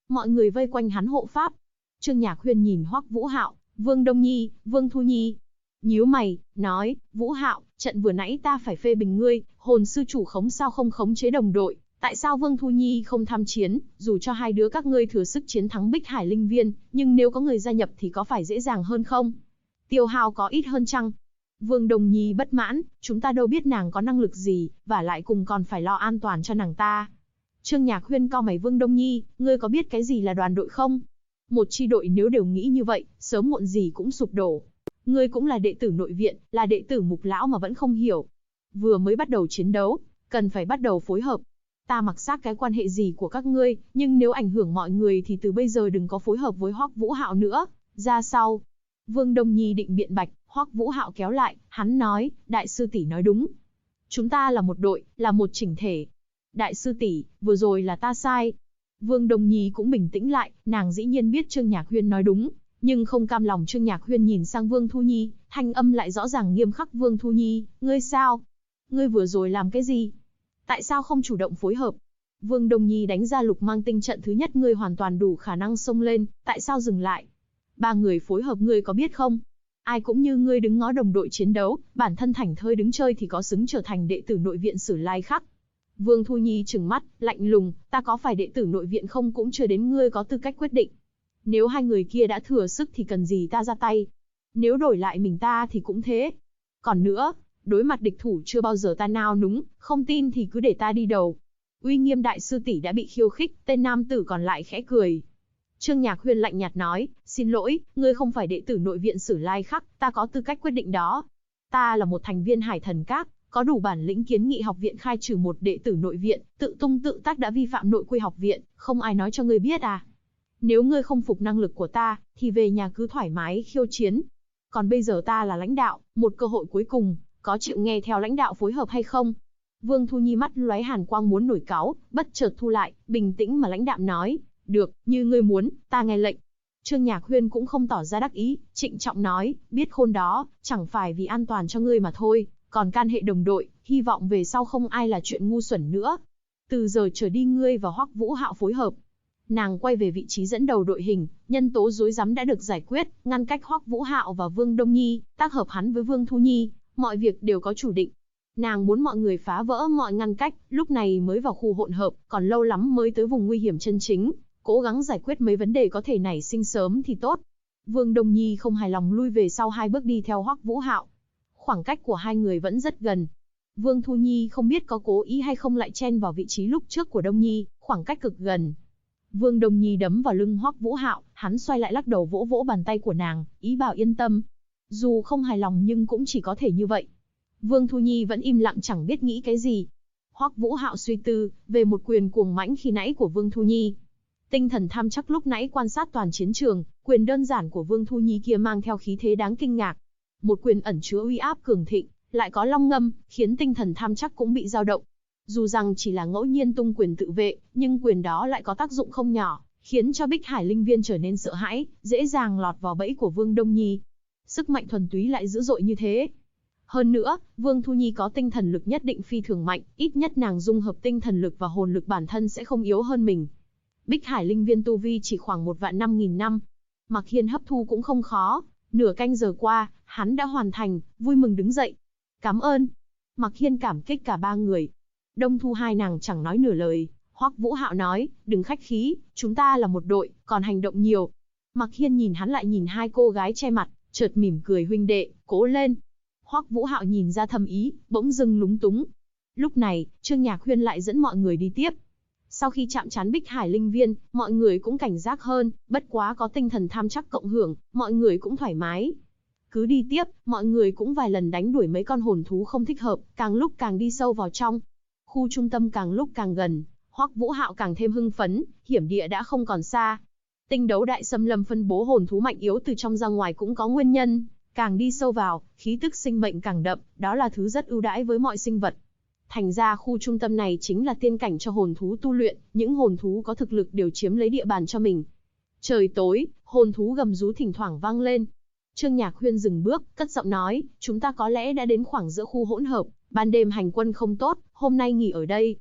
Mọi người vây quanh hắn hộ pháp. Trương Nhạc Huyên nhìn Hoắc Vũ Hạo, Vương Đông Nhi, Vương Thu Nhi, nhíu mày, nói, Vũ Hạo, trận vừa nãy ta phải phê bình ngươi, hồn sư chủ khống sao không khống chế đồng đội, tại sao Vương Thu Nhi không tham chiến, dù cho hai đứa các ngươi thừa sức chiến thắng Bích Hải Linh Viên, nhưng nếu có người gia nhập thì có phải dễ dàng hơn không? Tiêu hao có ít hơn chăng? Vương Đồng Nhi bất mãn, chúng ta đâu biết nàng có năng lực gì, và lại cùng còn phải lo an toàn cho nàng ta. Trương Nhạc Huyên cau mày, Vương Đông Nhi, ngươi có biết cái gì là đoàn đội không? Một chi đội nếu đều nghĩ như vậy, sớm muộn gì cũng sụp đổ. Ngươi cũng là đệ tử nội viện, là đệ tử Mục lão mà vẫn không hiểu. Vừa mới bắt đầu chiến đấu, cần phải bắt đầu phối hợp. Ta mặc xác cái quan hệ gì của các ngươi, nhưng nếu ảnh hưởng mọi người thì từ bây giờ đừng có phối hợp với Hoắc Vũ Hạo nữa. Ra sau. Vương Đông Nhi định biện bạch, Hoắc Vũ Hạo kéo lại, hắn nói, đại sư tỷ nói đúng. Chúng ta là một đội, là một chỉnh thể. Đại sư tỷ, vừa rồi là ta sai. Vương Đông Nhi cũng bình tĩnh lại, nàng dĩ nhiên biết Trương Nhạc Huyên nói đúng, nhưng không cam lòng. Trương Nhạc Huyên nhìn sang Vương Thu Nhi, thanh âm lại rõ ràng nghiêm khắc, Vương Thu Nhi, ngươi sao? Ngươi vừa rồi làm cái gì? Tại sao không chủ động phối hợp? Vương Đông Nhi đánh ra lục mang tinh trận thứ nhất, ngươi hoàn toàn đủ khả năng xông lên, tại sao dừng lại? Ba người phối hợp ngươi có biết không? Ai cũng như ngươi đứng ngó đồng đội chiến đấu, bản thân thảnh thơi đứng chơi thì có xứng trở thành đệ tử nội viện Sử Lai Khắc. Vương Thu Nhi trừng mắt, lạnh lùng, ta có phải đệ tử nội viện không cũng chưa đến ngươi có tư cách quyết định. Nếu hai người kia đã thừa sức thì cần gì ta ra tay. Nếu đổi lại mình ta thì cũng thế. Còn nữa, đối mặt địch thủ chưa bao giờ ta nao núng, không tin thì cứ để ta đi đầu. Uy nghiêm đại sư tỷ đã bị khiêu khích, tên nam tử còn lại khẽ cười. Trương Nhạc Huyên lạnh nhạt nói, xin lỗi, ngươi không phải đệ tử nội viện Sử Lai Khắc, ta có tư cách quyết định đó. Ta là một thành viên Hải Thần Các, có đủ bản lĩnh kiến nghị học viện khai trừ một đệ tử nội viện, tự tung tự tác đã vi phạm nội quy học viện, không ai nói cho ngươi biết à. Nếu ngươi không phục năng lực của ta, thì về nhà cứ thoải mái khiêu chiến. Còn bây giờ ta là lãnh đạo, một cơ hội cuối cùng, có chịu nghe theo lãnh đạo phối hợp hay không? Vương Thu Nhi mắt lóe hàn quang muốn nổi cáu, bất chợt thu lại, bình tĩnh mà lãnh đạm nói, được, như ngươi muốn, ta nghe lệnh. Trương Nhạc Huyên cũng không tỏ ra đắc ý, trịnh trọng nói, biết khôn đó, chẳng phải vì an toàn cho ngươi mà thôi, còn can hệ đồng đội, hy vọng về sau không ai là chuyện ngu xuẩn nữa. Từ giờ trở đi ngươi và Hoắc Vũ Hạo phối hợp. Nàng quay về vị trí dẫn đầu đội hình, nhân tố rối rắm đã được giải quyết, ngăn cách Hoắc Vũ Hạo và Vương Đông Nhi, tác hợp hắn với Vương Thu Nhi, mọi việc đều có chủ định. Nàng muốn mọi người phá vỡ mọi ngăn cách, lúc này mới vào khu hỗn hợp, còn lâu lắm mới tới vùng nguy hiểm chân chính, cố gắng giải quyết mấy vấn đề có thể nảy sinh sớm thì tốt. Vương Đông Nhi không hài lòng lui về sau 2 bước đi theo Hoắc Vũ Hạo. Khoảng cách của hai người vẫn rất gần. Vương Thu Nhi không biết có cố ý hay không lại chen vào vị trí lúc trước của Đông Nhi, khoảng cách cực gần. Vương Đông Nhi đấm vào lưng Hoắc Vũ Hạo, hắn xoay lại lắc đầu vỗ vỗ bàn tay của nàng, ý bảo yên tâm. Dù không hài lòng nhưng cũng chỉ có thể như vậy. Vương Thu Nhi vẫn im lặng chẳng biết nghĩ cái gì. Hoắc Vũ Hạo suy tư về một quyền cuồng mãnh khi nãy của Vương Thu Nhi. Tinh thần tham chắc lúc nãy quan sát toàn chiến trường, quyền đơn giản của Vương Thu Nhi kia mang theo khí thế đáng kinh ngạc. Một quyền ẩn chứa uy áp cường thịnh, lại có long ngâm, khiến tinh thần tham chắc cũng bị dao động. Dù rằng chỉ là ngẫu nhiên tung quyền tự vệ, nhưng quyền đó lại có tác dụng không nhỏ, khiến cho Bích Hải Linh Viên trở nên sợ hãi, dễ dàng lọt vào bẫy của Vương Đông Nhi. Sức mạnh thuần túy lại dữ dội như thế. Hơn nữa, Vương Thu Nhi có tinh thần lực nhất định phi thường mạnh, ít nhất nàng dung hợp tinh thần lực và hồn lực bản thân sẽ không yếu hơn mình. Bích Hải Linh Viên tu vi chỉ khoảng 1.500.000 năm. Mạc Hiên hấp thu cũng không khó, nửa canh giờ qua, hắn đã hoàn thành, vui mừng đứng dậy. Cảm ơn. Mạc Hiên cảm kích cả ba người. Đông Thu hai nàng chẳng nói nửa lời, Hoắc Vũ Hạo nói, đừng khách khí, chúng ta là một đội, còn hành động nhiều. Mạc Hiên nhìn hắn lại nhìn hai cô gái che mặt, chợt mỉm cười, huynh đệ, cố lên. Hoắc Vũ Hạo nhìn ra thâm ý, bỗng dưng lúng túng. Lúc này, Trương Nhạc Huyên lại dẫn mọi người đi tiếp. Sau khi chạm trán Bích Hải Linh Viên, mọi người cũng cảnh giác hơn, bất quá có tinh thần tham chắc cộng hưởng, mọi người cũng thoải mái. Cứ đi tiếp, mọi người cũng vài lần đánh đuổi mấy con hồn thú không thích hợp, càng lúc càng đi sâu vào trong. Khu trung tâm càng lúc càng gần, Hoắc Vũ Hạo càng thêm hưng phấn, hiểm địa đã không còn xa. Tinh đấu đại xâm lâm phân bố hồn thú mạnh yếu từ trong ra ngoài cũng có nguyên nhân, càng đi sâu vào, khí tức sinh mệnh càng đậm, đó là thứ rất ưu đãi với mọi sinh vật. Thành ra khu trung tâm này chính là tiên cảnh cho hồn thú tu luyện, những hồn thú có thực lực đều chiếm lấy địa bàn cho mình. Trời tối, hồn thú gầm rú thỉnh thoảng vang lên. Trương Nhạc Huyên dừng bước, cất giọng nói, chúng ta có lẽ đã đến khoảng giữa khu hỗn hợp, ban đêm hành quân không tốt, hôm nay nghỉ ở đây.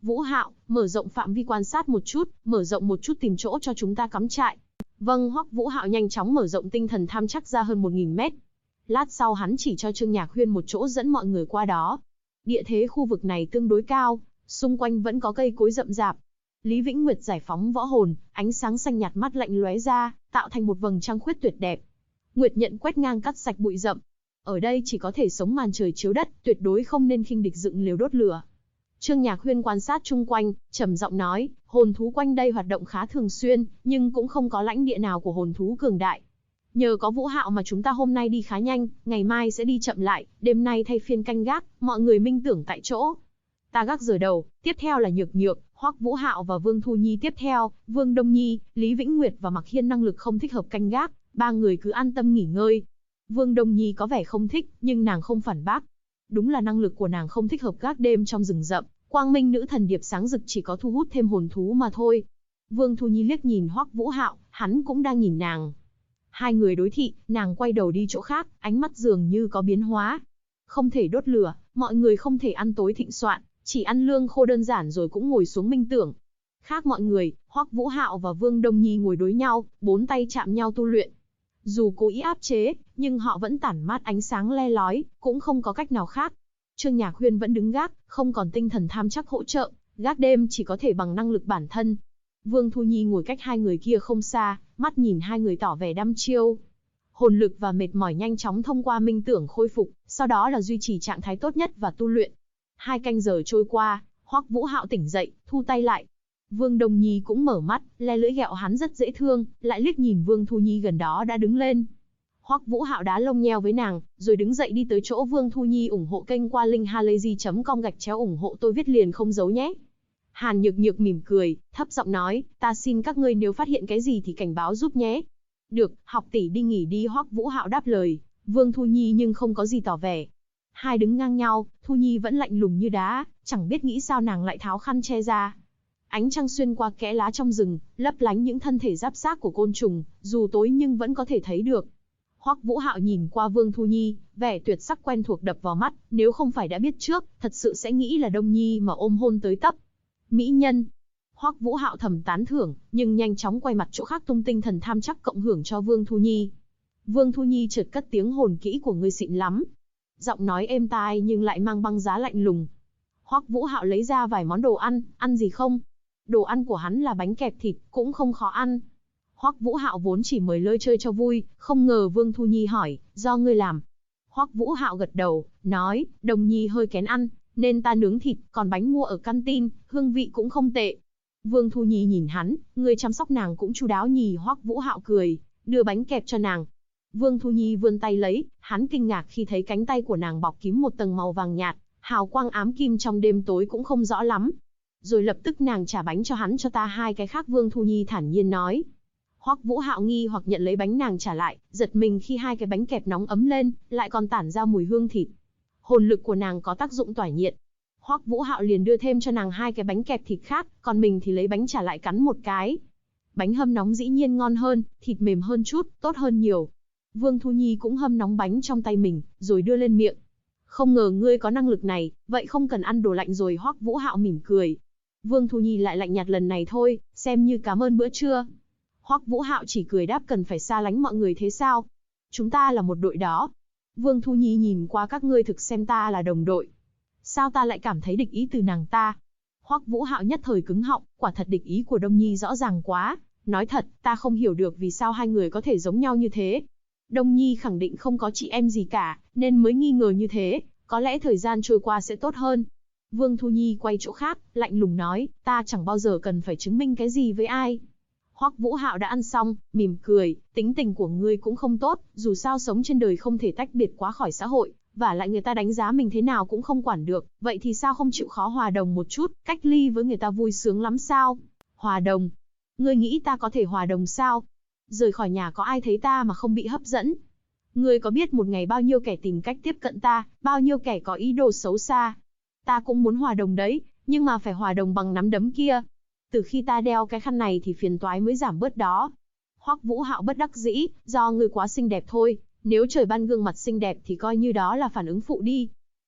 Vũ Hạo, mở rộng phạm vi quan sát một chút, mở rộng một chút tìm chỗ cho chúng ta cắm trại. Vâng. Hoắc Vũ Hạo nhanh chóng mở rộng tinh thần tham chắc ra hơn 1000 mét. Lát sau hắn chỉ cho Trương Nhạc Huyên một chỗ dẫn mọi người qua đó. Địa thế khu vực này tương đối cao, xung quanh vẫn có cây cối rậm rạp. Lý Vĩnh Nguyệt giải phóng võ hồn, ánh sáng xanh nhạt mắt lạnh lóe ra, tạo thành một vầng trăng khuyết tuyệt đẹp. Nguyệt nhận quét ngang cắt sạch bụi rậm. Ở đây chỉ có thể sống màn trời chiếu đất, tuyệt đối không nên khinh địch dựng lều đốt lửa. Trương Nhạc Huyên quan sát chung quanh, trầm giọng nói, hồn thú quanh đây hoạt động khá thường xuyên, nhưng cũng không có lãnh địa nào của hồn thú cường đại. Nhờ có Vũ Hạo mà chúng ta hôm nay đi khá nhanh, ngày mai sẽ đi chậm lại, đêm nay thay phiên canh gác, mọi người minh tưởng tại chỗ. Ta gác giờ đầu, tiếp theo là Nhược Nhược, Hoắc Vũ Hạo và Vương Thu Nhi tiếp theo, Vương Đông Nhi, Lý Vĩnh Nguyệt và Mặc Hiên năng lực không thích hợp canh gác, ba người cứ an tâm nghỉ ngơi. Vương Đông Nhi có vẻ không thích, nhưng nàng không phản bác. Đúng là năng lực của nàng không thích hợp gác đêm trong rừng rậm, Quang Minh nữ thần điệp sáng rực chỉ có thu hút thêm hồn thú mà thôi. Vương Thu Nhi liếc nhìn Hoắc Vũ Hạo, hắn cũng đang nhìn nàng. Hai người đối thị, nàng quay đầu đi chỗ khác, ánh mắt dường như có biến hóa. Không thể đốt lửa, mọi người không thể ăn tối thịnh soạn, chỉ ăn lương khô đơn giản rồi cũng ngồi xuống minh tưởng. Khác mọi người, Hoắc Vũ Hạo và Vương Đông Nhi ngồi đối nhau, bốn tay chạm nhau tu luyện. Dù cố ý áp chế, nhưng họ vẫn tản mát ánh sáng le lói, cũng không có cách nào khác. Trương Nhạc Huyên vẫn đứng gác, không còn tinh thần tham chắc hỗ trợ, gác đêm chỉ có thể bằng năng lực bản thân. Vương Thu Nhi ngồi cách hai người kia không xa, mắt nhìn hai người tỏ vẻ đăm chiêu. Hồn lực và mệt mỏi nhanh chóng thông qua minh tưởng khôi phục, sau đó là duy trì trạng thái tốt nhất và tu luyện. 2 canh giờ trôi qua, Hoắc Vũ Hạo tỉnh dậy, thu tay lại. Vương Đông Nhi cũng mở mắt, le lưỡi ghẹo hắn rất dễ thương, lại liếc nhìn Vương Thu Nhi gần đó đã đứng lên. Hoắc Vũ Hạo đá lông nheo với nàng, rồi đứng dậy đi tới chỗ Vương Thu Nhi. Ủng hộ kênh qua linkhalazy.com /ủng hộ tôi viết liền không giấu nhé. Hàn Nhược Nhược mỉm cười, thấp giọng nói, ta xin các ngươi nếu phát hiện cái gì thì cảnh báo giúp nhé. Được, học tỷ đi nghỉ đi. Hoắc Vũ Hạo đáp lời. Vương Thu Nhi nhưng không có gì tỏ vẻ. Hai đứng ngang nhau, Thu Nhi vẫn lạnh lùng như đá, chẳng biết nghĩ sao nàng lại tháo khăn che ra. Ánh trăng xuyên qua kẽ lá trong rừng, lấp lánh những thân thể giáp xác của côn trùng, dù tối nhưng vẫn có thể thấy được. Hoắc Vũ Hạo nhìn qua Vương Thu Nhi, vẻ tuyệt sắc quen thuộc đập vào mắt, nếu không phải đã biết trước, thật sự sẽ nghĩ là Đông Nhi mà ôm hôn tới tấp. Mỹ nhân. Hoắc Vũ Hạo thầm tán thưởng, nhưng nhanh chóng quay mặt chỗ khác tung tinh thần tham chắc cộng hưởng cho Vương Thu Nhi. Vương Thu Nhi chợt cất tiếng, hồn kỹ của ngươi xịn lắm. Giọng nói êm tai nhưng lại mang băng giá lạnh lùng. Hoắc Vũ Hạo lấy ra vài món đồ ăn gì không? Đồ ăn của hắn là bánh kẹp thịt, cũng không khó ăn. Hoắc Vũ Hạo vốn chỉ mời lơi chơi cho vui, không ngờ Vương Thu Nhi hỏi, do ngươi làm. Hoắc Vũ Hạo gật đầu, nói, Đồng Nhi hơi kén ăn, nên ta nướng thịt, còn bánh mua ở canteen, hương vị cũng không tệ. Vương Thu Nhi nhìn hắn, ngươi chăm sóc nàng cũng chu đáo nhỉ. Hoắc Vũ Hạo cười, đưa bánh kẹp cho nàng. Vương Thu Nhi vươn tay lấy, hắn kinh ngạc khi thấy cánh tay của nàng bọc kín một tầng màu vàng nhạt, hào quang ám kim trong đêm tối cũng không rõ lắm. Rồi lập tức nàng trả bánh cho hắn, cho ta 2 cái khác. Vương Thu Nhi thản nhiên nói. Hoắc Vũ Hạo nghi hoặc nhận lấy bánh nàng trả lại, giật mình khi 2 cái bánh kẹp nóng ấm lên, lại còn tản ra mùi hương thịt. Hồn lực của nàng có tác dụng tỏa nhiệt. Hoắc Vũ Hạo liền đưa thêm cho nàng 2 cái bánh kẹp thịt khác, còn mình thì lấy bánh trả lại cắn một cái. Bánh hâm nóng dĩ nhiên ngon hơn, thịt mềm hơn chút, tốt hơn nhiều. Vương Thu Nhi cũng hâm nóng bánh trong tay mình, rồi đưa lên miệng. Không ngờ ngươi có năng lực này, vậy không cần ăn đồ lạnh rồi. Hoắc Vũ Hạo mỉm cười. Vương Thu Nhi lại lạnh nhạt, lần này thôi, xem như cảm ơn bữa trưa. Hoắc Vũ Hạo chỉ cười đáp, cần phải xa lánh mọi người thế sao? Chúng ta là một đội đó. Vương Thu Nhi nhìn qua các ngươi thực xem ta là đồng đội. Sao ta lại cảm thấy địch ý từ nàng ta? Hoắc Vũ Hạo nhất thời cứng họng, quả thật địch ý của Đông Nhi rõ ràng quá. Nói thật, ta không hiểu được vì sao hai người có thể giống nhau như thế. Đông Nhi khẳng định không có chị em gì cả, nên mới nghi ngờ như thế, có lẽ thời gian trôi qua sẽ tốt hơn. Vương Thu Nhi quay chỗ khác, lạnh lùng nói, ta chẳng bao giờ cần phải chứng minh cái gì với ai. Hoắc Vũ Hạo đã ăn xong, mỉm cười, tính tình của ngươi cũng không tốt, dù sao sống trên đời không thể tách biệt quá khỏi xã hội, và lại người ta đánh giá mình thế nào cũng không quản được, vậy thì sao không chịu khó hòa đồng một chút, cách ly với người ta vui sướng lắm sao? Hòa đồng? Ngươi nghĩ ta có thể hòa đồng sao? Rời khỏi nhà có ai thấy ta mà không bị hấp dẫn? Ngươi có biết một ngày bao nhiêu kẻ tìm cách tiếp cận ta, bao nhiêu kẻ có ý đồ xấu xa? Ta cũng muốn hòa đồng đấy, nhưng mà phải hòa đồng bằng nắm đấm kia. Từ khi ta đeo cái khăn này thì phiền toái mới giảm bớt đó. Hoắc Vũ Hạo bất đắc dĩ, do ngươi quá xinh đẹp thôi, nếu trời ban gương mặt xinh đẹp thì coi như đó là phản ứng phụ đi.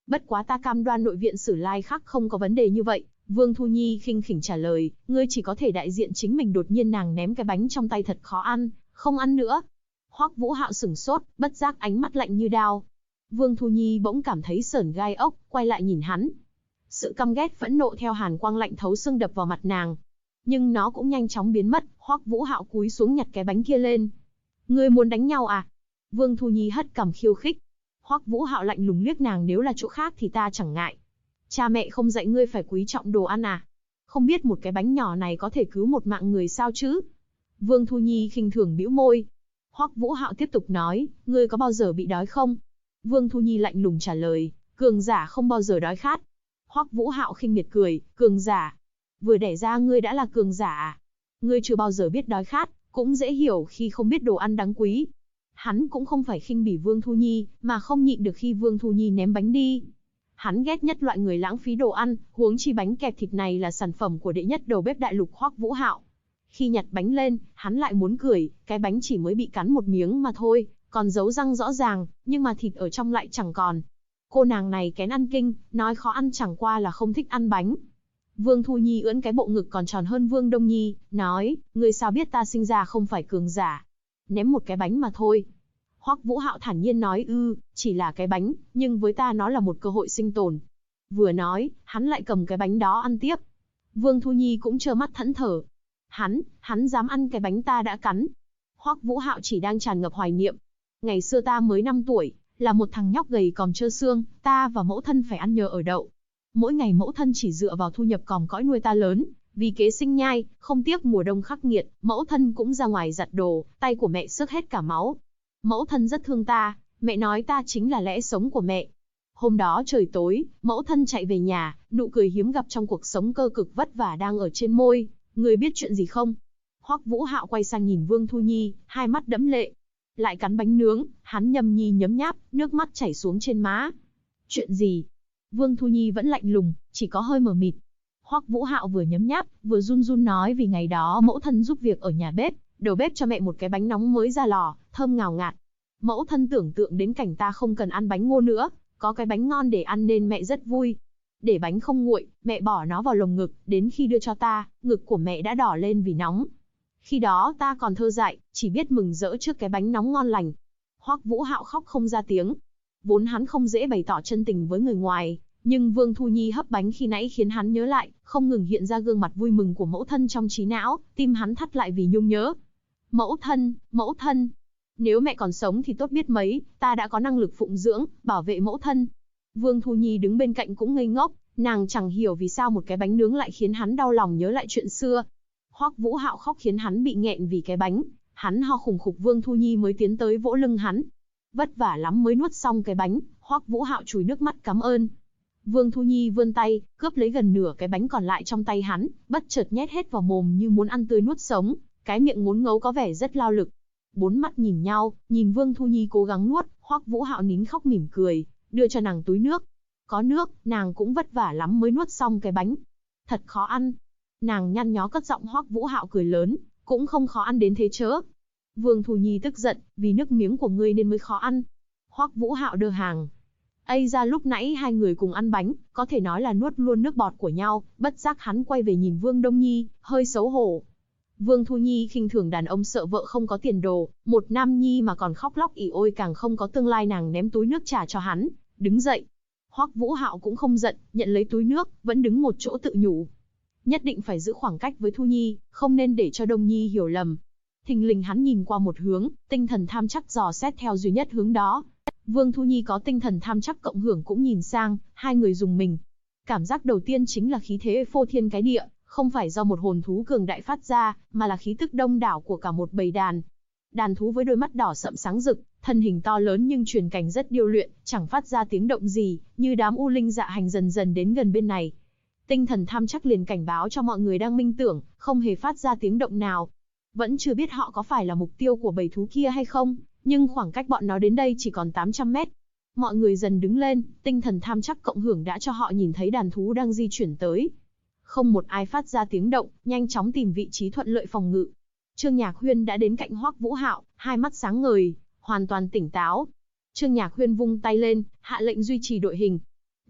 Bất quá ta cam đoan nội viện Sử Lai Khắc không có vấn đề như vậy. Vương Thu Nhi khinh khỉnh trả lời, ngươi chỉ có thể đại diện chính mình. Đột nhiên nàng ném cái bánh trong tay thật khó ăn, không ăn nữa. Hoắc Vũ Hạo sửng sốt, bất giác ánh mắt lạnh như đao. Vương Thu Nhi bỗng cảm thấy sởn gai ốc, quay lại nhìn hắn. Sự căm ghét phẫn nộ theo hàn quang lạnh thấu xương đập vào mặt nàng. Nhưng nó cũng nhanh chóng biến mất, Hoắc Vũ Hạo cúi xuống nhặt cái bánh kia lên. Ngươi muốn đánh nhau à? Vương Thu Nhi hất cằm khiêu khích. Hoắc Vũ Hạo lạnh lùng liếc nàng, nếu là chỗ khác thì ta chẳng ngại. Cha mẹ không dạy ngươi phải quý trọng đồ ăn à? Không biết một cái bánh nhỏ này có thể cứu một mạng người sao chứ? Vương Thu Nhi khinh thường bĩu môi. Hoắc Vũ Hạo tiếp tục nói, ngươi có bao giờ bị đói không? Vương Thu Nhi lạnh lùng trả lời, cường giả không bao giờ đói khát. Hoắc Vũ Hạo khinh miệt cười, cường giả? Vừa đẻ ra ngươi đã là cường giả à? Ngươi chưa bao giờ biết đói khát, cũng dễ hiểu khi không biết đồ ăn đáng quý. Hắn cũng không phải khinh bỉ Vương Thu Nhi, mà không nhịn được khi Vương Thu Nhi ném bánh đi. Hắn ghét nhất loại người lãng phí đồ ăn, huống chi bánh kẹp thịt này là sản phẩm của đệ nhất đầu bếp đại lục Hoắc Vũ Hạo. Khi nhặt bánh lên, hắn lại muốn cười, cái bánh chỉ mới bị cắn một miếng mà thôi, còn dấu răng rõ ràng, nhưng mà thịt ở trong lại chẳng còn. Cô nàng này kén ăn kinh, nói khó ăn chẳng qua là không thích ăn bánh. Vương Thu Nhi ưỡn cái bộ ngực còn tròn hơn Vương Đông Nhi, nói, ngươi sao biết ta sinh ra không phải cường giả? Ném một cái bánh mà thôi. Hoắc Vũ Hạo thản nhiên nói, chỉ là cái bánh, nhưng với ta nó là một cơ hội sinh tồn. Vừa nói, hắn lại cầm cái bánh đó ăn tiếp. Vương Thu Nhi cũng trơ mắt thẫn thờ. Hắn dám ăn cái bánh ta đã cắn. Hoắc Vũ Hạo chỉ đang tràn ngập hoài niệm. Ngày xưa ta mới 5 tuổi, là một thằng nhóc gầy còm trơ xương, ta và mẫu thân phải ăn nhờ ở đậu. Mỗi ngày mẫu thân chỉ dựa vào thu nhập còm cõi nuôi ta lớn, vì kế sinh nhai, không tiếc mùa đông khắc nghiệt, mẫu thân cũng ra ngoài giặt đồ, tay của mẹ xước hết cả máu. Mẫu thân rất thương ta, mẹ nói ta chính là lẽ sống của mẹ. Hôm đó trời tối, mẫu thân chạy về nhà, nụ cười hiếm gặp trong cuộc sống cơ cực vất vả đang ở trên môi. Người biết chuyện gì không? Hoắc Vũ Hạo quay sang nhìn Vương Thu Nhi, hai mắt đẫm lệ. Lại cắn bánh nướng, hắn nhâm nhi nhấm nháp, nước mắt chảy xuống trên má. Chuyện gì? Vương Thu Nhi vẫn lạnh lùng, chỉ có hơi mờ mịt. Hoắc Vũ Hạo vừa nhấm nháp, vừa run run nói, vì ngày đó mẫu thân giúp việc ở nhà bếp, đầu bếp cho mẹ một cái bánh nóng mới ra lò, thơm ngào ngạt. Mẫu thân tưởng tượng đến cảnh ta không cần ăn bánh ngô nữa, có cái bánh ngon để ăn nên mẹ rất vui. Để bánh không nguội, mẹ bỏ nó vào lồng ngực, đến khi đưa cho ta, ngực của mẹ đã đỏ lên vì nóng. Khi đó ta còn thơ dại, chỉ biết mừng rỡ trước cái bánh nóng ngon lành. Hoắc Vũ Hạo khóc không ra tiếng. Vốn hắn không dễ bày tỏ chân tình với người ngoài, nhưng Vương Thu Nhi hấp bánh khi nãy khiến hắn nhớ lại, không ngừng hiện ra gương mặt vui mừng của mẫu thân trong trí não, tim hắn thắt lại vì nhung nhớ. Mẫu thân, nếu mẹ còn sống thì tốt biết mấy, ta đã có năng lực phụng dưỡng, bảo vệ mẫu thân. Vương Thu Nhi đứng bên cạnh cũng ngây ngốc, nàng chẳng hiểu vì sao một cái bánh nướng lại khiến hắn đau lòng nhớ lại chuyện xưa. Hoắc Vũ Hạo khóc khiến hắn bị nghẹn vì cái bánh, hắn ho khủng khục, Vương Thu Nhi mới tiến tới vỗ lưng hắn. Vất vả lắm mới nuốt xong cái bánh, Hoắc Vũ Hạo chùi nước mắt cảm ơn. Vương Thu Nhi vươn tay, cướp lấy gần nửa cái bánh còn lại trong tay hắn, bất chợt nhét hết vào mồm như muốn ăn tươi nuốt sống, cái miệng ngốn ngấu có vẻ rất lao lực. Bốn mắt nhìn nhau, nhìn Vương Thu Nhi cố gắng nuốt, Hoắc Vũ Hạo nín khóc mỉm cười, đưa cho nàng túi nước. Có nước, nàng cũng vất vả lắm mới nuốt xong cái bánh. Thật khó ăn. Nàng nhăn nhó cất giọng. Hoắc Vũ Hạo cười lớn, cũng không khó ăn đến thế chớ. Vương Thu Nhi tức giận, vì nước miếng của ngươi nên mới khó ăn. Hoắc Vũ Hạo đơ hàng. Ây ra, lúc nãy hai người cùng ăn bánh, có thể nói là nuốt luôn nước bọt của nhau, bất giác hắn quay về nhìn Vương Đông Nhi, hơi xấu hổ. Vương Thu Nhi khinh thường đàn ông sợ vợ không có tiền đồ, một nam nhi mà còn khóc lóc ỉ ôi càng không có tương lai. Nàng ném túi nước trả cho hắn, đứng dậy. Hoắc Vũ Hạo cũng không giận, nhận lấy túi nước, vẫn đứng một chỗ tự nhủ. Nhất định phải giữ khoảng cách với Thu Nhi, không nên để cho Đông Nhi hiểu lầm. Thình lình hắn nhìn qua một hướng, tinh thần tham chắc dò xét theo duy nhất hướng đó. Vương Thu Nhi có tinh thần tham chắc cộng hưởng cũng nhìn sang, hai người rùng mình. Cảm giác đầu tiên chính là khí thế phô thiên cái địa, không phải do một hồn thú cường đại phát ra, mà là khí tức đông đảo của cả một bầy đàn. Đàn thú với đôi mắt đỏ sậm sáng rực, thân hình to lớn nhưng truyền cảnh rất điêu luyện, chẳng phát ra tiếng động gì, như đám u linh dạ hành dần dần đến gần bên này. Tinh thần tham chắc liền cảnh báo cho mọi người đang minh tưởng, không hề phát ra tiếng động nào. Vẫn chưa biết họ có phải là mục tiêu của bầy thú kia hay không, nhưng khoảng cách bọn nó đến đây chỉ còn 800 mét. Mọi người dần đứng lên, tinh thần tham chắc cộng hưởng đã cho họ nhìn thấy đàn thú đang di chuyển tới. Không một ai phát ra tiếng động, nhanh chóng tìm vị trí thuận lợi phòng ngự. Trương Nhạc Huyên đã đến cạnh Hoắc Vũ Hạo, hai mắt sáng ngời, hoàn toàn tỉnh táo. Trương Nhạc Huyên vung tay lên, hạ lệnh duy trì đội hình.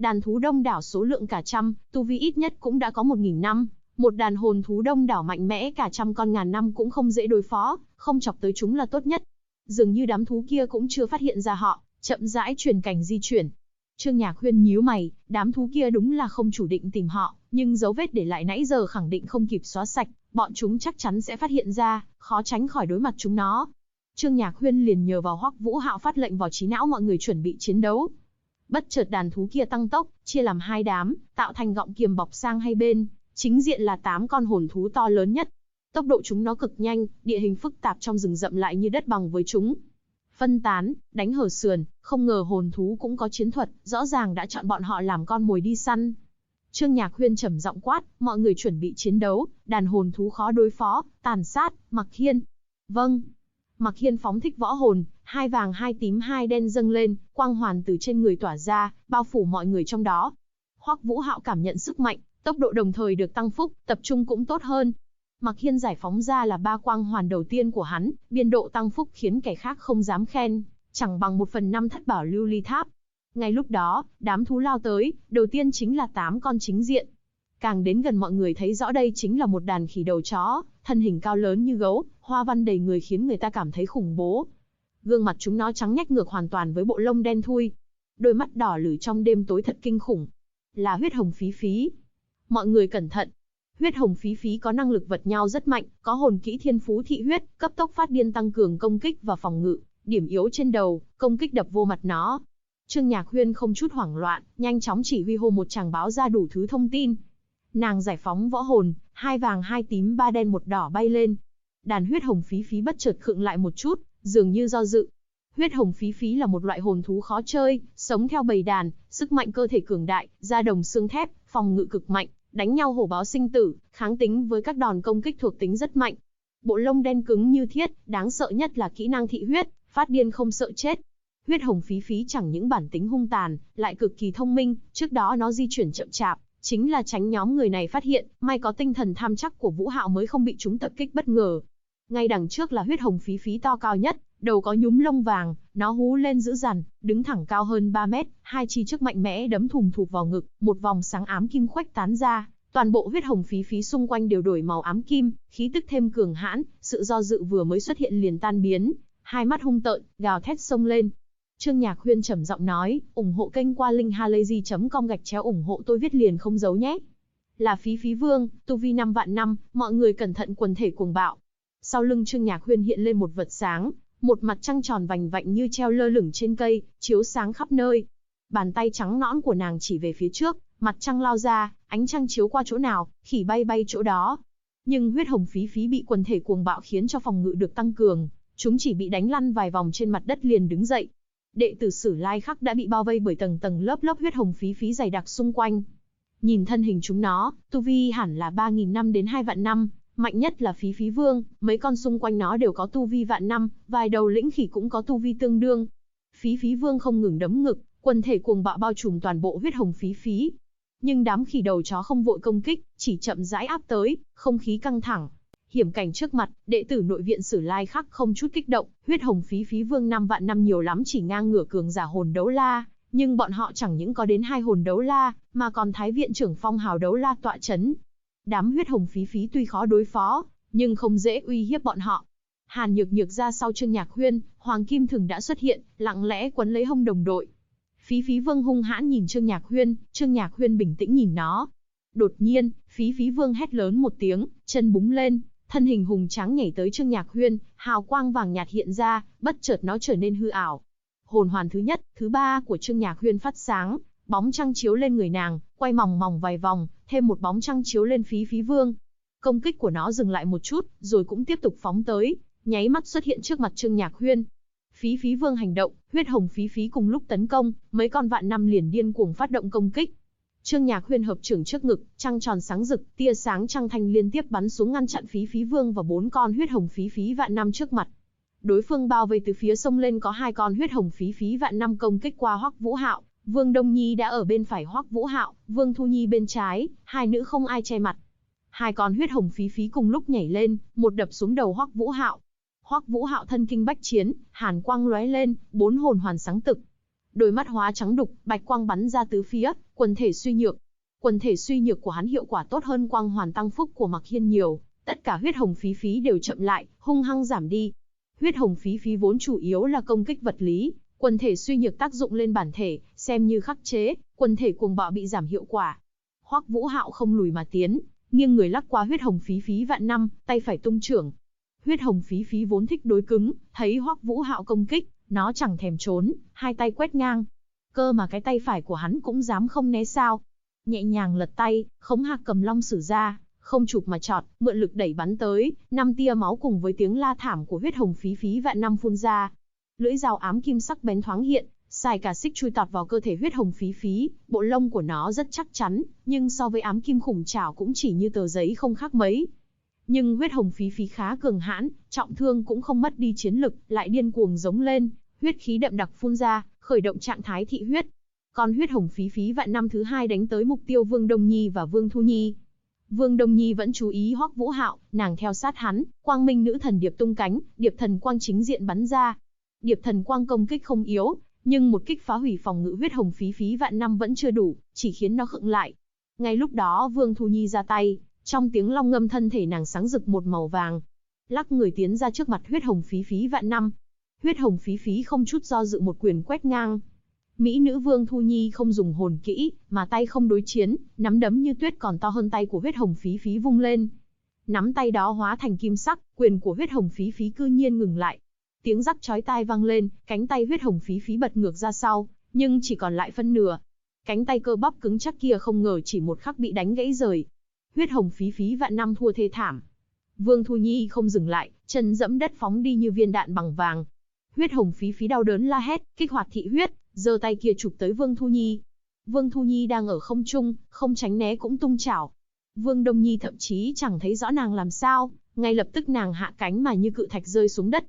Đàn thú đông đảo số lượng cả trăm, tu vi ít nhất cũng đã có 1000 năm. Một đàn hồn thú đông đảo mạnh mẽ cả trăm con ngàn năm cũng không dễ đối phó, không chọc tới chúng là tốt nhất. Dường như đám thú kia cũng chưa phát hiện ra họ, chậm rãi chuyển cảnh di chuyển. Trương Nhạc Huyên nhíu mày, đám thú kia đúng là không chủ định tìm họ, nhưng dấu vết để lại nãy giờ khẳng định không kịp xóa sạch, bọn chúng chắc chắn sẽ phát hiện ra, khó tránh khỏi đối mặt chúng nó. Trương Nhạc Huyên liền nhờ vào Hoắc Vũ Hạo phát lệnh vào trí não mọi người chuẩn bị chiến đấu. Bất chợt đàn thú kia tăng tốc, chia làm hai đám, tạo thành gọng kiềm bọc sang hai bên, chính diện là 8 con hồn thú to lớn nhất. Tốc độ chúng nó cực nhanh, địa hình phức tạp trong rừng rậm lại như đất bằng với chúng. Phân tán, đánh hở sườn, không ngờ hồn thú cũng có chiến thuật, rõ ràng đã chọn bọn họ làm con mồi đi săn. Trương Nhạc Huyên trầm giọng quát, mọi người chuẩn bị chiến đấu, đàn hồn thú khó đối phó, tàn sát, Mặc Hiên. Vâng. Mặc Hiên phóng thích võ hồn, hai vàng hai tím hai đen dâng lên, quang hoàn từ trên người tỏa ra, bao phủ mọi người trong đó. Hoắc Vũ Hạo cảm nhận sức mạnh, tốc độ đồng thời được tăng phúc, tập trung cũng tốt hơn. Mặc Hiên giải phóng ra là 3 quang hoàn đầu tiên của hắn, biên độ tăng phúc khiến kẻ khác không dám khen, chẳng bằng 1/5 thất bảo lưu ly tháp. Ngay lúc đó, đám thú lao tới, đầu tiên chính là 8 con chính diện. Càng đến gần mọi người thấy rõ đây chính là một đàn khỉ đầu chó, thân hình cao lớn như gấu, hoa văn đầy người khiến người ta cảm thấy khủng bố. Gương mặt chúng nó trắng nhách ngược hoàn toàn với bộ lông đen thui. Đôi mắt đỏ lử trong đêm tối thật kinh khủng. Là huyết hồng phí phí. Mọi người cẩn thận. Huyết hồng phí phí có năng lực vật nhau rất mạnh, có hồn kỹ thiên phú thị huyết, cấp tốc phát điên tăng cường công kích và phòng ngự, điểm yếu trên đầu, công kích đập vô mặt nó. Trương Nhạc Huyên không chút hoảng loạn, nhanh chóng chỉ huy hô một chàng báo ra đủ thứ thông tin. Nàng giải phóng võ hồn, hai vàng hai tím ba đen một đỏ bay lên. Đàn huyết hồng phí phí bất chợt khựng lại một chút, dường như do dự. Huyết hồng phí phí là một loại hồn thú khó chơi, sống theo bầy đàn, sức mạnh cơ thể cường đại, da đồng xương thép, phòng ngự cực mạnh, đánh nhau hổ báo sinh tử, kháng tính với các đòn công kích thuộc tính rất mạnh. Bộ lông đen cứng như thiết, đáng sợ nhất là kỹ năng thị huyết, phát điên không sợ chết. Huyết hồng phí phí chẳng những bản tính hung tàn, lại cực kỳ thông minh, trước đó nó di chuyển chậm chạp, chính là tránh nhóm người này phát hiện, may có tinh thần tham chắc của Vũ Hạo mới không bị chúng tập kích bất ngờ. Ngay đằng trước là huyết hồng phí phí to cao nhất, đầu có nhúm lông vàng, nó hú lên dữ dằn, đứng thẳng cao hơn 3 mét, hai chi trước mạnh mẽ đấm thùm thụp vào ngực, một vòng sáng ám kim khuếch tán ra, toàn bộ huyết hồng phí phí xung quanh đều đổi màu ám kim, khí tức thêm cường hãn, sự do dự vừa mới xuất hiện liền tan biến, hai mắt hung tợn, gào thét xông lên. Trương Nhạc Huyên trầm giọng nói, ủng hộ kênh qua link halayzi.com/ ủng hộ tôi viết liền không giấu nhé. Là Phí Phí Vương, tu vi 5 vạn năm, mọi người cẩn thận quần thể cuồng bạo. Sau lưng Trương Nhạc Huyên hiện lên một vật sáng, một mặt trăng tròn vành vạnh như treo lơ lửng trên cây, chiếu sáng khắp nơi. Bàn tay trắng nõn của nàng chỉ về phía trước, mặt trăng lao ra, ánh trăng chiếu qua chỗ nào, khỉ bay bay chỗ đó. Nhưng huyết hồng phí phí bị quần thể cuồng bạo khiến cho phòng ngự được tăng cường, chúng chỉ bị đánh lăn vài vòng trên mặt đất liền đứng dậy. Đệ tử Sử Lai Khắc đã bị bao vây bởi tầng tầng lớp lớp huyết hồng phí phí dày đặc xung quanh. Nhìn thân hình chúng nó, tu vi hẳn là 3000 năm đến 2 vạn năm, mạnh nhất là Phí Phí Vương, mấy con xung quanh nó đều có tu vi vạn năm, vài đầu lĩnh khỉ cũng có tu vi tương đương. Phí Phí Vương không ngừng đấm ngực, quần thể cuồng bạo bao trùm toàn bộ huyết hồng phí phí. Nhưng đám khỉ đầu chó không vội công kích, chỉ chậm rãi áp tới, không khí căng thẳng. Hiểm cảnh trước mặt, đệ tử nội viện Sử Lai Khắc không chút kích động, huyết hồng phí phí vương 5 vạn năm nhiều lắm chỉ ngang ngửa cường giả hồn đấu la, nhưng bọn họ chẳng những có đến 2 hồn đấu la, mà còn Thái viện trưởng Phong Hào đấu la tọa chấn. Đám huyết hồng phí phí tuy khó đối phó, nhưng không dễ uy hiếp bọn họ. Hàn Nhược Nhược ra sau Trương Nhạc Huyên, Hoàng Kim Thừng đã xuất hiện, lặng lẽ quấn lấy hông đồng đội. Phí Phí Vương hung hãn nhìn Trương Nhạc Huyên bình tĩnh nhìn nó. Đột nhiên, Phí Phí Vương hét lớn một tiếng, chân búng lên, thân hình hùng tráng nhảy tới Trương Nhạc Huyên, hào quang vàng nhạt hiện ra, bất chợt nó trở nên hư ảo. Hồn hoàn thứ nhất, thứ ba của Trương Nhạc Huyên phát sáng, bóng trăng chiếu lên người nàng, quay mòng mòng vài vòng, thêm một bóng trăng chiếu lên Phí Phí Vương. Công kích của nó dừng lại một chút, rồi cũng tiếp tục phóng tới, nháy mắt xuất hiện trước mặt Trương Nhạc Huyên. Phí Phí Vương hành động, huyết hồng phí phí cùng lúc tấn công, mấy con vạn năm liền điên cuồng phát động công kích. Trương Nhạc Huyên hợp trưởng trước ngực, trăng tròn sáng rực, tia sáng trăng thanh liên tiếp bắn xuống ngăn chặn Phí Phí Vương và 4 con huyết hồng phí phí vạn năm trước mặt. Đối phương bao vây từ phía sông lên có 2 con huyết hồng phí phí vạn năm công kích qua Hoắc Vũ Hạo, Vương Đông Nhi đã ở bên phải Hoắc Vũ Hạo, Vương Thu Nhi bên trái, hai nữ không ai che mặt. 2 con huyết hồng phí phí cùng lúc nhảy lên, một đập xuống đầu Hoắc Vũ Hạo. Hoắc Vũ Hạo thân kinh bách chiến, hàn quang lóe lên, 4 hồn hoàn sáng tực. Đôi mắt hóa trắng đục, bạch quang bắn ra tứ phía, quần thể suy nhược. Quần thể suy nhược của hắn hiệu quả tốt hơn quang hoàn tăng phúc của Mạc Hiên nhiều, tất cả huyết hồng phí phí đều chậm lại, hung hăng giảm đi. Huyết hồng phí phí vốn chủ yếu là công kích vật lý, quần thể suy nhược tác dụng lên bản thể, xem như khắc chế, quần thể cuồng bạo bị giảm hiệu quả. Hoắc Vũ Hạo không lùi mà tiến, nghiêng người lắc qua huyết hồng phí phí vạn năm, tay phải tung chưởng. Huyết hồng phí phí vốn thích đối cứng, thấy Hoắc Vũ Hạo công kích, nó chẳng thèm trốn, hai tay quét ngang. Cơ mà cái tay phải của hắn cũng dám không né sao? Nhẹ nhàng lật tay, Khống Hạc Cầm Long sử ra, không chụp mà chọt, mượn lực đẩy bắn tới, 5 tia máu cùng với tiếng la thảm của huyết hồng phí phí vạn năm phun ra. Lưỡi dao ám kim sắc bén thoáng hiện, xài cả xích chui tọt vào cơ thể huyết hồng phí phí, bộ lông của nó rất chắc chắn, nhưng so với ám kim khủng trảo cũng chỉ như tờ giấy không khác mấy. Nhưng huyết hồng phí phí khá cường hãn, trọng thương cũng không mất đi chiến lực, lại điên cuồng giống lên, huyết khí đậm đặc phun ra, khởi động trạng thái thị huyết. Con huyết hồng phí phí vạn năm thứ hai đánh tới mục tiêu Vương Đông Nhi và Vương Thu Nhi. Vương Đông Nhi vẫn chú ý Hoắc Vũ Hạo, nàng theo sát hắn, Quang Minh Nữ Thần Điệp tung cánh, Điệp Thần Quang chính diện bắn ra. Điệp Thần Quang công kích không yếu, nhưng một kích phá hủy phòng ngự huyết hồng phí phí vạn năm vẫn chưa đủ, chỉ khiến nó khựng lại. Ngay lúc đó Vương Thu Nhi ra tay, trong tiếng long ngâm thân thể nàng sáng rực một màu vàng, lắc người tiến ra trước mặt huyết hồng phí phí vạn năm. Huyết hồng phí phí không chút do dự một quyền quét ngang. Mỹ nữ Vương Thu Nhi không dùng hồn kỹ, mà tay không đối chiến, nắm đấm như tuyết còn to hơn tay của huyết hồng phí phí vung lên. Nắm tay đó hóa thành kim sắc, quyền của huyết hồng phí phí cư nhiên ngừng lại. Tiếng rắc chói tai vang lên, cánh tay huyết hồng phí phí bật ngược ra sau, nhưng chỉ còn lại phân nửa. Cánh tay cơ bắp cứng chắc kia không ngờ chỉ một khắc bị đánh gãy rời. Huyết hồng phí phí vạn năm thua thê thảm. Vương Thu Nhi không dừng lại, chân dẫm đất phóng đi như viên đạn bằng vàng. Huyết hồng phí phí đau đớn la hét, kích hoạt thị huyết, giơ tay kia chụp tới Vương Thu Nhi. Vương Thu Nhi đang ở không trung, không tránh né cũng tung chảo. Vương Đông Nhi thậm chí chẳng thấy rõ nàng làm sao, ngay lập tức nàng hạ cánh mà như cự thạch rơi xuống đất.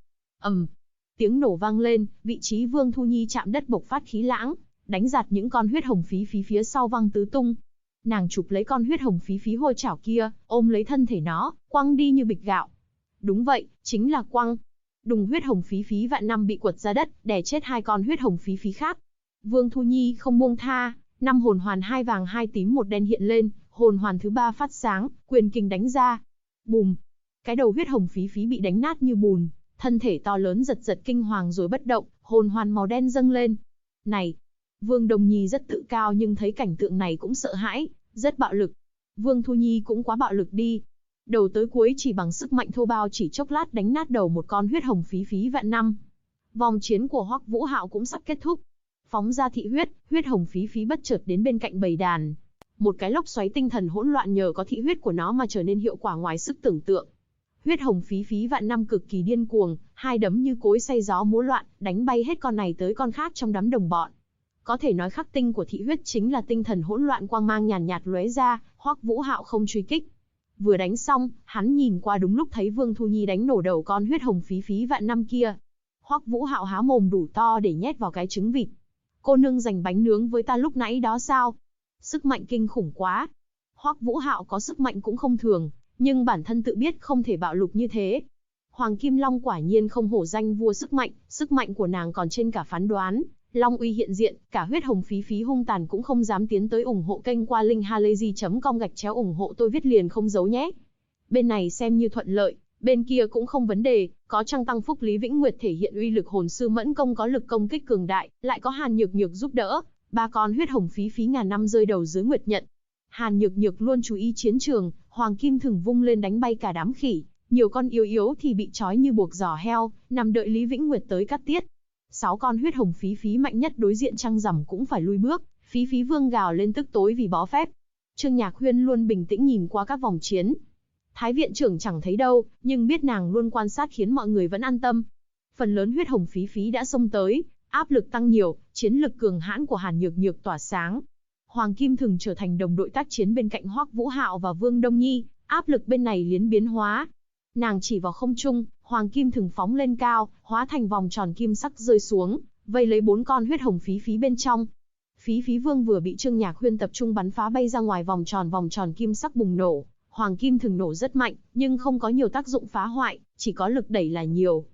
Tiếng nổ vang lên, vị trí Vương Thu Nhi chạm đất bộc phát khí lãng, đánh giạt những con huyết hồng phí phí phía sau văng tứ tung. Nàng chụp lấy con huyết hồng phí phí hôi chảo kia, ôm lấy thân thể nó, quăng đi như bịch gạo. Đúng vậy, chính là quăng. Đùng, huyết hồng phí phí vạn năm bị quật ra đất, đè chết hai con huyết hồng phí phí khác. Vương Thu Nhi không buông tha, 5 hồn hoàn 2 vàng 2 tím 1 đen hiện lên, hồn hoàn thứ 3 phát sáng, quyền kình đánh ra. Bùm! Cái đầu huyết hồng phí phí bị đánh nát như bùn, thân thể to lớn giật giật kinh hoàng rồi bất động, hồn hoàn màu đen dâng lên. Này! Vương Đông Nhi rất tự cao nhưng thấy cảnh tượng này cũng sợ hãi, rất bạo lực. Vương Thu Nhi cũng quá bạo lực đi. Đầu tới cuối chỉ bằng sức mạnh thô bao chỉ chốc lát đánh nát đầu một con huyết hồng phí phí vạn năm. Vòng chiến của Hoắc Vũ Hạo cũng sắp kết thúc. Phóng ra thị huyết, huyết hồng phí phí bất chợt đến bên cạnh bầy đàn. Một cái lốc xoáy tinh thần hỗn loạn nhờ có thị huyết của nó mà trở nên hiệu quả ngoài sức tưởng tượng. Huyết hồng phí phí vạn năm cực kỳ điên cuồng, hai đấm như cối xay gió múa loạn, đánh bay hết con này tới con khác trong đám đồng bọn. Có thể nói khắc tinh của thị huyết chính là tinh thần hỗn loạn, quang mang nhàn nhạt lóe ra, Hoắc Vũ Hạo không truy kích. Vừa đánh xong, hắn nhìn qua đúng lúc thấy Vương Thu Nhi đánh nổ đầu con huyết hồng phí phí vạn năm kia. Hoắc Vũ Hạo há mồm đủ to để nhét vào cái trứng vịt. Cô nương giành bánh nướng với ta lúc nãy đó sao? Sức mạnh kinh khủng quá. Hoắc Vũ Hạo có sức mạnh cũng không thường, nhưng bản thân tự biết không thể bạo lục như thế. Hoàng Kim Long quả nhiên không hổ danh vua sức mạnh của nàng còn trên cả phán đoán. Long uy hiện diện, cả huyết hồng phí phí hung tàn cũng không dám tiến tới. Ủng hộ kênh qua link halayzi.com/ ủng hộ tôi viết liền không giấu nhé. Bên này xem như thuận lợi, bên kia cũng không vấn đề, có Trăng Tăng Phúc Lý Vĩnh Nguyệt thể hiện uy lực hồn sư mẫn công có lực công kích cường đại, lại có Hàn Nhược Nhược giúp đỡ, 3 con huyết hồng phí phí ngàn năm rơi đầu dưới nguyệt nhận. Hàn Nhược Nhược luôn chú ý chiến trường, Hoàng Kim Thừng vung lên đánh bay cả đám khỉ, nhiều con yếu thì bị trói như buộc giò heo, nằm đợi Lý Vĩnh Nguyệt tới cắt tiết. 6 con huyết hồng phí phí mạnh nhất đối diện Trăng Rằm cũng phải lui bước, Phí Phí Vương gào lên tức tối vì bó phép. Trương Nhạc Huyên luôn bình tĩnh nhìn qua các vòng chiến. Thái viện trưởng chẳng thấy đâu, nhưng biết nàng luôn quan sát khiến mọi người vẫn an tâm. Phần lớn huyết hồng phí phí đã xông tới, áp lực tăng nhiều, chiến lực cường hãn của Hàn Nhược Nhược tỏa sáng. Hoàng Kim Thừng trở thành đồng đội tác chiến bên cạnh Hoắc Vũ Hạo và Vương Đông Nhi, áp lực bên này liến biến hóa. Nàng chỉ vào không trung, Hoàng Kim Thừng phóng lên cao, hóa thành vòng tròn kim sắc rơi xuống, vây lấy 4 con huyết hồng phí phí bên trong. Phí Phí Vương vừa bị Trương Nhạc Huyên tập trung bắn phá bay ra ngoài vòng tròn kim sắc bùng nổ. Hoàng Kim Thừng nổ rất mạnh, nhưng không có nhiều tác dụng phá hoại, chỉ có lực đẩy là nhiều.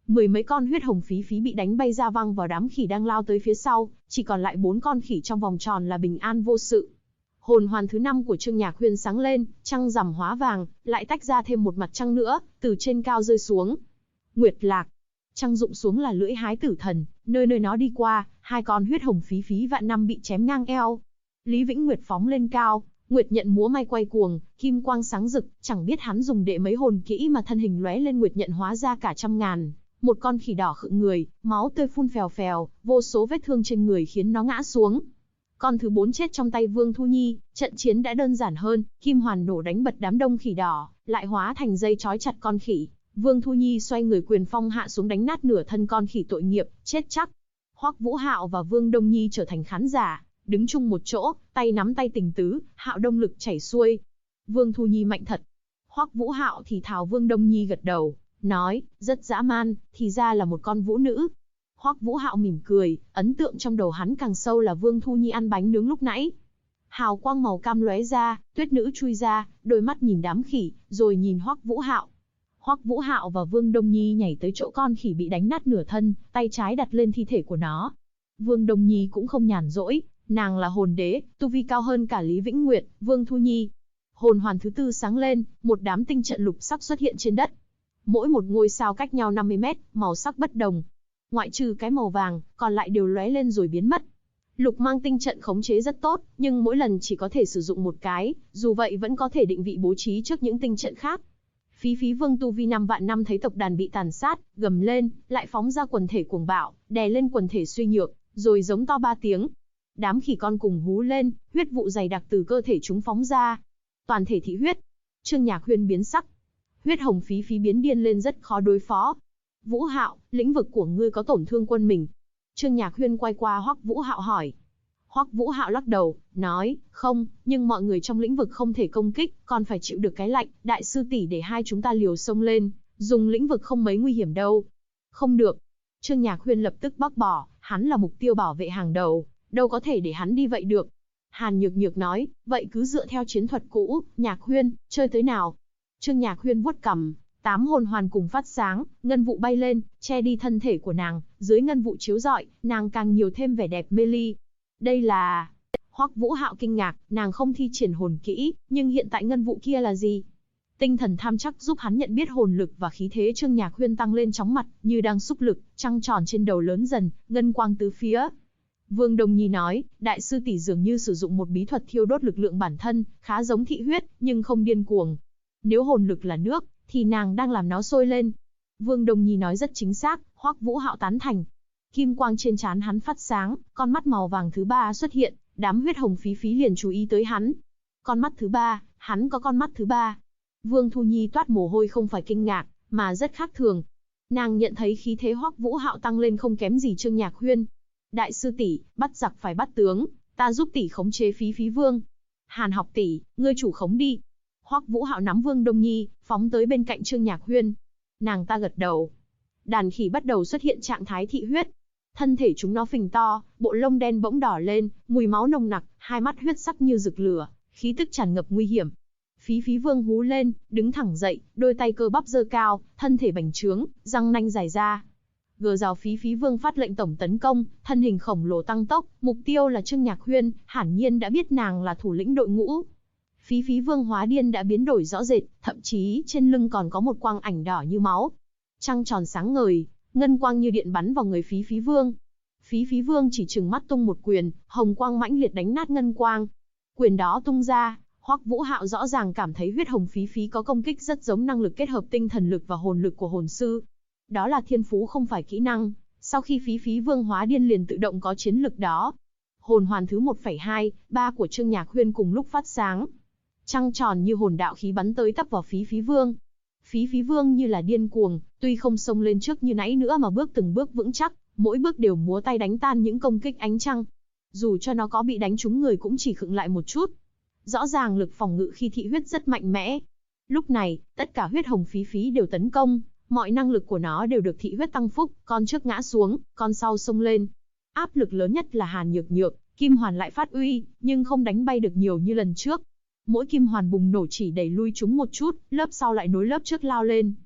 Mười mấy con huyết hồng phí phí bị đánh bay ra văng vào đám khỉ đang lao tới phía sau, chỉ còn lại 4 con khỉ trong vòng tròn là bình an vô sự. Hồn hoàn thứ 5 của Trương Nhạc Huyên sáng lên, trăng rằm hóa vàng, lại tách ra thêm một mặt trăng nữa, từ trên cao rơi xuống. Nguyệt lạc. Trăng rụng xuống là lưỡi hái tử thần, nơi nơi nó đi qua, 2 con huyết hồng phí phí vạn năm bị chém ngang eo. Lý Vĩnh Nguyệt phóng lên cao, Nguyệt nhận múa may quay cuồng, kim quang sáng rực, chẳng biết hắn dùng đệ mấy hồn kỹ mà thân hình lóe lên Nguyệt nhận hóa ra cả trăm ngàn. Một con khỉ đỏ khựng người, máu tươi phun phèo phèo, vô số vết thương trên người khiến nó ngã xuống. Con thứ 4 chết trong tay Vương Thu Nhi, trận chiến đã đơn giản hơn, kim hoàn nổ đánh bật đám đông khỉ đỏ, lại hóa thành dây trói chặt con khỉ. Vương Thu Nhi xoay người quyền phong hạ xuống đánh nát nửa thân con khỉ tội nghiệp, chết chắc. Hoắc Vũ Hạo và Vương Đông Nhi trở thành khán giả, đứng chung một chỗ, tay nắm tay tình tứ, Hạo động lực chảy xuôi. Vương Thu Nhi mạnh thật. Hoắc Vũ Hạo thì thào, Vương Đông Nhi gật đầu, nói, rất dã man, thì ra là một con vũ nữ. Hoắc Vũ Hạo mỉm cười, ấn tượng trong đầu hắn càng sâu là Vương Thu Nhi ăn bánh nướng lúc nãy. Hào quang màu cam lóe ra, tuyết nữ chui ra, đôi mắt nhìn đám khỉ, rồi nhìn Hoắc Vũ Hạo. Hoắc Vũ Hạo và Vương Đông Nhi nhảy tới chỗ con khỉ bị đánh nát nửa thân, tay trái đặt lên thi thể của nó. Vương Đông Nhi cũng không nhàn rỗi, nàng là hồn đế, tu vi cao hơn cả Lý Vĩnh Nguyệt, Vương Thu Nhi. Hồn hoàn thứ 4 sáng lên, một đám tinh trận lục sắc xuất hiện trên đất. Mỗi một ngôi sao cách nhau 50 mét, màu sắc bất đồng. Ngoại trừ cái màu vàng, còn lại đều lóe lên rồi biến mất. Lục mang tinh trận khống chế rất tốt, nhưng mỗi lần chỉ có thể sử dụng một cái, dù vậy vẫn có thể định vị bố trí trước những tinh trận khác. Phí Phí Vương tu vi 5 vạn năm thấy tộc đàn bị tàn sát, gầm lên, lại phóng ra quần thể cuồng bạo, đè lên quần thể suy nhược, rồi giống to 3 tiếng. Đám khỉ con cùng hú lên, huyết vụ dày đặc từ cơ thể chúng phóng ra. Toàn thể thị huyết. Trương Nhạc Huyên biến sắc. Huyết hồng Phí Phí biến điên lên rất khó đối phó. Vũ Hạo, lĩnh vực của ngươi có tổn thương quân mình. Trương Nhạc Huyên quay qua Hoắc Vũ Hạo hỏi. Hoắc Vũ Hạo lắc đầu, nói, không, nhưng mọi người trong lĩnh vực không thể công kích, còn phải chịu được cái lạnh, đại sư tỷ để hai chúng ta liều xông lên, dùng lĩnh vực không mấy nguy hiểm đâu. Không được. Trương Nhạc Huyên lập tức bác bỏ, hắn là mục tiêu bảo vệ hàng đầu, đâu có thể để hắn đi vậy được. Hàn Nhược Nhược nói, vậy cứ dựa theo chiến thuật cũ, Nhạc Huyên, chơi tới nào. Trương Nhạc Huyên vuốt cằm, 8 hồn hoàn cùng phát sáng, ngân vụ bay lên, che đi thân thể của nàng, dưới ngân vụ chiếu rọi, nàng càng nhiều thêm vẻ đẹp mê ly. Đây là... Hoắc Vũ Hạo kinh ngạc, nàng không thi triển hồn kỹ, nhưng hiện tại ngân vụ kia là gì? Tinh thần tham chắc giúp hắn nhận biết hồn lực và khí thế Trương Nhạc Huyên tăng lên chóng mặt, như đang xúc lực, trăng tròn trên đầu lớn dần, ngân quang tứ phía. Vương Đồng Nhi nói, đại sư tỷ dường như sử dụng một bí thuật thiêu đốt lực lượng bản thân, khá giống thị huyết, nhưng không điên cuồng. Nếu hồn lực là nước, thì nàng đang làm nó sôi lên. Vương Đồng Nhi nói rất chính xác, Hoắc Vũ Hạo tán thành. Kim quang trên trán hắn phát sáng, con mắt màu vàng thứ 3 xuất hiện, đám huyết hồng Phí Phí liền chú ý tới hắn. Con mắt thứ 3, hắn có con mắt thứ 3. Vương Thu Nhi toát mồ hôi không phải kinh ngạc, mà rất khác thường. Nàng nhận thấy khí thế Hoắc Vũ Hạo tăng lên không kém gì Trương Nhạc Huyên. Đại sư tỷ, bắt giặc phải bắt tướng, ta giúp tỷ khống chế Phí Phí Vương. Hàn học tỷ, ngươi chủ khống đi. Hoắc Vũ Hạo nắm Vương Đông Nhi, phóng tới bên cạnh Trương Nhạc Huyên. Nàng ta gật đầu. Đàn khỉ bắt đầu xuất hiện trạng thái thị huyết. Thân thể chúng nó phình to, bộ lông đen bỗng đỏ lên, mùi máu nồng nặc, hai mắt huyết sắc như rực lửa, khí tức tràn ngập nguy hiểm. Phí Phí Vương hú lên, đứng thẳng dậy, đôi tay cơ bắp giơ cao, thân thể bành trướng, răng nanh dài ra. Gờ rào Phí Phí Vương phát lệnh tổng tấn công, thân hình khổng lồ tăng tốc, mục tiêu là Trương Nhạc Huyên, hiển nhiên đã biết nàng là thủ lĩnh đội ngũ. Phí Phí Vương hóa điên đã biến đổi rõ rệt, thậm chí trên lưng còn có một quang ảnh đỏ như máu. Trăng tròn sáng ngời, ngân quang như điện bắn vào người Phí Phí Vương. Phí Phí Vương chỉ trừng mắt tung một quyền, hồng quang mãnh liệt đánh nát ngân quang. Quyền đó tung ra, Hoắc Vũ Hạo rõ ràng cảm thấy huyết hồng Phí Phí có công kích rất giống năng lực kết hợp tinh thần lực và hồn lực của hồn sư. Đó là thiên phú không phải kỹ năng, sau khi Phí Phí Vương hóa điên liền tự động có chiến lực đó. Hồn hoàn thứ 1,2, 3 của Trương Nhạc Huyên cùng lúc phát sáng. Trăng tròn như hồn đạo khí bắn tới tấp vào Phí Phí Vương. Phí Phí Vương như là điên cuồng, tuy không xông lên trước như nãy nữa mà bước từng bước vững chắc, mỗi bước đều múa tay đánh tan những công kích ánh trăng. Dù cho nó có bị đánh trúng người cũng chỉ khựng lại một chút. Rõ ràng lực phòng ngự khi thị huyết rất mạnh mẽ. Lúc này, tất cả huyết hồng Phí Phí đều tấn công, mọi năng lực của nó đều được thị huyết tăng phúc, con trước ngã xuống, con sau xông lên. Áp lực lớn nhất là Hàn Nhược Nhược, kim hoàn lại phát uy, nhưng không đánh bay được nhiều như lần trước. Mỗi kim hoàn bùng nổ chỉ đẩy lui chúng một chút, lớp sau lại nối lớp trước lao lên.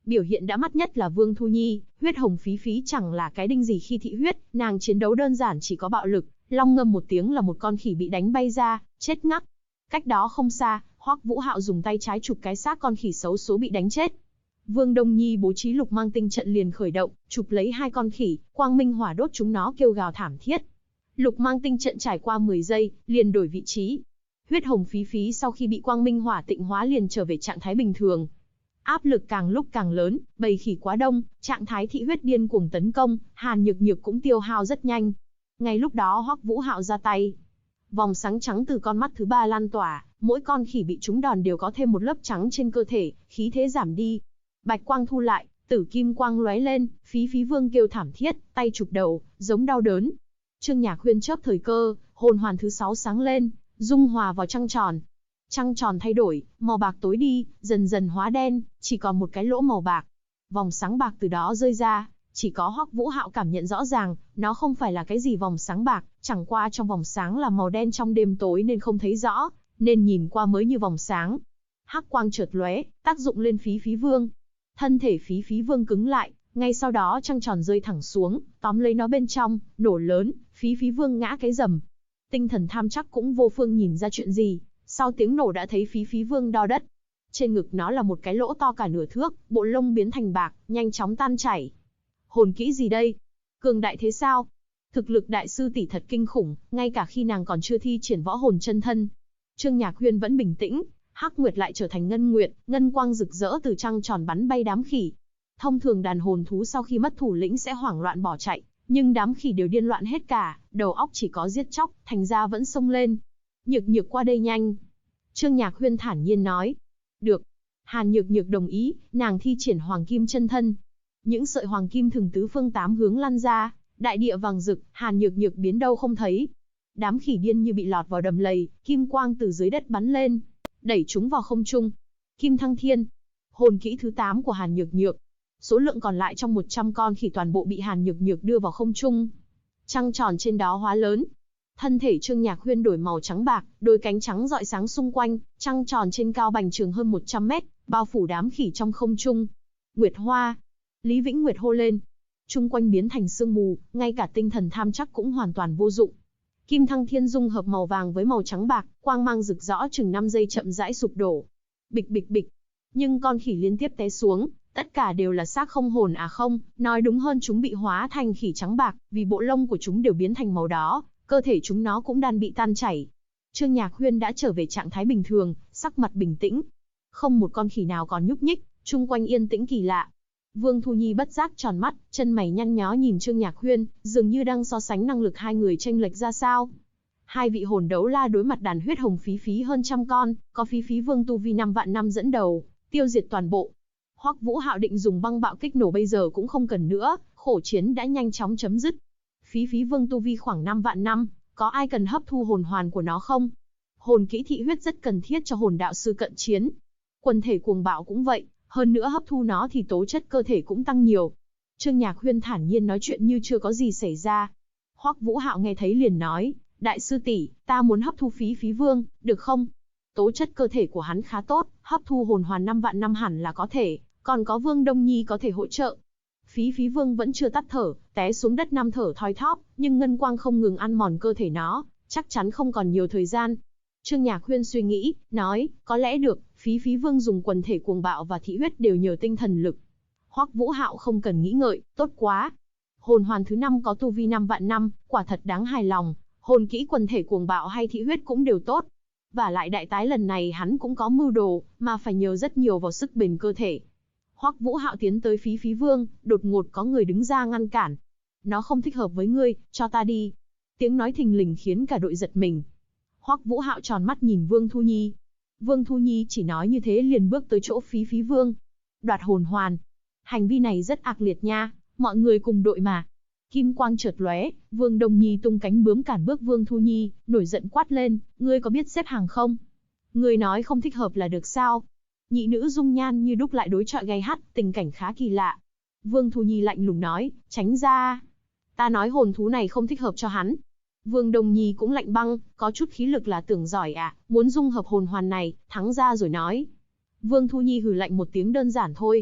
Biểu hiện đã mắt nhất là Vương Thu Nhi, huyết hồng phí phí chẳng là cái đinh gì khi thị huyết, nàng chiến đấu đơn giản chỉ có bạo lực, long ngâm một tiếng là một con khỉ bị đánh bay ra, chết ngắc. Cách đó không xa, Hoắc Vũ Hạo dùng tay trái chụp cái xác con khỉ xấu số bị đánh chết. Vương Đông Nhi bố trí lục mang tinh trận liền khởi động, chụp lấy hai con khỉ, quang minh hỏa đốt chúng nó kêu gào thảm thiết. Lục mang tinh trận trải qua 10 giây, liền đổi vị trí. Huyết hồng phí phí sau khi bị quang minh hỏa tịnh hóa liền trở về trạng thái bình thường. Áp lực càng lúc càng lớn, bầy khỉ quá đông, trạng thái thị huyết điên cuồng tấn công, Hàn Nhược Nhược cũng tiêu hao rất nhanh. Ngay lúc đó Hoắc Vũ Hạo ra tay. Vòng sáng trắng từ con mắt thứ ba lan tỏa, mỗi con khỉ bị trúng đòn đều có thêm một lớp trắng trên cơ thể, khí thế giảm đi. Bạch quang thu lại, tử kim quang lóe lên, Phí Phí Vương kêu thảm thiết, tay chụp đầu, giống đau đớn. Trương Nhạc Huyên chớp thời cơ, hồn hoàn thứ 6 sáng lên, dung hòa vào trăng tròn. Trăng tròn thay đổi, màu bạc tối đi, dần dần hóa đen, chỉ còn một cái lỗ màu bạc. Vòng sáng bạc từ đó rơi ra, chỉ có Hoắc Vũ Hạo cảm nhận rõ ràng, nó không phải là cái gì vòng sáng bạc, chẳng qua trong vòng sáng là màu đen trong đêm tối nên không thấy rõ, nên nhìn qua mới như vòng sáng. Hắc quang chợt lóe, tác dụng lên Phí Phí Vương. Thân thể Phí Phí Vương cứng lại, ngay sau đó trăng tròn rơi thẳng xuống, tóm lấy nó bên trong, nổ lớn, Phí Phí Vương ngã cái rầm. Tinh thần tham chắc cũng vô phương nhìn ra chuyện gì, sau tiếng nổ đã thấy Phí Phí Vương đo đất. Trên ngực nó là một cái lỗ to cả nửa thước, bộ lông biến thành bạc, nhanh chóng tan chảy. Hồn kỹ gì đây? Cường đại thế sao? Thực lực đại sư tỷ thật kinh khủng, ngay cả khi nàng còn chưa thi triển võ hồn chân thân. Trương Nhạc Huyên vẫn bình tĩnh, Hắc Nguyệt lại trở thành ngân nguyệt, ngân quang rực rỡ từ trăng tròn bắn bay đám khỉ. Thông thường đàn hồn thú sau khi mất thủ lĩnh sẽ hoảng loạn bỏ chạy, nhưng đám khỉ đều điên loạn hết cả, đầu óc chỉ có giết chóc, thành ra vẫn xông lên. Nhược Nhược qua đây nhanh. Trương Nhạc Huyên thản nhiên nói. Được. Hàn Nhược Nhược đồng ý, nàng thi triển hoàng kim chân thân. Những sợi hoàng kim thừng tứ phương tám hướng lăn ra, đại địa vàng rực, Hàn Nhược Nhược biến đâu không thấy. Đám khỉ điên như bị lọt vào đầm lầy, kim quang từ dưới đất bắn lên, đẩy chúng vào không trung. Kim Thăng Thiên, hồn kỹ thứ 8 của Hàn Nhược Nhược. Số lượng còn lại trong 100 con khỉ toàn bộ bị Hàn Nhược Nhược đưa vào không trung. Trăng tròn trên đó hóa lớn. Thân thể Trương Nhạc Huyên đổi màu trắng bạc, đôi cánh trắng rọi sáng xung quanh, trăng tròn trên cao bành trường hơn 100 mét, bao phủ đám khỉ trong không trung. Nguyệt Hoa. Lý Vĩnh Nguyệt hô lên. Trung quanh biến thành sương mù, ngay cả tinh thần tham chắc cũng hoàn toàn vô dụng. Kim Thăng Thiên dung hợp màu vàng với màu trắng bạc, quang mang rực rõ chừng 5 giây chậm rãi sụp đổ. Bịch bịch bịch. Nhưng con khỉ liên tiếp té xuống, tất cả đều là xác không hồn à không, nói đúng hơn chúng bị hóa thành khỉ trắng bạc, vì bộ lông của chúng đều biến thành màu đó, cơ thể chúng nó cũng đang bị tan chảy. Trương Nhạc Huyên đã trở về trạng thái bình thường, sắc mặt bình tĩnh. Không một con khỉ nào còn nhúc nhích, chung quanh yên tĩnh kỳ lạ. Vương Thu Nhi bất giác tròn mắt, chân mày nhăn nhó nhìn Trương Nhạc Huyên, dường như đang so sánh năng lực hai người chênh lệch ra sao. Hai vị hồn đấu la đối mặt đàn huyết hồng Phí Phí hơn trăm con, có Phí Phí Vương tu vi 5 vạn năm dẫn đầu, tiêu diệt toàn bộ. Hoắc Vũ Hạo định dùng băng bạo kích nổ bây giờ cũng không cần nữa, khổ chiến đã nhanh chóng chấm dứt. Phí Phí Vương tu vi khoảng 5 vạn năm, có ai cần hấp thu hồn hoàn của nó không? Hồn kỹ thị huyết rất cần thiết cho hồn đạo sư cận chiến. Quần thể cuồng bạo cũng vậy, hơn nữa hấp thu nó thì tố chất cơ thể cũng tăng nhiều. Trương Nhạc Huyên thản nhiên nói chuyện như chưa có gì xảy ra. Hoắc Vũ Hạo nghe thấy liền nói, đại sư tỷ, ta muốn hấp thu Phí Phí Vương, được không? Tố chất cơ thể của hắn khá tốt, hấp thu hồn hoàn 5 vạn năm hẳn là có thể, còn có Vương Đông Nhi có thể hỗ trợ. Phí Phí Vương vẫn chưa tắt thở, té xuống đất năm thở thoi thóp, nhưng ngân quang không ngừng ăn mòn cơ thể nó, chắc chắn không còn nhiều thời gian. Trương Nhạc Huyên suy nghĩ, nói, có lẽ được, Phí Phí Vương dùng quần thể cuồng bạo và thị huyết đều nhờ tinh thần lực. Hoắc Vũ Hạo không cần nghĩ ngợi, tốt quá. Hồn hoàn thứ 5 có tu vi 5 vạn năm, quả thật đáng hài lòng, hồn kỹ quần thể cuồng bạo hay thị huyết cũng đều tốt. Và lại đại tái lần này hắn cũng có mưu đồ, mà phải nhờ rất nhiều vào sức bền cơ thể. Hoắc Vũ Hạo tiến tới Phí Phí Vương, đột ngột có người đứng ra ngăn cản. Nó không thích hợp với ngươi, cho ta đi. Tiếng nói thình lình khiến cả đội giật mình. Hoắc Vũ Hạo tròn mắt nhìn Vương Thu Nhi. Vương Thu Nhi chỉ nói như thế liền bước tới chỗ Phí Phí Vương. Đoạt hồn hoàn. Hành vi này rất ác liệt nha, mọi người cùng đội mà. Kim quang chợt lóe, Vương Đông Nhi tung cánh bướm cản bước Vương Thu Nhi, nổi giận quát lên, ngươi có biết xếp hàng không? Ngươi nói không thích hợp là được sao? Nhị nữ dung nhan như đúc lại đối chọi gay gắt, tình cảnh khá kỳ lạ. Vương Thu Nhi lạnh lùng nói, tránh ra. Ta nói hồn thú này không thích hợp cho hắn. Vương Đông Nhi cũng lạnh băng, có chút khí lực là tưởng giỏi à, muốn dung hợp hồn hoàn này, thắng ra rồi nói. Vương Thu Nhi hừ lạnh một tiếng đơn giản thôi.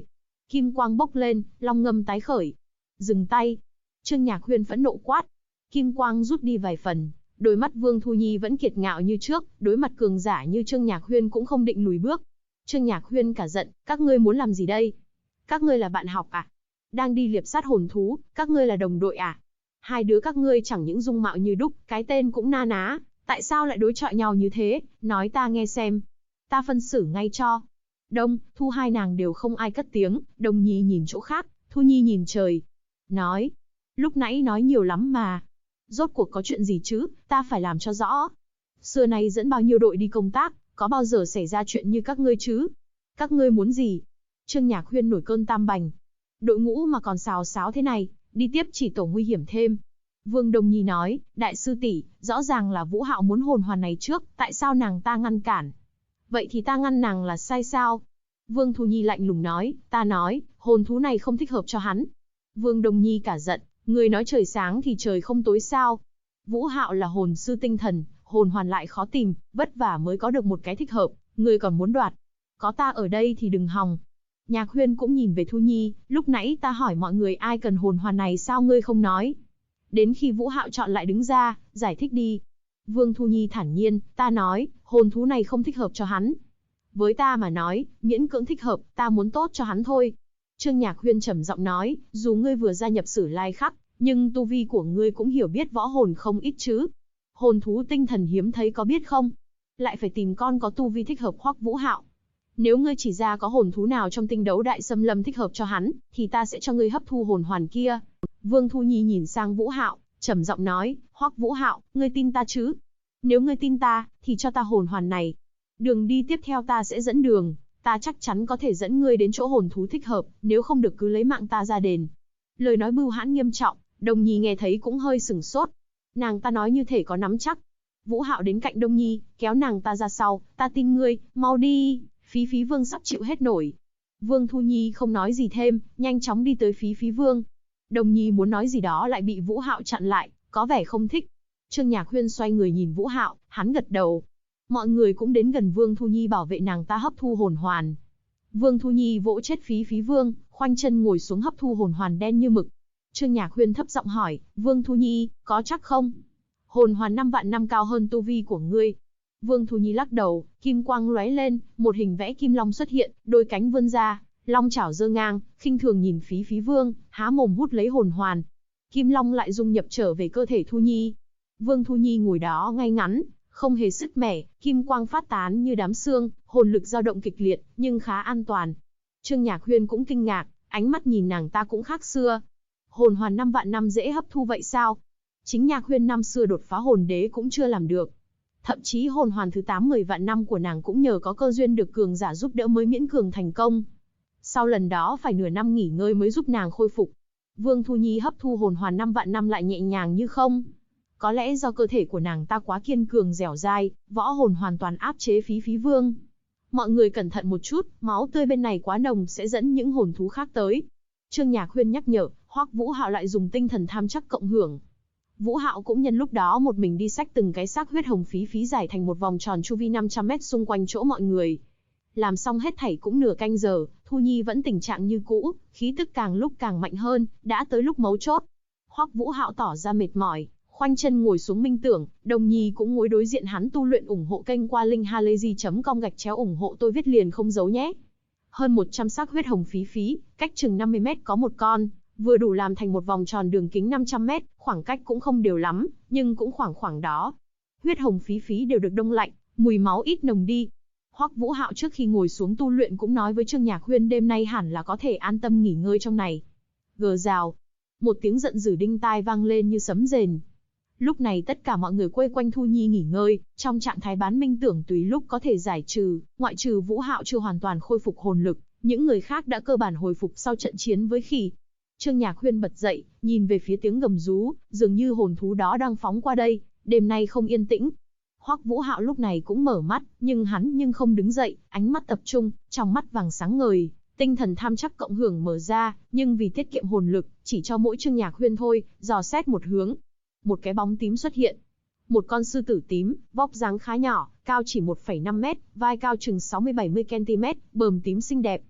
Kim quang bốc lên, long ngâm tái khởi. Dừng tay. Trương Nhạc Huyên phẫn nộ quát. Kim quang rút đi vài phần, đôi mắt Vương Thu Nhi vẫn kiệt ngạo như trước, đối mặt cường giả như Trương Nhạc Huyên cũng không định lùi bước. Trương Nhạc Huyên cả giận, các ngươi muốn làm gì đây? Các ngươi là bạn học à? Đang đi liệp sát hồn thú, các ngươi là đồng đội à? Hai đứa các ngươi chẳng những dung mạo như đúc, cái tên cũng na ná, tại sao lại đối chọi nhau như thế, nói ta nghe xem. Ta phân xử ngay cho. Đông, Thu hai nàng đều không ai cất tiếng, Đồng Nhi nhìn chỗ khác, Thu Nhi nhìn trời. Nói, lúc nãy nói nhiều lắm mà. Rốt cuộc có chuyện gì chứ, ta phải làm cho rõ. Xưa nay dẫn bao nhiêu đội đi công tác, có bao giờ xảy ra chuyện như các ngươi chứ? Các ngươi muốn gì? Trương Nhạc Huyên nổi cơn tam bành. Đội ngũ mà còn xào xáo thế này, đi tiếp chỉ tổ nguy hiểm thêm. Vương Đồng Nhi nói, đại sư tỷ, rõ ràng là Vũ Hạo muốn hồn hoàn này trước, tại sao nàng ta ngăn cản? Vậy thì ta ngăn nàng là sai sao? Vương Thu Nhi lạnh lùng nói, ta nói, hồn thú này không thích hợp cho hắn. Vương Đồng Nhi cả giận, người nói trời sáng thì trời không tối sao? Vũ Hạo là hồn sư tinh thần, hồn hoàn lại khó tìm, vất vả mới có được một cái thích hợp, người còn muốn đoạt. Có ta ở đây thì đừng hòng. Nhạc Huyên cũng nhìn về Thu Nhi, lúc nãy ta hỏi mọi người ai cần hồn hoàn này sao ngươi không nói? Đến khi Vũ Hạo chọn lại đứng ra, giải thích đi. Vương Thu Nhi thản nhiên, ta nói, hồn thú này không thích hợp cho hắn. Với ta mà nói, miễn cưỡng thích hợp, ta muốn tốt cho hắn thôi. Trương Nhạc Huyên trầm giọng nói, dù ngươi vừa gia nhập Sử Lai Khắc, nhưng tu vi của ngươi cũng hiểu biết võ hồn không ít chứ. Hồn thú tinh thần hiếm thấy có biết không? Lại phải tìm con có tu vi thích hợp Hoắc Vũ Hạo. Nếu ngươi chỉ ra có hồn thú nào trong tinh đấu đại xâm lâm thích hợp cho hắn, thì ta sẽ cho ngươi hấp thu hồn hoàn kia. Vương Thu Nhi nhìn sang Vũ Hạo, trầm giọng nói, Hoắc Vũ Hạo, ngươi tin ta chứ? Nếu ngươi tin ta, thì cho ta hồn hoàn này. Đường đi tiếp theo ta sẽ dẫn đường, ta chắc chắn có thể dẫn ngươi đến chỗ hồn thú thích hợp, nếu không được cứ lấy mạng ta ra đền. Lời nói bưu hãn nghiêm trọng, Đồng Nhi nghe thấy cũng hơi sửng sốt. Nàng ta nói như thể có nắm chắc. Vũ Hạo đến cạnh Đồng Nhi, kéo nàng ta ra sau, ta tin ngươi, mau đi, Phí Phí Vương sắp chịu hết nổi. Vương Thu Nhi không nói gì thêm, nhanh chóng đi tới Phí Phí Vương. Đồng Nhi muốn nói gì đó lại bị Vũ Hạo chặn lại, có vẻ không thích. Trương Nhạc Huyên xoay người nhìn Vũ Hạo, hắn gật đầu. Mọi người cũng đến gần Vương Thu Nhi bảo vệ nàng ta hấp thu hồn hoàn. Vương Thu Nhi vỗ chết Phí Phí Vương, khoanh chân ngồi xuống hấp thu hồn hoàn đen như mực. Trương Nhạc Huyên thấp giọng hỏi, Vương Thu Nhi, có chắc không? Hồn hoàn 5 vạn năm cao hơn tu vi của ngươi. Vương Thu Nhi lắc đầu, kim quang lóe lên, một hình vẽ kim long xuất hiện, đôi cánh vươn ra, long chảo giơ ngang, khinh thường nhìn Phí Phí Vương, há mồm hút lấy hồn hoàn. Kim long lại dung nhập trở về cơ thể Thu Nhi. Vương Thu Nhi ngồi đó ngay ngắn, không hề sứt mẻ, kim quang phát tán như đám sương, hồn lực dao động kịch liệt, nhưng khá an toàn. Trương Nhạc Huyên cũng kinh ngạc, ánh mắt nhìn nàng ta cũng khác xưa. Hồn hoàn 5 vạn năm dễ hấp thu vậy sao? Chính Nhạc Huyên năm xưa đột phá hồn đế cũng chưa làm được. Thậm chí hồn hoàn thứ 8-10 vạn năm của nàng cũng nhờ có cơ duyên được cường giả giúp đỡ mới miễn cường thành công. Sau lần đó phải nửa năm nghỉ ngơi mới giúp nàng khôi phục. Vương Thu Nhi hấp thu hồn hoàn 5 vạn năm lại nhẹ nhàng như không. Có lẽ do cơ thể của nàng ta quá kiên cường dẻo dai, võ hồn hoàn toàn áp chế Phí Phí Vương. Mọi người cẩn thận một chút, máu tươi bên này quá nồng sẽ dẫn những hồn thú khác tới. Trương Nhạc Huyên nhắc nhở, Hoắc Vũ Hạo lại dùng tinh thần tham chắc cộng hưởng. Vũ Hạo cũng nhân lúc đó một mình đi xách từng cái xác huyết hồng Phí Phí giải thành một vòng tròn chu vi 500 mét xung quanh chỗ mọi người. Làm xong hết thảy cũng nửa canh giờ, Thu Nhi vẫn tình trạng như cũ, khí tức càng lúc càng mạnh hơn, đã tới lúc mấu chốt. Hoắc Vũ Hạo tỏ ra mệt mỏi, khoanh chân ngồi xuống minh tưởng, Đồng Nhi cũng ngồi đối diện hắn tu luyện. Ủng hộ kênh qua linkhalazy.com ủng hộ tôi viết liền không giấu nhé. Hơn 100 xác huyết hồng Phí Phí, cách chừng 50 mét có một con, vừa đủ làm thành một vòng tròn đường kính 500 mét, khoảng cách cũng không đều lắm, nhưng cũng khoảng đó. Huyết hồng Phí Phí đều được đông lạnh, mùi máu ít nồng đi. Hoắc Vũ Hạo trước khi ngồi xuống tu luyện cũng nói với Trương Nhạc Huyên đêm nay hẳn là có thể an tâm nghỉ ngơi trong này. Gờ rào, một tiếng giận dữ đinh tai vang lên như sấm rền. Lúc này tất cả mọi người quây quanh Thu Nhi nghỉ ngơi, trong trạng thái bán minh tưởng tùy lúc có thể giải trừ, ngoại trừ Vũ Hạo chưa hoàn toàn khôi phục hồn lực, những người khác đã cơ bản hồi phục sau trận chiến với khỉ. Trương Nhạc Huyên bật dậy, nhìn về phía tiếng gầm rú, dường như hồn thú đó đang phóng qua đây, đêm nay không yên tĩnh. Hoắc Vũ Hạo lúc này cũng mở mắt, nhưng hắn không đứng dậy, ánh mắt tập trung, trong mắt vàng sáng ngời, tinh thần tham chắc cộng hưởng mở ra, nhưng vì tiết kiệm hồn lực, chỉ cho mỗi Trương Nhạc Huyên thôi, dò xét một hướng. Một cái bóng tím xuất hiện. Một con sư tử tím, vóc dáng khá nhỏ, cao chỉ 1,5 mét, vai cao chừng 60-70 cm, bờm tím xinh đẹp.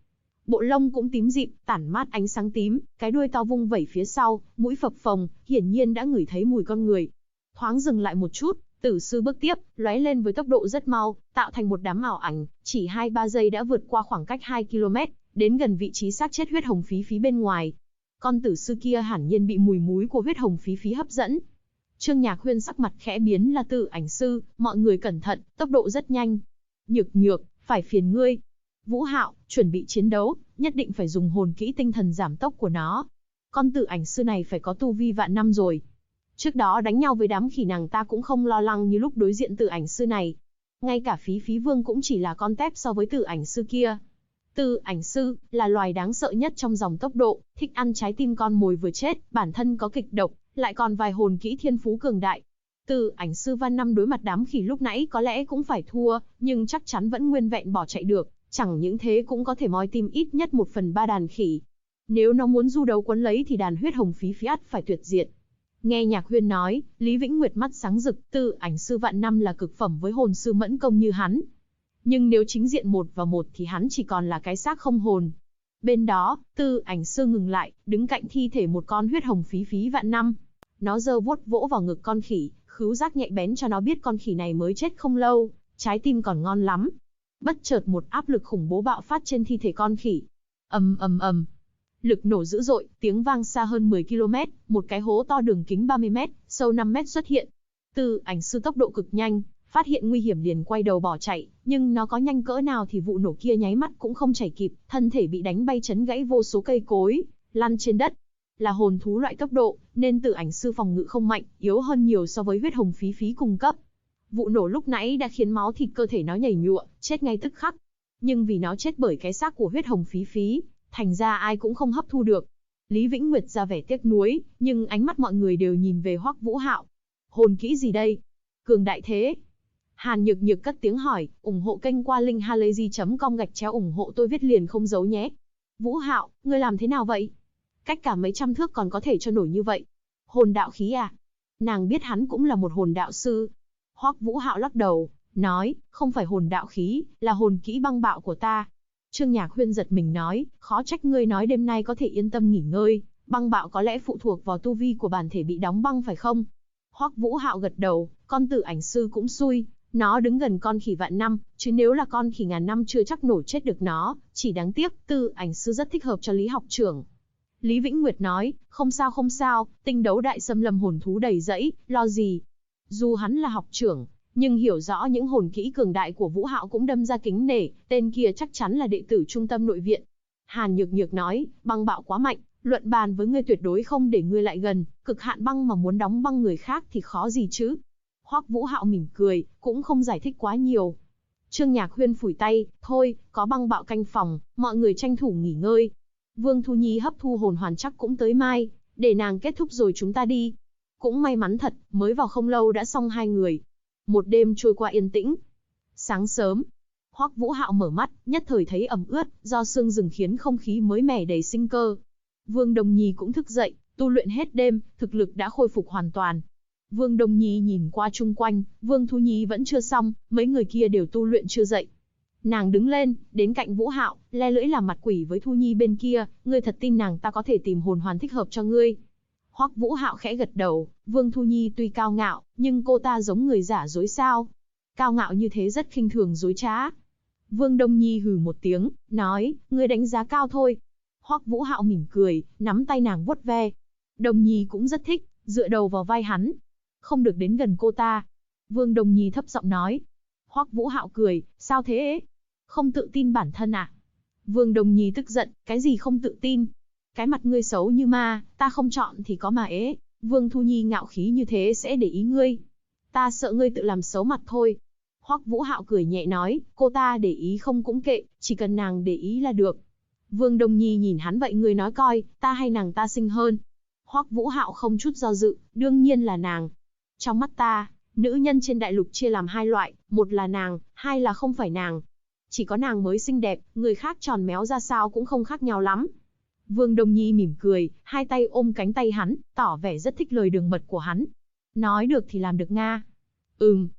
bộ lông cũng tím dịm, tản mát ánh sáng tím, cái đuôi to vung vẩy phía sau, mũi phập phồng, hiển nhiên đã ngửi thấy mùi con người. Thoáng dừng lại một chút, tử sư bước tiếp, lóe lên với tốc độ rất mau, tạo thành một đám ảo ảnh, chỉ 2-3 giây đã vượt qua khoảng cách 2 km, đến gần vị trí xác chết huyết hồng phí phí bên ngoài. Con tử sư kia hẳn nhiên bị mùi múi của huyết hồng phí phí hấp dẫn. Trương Nhạc Huyên sắc mặt khẽ biến, là Tử Ảnh sư, mọi người cẩn thận, tốc độ rất nhanh. Nhược nhược, phải phiền ngươi. Vũ Hạo, chuẩn bị chiến đấu, nhất định phải dùng hồn kỹ tinh thần giảm tốc của nó. Con Tử Ảnh sư này phải có tu vi vạn năm rồi. Trước đó đánh nhau với đám khỉ nàng ta cũng không lo lắng như lúc đối diện Tử Ảnh sư này. Ngay cả Phí Phí Vương cũng chỉ là con tép so với Tử Ảnh sư kia. Tử Ảnh sư là loài đáng sợ nhất trong dòng tốc độ, thích ăn trái tim con mồi vừa chết, bản thân có kịch độc, lại còn vài hồn kỹ thiên phú cường đại. Tử Ảnh sư van năm đối mặt đám khỉ lúc nãy có lẽ cũng phải thua, nhưng chắc chắn vẫn nguyên vẹn bỏ chạy được, chẳng những thế cũng có thể moi tim ít nhất 1/3 đàn khỉ. Nếu nó muốn du đấu quấn lấy thì đàn huyết hồng phí phí ắt phải tuyệt diệt. Nghe Nhạc Huyên nói, Lý Vĩnh Nguyệt mắt sáng rực, Tử Ảnh sư vạn năm là cực phẩm với hồn sư mẫn công như hắn. Nhưng nếu chính diện 1 và 1 thì hắn chỉ còn là cái xác không hồn. Bên đó, Tử Ảnh sư ngừng lại, đứng cạnh thi thể một con huyết hồng phí phí vạn năm. Nó giơ vuốt vỗ vào ngực con khỉ, khứu giác nhạy bén cho nó biết con khỉ này mới chết không lâu, trái tim còn ngon lắm. Bất chợt một áp lực khủng bố bạo phát trên thi thể con khỉ. Ầm ầm ầm. Lực nổ dữ dội, tiếng vang xa hơn 10 km, một cái hố to đường kính 30 m, sâu 5 m xuất hiện. Tử Ảnh sư tốc độ cực nhanh, phát hiện nguy hiểm liền quay đầu bỏ chạy, nhưng nó có nhanh cỡ nào thì vụ nổ kia nháy mắt cũng không chảy kịp, thân thể bị đánh bay chấn gãy vô số cây cối, lăn trên đất. Là hồn thú loại cấp độ, nên Tử Ảnh sư phòng ngự không mạnh, yếu hơn nhiều so với huyết hồng phí phí cùng cấp. Vụ nổ lúc nãy đã khiến máu thịt cơ thể nó nhảy nhụa, chết ngay tức khắc. Nhưng vì nó chết bởi cái xác của huyết hồng phí phí, thành ra ai cũng không hấp thu được. Lý Vĩnh Nguyệt ra vẻ tiếc nuối, nhưng ánh mắt mọi người đều nhìn về Hoắc Vũ Hạo. Hồn kỹ gì đây? Cường đại thế. Hàn Nhược Nhược cất tiếng hỏi, ủng hộ kênh qua link halayzi.com/ủng hộ tôi viết liền không giấu nhé. Vũ Hạo, ngươi làm thế nào vậy? Cách cả mấy trăm thước còn có thể cho nổi như vậy. Hồn đạo khí à? Nàng biết hắn cũng là một hồn đạo sư. Hoắc Vũ Hạo lắc đầu, nói, không phải hồn đạo khí, là hồn kỹ băng bạo của ta. Trương Nhạc Huyên giật mình nói, khó trách ngươi nói đêm nay có thể yên tâm nghỉ ngơi, băng bạo có lẽ phụ thuộc vào tu vi của bản thể bị đóng băng phải không? Hoắc Vũ Hạo gật đầu, con Tử Ảnh sư cũng xui, nó đứng gần con khỉ vạn năm, chứ nếu là con khỉ ngàn năm chưa chắc nổ chết được nó, chỉ đáng tiếc, Tử Ảnh sư rất thích hợp cho Lý học trưởng. Lý Vĩnh Nguyệt nói, không sao, tinh đấu đại xâm lâm hồn thú đầy rẫy, lo gì. Dù hắn là học trưởng, nhưng hiểu rõ những hồn kỹ cường đại của Vũ Hạo cũng đâm ra kính nể, tên kia chắc chắn là đệ tử trung tâm nội viện. Hàn Nhược Nhược nói, băng bạo quá mạnh, luận bàn với ngươi tuyệt đối không để ngươi lại gần, cực hạn băng mà muốn đóng băng người khác thì khó gì chứ. Hoắc Vũ Hạo mỉm cười, cũng không giải thích quá nhiều. Trương Nhạc Huyên phủi tay, thôi, có băng bạo canh phòng, mọi người tranh thủ nghỉ ngơi. Vương Thu Nhi hấp thu hồn hoàn chắc cũng tới mai, để nàng kết thúc rồi chúng ta đi. Cũng may mắn thật, mới vào không lâu đã xong 2 người. Một đêm trôi qua yên tĩnh. Sáng sớm, Hoắc Vũ Hạo mở mắt, nhất thời thấy ẩm ướt, do sương rừng khiến không khí mới mẻ đầy sinh cơ. Vương Đồng Nhi cũng thức dậy, tu luyện hết đêm, thực lực đã khôi phục hoàn toàn. Vương Đồng Nhi nhìn qua chung quanh, Vương Thu Nhi vẫn chưa xong, mấy người kia đều tu luyện chưa dậy. Nàng đứng lên, đến cạnh Vũ Hạo, le lưỡi làm mặt quỷ với Thu Nhi bên kia, ngươi thật tin nàng ta có thể tìm hồn hoàn thích hợp cho ngươi? Hoắc Vũ Hạo khẽ gật đầu, Vương Thu Nhi tuy cao ngạo, nhưng cô ta giống người giả dối sao? Cao ngạo như thế rất khinh thường dối trá. Vương Đông Nhi hừ một tiếng, nói, ngươi đánh giá cao thôi. Hoắc Vũ Hạo mỉm cười, nắm tay nàng vuốt ve. Đông Nhi cũng rất thích, dựa đầu vào vai hắn. Không được đến gần cô ta. Vương Đông Nhi thấp giọng nói. Hoắc Vũ Hạo cười, sao thế? Không tự tin bản thân à? Vương Đông Nhi tức giận, cái gì không tự tin? Cái mặt ngươi xấu như ma, ta không chọn thì có mà ế. Vương Thu Nhi ngạo khí như thế sẽ để ý ngươi. Ta sợ ngươi tự làm xấu mặt thôi. Hoắc Vũ Hạo cười nhẹ nói, cô ta để ý không cũng kệ, chỉ cần nàng để ý là được. Vương Đông Nhi nhìn hắn vậy ngươi nói coi, ta hay nàng ta xinh hơn? Hoắc Vũ Hạo không chút do dự, đương nhiên là nàng. Trong mắt ta, nữ nhân trên đại lục chia làm 2 loại, một là nàng, 2 là không phải nàng. Chỉ có nàng mới xinh đẹp, người khác tròn méo ra sao cũng không khác nhau lắm. Vương Đông Nhi mỉm cười, 2 tay ôm cánh tay hắn, tỏ vẻ rất thích lời đường mật của hắn. Nói được thì làm được nga.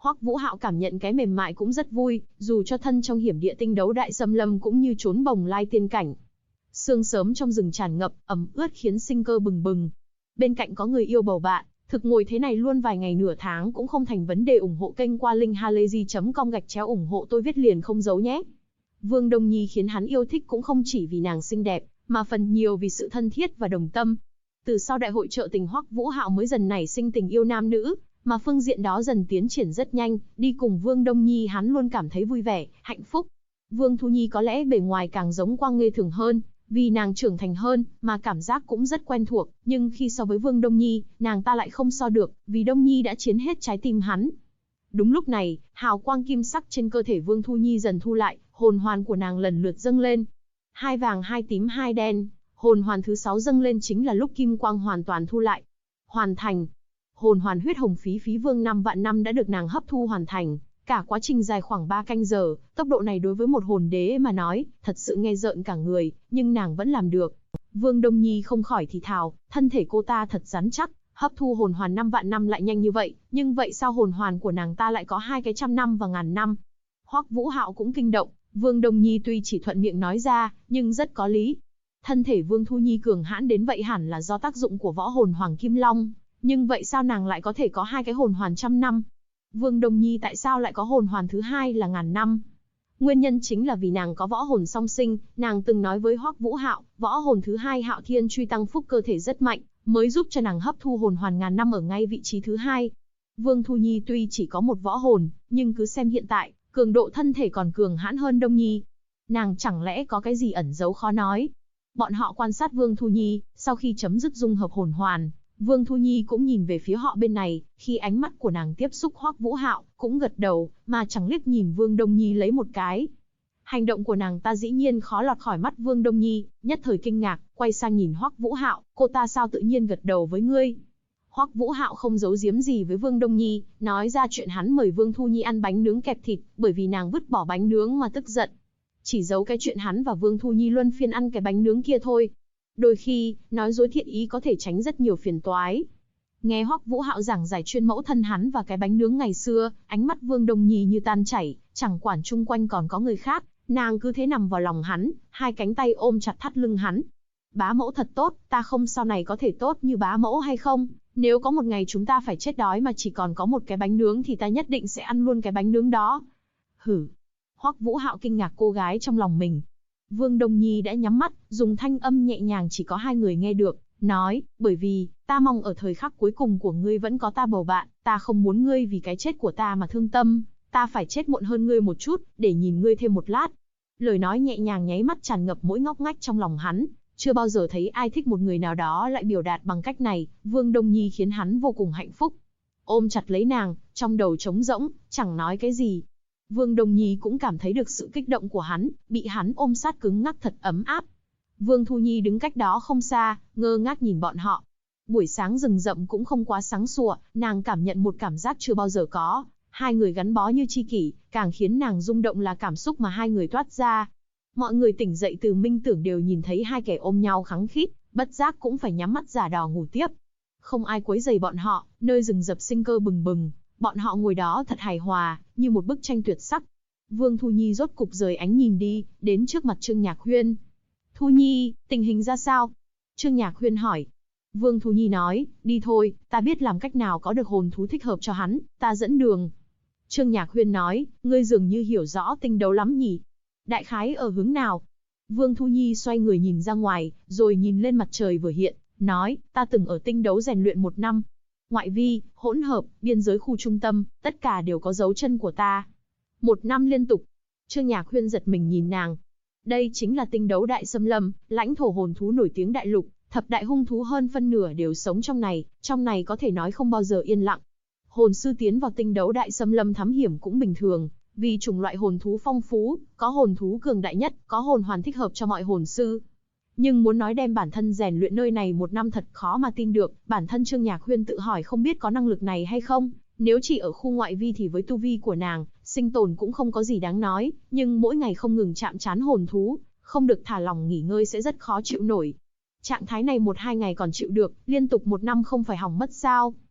Hoắc Vũ Hạo cảm nhận cái mềm mại cũng rất vui, dù cho thân trong hiểm địa tinh đấu đại xâm lâm cũng như trốn bồng lai tiên cảnh. Sương sớm trong rừng tràn ngập, ẩm ướt khiến sinh cơ bừng bừng. Bên cạnh có người yêu bầu bạn, thực ngồi thế này luôn vài ngày nửa tháng cũng không thành vấn đề. Ủng hộ kênh qua link halayzi.com ủng hộ tôi viết liền không giấu nhé. Vương Đông Nhi khiến hắn yêu thích cũng không chỉ vì nàng xinh đẹp, mà phần nhiều vì sự thân thiết và đồng tâm. Từ sau đại hội chợ tình, Hoắc Vũ Hạo mới dần nảy sinh tình yêu nam nữ, mà phương diện đó dần tiến triển rất nhanh, đi cùng Vương Đông Nhi hắn luôn cảm thấy vui vẻ, hạnh phúc. Vương Thu Nhi có lẽ bề ngoài càng giống Quang Nghê thường hơn, vì nàng trưởng thành hơn, mà cảm giác cũng rất quen thuộc, nhưng khi so với Vương Đông Nhi, nàng ta lại không so được, vì Đông Nhi đã chiếm hết trái tim hắn. Đúng lúc này, hào quang kim sắc trên cơ thể Vương Thu Nhi dần thu lại, hồn hoàn của nàng lần lượt dâng lên. Hai vàng hai tím hai đen, hồn hoàn thứ 6 dâng lên chính là lúc kim quang hoàn toàn thu lại. Hoàn thành. Hồn hoàn huyết hồng phí phí vương 5 vạn năm đã được nàng hấp thu hoàn thành. Cả quá trình dài khoảng 3 canh giờ, tốc độ này đối với một hồn đế mà nói, thật sự nghe rợn cả người, nhưng nàng vẫn làm được. Vương Đông Nhi không khỏi thì thào, thân thể cô ta thật rắn chắc, hấp thu hồn hoàn 5 vạn năm lại nhanh như vậy, nhưng vậy sao hồn hoàn của nàng ta lại có 2 cái trăm năm và ngàn năm? Hoắc Vũ Hạo cũng kinh động, Vương Đông Nhi tuy chỉ thuận miệng nói ra, nhưng rất có lý. Thân thể Vương Thu Nhi cường hãn đến vậy hẳn là do tác dụng của võ hồn Hoàng Kim Long, nhưng vậy sao nàng lại có thể có 2 cái hồn hoàn trăm năm? Vương Đông Nhi tại sao lại có hồn hoàn thứ 2 là ngàn năm? Nguyên nhân chính là vì nàng có võ hồn song sinh, nàng từng nói với Hoắc Vũ Hạo, võ hồn thứ 2 Hạo Thiên Truy tăng phúc cơ thể rất mạnh, mới giúp cho nàng hấp thu hồn hoàn ngàn năm ở ngay vị trí thứ 2. Vương Thu Nhi tuy chỉ có một võ hồn, nhưng cứ xem hiện tại, cường độ thân thể còn cường hãn hơn Đông Nhi. Nàng chẳng lẽ có cái gì ẩn giấu khó nói? Bọn họ quan sát Vương Thu Nhi, sau khi chấm dứt dung hợp hồn hoàn, Vương Thu Nhi cũng nhìn về phía họ bên này, khi ánh mắt của nàng tiếp xúc Hoắc Vũ Hạo, cũng gật đầu, mà chẳng liếc nhìn Vương Đông Nhi lấy một cái. Hành động của nàng ta dĩ nhiên khó lọt khỏi mắt Vương Đông Nhi, nhất thời kinh ngạc, quay sang nhìn Hoắc Vũ Hạo, cô ta sao tự nhiên gật đầu với ngươi? Hoắc Vũ Hạo không giấu giếm gì với Vương Đông Nhi, nói ra chuyện hắn mời Vương Thu Nhi ăn bánh nướng kẹp thịt, bởi vì nàng vứt bỏ bánh nướng mà tức giận. Chỉ giấu cái chuyện hắn và Vương Thu Nhi luân phiên ăn cái bánh nướng kia thôi. Đôi khi, nói dối thiện ý có thể tránh rất nhiều phiền toái. Nghe Hoắc Vũ Hạo giảng giải chuyên mẫu thân hắn và cái bánh nướng ngày xưa, ánh mắt Vương Đông Nhi như tan chảy, chẳng quản chung quanh còn có người khác, nàng cứ thế nằm vào lòng hắn, hai cánh tay ôm chặt thắt lưng hắn. Bá mẫu thật tốt, ta không sau này có thể tốt như bá mẫu hay không? Nếu có một ngày chúng ta phải chết đói mà chỉ còn có một cái bánh nướng thì ta nhất định sẽ ăn luôn cái bánh nướng đó. Hử. Hoắc Vũ Hạo kinh ngạc cô gái trong lòng mình. Vương Đông Nhi đã nhắm mắt, dùng thanh âm nhẹ nhàng chỉ có hai người nghe được, nói, bởi vì, ta mong ở thời khắc cuối cùng của ngươi vẫn có ta bầu bạn, ta không muốn ngươi vì cái chết của ta mà thương tâm, ta phải chết muộn hơn ngươi một chút, để nhìn ngươi thêm một lát. Lời nói nhẹ nhàng nháy mắt tràn ngập mỗi ngóc ngách trong lòng hắn, chưa bao giờ thấy ai thích một người nào đó lại biểu đạt bằng cách này, Vương Đông Nhi khiến hắn vô cùng hạnh phúc. Ôm chặt lấy nàng, trong đầu trống rỗng, chẳng nói cái gì. Vương Đông Nhi cũng cảm thấy được sự kích động của hắn, bị hắn ôm sát cứng ngắc thật ấm áp. Vương Thu Nhi đứng cách đó không xa, ngơ ngác nhìn bọn họ. Buổi sáng rừng rậm cũng không quá sáng sủa, nàng cảm nhận một cảm giác chưa bao giờ có. Hai người gắn bó như tri kỷ, càng khiến nàng rung động là cảm xúc mà hai người toát ra. Mọi người tỉnh dậy từ minh tưởng đều nhìn thấy hai kẻ ôm nhau khăng khít, bất giác cũng phải nhắm mắt giả đò ngủ tiếp. Không ai quấy rầy bọn họ, nơi rừng rậm sinh cơ bừng bừng, bọn họ ngồi đó thật hài hòa, như một bức tranh tuyệt sắc. Vương Thu Nhi rốt cục rời ánh nhìn đi, đến trước mặt Trương Nhạc Huyên. Thu Nhi, tình hình ra sao? Trương Nhạc Huyên hỏi. Vương Thu Nhi nói, đi thôi, ta biết làm cách nào có được hồn thú thích hợp cho hắn, ta dẫn đường. Trương Nhạc Huyên nói, ngươi dường như hiểu rõ tinh đấu lắm nhỉ? Đại khái ở hướng nào? Vương Thu Nhi xoay người nhìn ra ngoài, rồi nhìn lên mặt trời vừa hiện, nói, ta từng ở tinh đấu rèn luyện 1 năm. Ngoại vi, hỗn hợp, biên giới khu trung tâm, tất cả đều có dấu chân của ta. 1 năm liên tục. Trương Nhạc Huyên giật mình nhìn nàng. Đây chính là tinh đấu đại xâm lâm, lãnh thổ hồn thú nổi tiếng đại lục, thập đại hung thú hơn phân nửa đều sống trong này có thể nói không bao giờ yên lặng. Hồn sư tiến vào tinh đấu đại xâm lâm thám hiểm cũng bình thường, vì chủng loại hồn thú phong phú, có hồn thú cường đại nhất, có hồn hoàn thích hợp cho mọi hồn sư. Nhưng muốn nói đem bản thân rèn luyện nơi này 1 năm thật khó mà tin được, bản thân Trương Nhạc Huyên tự hỏi không biết có năng lực này hay không. Nếu chỉ ở khu ngoại vi thì với tu vi của nàng, sinh tồn cũng không có gì đáng nói, nhưng mỗi ngày không ngừng chạm trán hồn thú, không được thả lỏng nghỉ ngơi sẽ rất khó chịu nổi. Trạng thái này 1-2 ngày còn chịu được, liên tục 1 năm không phải hỏng mất sao?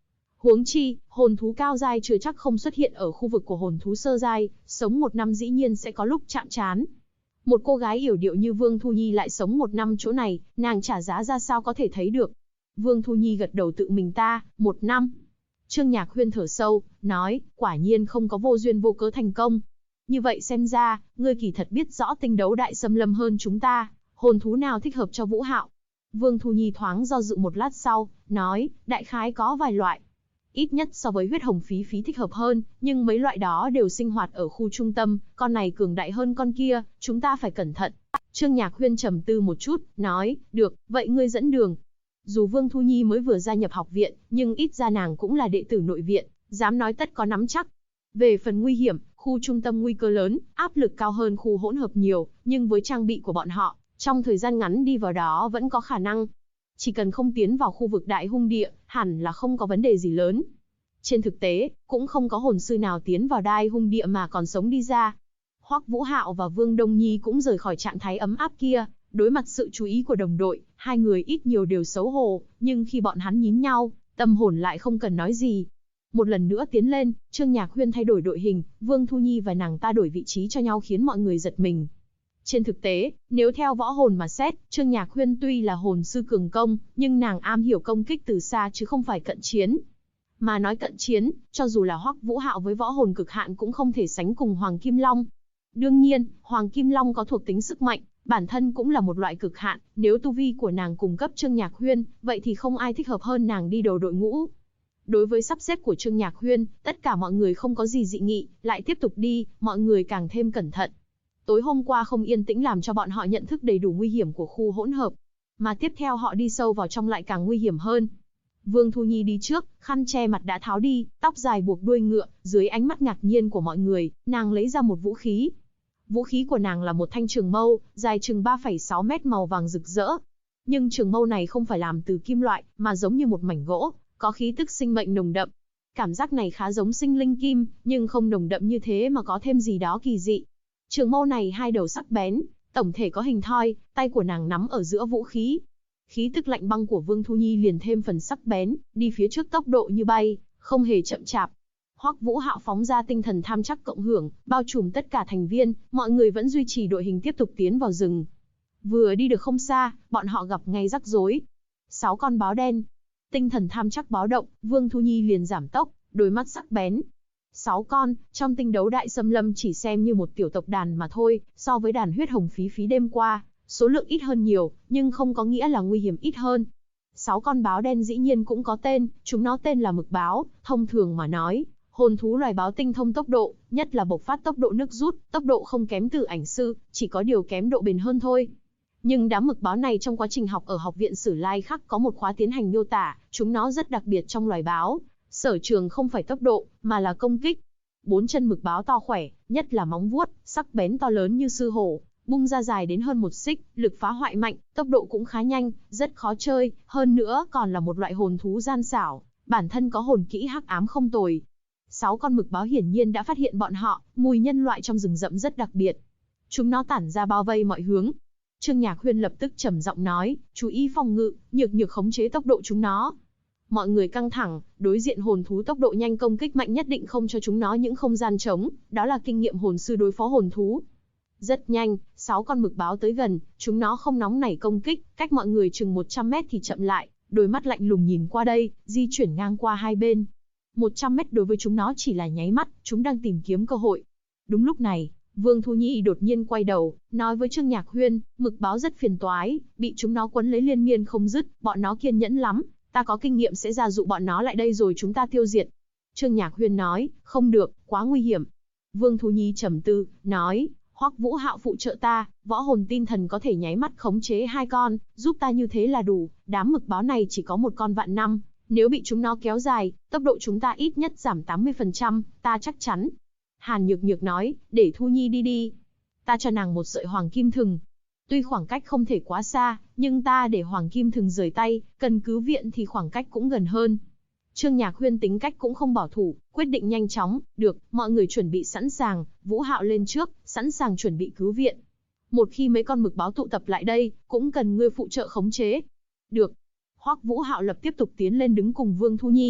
Huống chi, hồn thú cao giai chưa chắc không xuất hiện ở khu vực của hồn thú sơ giai, sống 1 năm dĩ nhiên sẽ có lúc chạm trán. Một cô gái yểu điệu như Vương Thu Nhi lại sống 1 năm chỗ này, nàng trả giá ra sao có thể thấy được. Vương Thu Nhi gật đầu tự mình 1 năm. Trương Nhạc Huyên thở sâu, nói, quả nhiên không có vô duyên vô cớ thành công. Như vậy xem ra, ngươi kỳ thật biết rõ tinh đấu đại xâm lâm hơn chúng ta, hồn thú nào thích hợp cho Vũ Hạo. Vương Thu Nhi thoáng do dự một lát sau, nói, đại khái có vài loại. Ít nhất so với huyết hồng phí phí thích hợp hơn, nhưng mấy loại đó đều sinh hoạt ở khu trung tâm, con này cường đại hơn con kia, chúng ta phải cẩn thận. Trương Nhạc Huyên trầm tư một chút, nói, được, vậy ngươi dẫn đường. Dù Vương Thu Nhi mới vừa gia nhập học viện, nhưng ít ra nàng cũng là đệ tử nội viện, dám nói tất có nắm chắc. Về phần nguy hiểm, khu trung tâm nguy cơ lớn, áp lực cao hơn khu hỗn hợp nhiều, nhưng với trang bị của bọn họ, trong thời gian ngắn đi vào đó vẫn có khả năng. Chỉ cần không tiến vào khu vực đại hung địa, hẳn là không có vấn đề gì lớn. Trên thực tế, cũng không có hồn sư nào tiến vào đại hung địa mà còn sống đi ra. Hoắc Vũ Hạo và Vương Đông Nhi cũng rời khỏi trạng thái ấm áp kia, đối mặt sự chú ý của đồng đội, hai người ít nhiều đều xấu hổ, nhưng khi bọn hắn nhín nhau, tâm hồn lại không cần nói gì. Một lần nữa tiến lên, Trương Nhạc Huyên thay đổi đội hình, Vương Thu Nhi và nàng ta đổi vị trí cho nhau khiến mọi người giật mình. Trên thực tế, nếu theo võ hồn mà xét, Trương Nhạc Huyên tuy là hồn sư cường công, nhưng nàng am hiểu công kích từ xa chứ không phải cận chiến. Mà nói cận chiến, cho dù là Hoắc Vũ Hạo với võ hồn cực hạn cũng không thể sánh cùng Hoàng Kim Long. Đương nhiên, Hoàng Kim Long có thuộc tính sức mạnh, bản thân cũng là một loại cực hạn, nếu tu vi của nàng cùng cấp Trương Nhạc Huyên, vậy thì không ai thích hợp hơn nàng đi đầu đội ngũ. Đối với sắp xếp của Trương Nhạc Huyên, tất cả mọi người không có gì dị nghị, lại tiếp tục đi, mọi người càng thêm cẩn thận. Tối hôm qua không yên tĩnh làm cho bọn họ nhận thức đầy đủ nguy hiểm của khu hỗn hợp, mà tiếp theo họ đi sâu vào trong lại càng nguy hiểm hơn. Vương Thu Nhi đi trước, khăn che mặt đã tháo đi, tóc dài buộc đuôi ngựa, dưới ánh mắt ngạc nhiên của mọi người, nàng lấy ra một vũ khí. Vũ khí của nàng là một thanh trường mâu, dài chừng 3,6 mét màu vàng rực rỡ. Nhưng trường mâu này không phải làm từ kim loại, mà giống như một mảnh gỗ, có khí tức sinh mệnh nồng đậm. Cảm giác này khá giống sinh linh kim, nhưng không nồng đậm như thế mà có thêm gì đó kỳ dị. Trường mâu này hai đầu sắc bén, tổng thể có hình thoi, tay của nàng nắm ở giữa vũ khí. Khí tức lạnh băng của Vương Thu Nhi liền thêm phần sắc bén, đi phía trước tốc độ như bay, không hề chậm chạp. Hoắc Vũ Hạo phóng ra tinh thần tham chắc cộng hưởng, bao trùm tất cả thành viên, mọi người vẫn duy trì đội hình tiếp tục tiến vào rừng. Vừa đi được không xa, bọn họ gặp ngay rắc rối. 6 con báo đen. Tinh thần tham chắc báo động, Vương Thu Nhi liền giảm tốc, đôi mắt sắc bén. 6 con, trong tinh đấu đại xâm lâm chỉ xem như một tiểu tộc đàn mà thôi, so với đàn huyết hồng phí phí đêm qua, số lượng ít hơn nhiều, nhưng không có nghĩa là nguy hiểm ít hơn. 6 con báo đen dĩ nhiên cũng có tên, chúng nó tên là mực báo, thông thường mà nói, hồn thú loài báo tinh thông tốc độ, nhất là bộc phát tốc độ nước rút, tốc độ không kém Tử Ảnh Sư, chỉ có điều kém độ bền hơn thôi. Nhưng đám mực báo này trong quá trình học ở học viện Sử Lai Khắc có một khóa tiến hành miêu tả, chúng nó rất đặc biệt trong loài báo, sở trường không phải tốc độ, mà là công kích. 4 chân mực báo to khỏe, nhất là móng vuốt, sắc bén to lớn như sư hổ, bung ra dài đến hơn 1 xích, lực phá hoại mạnh, tốc độ cũng khá nhanh, rất khó chơi, hơn nữa còn là một loại hồn thú gian xảo, bản thân có hồn kỹ hắc ám không tồi. 6 con mực báo hiển nhiên đã phát hiện bọn họ, mùi nhân loại trong rừng rậm rất đặc biệt. Chúng nó tản ra bao vây mọi hướng. Trương Nhạc Huyên lập tức trầm giọng nói, chú ý phòng ngự, nhược khống chế tốc độ chúng nó. Mọi người căng thẳng, đối diện hồn thú tốc độ nhanh công kích mạnh nhất định không cho chúng nó những không gian trống, đó là kinh nghiệm hồn sư đối phó hồn thú. Rất nhanh, 6 con mực báo tới gần, chúng nó không nóng nảy công kích, cách mọi người chừng 100 mét thì chậm lại, đôi mắt lạnh lùng nhìn qua đây, di chuyển ngang qua hai bên. 100 mét đối với chúng nó chỉ là nháy mắt, chúng đang tìm kiếm cơ hội. Đúng lúc này, Vương Thu Nhi đột nhiên quay đầu, nói với Trương Nhạc Huyên, mực báo rất phiền toái, bị chúng nó quấn lấy liên miên không dứt, bọn nó kiên nhẫn lắm, ta có kinh nghiệm sẽ ra dụ bọn nó lại đây rồi chúng ta tiêu diệt. Trương Nhạc Huyên nói, không được, quá nguy hiểm. Vương Thu Nhi trầm tư, nói, Hoắc Vũ Hạo phụ trợ ta, võ hồn tinh thần có thể nháy mắt khống chế 2 con, giúp ta như thế là đủ, đám mực báo này chỉ có 1 con vạn năm, nếu bị chúng nó kéo dài, tốc độ chúng ta ít nhất giảm 80%, ta chắc chắn. Hàn Nhược nói, để Thu Nhi đi đi. Ta cho nàng một sợi hoàng kim thừng. Tuy khoảng cách không thể quá xa, nhưng ta để hoàng kim thừng rời tay, cần cứu viện thì khoảng cách cũng gần hơn. Trương Nhạc Huyên tính cách cũng không bảo thủ, quyết định nhanh chóng, được, mọi người chuẩn bị sẵn sàng, Vũ Hạo lên trước, sẵn sàng chuẩn bị cứu viện. Một khi mấy con mực báo tụ tập lại đây, cũng cần ngươi phụ trợ khống chế. Được. Hoắc Vũ Hạo lập tiếp tục tiến lên đứng cùng Vương Thu Nhi,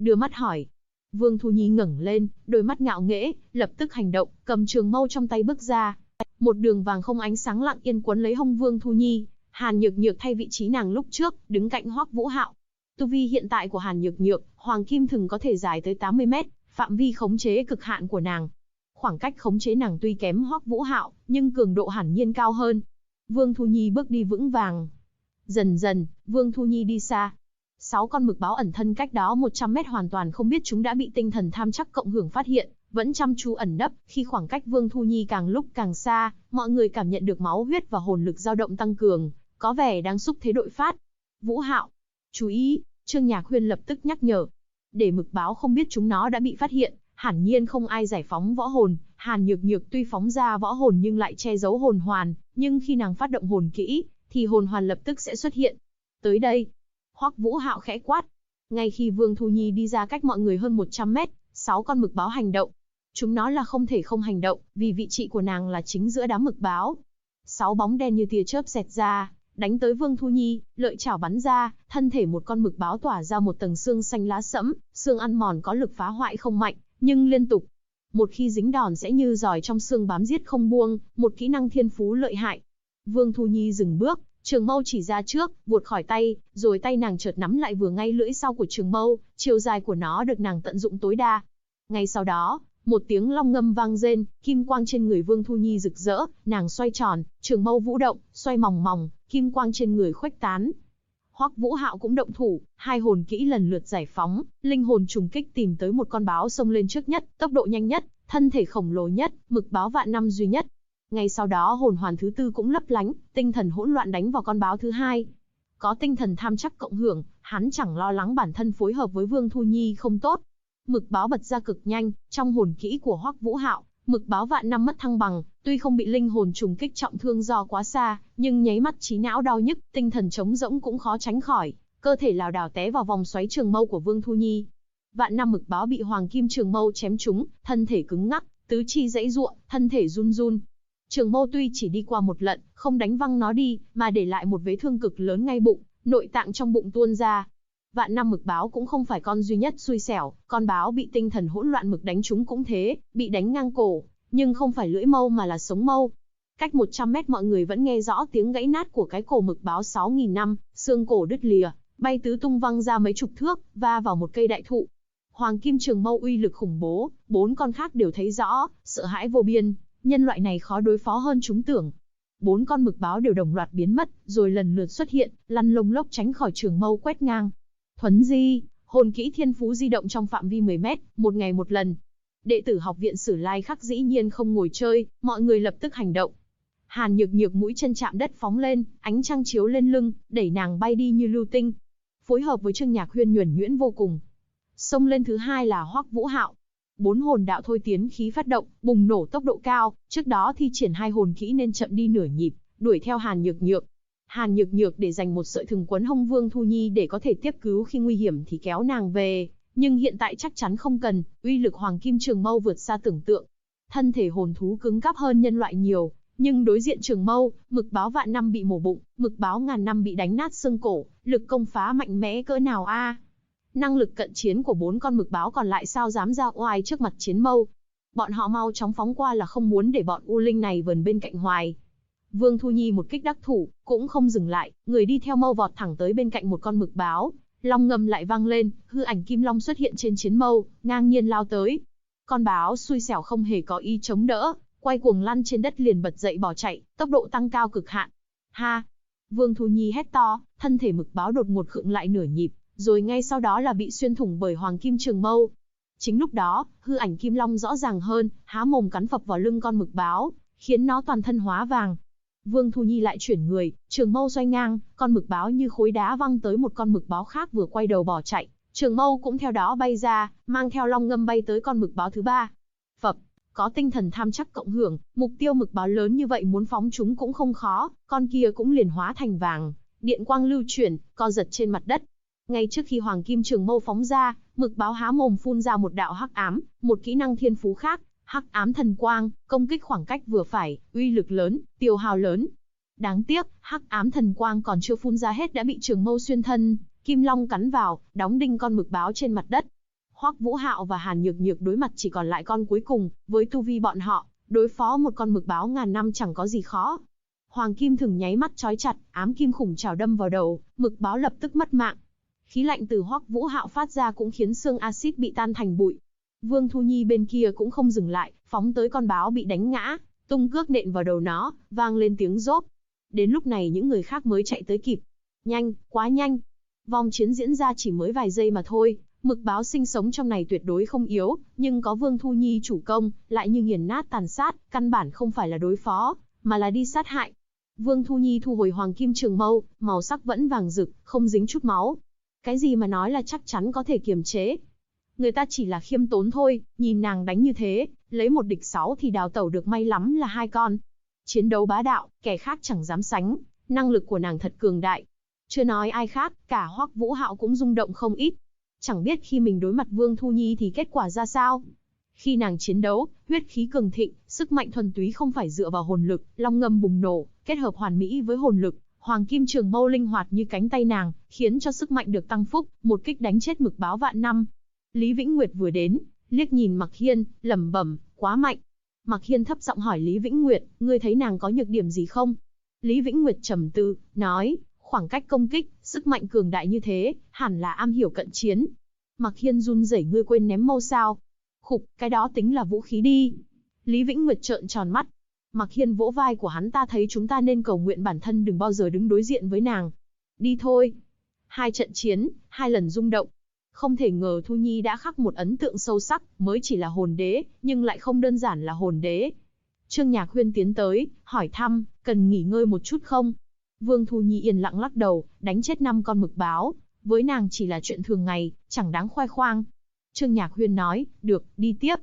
đưa mắt hỏi. Vương Thu Nhi ngẩng lên, đôi mắt ngạo nghễ, lập tức hành động, cầm trường mâu trong tay bước ra. Một đường vàng không ánh sáng lặng yên quấn lấy hông Vương Thu Nhi. Hàn Nhược Nhược thay vị trí nàng lúc trước, đứng cạnh Hoắc Vũ Hạo. Tu vi hiện tại của Hàn Nhược Nhược, hoàng kim thừng có thể dài tới 80 mét, phạm vi khống chế cực hạn của nàng. Khoảng cách khống chế nàng tuy kém Hoắc Vũ Hạo, nhưng cường độ hẳn nhiên cao hơn. Vương Thu Nhi bước đi vững vàng. Dần dần, Vương Thu Nhi đi xa. 6 con mực báo ẩn thân cách đó 100 mét hoàn toàn không biết chúng đã bị tinh thần tham chắc cộng hưởng phát hiện, vẫn chăm chú ẩn nấp. Khi khoảng cách Vương Thu Nhi càng lúc càng xa, mọi người cảm nhận được máu huyết và hồn lực dao động tăng cường, có vẻ đang xúc thế đội phát. Vũ Hạo, chú ý! Trương Nhạc Huyên lập tức nhắc nhở. Để mực báo không biết chúng nó đã bị phát hiện, hẳn nhiên không ai giải phóng võ hồn. Hàn Nhược Nhược tuy phóng ra võ hồn nhưng lại che giấu hồn hoàn, nhưng khi nàng phát động hồn kỹ, thì hồn hoàn lập tức sẽ xuất hiện. Tới đây! Hoắc Vũ Hạo khẽ quát. Ngay khi Vương Thu Nhi đi ra cách mọi người hơn 100 mét, 6 con mực báo hành động. Chúng nó là không thể không hành động, vì vị trí của nàng là chính giữa đám mực báo. 6 bóng đen như tia chớp xẹt ra, đánh tới Vương Thu Nhi, lợi chảo bắn ra, thân thể một con mực báo tỏa ra một tầng xương xanh lá sẫm, xương ăn mòn có lực phá hoại không mạnh, nhưng liên tục. Một khi dính đòn sẽ như giỏi trong xương bám giết không buông, một kỹ năng thiên phú lợi hại. Vương Thu Nhi dừng bước, trường mâu chỉ ra trước, vuột khỏi tay, rồi tay nàng chợt nắm lại vừa ngay lưỡi sau của trường mâu, chiều dài của nó được nàng tận dụng tối đa. Ngay sau đó, một tiếng long ngâm vang rên, kim quang trên người Vương Thu Nhi rực rỡ, nàng xoay tròn, trường mâu vũ động, xoay mòng mòng, kim quang trên người khuếch tán. Hoắc Vũ Hạo cũng động thủ, 2 hồn kỹ lần lượt giải phóng, linh hồn trùng kích tìm tới một con báo xông lên trước nhất, tốc độ nhanh nhất, thân thể khổng lồ nhất, mực báo vạn năm duy nhất. Ngay sau đó hồn hoàn thứ 4 cũng lấp lánh, tinh thần hỗn loạn đánh vào con báo thứ 2. Có tinh thần tham chắc cộng hưởng, hắn chẳng lo lắng bản thân phối hợp với Vương Thu Nhi không tốt. Mực báo bật ra cực nhanh, trong hồn kỹ của Hoắc Vũ Hạo, mực báo vạn năm mất thăng bằng, tuy không bị linh hồn trùng kích trọng thương do quá xa, nhưng nháy mắt trí não đau nhức, tinh thần trống rỗng cũng khó tránh khỏi, cơ thể lảo đảo té vào vòng xoáy trường mâu của Vương Thu Nhi. Vạn năm mực báo bị hoàng kim trường mâu chém trúng, thân thể cứng ngắc, tứ chi giãy giụa, thân thể run run. Trường mâu tuy chỉ đi qua một lận, không đánh văng nó đi, mà để lại một vết thương cực lớn ngay bụng, nội tạng trong bụng tuôn ra. Vạn năm mực báo cũng không phải con duy nhất xui xẻo, con báo bị tinh thần hỗn loạn mực đánh trúng cũng thế, bị đánh ngang cổ, nhưng không phải lưỡi mâu mà là sống mâu. Cách 100 mét mọi người vẫn nghe rõ tiếng gãy nát của cái cổ mực báo 6.000 năm, xương cổ đứt lìa, bay tứ tung văng ra mấy chục thước, va vào một cây đại thụ. Hoàng kim trường mâu uy lực khủng bố, 4 con khác đều thấy rõ, sợ hãi vô biên, nhân loại này khó đối phó hơn chúng tưởng. 4 con mực báo đều đồng loạt biến mất, rồi lần lượt xuất hiện, lăn lông lốc tránh khỏi trường mâu quét ngang. Thuấn di, hồn kỹ thiên phú di động trong phạm vi 10 mét, một ngày một lần. Đệ tử học viện Sử Lai Khắc dĩ nhiên không ngồi chơi, mọi người lập tức hành động. Hàn Nhược Nhược mũi chân chạm đất phóng lên, ánh trăng chiếu lên lưng, đẩy nàng bay đi như lưu tinh. Phối hợp với Trương Nhạc Huyên nhuần nhuyễn vô cùng. Xông lên thứ 2 là Hoắc Vũ Hạo. 4 hồn đạo thôi tiến khí phát động, bùng nổ tốc độ cao, trước đó thi triển 2 hồn kỹ nên chậm đi nửa nhịp, đuổi theo Hàn Nhược Nhược. Hàn Nhược Nhược để dành một sợi thừng quấn hông Vương Thu Nhi để có thể tiếp cứu khi nguy hiểm thì kéo nàng về, nhưng hiện tại chắc chắn không cần, uy lực hoàng kim trường mâu vượt xa tưởng tượng. Thân thể hồn thú cứng cáp hơn nhân loại nhiều, nhưng đối diện trường mâu, mực báo vạn năm bị mổ bụng, mực báo ngàn năm bị đánh nát xương cổ, lực công phá mạnh mẽ cỡ nào a? Năng lực cận chiến của 4 con mực báo còn lại sao dám ra oai trước mặt chiến mâu. Bọn họ mau chóng phóng qua là không muốn để bọn U Linh này vờn bên cạnh hoài. Vương Thu Nhi một kích đắc thủ, cũng không dừng lại, người đi theo mâu vọt thẳng tới bên cạnh một con mực báo. Long ngâm lại vang lên, hư ảnh kim long xuất hiện trên chiến mâu, ngang nhiên lao tới. Con báo xui xẻo không hề có ý chống đỡ, quay cuồng lăn trên đất liền bật dậy bỏ chạy, tốc độ tăng cao cực hạn. Ha! Vương Thu Nhi hét to, thân thể mực báo đột ngột khựng lại nửa nhịp, rồi ngay sau đó là bị xuyên thủng bởi hoàng kim trường mâu. Chính lúc đó, hư ảnh kim long rõ ràng hơn, há mồm cắn phập vào lưng con mực báo, khiến nó toàn thân hóa vàng. Vương Thu Nhi lại chuyển người, trường mâu xoay ngang, con mực báo như khối đá văng tới một con mực báo khác vừa quay đầu bỏ chạy, trường mâu cũng theo đó bay ra, mang theo long ngâm bay tới con mực báo thứ 3. Phập, có tinh thần tham chắc cộng hưởng, mục tiêu mực báo lớn như vậy muốn phóng chúng cũng không khó, con kia cũng liền hóa thành vàng, điện quang lưu chuyển, co giật trên mặt đất. Ngay trước khi hoàng kim trường mâu phóng ra, mực báo há mồm phun ra một đạo hắc ám, một kỹ năng thiên phú khác. Hắc ám thần quang, công kích khoảng cách vừa phải, uy lực lớn, tiêu hao lớn. Đáng tiếc, hắc ám thần quang còn chưa phun ra hết đã bị trường mâu xuyên thân, kim long cắn vào, đóng đinh con mực báo trên mặt đất. Hoắc Vũ Hạo và Hàn Nhược Nhược đối mặt chỉ còn lại con cuối cùng, với tu vi bọn họ, đối phó một con mực báo ngàn năm chẳng có gì khó. Hoàng kim thừng nháy mắt chói chặt, ám kim khủng trảo đâm vào đầu, mực báo lập tức mất mạng. Khí lạnh từ Hoắc Vũ Hạo phát ra cũng khiến xương axit bị tan thành bụi. Vương Thu Nhi bên kia cũng không dừng lại, phóng tới con báo bị đánh ngã, tung cước nện vào đầu nó, vang lên tiếng rốp. Đến lúc này những người khác mới chạy tới kịp. Nhanh, quá nhanh. Vòng chiến diễn ra chỉ mới vài giây mà thôi, mực báo sinh sống trong này tuyệt đối không yếu, nhưng có Vương Thu Nhi chủ công, lại như nghiền nát tàn sát, căn bản không phải là đối phó, mà là đi sát hại. Vương Thu Nhi thu hồi hoàng kim trường mâu, màu sắc vẫn vàng rực, không dính chút máu. Cái gì mà nói là chắc chắn có thể kiềm chế. Người ta chỉ là khiêm tốn thôi, nhìn nàng đánh như thế, lấy 1 địch 6 thì đào tẩu được may lắm là 2 con. Chiến đấu bá đạo, kẻ khác chẳng dám sánh, năng lực của nàng thật cường đại. Chưa nói ai khác, cả Hoắc Vũ Hạo cũng rung động không ít. Chẳng biết khi mình đối mặt Vương Thu Nhi thì kết quả ra sao. Khi nàng chiến đấu, huyết khí cường thịnh, sức mạnh thuần túy không phải dựa vào hồn lực, long ngâm bùng nổ, kết hợp hoàn mỹ với hồn lực, hoàng kim trường mâu linh hoạt như cánh tay nàng, khiến cho sức mạnh được tăng phúc, một kích đánh chết mực báo vạn năm. Lý Vĩnh Nguyệt vừa đến, liếc nhìn Mặc Hiên, lẩm bẩm, quá mạnh. Mặc Hiên thấp giọng hỏi Lý Vĩnh Nguyệt, ngươi thấy nàng có nhược điểm gì không? Lý Vĩnh Nguyệt trầm tư, nói, khoảng cách công kích, sức mạnh cường đại như thế, hẳn là am hiểu cận chiến. Mặc Hiên run rẩy, ngươi quên ném mâu sao? Khục, cái đó tính là vũ khí đi. Lý Vĩnh Nguyệt trợn tròn mắt. Mặc Hiên vỗ vai của hắn, ta thấy chúng ta nên cầu nguyện bản thân đừng bao giờ đứng đối diện với nàng. Đi thôi. 2 trận chiến, 2 lần rung động. Không thể ngờ Thu Nhi đã khắc một ấn tượng sâu sắc, mới chỉ là hồn đế, nhưng lại không đơn giản là hồn đế. Trương Nhạc Huyên tiến tới, hỏi thăm, cần nghỉ ngơi một chút không? Vương Thu Nhi yên lặng lắc đầu, đánh chết 5 con mực báo, với nàng chỉ là chuyện thường ngày, chẳng đáng khoe khoang. Trương Nhạc Huyên nói, được, đi tiếp.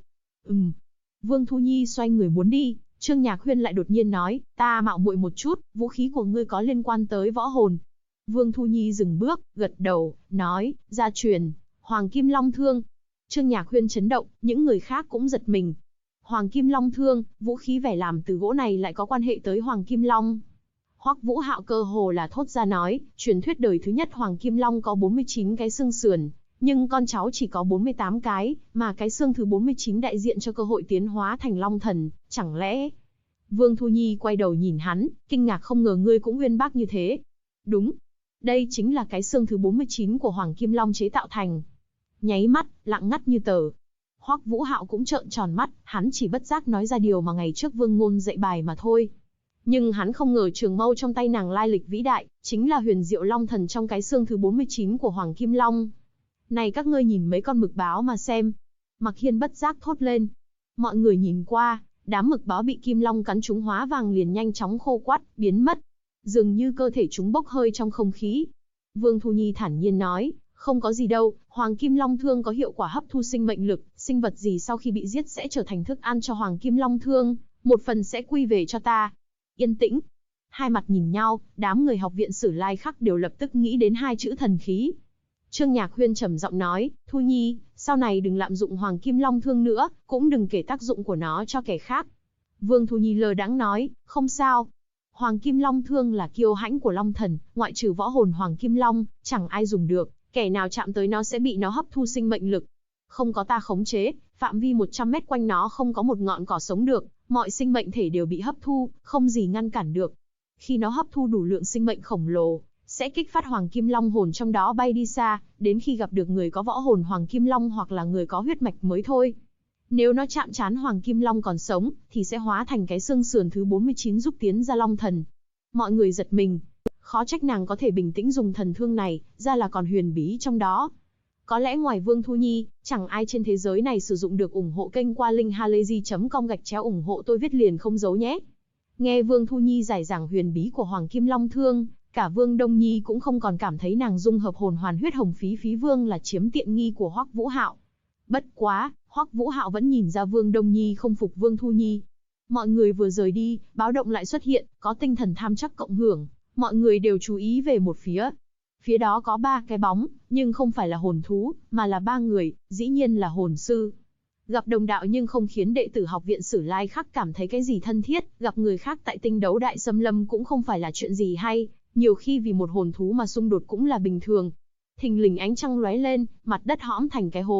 Vương Thu Nhi xoay người muốn đi, Trương Nhạc Huyên lại đột nhiên nói, ta mạo muội một chút, vũ khí của ngươi có liên quan tới võ hồn. Vương Thu Nhi dừng bước, gật đầu, nói, gia truyền, Hoàng Kim Long Thương. Trương Nhạc Huyên chấn động, những người khác cũng giật mình. Hoàng Kim Long Thương, vũ khí vẻ làm từ gỗ này lại có quan hệ tới Hoàng Kim Long. Hoắc Vũ Hạo cơ hồ là thốt ra nói, truyền thuyết đời thứ nhất Hoàng Kim Long có 49 cái xương sườn, nhưng con cháu chỉ có 48 cái, mà cái xương thứ 49 đại diện cho cơ hội tiến hóa thành Long Thần, chẳng lẽ... Vương Thu Nhi quay đầu nhìn hắn, kinh ngạc, không ngờ ngươi cũng uyên bác như thế. Đúng, đây chính là cái xương thứ 49 của Hoàng Kim Long chế tạo thành. Nháy mắt, lặng ngắt như tờ. Hoắc Vũ Hạo cũng trợn tròn mắt, hắn chỉ bất giác nói ra điều mà ngày trước Vương Ngôn dạy bài mà thôi. Nhưng hắn không ngờ trường mâu trong tay nàng lai lịch vĩ đại, chính là huyền diệu Long Thần trong cái xương thứ 49 của Hoàng Kim Long. Này các ngươi nhìn mấy con mực báo mà xem. Mặc Hiên bất giác thốt lên. Mọi người nhìn qua, đám mực báo bị Kim Long cắn trúng hóa vàng liền nhanh chóng khô quắt, biến mất. Dường như cơ thể chúng bốc hơi trong không khí. Vương Thu Nhi thản nhiên nói, không có gì đâu, Hoàng Kim Long Thương có hiệu quả hấp thu sinh mệnh lực, sinh vật gì sau khi bị giết sẽ trở thành thức ăn cho Hoàng Kim Long Thương, một phần sẽ quy về cho ta. Yên tĩnh. Hai mặt nhìn nhau, đám người học viện Sử Lai Khắc đều lập tức nghĩ đến 2 chữ thần khí. Trương Nhạc Huyên trầm giọng nói, Thu Nhi, sau này đừng lạm dụng Hoàng Kim Long Thương nữa, cũng đừng kể tác dụng của nó cho kẻ khác. Vương Thu Nhi lơ đãng nói, không sao. Hoàng Kim Long Thương là kiêu hãnh của Long Thần, ngoại trừ võ hồn Hoàng Kim Long, chẳng ai dùng được, kẻ nào chạm tới nó sẽ bị nó hấp thu sinh mệnh lực. Không có ta khống chế, phạm vi 100 mét quanh nó không có một ngọn cỏ sống được, mọi sinh mệnh thể đều bị hấp thu, không gì ngăn cản được. Khi nó hấp thu đủ lượng sinh mệnh khổng lồ, sẽ kích phát Hoàng Kim Long hồn trong đó bay đi xa, đến khi gặp được người có võ hồn Hoàng Kim Long hoặc là người có huyết mạch mới thôi. Nếu nó chạm trán Hoàng Kim Long còn sống, thì sẽ hóa thành cái xương sườn thứ 49 giúp tiến ra Long Thần. Mọi người giật mình. Khó trách nàng có thể bình tĩnh dùng thần thương này, ra là còn huyền bí trong đó. Có lẽ ngoài Vương Thu Nhi, chẳng ai trên thế giới này sử dụng được. Ủng hộ kênh qua linkhalazy.com/ủng hộ tôi viết liền không giấu nhé. Nghe Vương Thu Nhi giải giảng huyền bí của Hoàng Kim Long Thương, cả Vương Đông Nhi cũng không còn cảm thấy nàng dung hợp hồn hoàn huyết hồng phí vương là chiếm tiện nghi của Hoắc Vũ Hạo. Bất quá, Hoắc Vũ Hạo vẫn nhìn ra Vương Đông Nhi không phục Vương Thu Nhi. Mọi người vừa rời đi, báo động lại xuất hiện, có tinh thần tham chắc cộng hưởng, mọi người đều chú ý về một phía. Phía đó có 3 cái bóng, nhưng không phải là hồn thú, mà là 3 người, dĩ nhiên là hồn sư. Gặp đồng đạo nhưng không khiến đệ tử học viện Sử Lai Khắc cảm thấy cái gì thân thiết, gặp người khác tại Tinh Đấu Đại Xâm Lâm cũng không phải là chuyện gì hay, nhiều khi vì một hồn thú mà xung đột cũng là bình thường. Thình lình ánh trăng lóe lên, mặt đất hõm thành cái hố,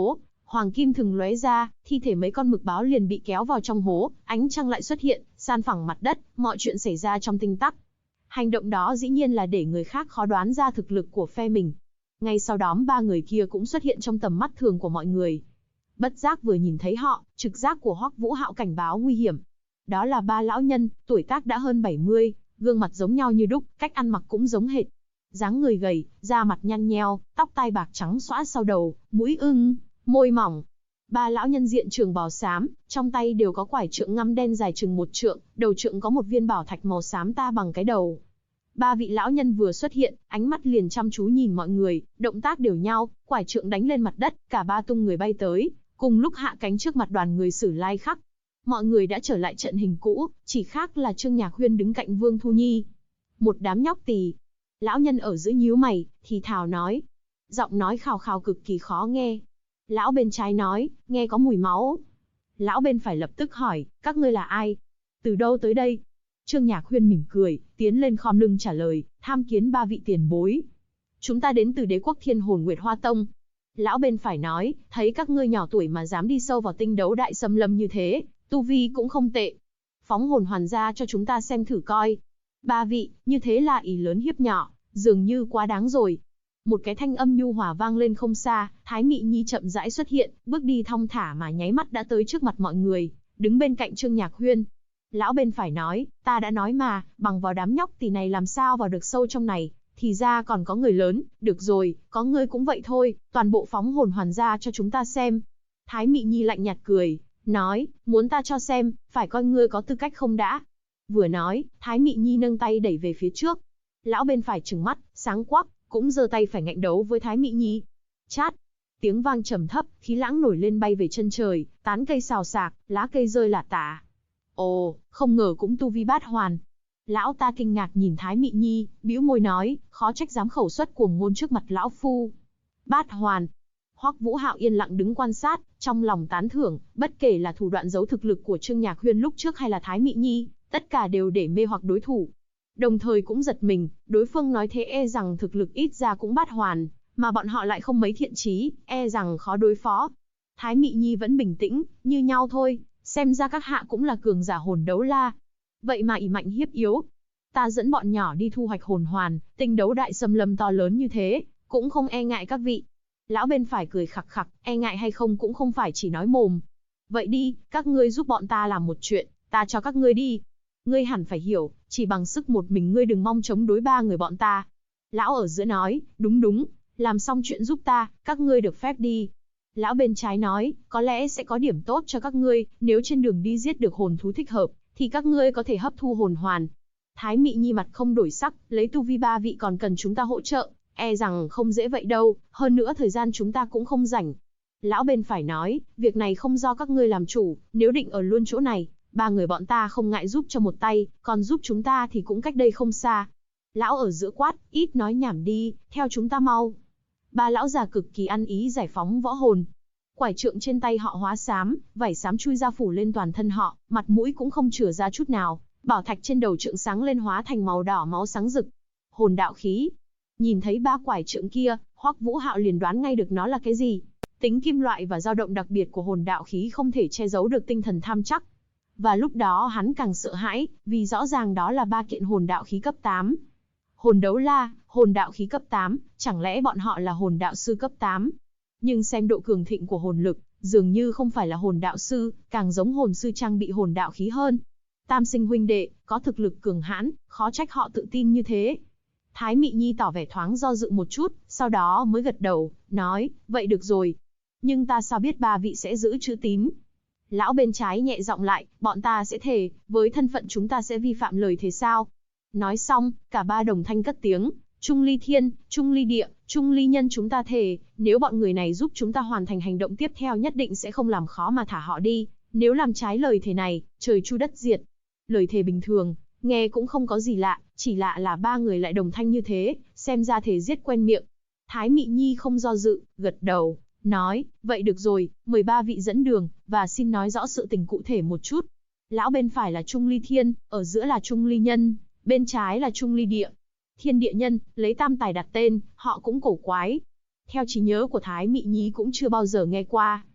Hoàng kim thường lóe ra, thi thể mấy con mực báo liền bị kéo vào trong hố, ánh trăng lại xuất hiện, san phẳng mặt đất, mọi chuyện xảy ra trong tinh tắc. Hành động đó dĩ nhiên là để người khác khó đoán ra thực lực của phe mình. Ngay sau đó ba người kia cũng xuất hiện trong tầm mắt thường của mọi người. Bất giác vừa nhìn thấy họ, trực giác của Hoắc Vũ Hạo cảnh báo nguy hiểm. Đó là ba lão nhân, tuổi tác đã hơn 70, gương mặt giống nhau như đúc, cách ăn mặc cũng giống hệt. Dáng người gầy, da mặt nhăn nheo, tóc tai bạc trắng xõa sau đầu, mũi ưng, môi mỏng. Ba lão nhân diện trường bào xám, trong tay đều có quải trượng ngăm đen dài chừng 1 trượng, đầu trượng có một viên bảo thạch màu xám ta bằng cái đầu. Ba vị lão nhân vừa xuất hiện, ánh mắt liền chăm chú nhìn mọi người, động tác đều nhau, quải trượng đánh lên mặt đất, cả ba tung người bay tới, cùng lúc hạ cánh trước mặt đoàn người Sử Lai Khắc. Mọi người đã trở lại trận hình cũ, chỉ khác là Trương Nhạc Huyên đứng cạnh Vương Thu Nhi. Một đám nhóc tỳ. Lão nhân ở giữa nhíu mày, thì thào nói. Giọng nói khào khào cực kỳ khó nghe. Lão bên trái nói, nghe có mùi máu. Lão bên phải lập tức hỏi, các ngươi là ai? Từ đâu tới đây? Trương Nhạc Huyên mỉm cười, tiến lên khom lưng trả lời, tham kiến ba vị tiền bối. Chúng ta đến từ Đế quốc Thiên Hồn Nguyệt Hoa Tông. Lão bên phải nói, thấy các ngươi nhỏ tuổi mà dám đi sâu vào tinh đấu đại xâm lâm như thế, tu vi cũng không tệ. Phóng hồn hoàn ra cho chúng ta xem thử coi. Ba vị, như thế là ý lớn hiếp nhỏ, dường như quá đáng rồi. Một cái thanh âm nhu hòa vang lên không xa, Thái Mị Nhi chậm rãi xuất hiện, bước đi thong thả mà nháy mắt đã tới trước mặt mọi người, đứng bên cạnh Trương Nhạc Huyên. Lão bên phải nói, ta đã nói mà, bằng vào đám nhóc tỳ này làm sao vào được sâu trong này, thì ra còn có người lớn, được rồi, có ngươi cũng vậy thôi, toàn bộ phóng hồn hoàn ra cho chúng ta xem. Thái Mị Nhi lạnh nhạt cười, nói, muốn ta cho xem, phải coi ngươi có tư cách không đã. Vừa nói, Thái Mị Nhi nâng tay đẩy về phía trước. Lão bên phải trừng mắt, sáng quắc, cũng giơ tay phải ngạnh đấu với Thái Mị Nhi. Chát, tiếng vang trầm thấp, khí lãng nổi lên bay về chân trời, tán cây xào xạc, lá cây rơi lả tả. Ồ, không ngờ cũng tu vi bát hoàn. Lão ta kinh ngạc nhìn Thái Mị Nhi, bĩu môi nói, khó trách dám khẩu xuất cuồng ngôn trước mặt lão phu. Bát hoàn. Hoắc Vũ Hạo yên lặng đứng quan sát, trong lòng tán thưởng, bất kể là thủ đoạn giấu thực lực của Trương Nhạc Huyên lúc trước hay là Thái Mị Nhi, tất cả đều để mê hoặc đối thủ. Đồng thời cũng giật mình, đối phương nói thế e rằng thực lực ít ra cũng bát hoàn, mà bọn họ lại không mấy thiện chí, e rằng khó đối phó. Thái Mị Nhi vẫn bình tĩnh, như nhau thôi, xem ra các hạ cũng là cường giả hồn đấu la. Vậy mà ỷ mạnh hiếp yếu. Ta dẫn bọn nhỏ đi thu hoạch hồn hoàn, tinh đấu đại xâm lâm to lớn như thế, cũng không e ngại các vị. Lão bên phải cười khặc khặc, e ngại hay không cũng không phải chỉ nói mồm. Vậy đi, các ngươi giúp bọn ta làm một chuyện, ta cho các ngươi đi. Ngươi hẳn phải hiểu, chỉ bằng sức một mình ngươi đừng mong chống đối ba người bọn ta. Lão ở giữa nói, đúng đúng, làm xong chuyện giúp ta, các ngươi được phép đi. Lão bên trái nói, có lẽ sẽ có điểm tốt cho các ngươi, nếu trên đường đi giết được hồn thú thích hợp, thì các ngươi có thể hấp thu hồn hoàn. Thái Mị Nhi mặt không đổi sắc, lấy tu vi ba vị còn cần chúng ta hỗ trợ, e rằng không dễ vậy đâu, hơn nữa thời gian chúng ta cũng không rảnh. Lão bên phải nói, việc này không do các ngươi làm chủ, nếu định ở luôn chỗ này, ba người bọn ta không ngại giúp cho một tay, còn giúp chúng ta thì cũng cách đây không xa. Lão ở giữa quát, ít nói nhảm đi, theo chúng ta mau. Ba lão già cực kỳ ăn ý giải phóng võ hồn. Quải trượng trên tay họ hóa xám, vảy xám chui ra phủ lên toàn thân họ, mặt mũi cũng không chừa ra chút nào. Bảo thạch trên đầu trượng sáng lên hóa thành màu đỏ máu sáng rực. Hồn đạo khí. Nhìn thấy ba quải trượng kia, Hoắc Vũ Hạo liền đoán ngay được nó là cái gì. Tính kim loại và dao động đặc biệt của hồn đạo khí không thể che giấu được tinh thần tham chắc. Và lúc đó hắn càng sợ hãi, vì rõ ràng đó là ba kiện hồn đạo khí cấp 8. Hồn đấu la, hồn đạo khí cấp 8, chẳng lẽ bọn họ là hồn đạo sư cấp 8? Nhưng xem độ cường thịnh của hồn lực, dường như không phải là hồn đạo sư, càng giống hồn sư trang bị hồn đạo khí hơn. Tam sinh huynh đệ, có thực lực cường hãn, khó trách họ tự tin như thế. Thái Mị Nhi tỏ vẻ thoáng do dự một chút, sau đó mới gật đầu, nói, vậy được rồi. Nhưng ta sao biết ba vị sẽ giữ chữ tín? Lão bên trái nhẹ giọng lại, bọn ta sẽ thề, với thân phận chúng ta sẽ vi phạm lời thề sao? Nói xong, cả ba đồng thanh cất tiếng, Trung Ly Thiên, Trung Ly Địa, Trung Ly Nhân chúng ta thề, nếu bọn người này giúp chúng ta hoàn thành hành động tiếp theo nhất định sẽ không làm khó mà thả họ đi, nếu làm trái lời thề này, trời chu đất diệt. Lời thề bình thường, nghe cũng không có gì lạ, chỉ lạ là ba người lại đồng thanh như thế, xem ra thề giết quen miệng. Thái Mị Nhi không do dự, gật đầu, nói, vậy được rồi, mời ba vị dẫn đường, và xin nói rõ sự tình cụ thể một chút. Lão bên phải là Trung Ly Thiên, ở giữa là Trung Ly Nhân, bên trái là Trung Ly Địa. Thiên Địa Nhân, lấy tam tài đặt tên, họ cũng cổ quái. Theo trí nhớ của Thái Mị Nhi cũng chưa bao giờ nghe qua.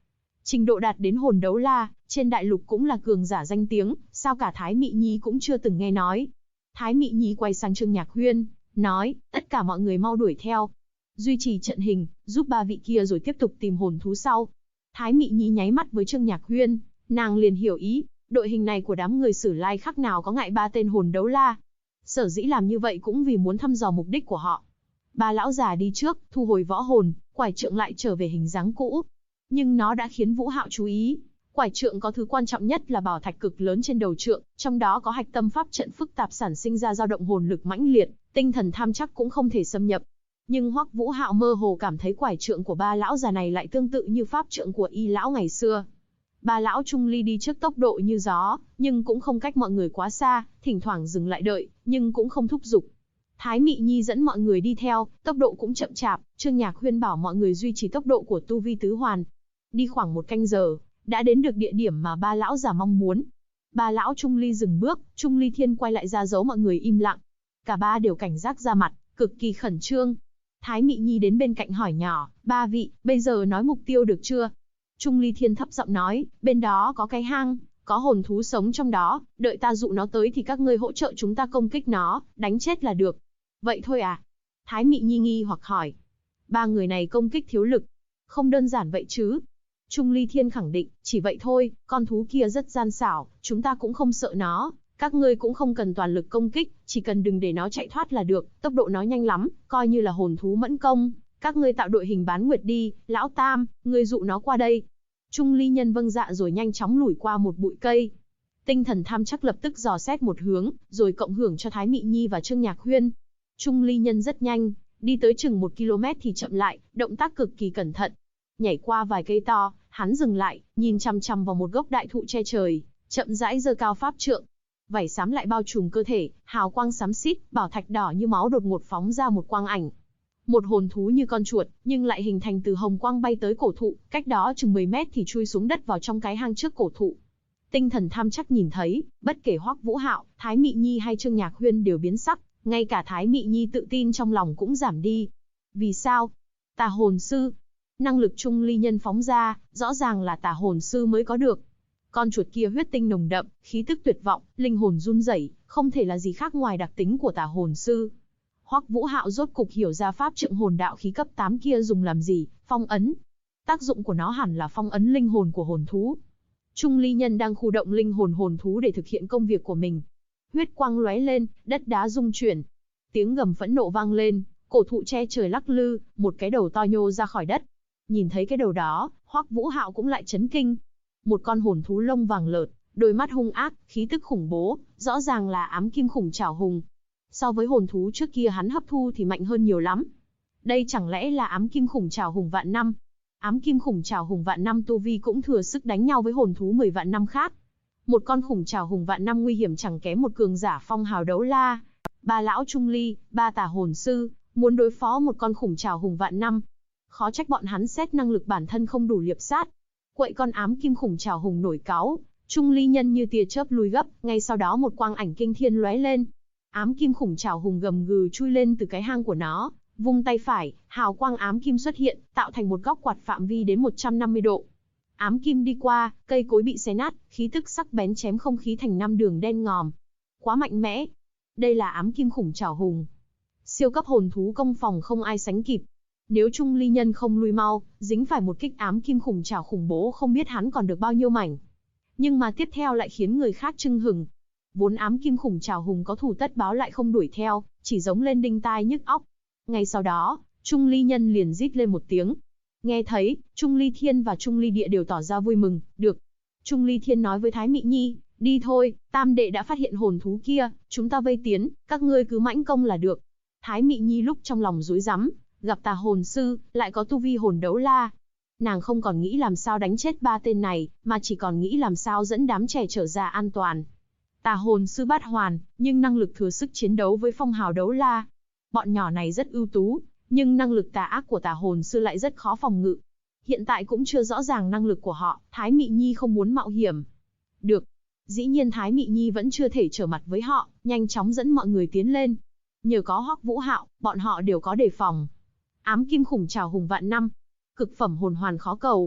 Trình độ đạt đến hồn đấu la, trên đại lục cũng là cường giả danh tiếng, sao cả Thái Mị Nhi cũng chưa từng nghe nói. Thái Mị Nhi quay sang Trương Nhạc Huyên, nói, tất cả mọi người mau đuổi theo. Duy trì trận hình, giúp ba vị kia rồi tiếp tục tìm hồn thú sau. Thái Mị Nhi nháy mắt với Trương Nhạc Huyên, nàng liền hiểu ý, đội hình này của đám người Sử Lai khác nào có ngại ba tên hồn đấu la. Sở dĩ làm như vậy cũng vì muốn thăm dò mục đích của họ. Ba lão già đi trước, thu hồi võ hồn, quải trượng lại trở về hình dáng cũ. Nhưng nó đã khiến Vũ Hạo chú ý. Quải trượng có thứ quan trọng nhất là bảo thạch cực lớn trên đầu trượng, trong đó có hạch tâm pháp trận phức tạp sản sinh ra dao động hồn lực mãnh liệt, tinh thần tham chắc cũng không thể xâm nhập. Nhưng Hoắc Vũ Hạo mơ hồ cảm thấy quải trượng của ba lão già này lại tương tự như pháp trượng của Y lão ngày xưa. Ba lão Trung Ly đi trước tốc độ như gió, nhưng cũng không cách mọi người quá xa, thỉnh thoảng dừng lại đợi, nhưng cũng không thúc giục. Thái Mị Nhi dẫn mọi người đi theo, tốc độ cũng chậm chạp, Trương Nhạc Huyên bảo mọi người duy trì tốc độ của tu vi tứ hoàn. Đi khoảng 1 canh giờ, đã đến được địa điểm mà ba lão già mong muốn. Ba lão Trung Ly dừng bước, Trung Ly Thiên quay lại ra dấu mọi người im lặng. Cả ba đều cảnh giác ra mặt, cực kỳ khẩn trương. Thái Mị Nhi đến bên cạnh hỏi nhỏ, ba vị, bây giờ nói mục tiêu được chưa? Trung Ly Thiên thấp giọng nói, bên đó có cái hang, có hồn thú sống trong đó, đợi ta dụ nó tới thì các ngươi hỗ trợ chúng ta công kích nó, đánh chết là được. Vậy thôi à? Thái Mị Nhi nghi hoặc hỏi. Ba người này công kích thiếu lực. Không đơn giản vậy chứ. Trung Ly Thiên khẳng định, chỉ vậy thôi, con thú kia rất gian xảo, chúng ta cũng không sợ nó. Các ngươi cũng không cần toàn lực công kích, chỉ cần đừng để nó chạy thoát là được, tốc độ nó nhanh lắm, coi như là hồn thú mẫn công. Các ngươi tạo đội hình bán nguyệt đi, lão Tam, ngươi dụ nó qua đây. Trung Ly Nhân vâng dạ rồi nhanh chóng lủi qua một bụi cây. Tinh thần tham chắc lập tức dò xét một hướng, rồi cộng hưởng cho Thái Mị Nhi và Trương Nhạc Huyên. Trung Ly Nhân rất nhanh, đi tới chừng 1 km thì chậm lại, động tác cực kỳ cẩn thận. Nhảy qua vài cây to, hắn dừng lại, nhìn chằm chằm vào một gốc đại thụ che trời, chậm rãi giơ cao pháp trượng. Vảy xám lại bao trùm cơ thể, hào quang xám xít, bảo thạch đỏ như máu đột ngột phóng ra một quang ảnh. Một hồn thú như con chuột, nhưng lại hình thành từ hồng quang bay tới cổ thụ, cách đó chừng 10 mét thì chui xuống đất vào trong cái hang trước cổ thụ. Tinh thần tham chắc nhìn thấy, bất kể Hoắc Vũ Hạo, Thái Mị Nhi hay Trương Nhạc Huyên đều biến sắc, ngay cả Thái Mị Nhi tự tin trong lòng cũng giảm đi. Vì sao? Tà hồn sư. Năng lực Trung Ly Nhân phóng ra, rõ ràng là tà hồn sư mới có được. Con chuột kia huyết tinh nồng đậm, khí tức tuyệt vọng, linh hồn run rẩy, không thể là gì khác ngoài đặc tính của tà hồn sư. Hoắc Vũ Hạo rốt cục hiểu ra pháp trượng hồn đạo khí cấp 8 kia dùng làm gì, phong ấn. Tác dụng của nó hẳn là phong ấn linh hồn của hồn thú. Trung Ly Nhân đang khu động linh hồn hồn thú để thực hiện công việc của mình. Huyết quang lóe lên, đất đá rung chuyển. Tiếng gầm phẫn nộ vang lên, cổ thụ che trời lắc lư, một cái đầu to nhô ra khỏi đất. Nhìn thấy cái đầu đó, Hoắc Vũ Hạo cũng lại chấn kinh. Một con hồn thú lông vàng lợt, đôi mắt hung ác, khí tức khủng bố, rõ ràng là ám kim khủng trảo hùng. So với hồn thú trước kia hắn hấp thu thì mạnh hơn nhiều lắm. Đây chẳng lẽ là ám kim khủng trảo hùng vạn năm? Ám kim khủng trảo hùng vạn năm tu vi cũng thừa sức đánh nhau với hồn thú 10 vạn năm khác. Một con khủng trảo hùng vạn năm nguy hiểm chẳng kém một cường giả phong hào đấu la. Ba lão Trung Ly, ba tà hồn sư, muốn đối phó một con khủng trảo hùng vạn năm. Khó trách bọn hắn xét năng lực bản thân không đủ liệp sát. Quậy con ám kim khủng trảo hùng nổi cáu, Trung Ly Nhân như tia chớp lui gấp, ngay sau đó một quang ảnh kinh thiên lóe lên. Ám kim khủng trảo hùng gầm gừ chui lên từ cái hang của nó, vung tay phải, hào quang ám kim xuất hiện, tạo thành một góc quạt phạm vi đến 150 độ. Ám kim đi qua, cây cối bị xé nát, khí tức sắc bén chém không khí thành 5 đường đen ngòm. Quá mạnh mẽ. Đây là ám kim khủng trảo hùng. Siêu cấp hồn thú công phòng không ai sánh kịp. Nếu Trung Ly Nhân không lui mau, dính phải một kích ám kim khủng trảo khủng bố không biết hắn còn được bao nhiêu mảnh. Nhưng mà tiếp theo lại khiến người khác chưng hừng. Vốn ám kim khủng trảo hùng có thù tất báo lại không đuổi theo, chỉ giống lên đinh tai nhức óc. Ngay sau đó, Trung Ly Nhân liền rít lên một tiếng. Nghe thấy, Trung Ly Thiên và Trung Ly Địa đều tỏ ra vui mừng. Được. Trung Ly Thiên nói với Thái Mị Nhi, đi thôi, Tam đệ đã phát hiện hồn thú kia, chúng ta vây tiến, các ngươi cứ mãnh công là được. Thái Mị Nhi lúc trong lòng rối rắm, gặp tà hồn sư, lại có tu vi hồn đấu la. Nàng không còn nghĩ làm sao đánh chết ba tên này, mà chỉ còn nghĩ làm sao dẫn đám trẻ trở ra an toàn. Tà hồn sư bát hoàn, nhưng năng lực thừa sức chiến đấu với phong hào đấu la. Bọn nhỏ này rất ưu tú, nhưng năng lực tà ác của tà hồn sư lại rất khó phòng ngự. Hiện tại cũng chưa rõ ràng năng lực của họ, Thái Mị Nhi không muốn mạo hiểm. Được. Dĩ nhiên Thái Mị Nhi vẫn chưa thể trở mặt với họ, nhanh chóng dẫn mọi người tiến lên. Nhờ có Hoắc Vũ Hạo, bọn họ đều có đề phòng. Ám kim khủng trảo hùng vạn năm. Cực phẩm hồn hoàn khó cầu.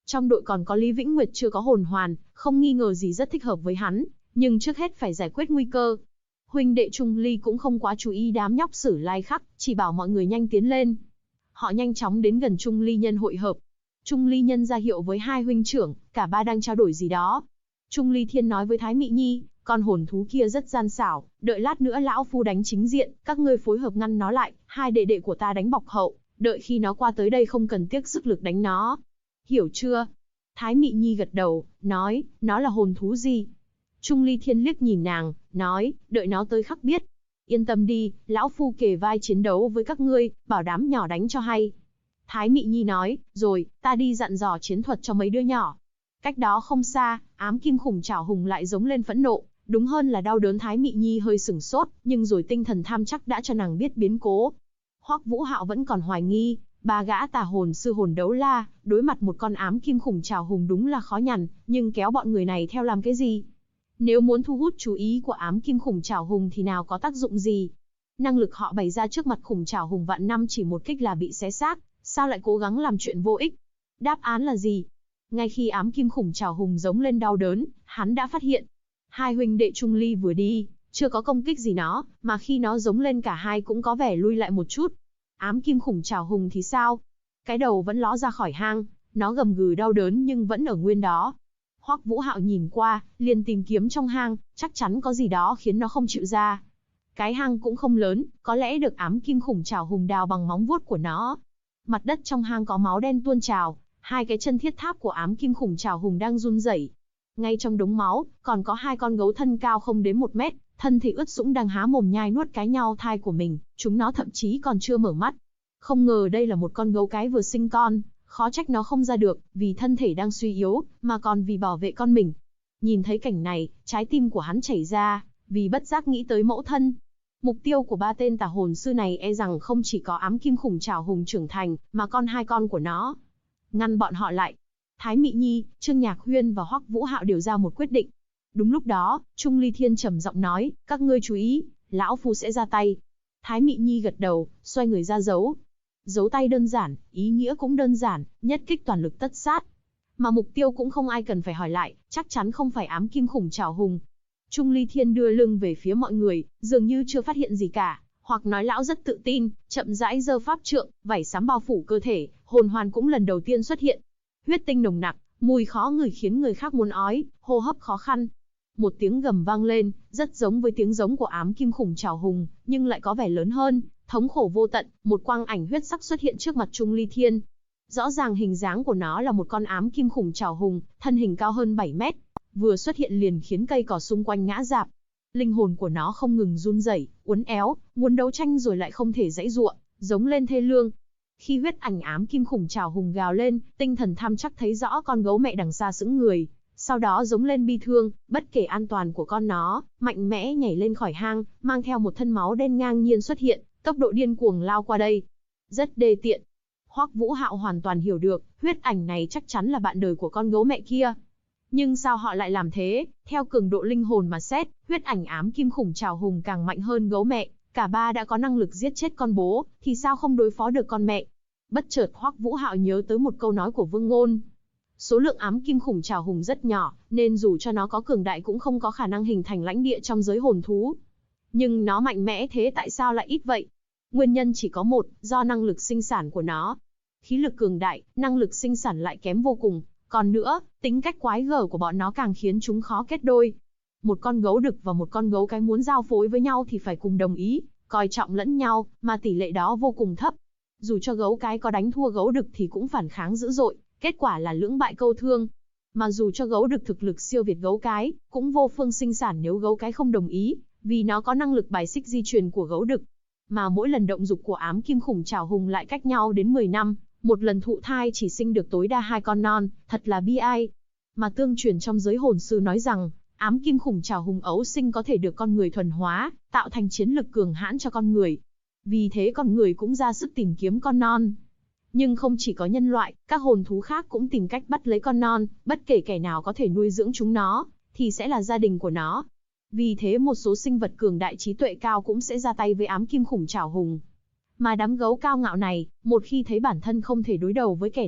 Trong đội còn có Lý Vĩnh Nguyệt chưa có hồn hoàn, không nghi ngờ gì rất thích hợp với hắn, nhưng trước hết phải giải quyết nguy cơ. Huynh đệ Trung Ly cũng không quá chú ý đám nhóc Sử Lai Khắc, chỉ bảo mọi người nhanh tiến lên. Họ nhanh chóng đến gần Trung Ly Nhân hội hợp. Trung Ly Nhân ra hiệu với hai huynh trưởng, cả ba đang trao đổi gì đó. Trung Ly Thiên nói với Thái Mị Nhi, con hồn thú kia rất gian xảo, đợi lát nữa lão phu đánh chính diện, các ngươi phối hợp ngăn nó lại, hai đệ đệ của ta đánh bọc hậu, đợi khi nó qua tới đây không cần tiếc sức lực đánh nó. Hiểu chưa? Thái Mị Nhi gật đầu, nói, nó là hồn thú gì? Trung Ly Thiên liếc nhìn nàng, nói, đợi nó tới khắc biết. Yên tâm đi, lão phu kề vai chiến đấu với các ngươi, bảo đám nhỏ đánh cho hay. Thái Mị Nhi nói, rồi, ta đi dặn dò chiến thuật cho mấy đứa nhỏ. Cách đó không xa, ám kim khủng trảo hùng lại giống lên phẫn nộ, đúng hơn là đau đớn. Thái Mị Nhi hơi sửng sốt, nhưng rồi tinh thần tham chắc đã cho nàng biết biến cố. Hoắc Vũ Hạo vẫn còn hoài nghi, ba gã tà hồn sư hồn đấu la, đối mặt một con ám kim khủng trảo hùng đúng là khó nhằn, nhưng kéo bọn người này theo làm cái gì? Nếu muốn thu hút chú ý của ám kim khủng trảo hùng thì nào có tác dụng gì? Năng lực họ bày ra trước mặt khủng trảo hùng vạn năm chỉ một kích là bị xé xác, sao lại cố gắng làm chuyện vô ích? Đáp án là gì? Ngay khi ám kim khủng trảo hùng giống lên đau đớn, hắn đã phát hiện. Hai huynh đệ Trung Ly vừa đi, chưa có công kích gì nó, mà khi nó giống lên cả hai cũng có vẻ lui lại một chút. Ám kim khủng trảo hùng thì sao? Cái đầu vẫn ló ra khỏi hang, nó gầm gừ đau đớn nhưng vẫn ở nguyên đó. Hoắc Vũ Hạo nhìn qua, liền tìm kiếm trong hang, chắc chắn có gì đó khiến nó không chịu ra. Cái hang cũng không lớn, có lẽ được ám kim khủng trảo hùng đào bằng móng vuốt của nó. Mặt đất trong hang có máu đen tuôn trào, hai cái chân thiết tháp của ám kim khủng trảo hùng đang run rẩy. Ngay trong đống máu, còn có hai con gấu thân cao không đến 1 mét, thân thể ướt sũng đang há mồm nhai nuốt cái nhau thai của mình, chúng nó thậm chí còn chưa mở mắt. Không ngờ đây là một con gấu cái vừa sinh con, khó trách nó không ra được, vì thân thể đang suy yếu, mà còn vì bảo vệ con mình. Nhìn thấy cảnh này, trái tim của hắn chảy ra, vì bất giác nghĩ tới mẫu thân. Mục tiêu của ba tên tà hồn sư này e rằng không chỉ có ám kim khủng trảo hùng trưởng thành, mà còn hai con của nó. Ngăn bọn họ lại. Thái Mị Nhi, Trương Nhạc Huyên và Hoắc Vũ Hạo đều ra một quyết định. Đúng lúc đó, Trung Ly Thiên trầm giọng nói, các ngươi chú ý, lão phu sẽ ra tay. Thái Mị Nhi gật đầu, xoay người ra giấu. Giấu tay đơn giản, ý nghĩa cũng đơn giản, nhất kích toàn lực tất sát. Mà mục tiêu cũng không ai cần phải hỏi lại, chắc chắn không phải ám kim khủng trảo hùng. Trung Ly Thiên đưa lưng về phía mọi người, dường như chưa phát hiện gì cả, hoặc nói lão rất tự tin, chậm rãi giơ pháp trượng, vảy xám bao phủ cơ thể, hồn hoàn cũng lần đầu tiên xuất hiện. Huyết tinh nồng nặc, mùi khó ngửi khiến người khác muốn ói, hô hấp khó khăn. Một tiếng gầm vang lên, rất giống với tiếng giống của ám kim khủng trảo hùng, nhưng lại có vẻ lớn hơn, thống khổ vô tận. Một quang ảnh huyết sắc xuất hiện trước mặt Trung Ly Thiên. Rõ ràng hình dáng của nó là một con ám kim khủng trảo hùng, thân hình cao hơn 7 mét, vừa xuất hiện liền khiến cây cỏ xung quanh ngã rạp. Linh hồn của nó không ngừng run rẩy, uốn éo, muốn đấu tranh rồi lại không thể giãy giụa, giống lên thê lương. Khi huyết ảnh ám kim khủng trảo hùng gào lên, tinh thần tham chắc thấy rõ con gấu mẹ đằng xa sững người, sau đó giống lên bi thương, bất kể an toàn của con nó, mạnh mẽ nhảy lên khỏi hang, mang theo một thân máu đen ngang nhiên xuất hiện, tốc độ điên cuồng lao qua đây. Rất đê tiện. Hoắc Vũ Hạo hoàn toàn hiểu được, huyết ảnh này chắc chắn là bạn đời của con gấu mẹ kia. Nhưng sao họ lại làm thế? Theo cường độ linh hồn mà xét, huyết ảnh ám kim khủng trảo hùng càng mạnh hơn gấu mẹ, cả ba đã có năng lực giết chết con bố, thì sao không đối phó được con mẹ? Bất chợt Hoắc Vũ Hạo nhớ tới một câu nói của Vương Ngôn. Số lượng ám kim khủng trảo hùng rất nhỏ, nên dù cho nó có cường đại cũng không có khả năng hình thành lãnh địa trong giới hồn thú. Nhưng nó mạnh mẽ thế tại sao lại ít vậy? Nguyên nhân chỉ có một, do năng lực sinh sản của nó. Khí lực cường đại, năng lực sinh sản lại kém vô cùng. Còn nữa, tính cách quái gở của bọn nó càng khiến chúng khó kết đôi. Một con gấu đực và một con gấu cái muốn giao phối với nhau thì phải cùng đồng ý, coi trọng lẫn nhau, mà tỷ lệ đó vô cùng thấp. Dù cho gấu cái có đánh thua gấu đực thì cũng phản kháng dữ dội, kết quả là lưỡng bại câu thương. Mà dù cho gấu đực thực lực siêu việt gấu cái, cũng vô phương sinh sản nếu gấu cái không đồng ý, vì nó có năng lực bài xích di truyền của gấu đực. Mà mỗi lần động dục của ám kim khủng trảo hùng lại cách nhau đến 10 năm, một lần thụ thai chỉ sinh được tối đa 2 con non, thật là bi ai. Mà tương truyền trong giới hồn sư nói rằng, ám kim khủng trảo hùng ấu sinh có thể được con người thuần hóa, tạo thành chiến lực cường hãn cho con người. Vì thế con người cũng ra sức tìm kiếm con non. Nhưng không chỉ có nhân loại, các hồn thú khác cũng tìm cách bắt lấy con non, bất kể kẻ nào có thể nuôi dưỡng chúng nó, thì sẽ là gia đình của nó. Vì thế một số sinh vật cường đại trí tuệ cao cũng sẽ ra tay với ám kim khủng trảo hùng. Mà đám gấu cao ngạo này, một khi thấy bản thân không thể đối đầu với kẻ địch,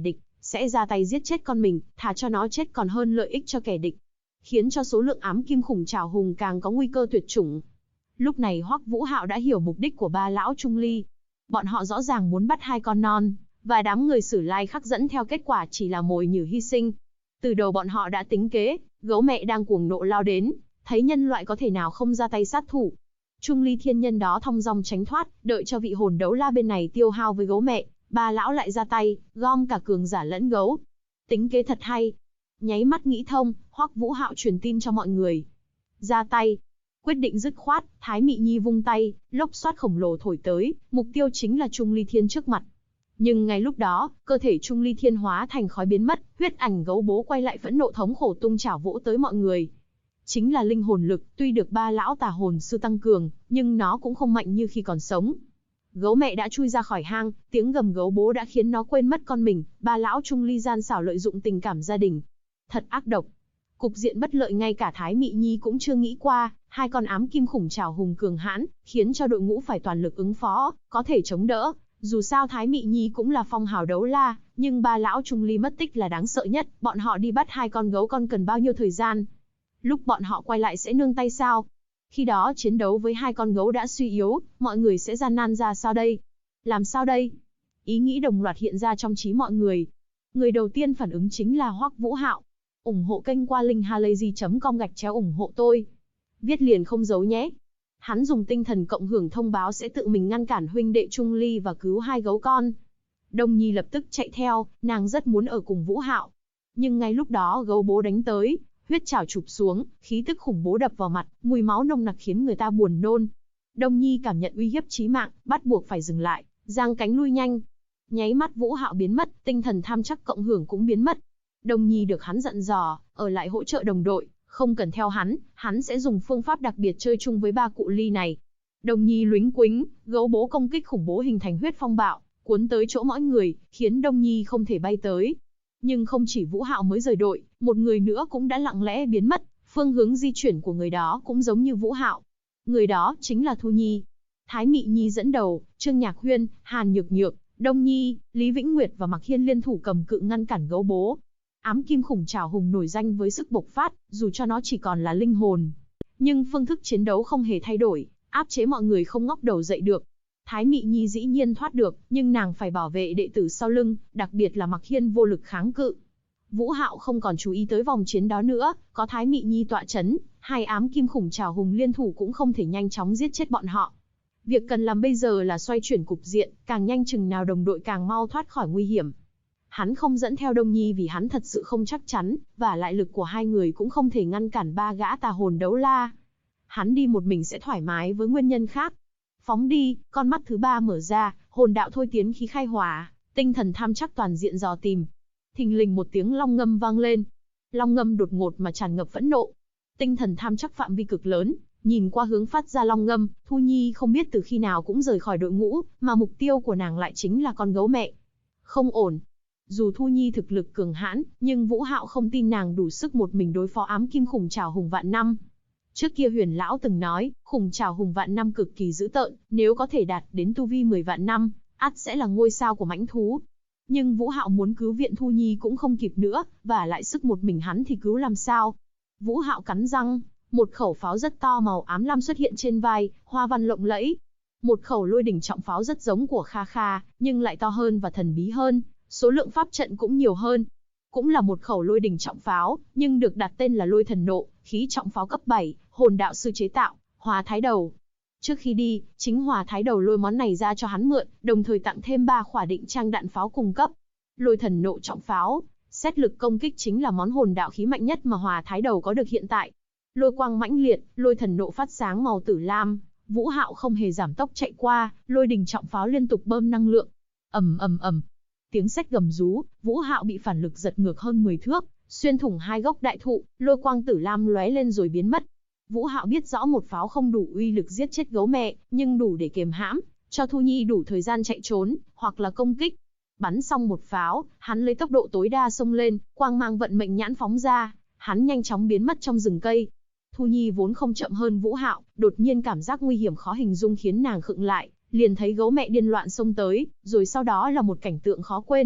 sẽ ra tay giết chết con mình, thà cho nó chết còn hơn lợi ích cho kẻ địch, khiến cho số lượng ám kim khủng trảo hùng càng có nguy cơ tuyệt chủng. Lúc này Hoắc Vũ Hạo đã hiểu mục đích của ba lão Trung Ly. Bọn họ rõ ràng muốn bắt hai con non, và đám người Sử Lai Khắc dẫn theo kết quả chỉ là mồi nhử hy sinh. Từ đầu bọn họ đã tính kế, gấu mẹ đang cuồng nộ lao đến, thấy nhân loại có thể nào không ra tay sát thủ. Trung Ly thiên nhân đó thong dong tránh thoát, đợi cho vị hồn đấu la bên này tiêu hao với gấu mẹ, ba lão lại ra tay, gom cả cường giả lẫn gấu. Tính kế thật hay. Nháy mắt nghĩ thông, Hoắc Vũ Hạo truyền tin cho mọi người. Ra tay. Quyết định dứt khoát, Thái Mị Nhi vung tay, lốc xoát khổng lồ thổi tới, mục tiêu chính là Trung Ly Thiên trước mặt. Nhưng ngay lúc đó, cơ thể Trung Ly Thiên hóa thành khói biến mất, huyết ảnh gấu bố quay lại phẫn nộ thống khổ tung chảo vỗ tới mọi người. Chính là linh hồn lực, tuy được ba lão tà hồn sư tăng cường, nhưng nó cũng không mạnh như khi còn sống. Gấu mẹ đã chui ra khỏi hang, tiếng gầm gấu bố đã khiến nó quên mất con mình, ba lão Trung Ly gian xảo lợi dụng tình cảm gia đình. Thật ác độc. Cục diện bất lợi ngay cả Thái Mị Nhi cũng chưa nghĩ qua, hai con ám kim khủng trảo hùng cường hãn, khiến cho đội ngũ phải toàn lực ứng phó, có thể chống đỡ. Dù sao Thái Mị Nhi cũng là phong hào đấu la, nhưng ba lão Trung Ly mất tích là đáng sợ nhất, bọn họ đi bắt hai con gấu con cần bao nhiêu thời gian? Lúc bọn họ quay lại sẽ nương tay sao? Khi đó chiến đấu với hai con gấu đã suy yếu, mọi người sẽ gian nan ra sao đây? Làm sao đây? Ý nghĩ đồng loạt hiện ra trong trí mọi người. Người đầu tiên phản ứng chính là Hoắc Vũ Hạo. Ủng hộ kênh qua link halayzi.com/ủng hộ tôi. Viết liền không giấu nhé. Hắn dùng tinh thần cộng hưởng thông báo sẽ tự mình ngăn cản huynh đệ Trung Ly và cứu hai gấu con. Đông Nhi lập tức chạy theo, nàng rất muốn ở cùng Vũ Hạo. Nhưng ngay lúc đó gấu bố đánh tới, huyết chảo chụp xuống, khí tức khủng bố đập vào mặt, mùi máu nồng nặc khiến người ta buồn nôn. Đông Nhi cảm nhận uy hiếp chí mạng, bắt buộc phải dừng lại, giang cánh lui nhanh. Nháy mắt Vũ Hạo biến mất, tinh thần tham chắc cộng hưởng cũng biến mất. Đông Nhi được hắn dặn dò, ở lại hỗ trợ đồng đội, không cần theo hắn sẽ dùng phương pháp đặc biệt chơi chung với ba cụ Ly này. Đông Nhi luính quính, gấu bố công kích khủng bố hình thành huyết phong bạo, cuốn tới chỗ mỗi người, khiến Đông Nhi không thể bay tới. Nhưng không chỉ Vũ Hạo mới rời đội, một người nữa cũng đã lặng lẽ biến mất, phương hướng di chuyển của người đó cũng giống như Vũ Hạo. Người đó chính là Thu Nhi. Thái Mị Nhi dẫn đầu, Trương Nhạc Huyên, Hàn Nhược Nhược, Đông Nhi, Lý Vĩnh Nguyệt và Mạc Hiên liên thủ cầm cự ngăn cản gấu bố. Ám kim khủng trảo hùng nổi danh với sức bộc phát, dù cho nó chỉ còn là linh hồn, nhưng phương thức chiến đấu không hề thay đổi, áp chế mọi người không ngóc đầu dậy được. Thái Mị Nhi dĩ nhiên thoát được, nhưng nàng phải bảo vệ đệ tử sau lưng, đặc biệt là Mạc Hiên vô lực kháng cự. Vũ Hạo không còn chú ý tới vòng chiến đó nữa, có Thái Mị Nhi tọa chấn, hai ám kim khủng trảo hùng liên thủ cũng không thể nhanh chóng giết chết bọn họ. Việc cần làm bây giờ là xoay chuyển cục diện, càng nhanh chừng nào đồng đội càng mau thoát khỏi nguy hiểm. Hắn không dẫn theo Đông Nhi vì hắn thật sự không chắc chắn, và lại lực của hai người cũng không thể ngăn cản ba gã tà hồn đấu la. Hắn đi một mình sẽ thoải mái với nguyên nhân khác. Phóng đi, con mắt thứ ba mở ra, hồn đạo thôi tiến khí khai hỏa, tinh thần tham chắc toàn diện dò tìm. Thình lình một tiếng long ngâm vang lên. Long ngâm đột ngột mà tràn ngập phẫn nộ. Tinh thần tham chắc phạm vi cực lớn, nhìn qua hướng phát ra long ngâm, Thu Nhi không biết từ khi nào cũng rời khỏi đội ngũ, mà mục tiêu của nàng lại chính là con gấu mẹ. Không ổn. Dù Thu Nhi thực lực cường hãn, nhưng Vũ Hạo không tin nàng đủ sức một mình đối phó ám kim khủng trảo hùng vạn năm. Trước kia Huyền lão từng nói, khủng trảo hùng vạn năm cực kỳ dữ tợn, nếu có thể đạt đến tu vi 10 vạn năm, ắt sẽ là ngôi sao của mãnh thú. Nhưng Vũ Hạo muốn cứu viện Thu Nhi cũng không kịp nữa, và lại sức một mình hắn thì cứu làm sao? Vũ Hạo cắn răng, một khẩu pháo rất to màu ám lam xuất hiện trên vai, hoa văn lộng lẫy. Một khẩu lôi đỉnh trọng pháo rất giống của Kha Kha, nhưng lại to hơn và thần bí hơn, số lượng pháp trận cũng nhiều hơn. Cũng là một khẩu lôi đỉnh trọng pháo, nhưng được đặt tên là Lôi Thần Nộ, khí trọng pháo cấp 7, hồn đạo sư chế tạo, Hòa Thái Đầu. Trước khi đi, chính Hòa Thái Đầu lôi món này ra cho hắn mượn, đồng thời tặng thêm 3 khỏa định trang đạn pháo cung cấp. Lôi Thần Nộ trọng pháo, xét lực công kích chính là món hồn đạo khí mạnh nhất mà Hòa Thái Đầu có được hiện tại. Lôi quang mãnh liệt, Lôi Thần Nộ phát sáng màu tử lam, Vũ Hạo không hề giảm tốc chạy qua, lôi đỉnh trọng pháo liên tục bơm năng lượng. Ầm ầm ầm. Tiếng sét gầm rú, Vũ Hạo bị phản lực giật ngược hơn 10 thước, xuyên thủng 2 gốc đại thụ, lôi quang tử lam lóe lên rồi biến mất. Vũ Hạo biết rõ một pháo không đủ uy lực giết chết gấu mẹ, nhưng đủ để kiềm hãm, cho Thu Nhi đủ thời gian chạy trốn, hoặc là công kích. Bắn xong một pháo, hắn lấy tốc độ tối đa xông lên, quang mang vận mệnh nhãn phóng ra, hắn nhanh chóng biến mất trong rừng cây. Thu Nhi vốn không chậm hơn Vũ Hạo, đột nhiên cảm giác nguy hiểm khó hình dung khiến nàng khựng lại, liền thấy gấu mẹ điên loạn xông tới, rồi sau đó là một cảnh tượng khó quên.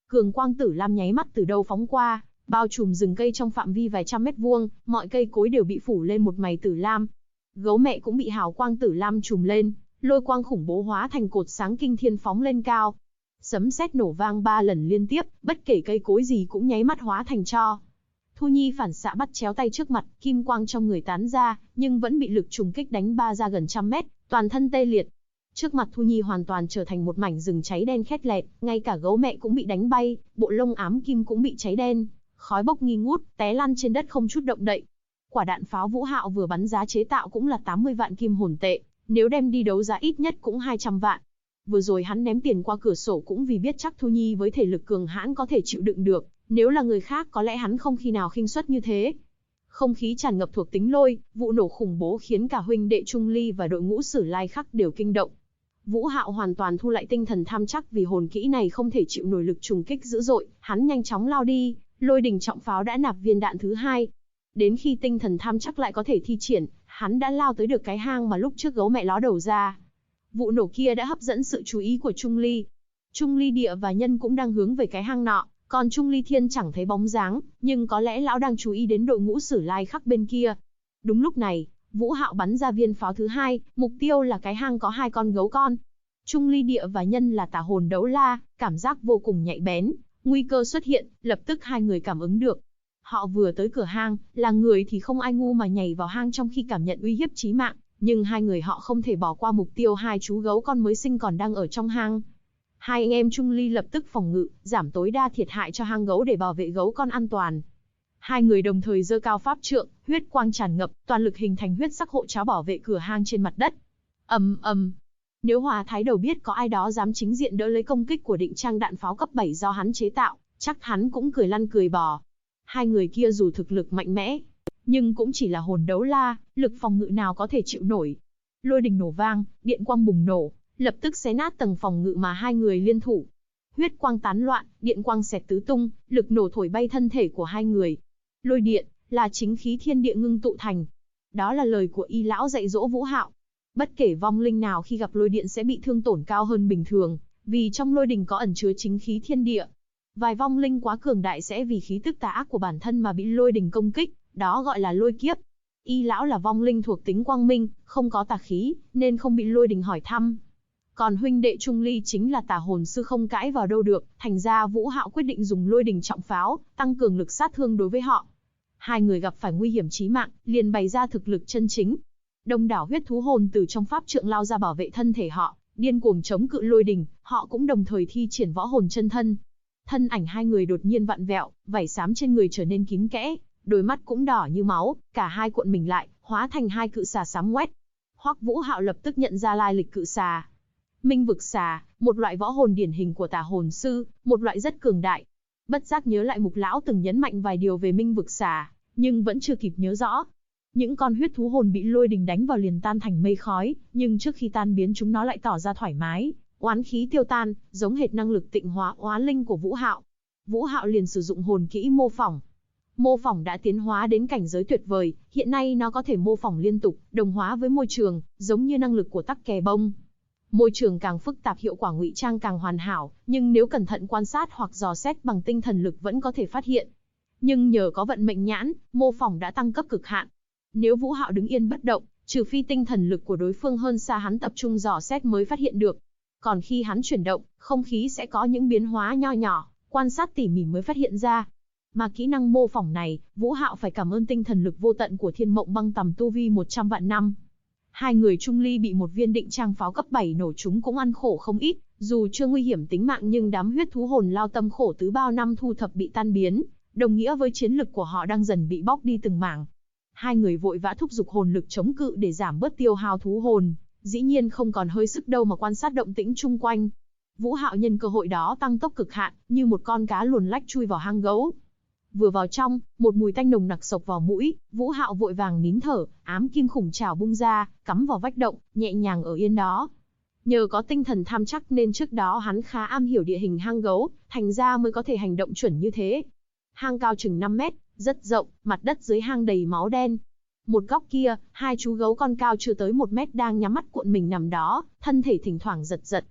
Cường quang tử lam nháy mắt từ đâu phóng qua, bao trùm rừng cây trong phạm vi vài trăm mét vuông, mọi cây cối đều bị phủ lên một mày tử lam. Gấu mẹ cũng bị hào quang tử lam trùm lên, lôi quang khủng bố hóa thành cột sáng kinh thiên phóng lên cao. Sấm sét nổ vang 3 lần liên tiếp, bất kể cây cối gì cũng nháy mắt hóa thành tro. Thu Nhi phản xạ bắt chéo tay trước mặt, kim quang trong người tán ra, nhưng vẫn bị lực trùng kích đánh ba ra gần trăm mét, toàn thân tê liệt. Trước mặt Thu Nhi hoàn toàn trở thành một mảnh rừng cháy đen khét lẹt, ngay cả gấu mẹ cũng bị đánh bay, bộ lông ám kim cũng bị cháy đen, khói bốc nghi ngút, té lăn trên đất không chút động đậy. Quả đạn pháo Vũ Hạo vừa bắn giá chế tạo cũng là 80 vạn kim hồn tệ, nếu đem đi đấu giá ít nhất cũng 200 vạn. Vừa rồi hắn ném tiền qua cửa sổ cũng vì biết chắc Thu Nhi với thể lực cường hãn có thể chịu đựng được, nếu là người khác có lẽ hắn không khi nào khinh suất như thế. Không khí tràn ngập thuộc tính lôi, vụ nổ khủng bố khiến cả huynh đệ Trung Ly và đội ngũ Sử Lai Khắc đều kinh động. Vũ Hạo hoàn toàn thu lại tinh thần tham chắc vì hồn kỹ này không thể chịu nổi lực trùng kích dữ dội, hắn nhanh chóng lao đi, lôi đình trọng pháo đã nạp viên đạn thứ hai. Đến khi tinh thần tham chắc lại có thể thi triển, hắn đã lao tới được cái hang mà lúc trước gấu mẹ ló đầu ra. Vụ nổ kia đã hấp dẫn sự chú ý của Trung Ly. Trung Ly Địa và Nhân cũng đang hướng về cái hang nọ, còn Trung Ly Thiên chẳng thấy bóng dáng, nhưng có lẽ lão đang chú ý đến đội ngũ Sử Lai Khắc bên kia. Đúng lúc này, Vũ Hạo bắn ra viên pháo thứ hai, mục tiêu là cái hang có 2 con gấu con. Trung Ly Địa và Nhân là tà hồn đấu la, cảm giác vô cùng nhạy bén, nguy cơ xuất hiện, lập tức hai người cảm ứng được. Họ vừa tới cửa hang, là người thì không ai ngu mà nhảy vào hang trong khi cảm nhận uy hiếp chí mạng, nhưng hai người họ không thể bỏ qua mục tiêu hai chú gấu con mới sinh còn đang ở trong hang. Hai anh em Trung Ly lập tức phòng ngự, giảm tối đa thiệt hại cho hang gấu để bảo vệ gấu con an toàn. Hai người đồng thời giơ cao pháp trượng, huyết quang tràn ngập, toàn lực hình thành huyết sắc hộ cháo bảo vệ cửa hang trên mặt đất. Ầm ầm. Nếu Hòa Thái Đầu biết có ai đó dám chính diện đỡ lấy công kích của định trang đạn pháo cấp 7 do hắn chế tạo, chắc hắn cũng cười lăn cười bò. Hai người kia dù thực lực mạnh mẽ, nhưng cũng chỉ là hồn đấu la, lực phòng ngự nào có thể chịu nổi. Lôi đình nổ vang, điện quang bùng nổ, lập tức xé nát tầng phòng ngự mà hai người liên thủ. Huyết quang tán loạn, điện quang xẹt tứ tung, lực nổ thổi bay thân thể của hai người. Lôi điện là chính khí thiên địa ngưng tụ thành. Đó là lời của Y lão dạy dỗ Vũ Hạo. Bất kể vong linh nào khi gặp lôi điện sẽ bị thương tổn cao hơn bình thường, vì trong lôi đình có ẩn chứa chính khí thiên địa. Vài vong linh quá cường đại sẽ vì khí tức tà ác của bản thân mà bị lôi đình công kích, đó gọi là lôi kiếp. Y lão là vong linh thuộc tính quang minh, không có tà khí, nên không bị lôi đình hỏi thăm. Còn huynh đệ Trung Ly chính là tà hồn sư không cãi vào đâu được, thành ra Vũ Hạo quyết định dùng lôi đình trọng pháo, tăng cường lực sát thương đối với họ. Hai người gặp phải nguy hiểm chí mạng, liền bày ra thực lực chân chính. Đông đảo huyết thú hồn từ trong pháp trượng lao ra bảo vệ thân thể họ, điên cuồng chống cự lôi đình, họ cũng đồng thời thi triển võ hồn chân thân. Thân ảnh hai người đột nhiên vặn vẹo, vảy xám trên người trở nên kín kẽ, đôi mắt cũng đỏ như máu, cả hai cuộn mình lại, hóa thành hai cự xà xám ngoét. Hoắc Vũ Hạo lập tức nhận ra lai lịch cự xà. Minh vực xà, một loại võ hồn điển hình của tà hồn sư, một loại rất cường đại. Bất giác nhớ lại Mục lão từng nhấn mạnh vài điều về Minh vực xà, nhưng vẫn chưa kịp nhớ rõ. Những con huyết thú hồn bị lôi đình đánh vào liền tan thành mây khói, nhưng trước khi tan biến chúng nó lại tỏ ra thoải mái, oán khí tiêu tan, giống hệt năng lực tịnh hóa oán linh của Vũ Hạo. Vũ Hạo liền sử dụng hồn kỹ mô phỏng. Mô phỏng đã tiến hóa đến cảnh giới tuyệt vời, hiện nay nó có thể mô phỏng liên tục, đồng hóa với môi trường, giống như năng lực của tắc kè bông. Môi trường càng phức tạp hiệu quả ngụy trang càng hoàn hảo, nhưng nếu cẩn thận quan sát hoặc dò xét bằng tinh thần lực vẫn có thể phát hiện. Nhưng nhờ có vận mệnh nhãn, mô phỏng đã tăng cấp cực hạn. Nếu Vũ Hạo đứng yên bất động, trừ phi tinh thần lực của đối phương hơn xa hắn tập trung dò xét mới phát hiện được. Còn khi hắn chuyển động, không khí sẽ có những biến hóa nho nhỏ, quan sát tỉ mỉ mới phát hiện ra. Mà kỹ năng mô phỏng này, Vũ Hạo phải cảm ơn tinh thần lực vô tận của Thiên Mộng Băng tầm tu vi 100 vạn năm. Hai người Trung Ly bị một viên định trang pháo cấp 7 nổ trúng cũng ăn khổ không ít, dù chưa nguy hiểm tính mạng nhưng đám huyết thú hồn lao tâm khổ tứ bao năm thu thập bị tan biến, đồng nghĩa với chiến lực của họ đang dần bị bóc đi từng mảng. Hai người vội vã thúc giục hồn lực chống cự để giảm bớt tiêu hao thú hồn, dĩ nhiên không còn hơi sức đâu mà quan sát động tĩnh chung quanh. Vũ Hạo nhân cơ hội đó tăng tốc cực hạn, như một con cá luồn lách chui vào hang gấu. Vừa vào trong, một mùi tanh nồng nặc xộc vào mũi, Vũ Hạo vội vàng nín thở, ám kim khủng trảo bung ra, cắm vào vách động, nhẹ nhàng ở yên đó. Nhờ có tinh thần tham chắc nên trước đó hắn khá am hiểu địa hình hang gấu, thành ra mới có thể hành động chuẩn như thế. Hang cao chừng 5 mét, rất rộng, mặt đất dưới hang đầy máu đen. Một góc kia, hai chú gấu con cao chưa tới 1 mét đang nhắm mắt cuộn mình nằm đó, thân thể thỉnh thoảng giật giật.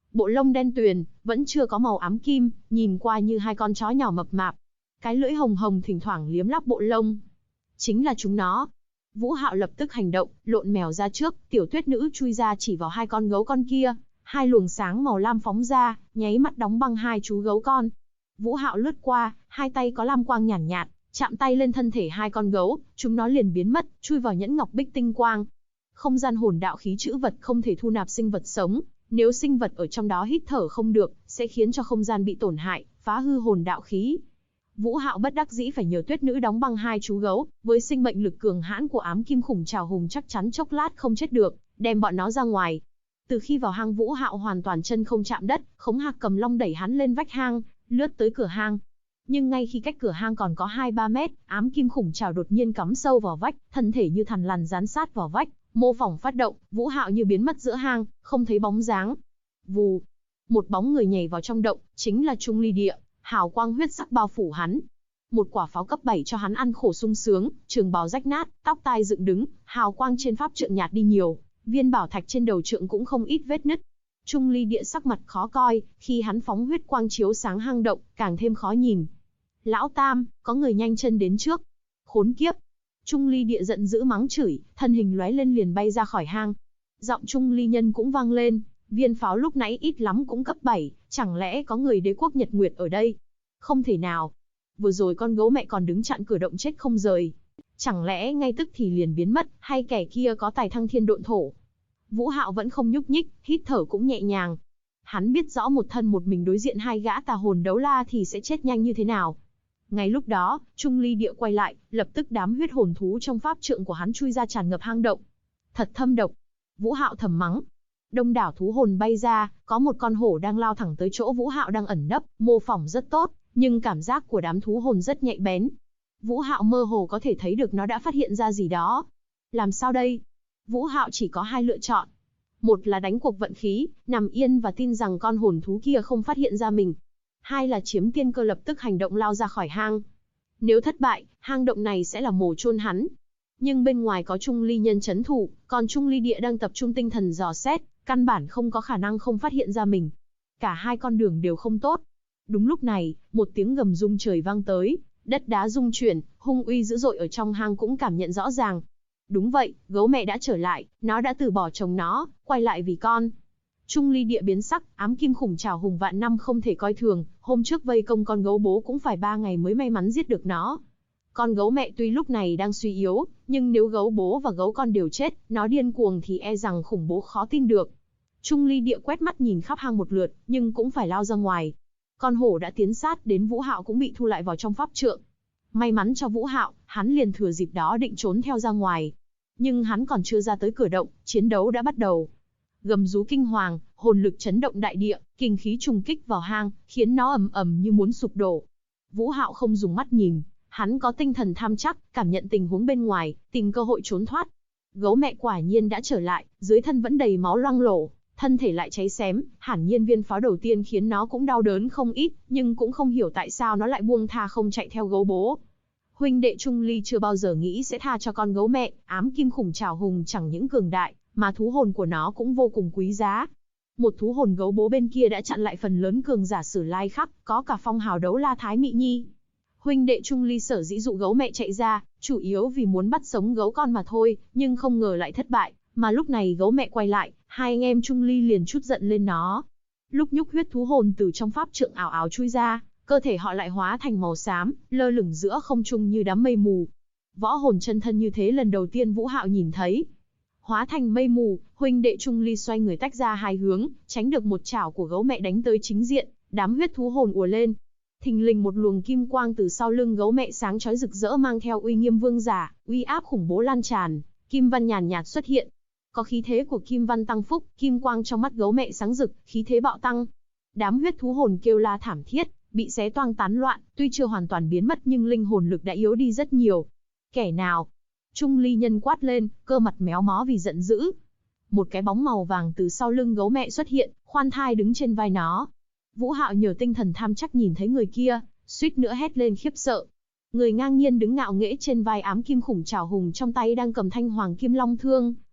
Bộ lông đen tuyền, vẫn chưa có màu ám kim, nhìn qua như hai con chó nhỏ mập mạp. Cái lưỡi hồng hồng thỉnh thoảng liếm láp bộ lông. Chính là chúng nó. Vũ Hạo lập tức hành động, lộn mèo ra trước, tiểu tuyết nữ chui ra chỉ vào hai con gấu con kia. Hai luồng sáng màu lam phóng ra, nháy mắt đóng băng hai chú gấu con. Vũ Hạo lướt qua, hai tay có lam quang nhàn nhạt, chạm tay lên thân thể hai con gấu, chúng nó liền biến mất, chui vào nhẫn ngọc bích tinh quang. Không gian hồn đạo khí trữ vật không thể thu nạp sinh vật sống, nếu sinh vật ở trong đó hít thở không được, sẽ khiến cho không gian bị tổn hại, phá hư hồn đạo khí. Vũ Hạo bất đắc dĩ phải nhờ tuyết nữ đóng băng hai chú gấu, với sinh mệnh lực cường hãn của ám kim khủng trảo hùng chắc chắn chốc lát không chết được, đem bọn nó ra ngoài. Từ khi vào hang Vũ Hạo hoàn toàn chân không chạm đất, Khống Hạc Cầm Long đẩy hắn lên vách hang, lướt tới cửa hang. Nhưng ngay khi cách cửa hang còn có 2-3 mét, ám kim khủng trảo đột nhiên cắm sâu vào vách, thân thể như thằn lằn dán sát vào vách, mô phỏng phát động, Vũ Hạo như biến mất giữa hang, không thấy bóng dáng. Vù, một bóng người nhảy vào trong động, chính là Trung Ly Địa, hào quang huyết sắc bao phủ hắn. Một quả pháo cấp 7 cho hắn ăn khổ sung sướng, trường bào rách nát, tóc tai dựng đứng, hào quang trên pháp trượng nhạt đi nhiều, viên bảo thạch trên đầu trượng cũng không ít vết nứt. Trung Ly Địa sắc mặt khó coi, khi hắn phóng huyết quang chiếu sáng hang động, càng thêm khó nhìn. Lão Tam, có người nhanh chân đến trước. Khốn kiếp! Trung Ly Địa giận dữ mắng chửi, thân hình lóe lên liền bay ra khỏi hang. Giọng Trung Ly Nhân cũng vang lên, viên pháo lúc nãy ít lắm cũng cấp 7, chẳng lẽ có người đế quốc Nhật Nguyệt ở đây? Không thể nào. Vừa rồi con gấu mẹ còn đứng chặn cửa động chết không rời. Chẳng lẽ ngay tức thì liền biến mất, hay kẻ kia có tài thăng thiên độn thổ? Vũ Hạo vẫn không nhúc nhích, hít thở cũng nhẹ nhàng. Hắn biết rõ một thân một mình đối diện hai gã tà hồn đấu la thì sẽ chết nhanh như thế nào. Ngay lúc đó, Trung Ly Địa quay lại, lập tức đám huyết hồn thú trong pháp trượng của hắn chui ra tràn ngập hang động. Thật thâm độc. Vũ Hạo thầm mắng. Đông đảo thú hồn bay ra, có một con hổ đang lao thẳng tới chỗ Vũ Hạo đang ẩn nấp, mô phỏng rất tốt, nhưng cảm giác của đám thú hồn rất nhạy bén. Vũ Hạo mơ hồ có thể thấy được nó đã phát hiện ra gì đó. Làm sao đây? Vũ Hạo chỉ có hai lựa chọn. Một là đánh cuộc vận khí, nằm yên và tin rằng con hồn thú kia không phát hiện ra mình. Hai là chiếm tiên cơ lập tức hành động lao ra khỏi hang. Nếu thất bại, hang động này sẽ là mồ chôn hắn. Nhưng bên ngoài có Trung Ly Nhân trấn thủ, còn Trung Ly Địa đang tập trung tinh thần dò xét, căn bản không có khả năng không phát hiện ra mình. Cả hai con đường đều không tốt. Đúng lúc này, một tiếng gầm rung trời vang tới, đất đá rung chuyển, hung uy dữ dội ở trong hang cũng cảm nhận rõ ràng. Đúng vậy, gấu mẹ đã trở lại, nó đã từ bỏ chồng nó, quay lại vì con. Trung Ly Địa biến sắc, ám kim khủng trảo hùng vạn năm không thể coi thường, hôm trước vây công con gấu bố cũng phải 3 ngày mới may mắn giết được nó. Con gấu mẹ tuy lúc này đang suy yếu, nhưng nếu gấu bố và gấu con đều chết, nó điên cuồng thì e rằng khủng bố khó tin được. Trung Ly Địa quét mắt nhìn khắp hang một lượt, nhưng cũng phải lao ra ngoài. Con hổ đã tiến sát đến Vũ Hạo cũng bị thu lại vào trong pháp trượng. May mắn cho Vũ Hạo, hắn liền thừa dịp đó định trốn theo ra ngoài. Nhưng hắn còn chưa ra tới cửa động, chiến đấu đã bắt đầu. Gầm rú kinh hoàng, hồn lực chấn động đại địa, kinh khí trùng kích vào hang, khiến nó ầm ầm như muốn sụp đổ. Vũ Hạo không dùng mắt nhìn, hắn có tinh thần tham chắc, cảm nhận tình huống bên ngoài, tìm cơ hội trốn thoát. Gấu mẹ quả nhiên đã trở lại, dưới thân vẫn đầy máu loang lổ, thân thể lại cháy xém, hẳn nhiên viên pháo đầu tiên khiến nó cũng đau đớn không ít, nhưng cũng không hiểu tại sao nó lại buông tha không chạy theo gấu bố. Huynh đệ Trung Ly chưa bao giờ nghĩ sẽ tha cho con gấu mẹ, ám kim khủng trảo hùng chẳng những cường đại, mà thú hồn của nó cũng vô cùng quý giá. Một thú hồn gấu bố bên kia đã chặn lại phần lớn cường giả Sử Lai Khắc, có cả phong hào đấu la Thái Mị Nhi. Huynh đệ Trung Ly sở dĩ dụ gấu mẹ chạy ra, chủ yếu vì muốn bắt sống gấu con mà thôi, nhưng không ngờ lại thất bại, mà lúc này gấu mẹ quay lại, hai anh em Trung Ly liền trút giận lên nó. Lúc nhúc huyết thú hồn từ trong pháp trượng ảo ảo chui ra, cơ thể họ lại hóa thành màu xám, lơ lửng giữa không trung như đám mây mù. Võ hồn chân thân như thế lần đầu tiên Vũ Hạo nhìn thấy. Hóa thành mây mù, huynh đệ Trung Ly xoay người tách ra hai hướng, tránh được một chảo của gấu mẹ đánh tới chính diện, đám huyết thú hồn ùa lên. Thình lình một luồng kim quang từ sau lưng gấu mẹ sáng chói rực rỡ mang theo uy nghiêm vương giả, uy áp khủng bố lan tràn, kim văn nhàn nhạt xuất hiện. Có khí thế của kim văn tăng phúc, kim quang trong mắt gấu mẹ sáng rực, khí thế bạo tăng. Đám huyết thú hồn kêu la thảm thiết, bị xé toang tán loạn, tuy chưa hoàn toàn biến mất nhưng linh hồn lực đã yếu đi rất nhiều. Kẻ nào? Trung Ly Nhân quát lên, cơ mặt méo mó vì giận dữ. Một cái bóng màu vàng từ sau lưng gấu mẹ xuất hiện, khoan thai đứng trên vai nó. Vũ Hạo nhờ tinh thần tham chắc nhìn thấy người kia, suýt nữa hét lên khiếp sợ. Người ngang nhiên đứng ngạo nghễ trên vai ám kim khủng trảo hùng trong tay đang cầm thanh hoàng kim long thương,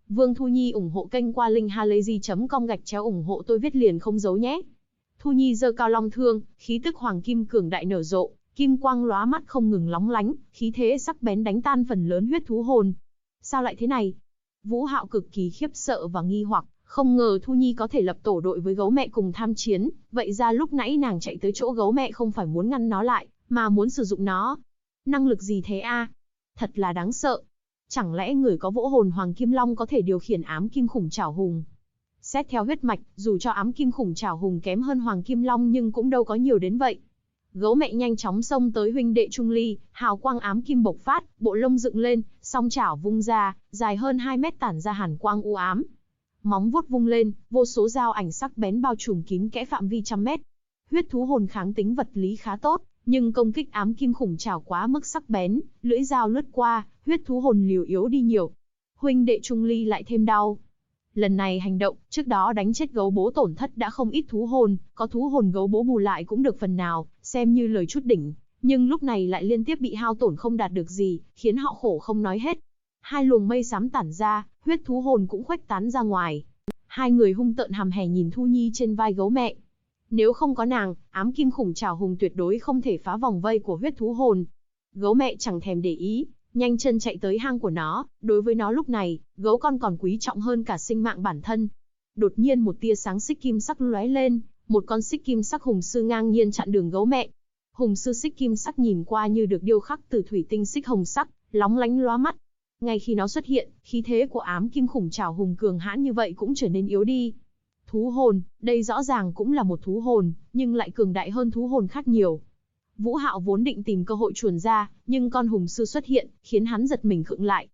Vương Thu Nhi ủng hộ kênh qua link halayzi.com/ủng hộ tôi viết liền không giấu nhé. Thu Nhi giơ cao long thương, khí tức hoàng kim cường đại nở rộ, kim quang lóa mắt không ngừng lóng lánh, khí thế sắc bén đánh tan phần lớn huyết thú hồn. Sao lại thế này? Vũ Hạo cực kỳ khiếp sợ và nghi hoặc, không ngờ Thu Nhi có thể lập tổ đội với gấu mẹ cùng tham chiến, vậy ra lúc nãy nàng chạy tới chỗ gấu mẹ không phải muốn ngăn nó lại, mà muốn sử dụng nó. Năng lực gì thế a? Thật là đáng sợ. Chẳng lẽ người có vỗ hồn Hoàng Kim Long có thể điều khiển ám kim khủng trảo hùng? Xét theo huyết mạch, dù cho ám kim khủng trảo hùng kém hơn Hoàng Kim Long nhưng cũng đâu có nhiều đến vậy. Gấu mẹ nhanh chóng xông tới huynh đệ Trung Ly, hào quang ám kim bộc phát, bộ lông dựng lên, song chảo vung ra, dài hơn 2 mét tản ra hàn quang u ám. Móng vuốt vung lên, vô số dao ảnh sắc bén bao trùm kín kẽ phạm vi trăm mét. Huyết thú hồn kháng tính vật lý khá tốt, nhưng công kích ám kim khủng trảo quá mức sắc bén, lưỡi dao lướt qua, huyết thú hồn liều yếu đi nhiều. Huynh đệ Trung Ly lại thêm đau. Lần này hành động, trước đó đánh chết gấu bố tổn thất đã không ít thú hồn, có thú hồn gấu bố bù lại cũng được phần nào, xem như lời chút đỉnh, nhưng lúc này lại liên tiếp bị hao tổn không đạt được gì, khiến họ khổ không nói hết. Hai luồng mây xám tản ra, huyết thú hồn cũng khuếch tán ra ngoài. Hai người hung tợn hằm hè nhìn Thu Nhi trên vai gấu mẹ. Nếu không có nàng, ám kim khủng trảo hùng tuyệt đối không thể phá vòng vây của huyết thú hồn. Gấu mẹ chẳng thèm để ý, nhanh chân chạy tới hang của nó, đối với nó lúc này, gấu con còn quý trọng hơn cả sinh mạng bản thân. Đột nhiên một tia sáng xích kim sắc lóe lên, một con xích kim sắc hùng sư ngang nhiên chặn đường gấu mẹ. Hùng sư xích kim sắc nhìn qua như được điêu khắc từ thủy tinh xích hồng sắc, lóng lánh lóa mắt. Ngay khi nó xuất hiện, khí thế của ám kim khủng trảo hùng cường hãn như vậy cũng trở nên yếu đi. Thú hồn, đây rõ ràng cũng là một thú hồn, nhưng lại cường đại hơn thú hồn khác nhiều. Vũ Hạo vốn định tìm cơ hội chuồn ra, nhưng con hùng sư xuất hiện, khiến hắn giật mình khựng lại.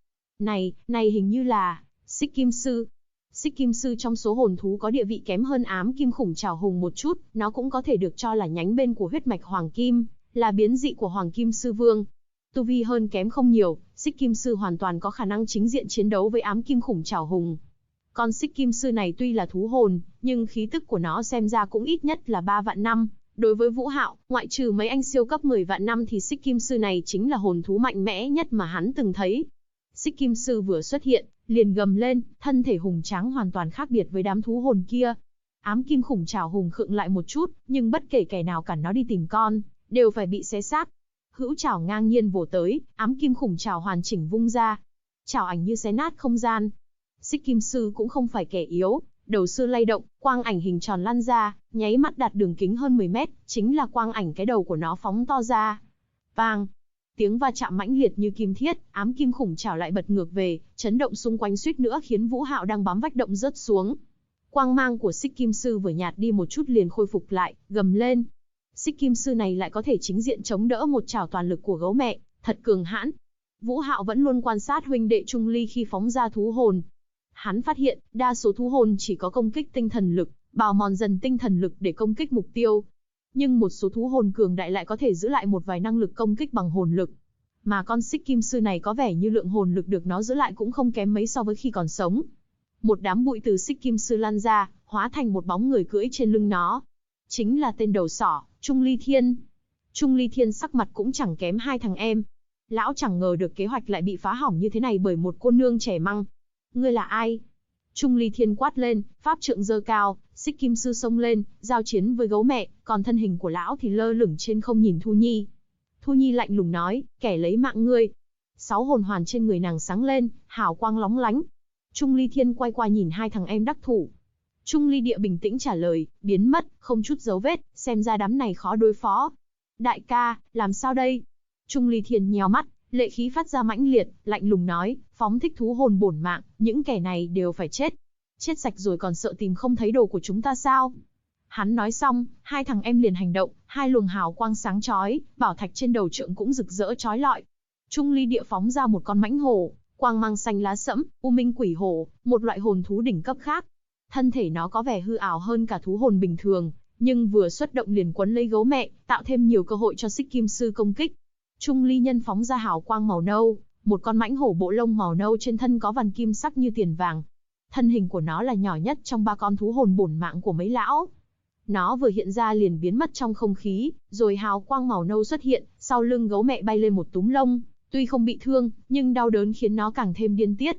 Này hình như là Xích Kim Sư. Xích Kim Sư trong số hồn thú có địa vị kém hơn ám kim khủng trảo hùng một chút, nó cũng có thể được cho là nhánh bên của huyết mạch Hoàng Kim, là biến dị của Hoàng Kim Sư Vương. Tu vi hơn kém không nhiều, Xích Kim Sư hoàn toàn có khả năng chính diện chiến đấu với ám kim khủng trảo hùng. Con Xích Kim Sư này tuy là thú hồn, nhưng khí tức của nó xem ra cũng ít nhất là 3 vạn năm. Đối với Vũ Hạo, ngoại trừ mấy anh siêu cấp 10 vạn năm thì Xích Kim Sư này chính là hồn thú mạnh mẽ nhất mà hắn từng thấy. Xích Kim Sư vừa xuất hiện, liền gầm lên, thân thể hùng tráng hoàn toàn khác biệt với đám thú hồn kia. Ám kim khủng trảo hùng khựng lại một chút, nhưng bất kể kẻ nào cản nó đi tìm con, đều phải bị xé xác. Hữu chảo ngang nhiên vồ tới, ám kim khủng trảo hoàn chỉnh vung ra. Chảo ảnh như xé nát không gian. Xích Kim Sư cũng không phải kẻ yếu, đầu sư lay động, quang ảnh hình tròn lăn ra, nháy mắt đạt đường kính hơn 10 mét, chính là quang ảnh cái đầu của nó phóng to ra. Vang! Tiếng va chạm mãnh liệt như kim thiết, ám kim khủng trảo lại bật ngược về, chấn động xung quanh suýt nữa khiến Vũ Hạo đang bám vách động rớt xuống. Quang mang của Xích Kim Sư vừa nhạt đi một chút liền khôi phục lại, gầm lên. Xích Kim Sư này lại có thể chính diện chống đỡ một chảo toàn lực của gấu mẹ, thật cường hãn. Vũ Hạo vẫn luôn quan sát huynh đệ Trung Ly khi phóng ra thú hồn. Hắn phát hiện, đa số thú hồn chỉ có công kích tinh thần lực, bào mòn dần tinh thần lực để công kích mục tiêu. Nhưng một số thú hồn cường đại lại có thể giữ lại một vài năng lực công kích bằng hồn lực. Mà con Xích Kim Sư này có vẻ như lượng hồn lực được nó giữ lại cũng không kém mấy so với khi còn sống. Một đám bụi từ Xích Kim Sư lan ra, hóa thành một bóng người cưỡi trên lưng nó. Chính là tên đầu sỏ, Trung Ly Thiên. Trung Ly Thiên sắc mặt cũng chẳng kém hai thằng em. Lão chẳng ngờ được kế hoạch lại bị phá hỏng như thế này bởi một cô nương trẻ măng. Ngươi là ai? Trung Ly Thiên quát lên, pháp trượng giơ cao, Xích Kim Sư xông lên, giao chiến với gấu mẹ, còn thân hình của lão thì lơ lửng trên không nhìn Thu Nhi. Thu Nhi lạnh lùng nói, kẻ lấy mạng ngươi. 6 hồn hoàn trên người nàng sáng lên, hào quang lóng lánh. Trung Ly Thiên quay qua nhìn hai thằng em đắc thủ. Trung Ly Địa bình tĩnh trả lời, biến mất, không chút dấu vết, xem ra đám này khó đối phó. Đại ca, làm sao đây? Trung Ly Thiên nheo mắt, lệ khí phát ra mãnh liệt, lạnh lùng nói, phóng thích thú hồn bổn mạng, những kẻ này đều phải chết. Chết sạch rồi còn sợ tìm không thấy đồ của chúng ta sao? Hắn nói xong, hai thằng em liền hành động, hai luồng hào quang sáng chói, bảo thạch trên đầu trượng cũng rực rỡ chói lọi. Trung Ly Địa phóng ra một con mãnh hổ, quang mang xanh lá sẫm, U Minh Quỷ Hổ, một loại hồn thú đỉnh cấp khác. Thân thể nó có vẻ hư ảo hơn cả thú hồn bình thường, nhưng vừa xuất động liền quấn lấy gấu mẹ, tạo thêm nhiều cơ hội cho Xích Kim Sư công kích. Trung Ly Nhân phóng ra hào quang màu nâu, một con mãnh hổ bộ lông màu nâu trên thân có vằn kim sắc như tiền vàng. Thân hình của nó là nhỏ nhất trong 3 con thú hồn bổn mạng của mấy lão. Nó vừa hiện ra liền biến mất trong không khí, rồi hào quang màu nâu xuất hiện, sau lưng gấu mẹ bay lên một túm lông, tuy không bị thương, nhưng đau đớn khiến nó càng thêm điên tiết.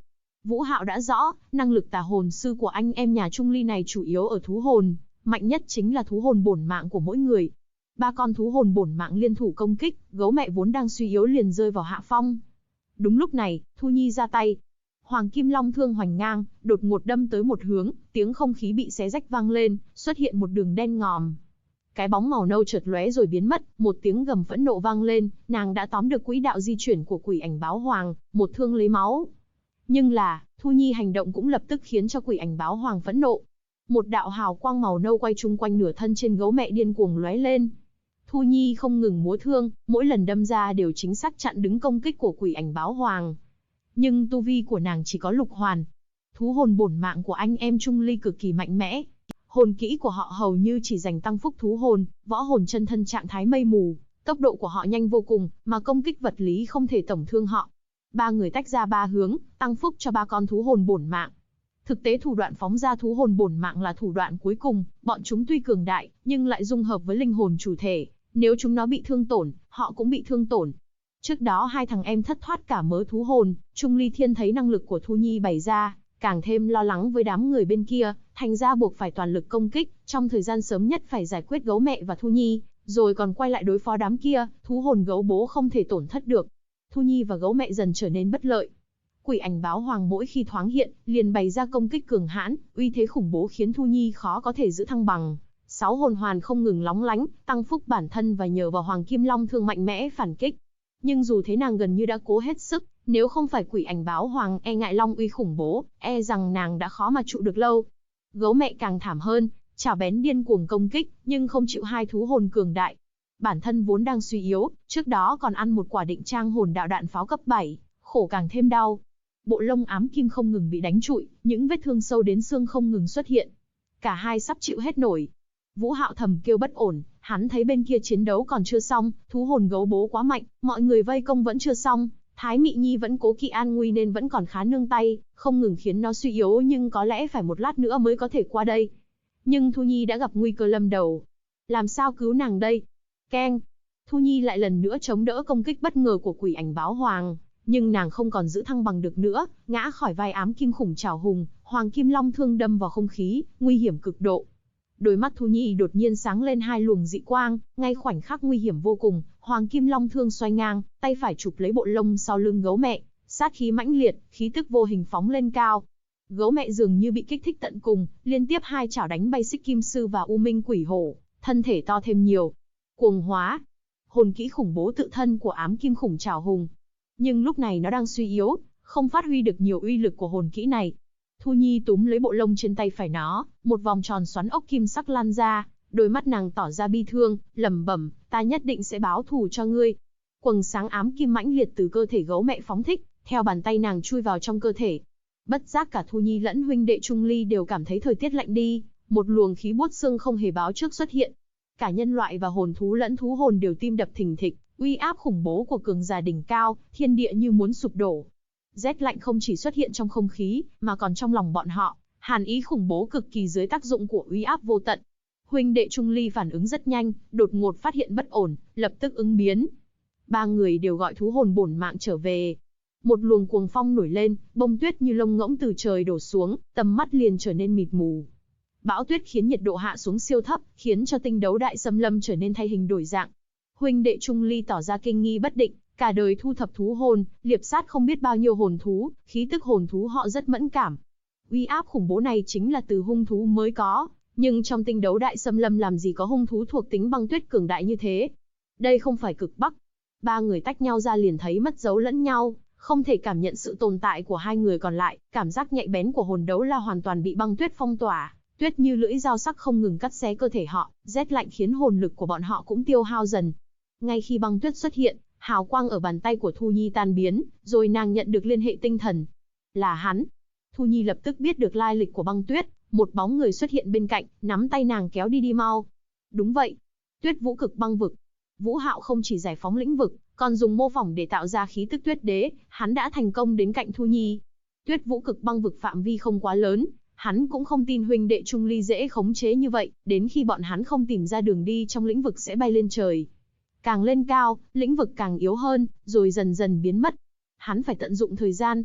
Vũ Hạo đã rõ, năng lực tà hồn sư của anh em nhà Trung Ly này chủ yếu ở thú hồn, mạnh nhất chính là thú hồn bổn mạng của mỗi người. Ba con thú hồn bổn mạng liên thủ công kích, gấu mẹ vốn đang suy yếu liền rơi vào hạ phong. Đúng lúc này, Thu Nhi ra tay. Hoàng Kim Long thương hoành ngang, đột ngột đâm tới một hướng, tiếng không khí bị xé rách vang lên, xuất hiện một đường đen ngòm. Cái bóng màu nâu chợt lóe rồi biến mất, một tiếng gầm phẫn nộ vang lên, nàng đã tóm được quỹ đạo di chuyển của quỷ ảnh báo hoàng, một thương lấy máu. Nhưng là, Thu Nhi hành động cũng lập tức khiến cho quỷ ảnh báo hoàng phẫn nộ. Một đạo hào quang màu nâu quay chung quanh nửa thân trên gấu mẹ điên cuồng lóe lên. Thu Nhi không ngừng múa thương, mỗi lần đâm ra đều chính xác chặn đứng công kích của quỷ ảnh báo hoàng. Nhưng tu vi của nàng chỉ có lục hoàn. Thú hồn bổn mạng của anh em Trung Ly cực kỳ mạnh mẽ. Hồn kỹ của họ hầu như chỉ dành tăng phúc thú hồn, võ hồn chân thân trạng thái mây mù. Tốc độ của họ nhanh vô cùng, mà công kích vật lý không thể tổn thương họ. Ba người tách ra ba hướng, tăng phúc cho ba con thú hồn bổn mạng. Thực tế thủ đoạn phóng ra thú hồn bổn mạng là thủ đoạn cuối cùng, bọn chúng tuy cường đại, nhưng lại dung hợp với linh hồn chủ thể. Nếu chúng nó bị thương tổn, họ cũng bị thương tổn. Trước đó hai thằng em thất thoát cả mớ thú hồn, Trung Ly Thiên thấy năng lực của Thu Nhi bày ra, càng thêm lo lắng với đám người bên kia, thành ra buộc phải toàn lực công kích, trong thời gian sớm nhất phải giải quyết gấu mẹ và Thu Nhi, rồi còn quay lại đối phó đám kia, thú hồn gấu bố không thể tổn thất được. Thu Nhi và gấu mẹ dần trở nên bất lợi. Quỷ ảnh báo hoàng mỗi khi thoáng hiện, liền bày ra công kích cường hãn, uy thế khủng bố khiến Thu Nhi khó có thể giữ thăng bằng. 6 hồn hoàn không ngừng lóng lánh, tăng phúc bản thân và nhờ vào Hoàng Kim Long thương mạnh mẽ phản kích. Nhưng dù thế nàng gần như đã cố hết sức, nếu không phải quỷ ảnh báo hoàng e ngại long uy khủng bố, e rằng nàng đã khó mà trụ được lâu. Gấu mẹ càng thảm hơn, chảo bén điên cuồng công kích, nhưng không chịu hai thú hồn cường đại. Bản thân vốn đang suy yếu, trước đó còn ăn một quả định trang hồn đạo đạn pháo cấp 7, khổ càng thêm đau. Bộ lông ám kim không ngừng bị đánh trụi, những vết thương sâu đến xương không ngừng xuất hiện. Cả hai sắp chịu hết nổi. Vũ Hạo thầm kêu bất ổn, hắn thấy bên kia chiến đấu còn chưa xong, thú hồn gấu bố quá mạnh, mọi người vây công vẫn chưa xong, Thái Mị Nhi vẫn cố kỵ an nguy nên vẫn còn khá nương tay, không ngừng khiến nó suy yếu nhưng có lẽ phải một lát nữa mới có thể qua đây. Nhưng Thu Nhi đã gặp nguy cơ lâm đầu. Làm sao cứu nàng đây? Keng! Thu Nhi lại lần nữa chống đỡ công kích bất ngờ của quỷ ảnh báo hoàng, nhưng nàng không còn giữ thăng bằng được nữa, ngã khỏi vai ám kim khủng trảo hùng, Hoàng Kim Long thương đâm vào không khí, nguy hiểm cực độ. Đôi mắt Thu Nhi đột nhiên sáng lên hai luồng dị quang, ngay khoảnh khắc nguy hiểm vô cùng, Hoàng Kim Long thương xoay ngang, tay phải chụp lấy bộ lông sau lưng gấu mẹ, sát khí mãnh liệt, khí tức vô hình phóng lên cao. Gấu mẹ dường như bị kích thích tận cùng, liên tiếp hai chảo đánh bay Xích Kim Sư và U Minh Quỷ Hổ, thân thể to thêm nhiều. Cuồng hóa, hồn kỹ khủng bố tự thân của ám kim khủng trảo hùng. Nhưng lúc này nó đang suy yếu, không phát huy được nhiều uy lực của hồn kỹ này. Thu Nhi túm lấy bộ lông trên tay phải nó, một vòng tròn xoắn ốc kim sắc lan ra, đôi mắt nàng tỏ ra bi thương, lẩm bẩm, ta nhất định sẽ báo thù cho ngươi. Quầng sáng ám kim mãnh liệt từ cơ thể gấu mẹ phóng thích, theo bàn tay nàng chui vào trong cơ thể. Bất giác cả Thu Nhi lẫn huynh đệ Trung Ly đều cảm thấy thời tiết lạnh đi, một luồng khí buốt xương không hề báo trước xuất hiện. Cả nhân loại và hồn thú lẫn thú hồn đều tim đập thình thịch, uy áp khủng bố của cường giả đỉnh cao, thiên địa như muốn sụp đổ. Rét lạnh không chỉ xuất hiện trong không khí, mà còn trong lòng bọn họ, hàn ý khủng bố cực kỳ dưới tác dụng của uy áp vô tận. Huynh đệ Trung Ly phản ứng rất nhanh, đột ngột phát hiện bất ổn, lập tức ứng biến. Ba người đều gọi thú hồn bổn mạng trở về. Một luồng cuồng phong nổi lên, bông tuyết như lông ngỗng từ trời đổ xuống, tầm mắt liền trở nên mịt mù. Bão tuyết khiến nhiệt độ hạ xuống siêu thấp, khiến cho tinh đấu đại xâm lâm trở nên thay hình đổi dạng. Huynh đệ Trung Ly tỏ ra kinh nghi bất định, cả đời thu thập thú hồn, liệp sát không biết bao nhiêu hồn thú, khí tức hồn thú họ rất mẫn cảm. Uy áp khủng bố này chính là từ hung thú mới có, nhưng trong tinh đấu đại xâm lâm làm gì có hung thú thuộc tính băng tuyết cường đại như thế. Đây không phải cực Bắc. Ba người tách nhau ra liền thấy mất dấu lẫn nhau, không thể cảm nhận sự tồn tại của hai người còn lại, cảm giác nhạy bén của hồn đấu la hoàn toàn bị băng tuyết phong tỏa. Tuyết như lưỡi dao sắc không ngừng cắt xé cơ thể họ, rét lạnh khiến hồn lực của bọn họ cũng tiêu hao dần. Ngay khi băng tuyết xuất hiện, hào quang ở bàn tay của Thu Nhi tan biến, rồi nàng nhận được liên hệ tinh thần. Là hắn. Thu Nhi lập tức biết được lai lịch của băng tuyết, một bóng người xuất hiện bên cạnh, nắm tay nàng kéo đi mau. Đúng vậy. Tuyết Vũ Cực Băng Vực. Vũ Hạo không chỉ giải phóng lĩnh vực, còn dùng mô phỏng để tạo ra khí tức tuyết đế, hắn đã thành công đến cạnh Thu Nhi. Tuyết Vũ Cực Băng Vực phạm vi không quá lớn, hắn cũng không tin huynh đệ Trung Ly dễ khống chế như vậy, đến khi bọn hắn không tìm ra đường đi trong lĩnh vực sẽ bay lên trời. Càng lên cao, lĩnh vực càng yếu hơn, rồi dần dần biến mất. Hắn phải tận dụng thời gian.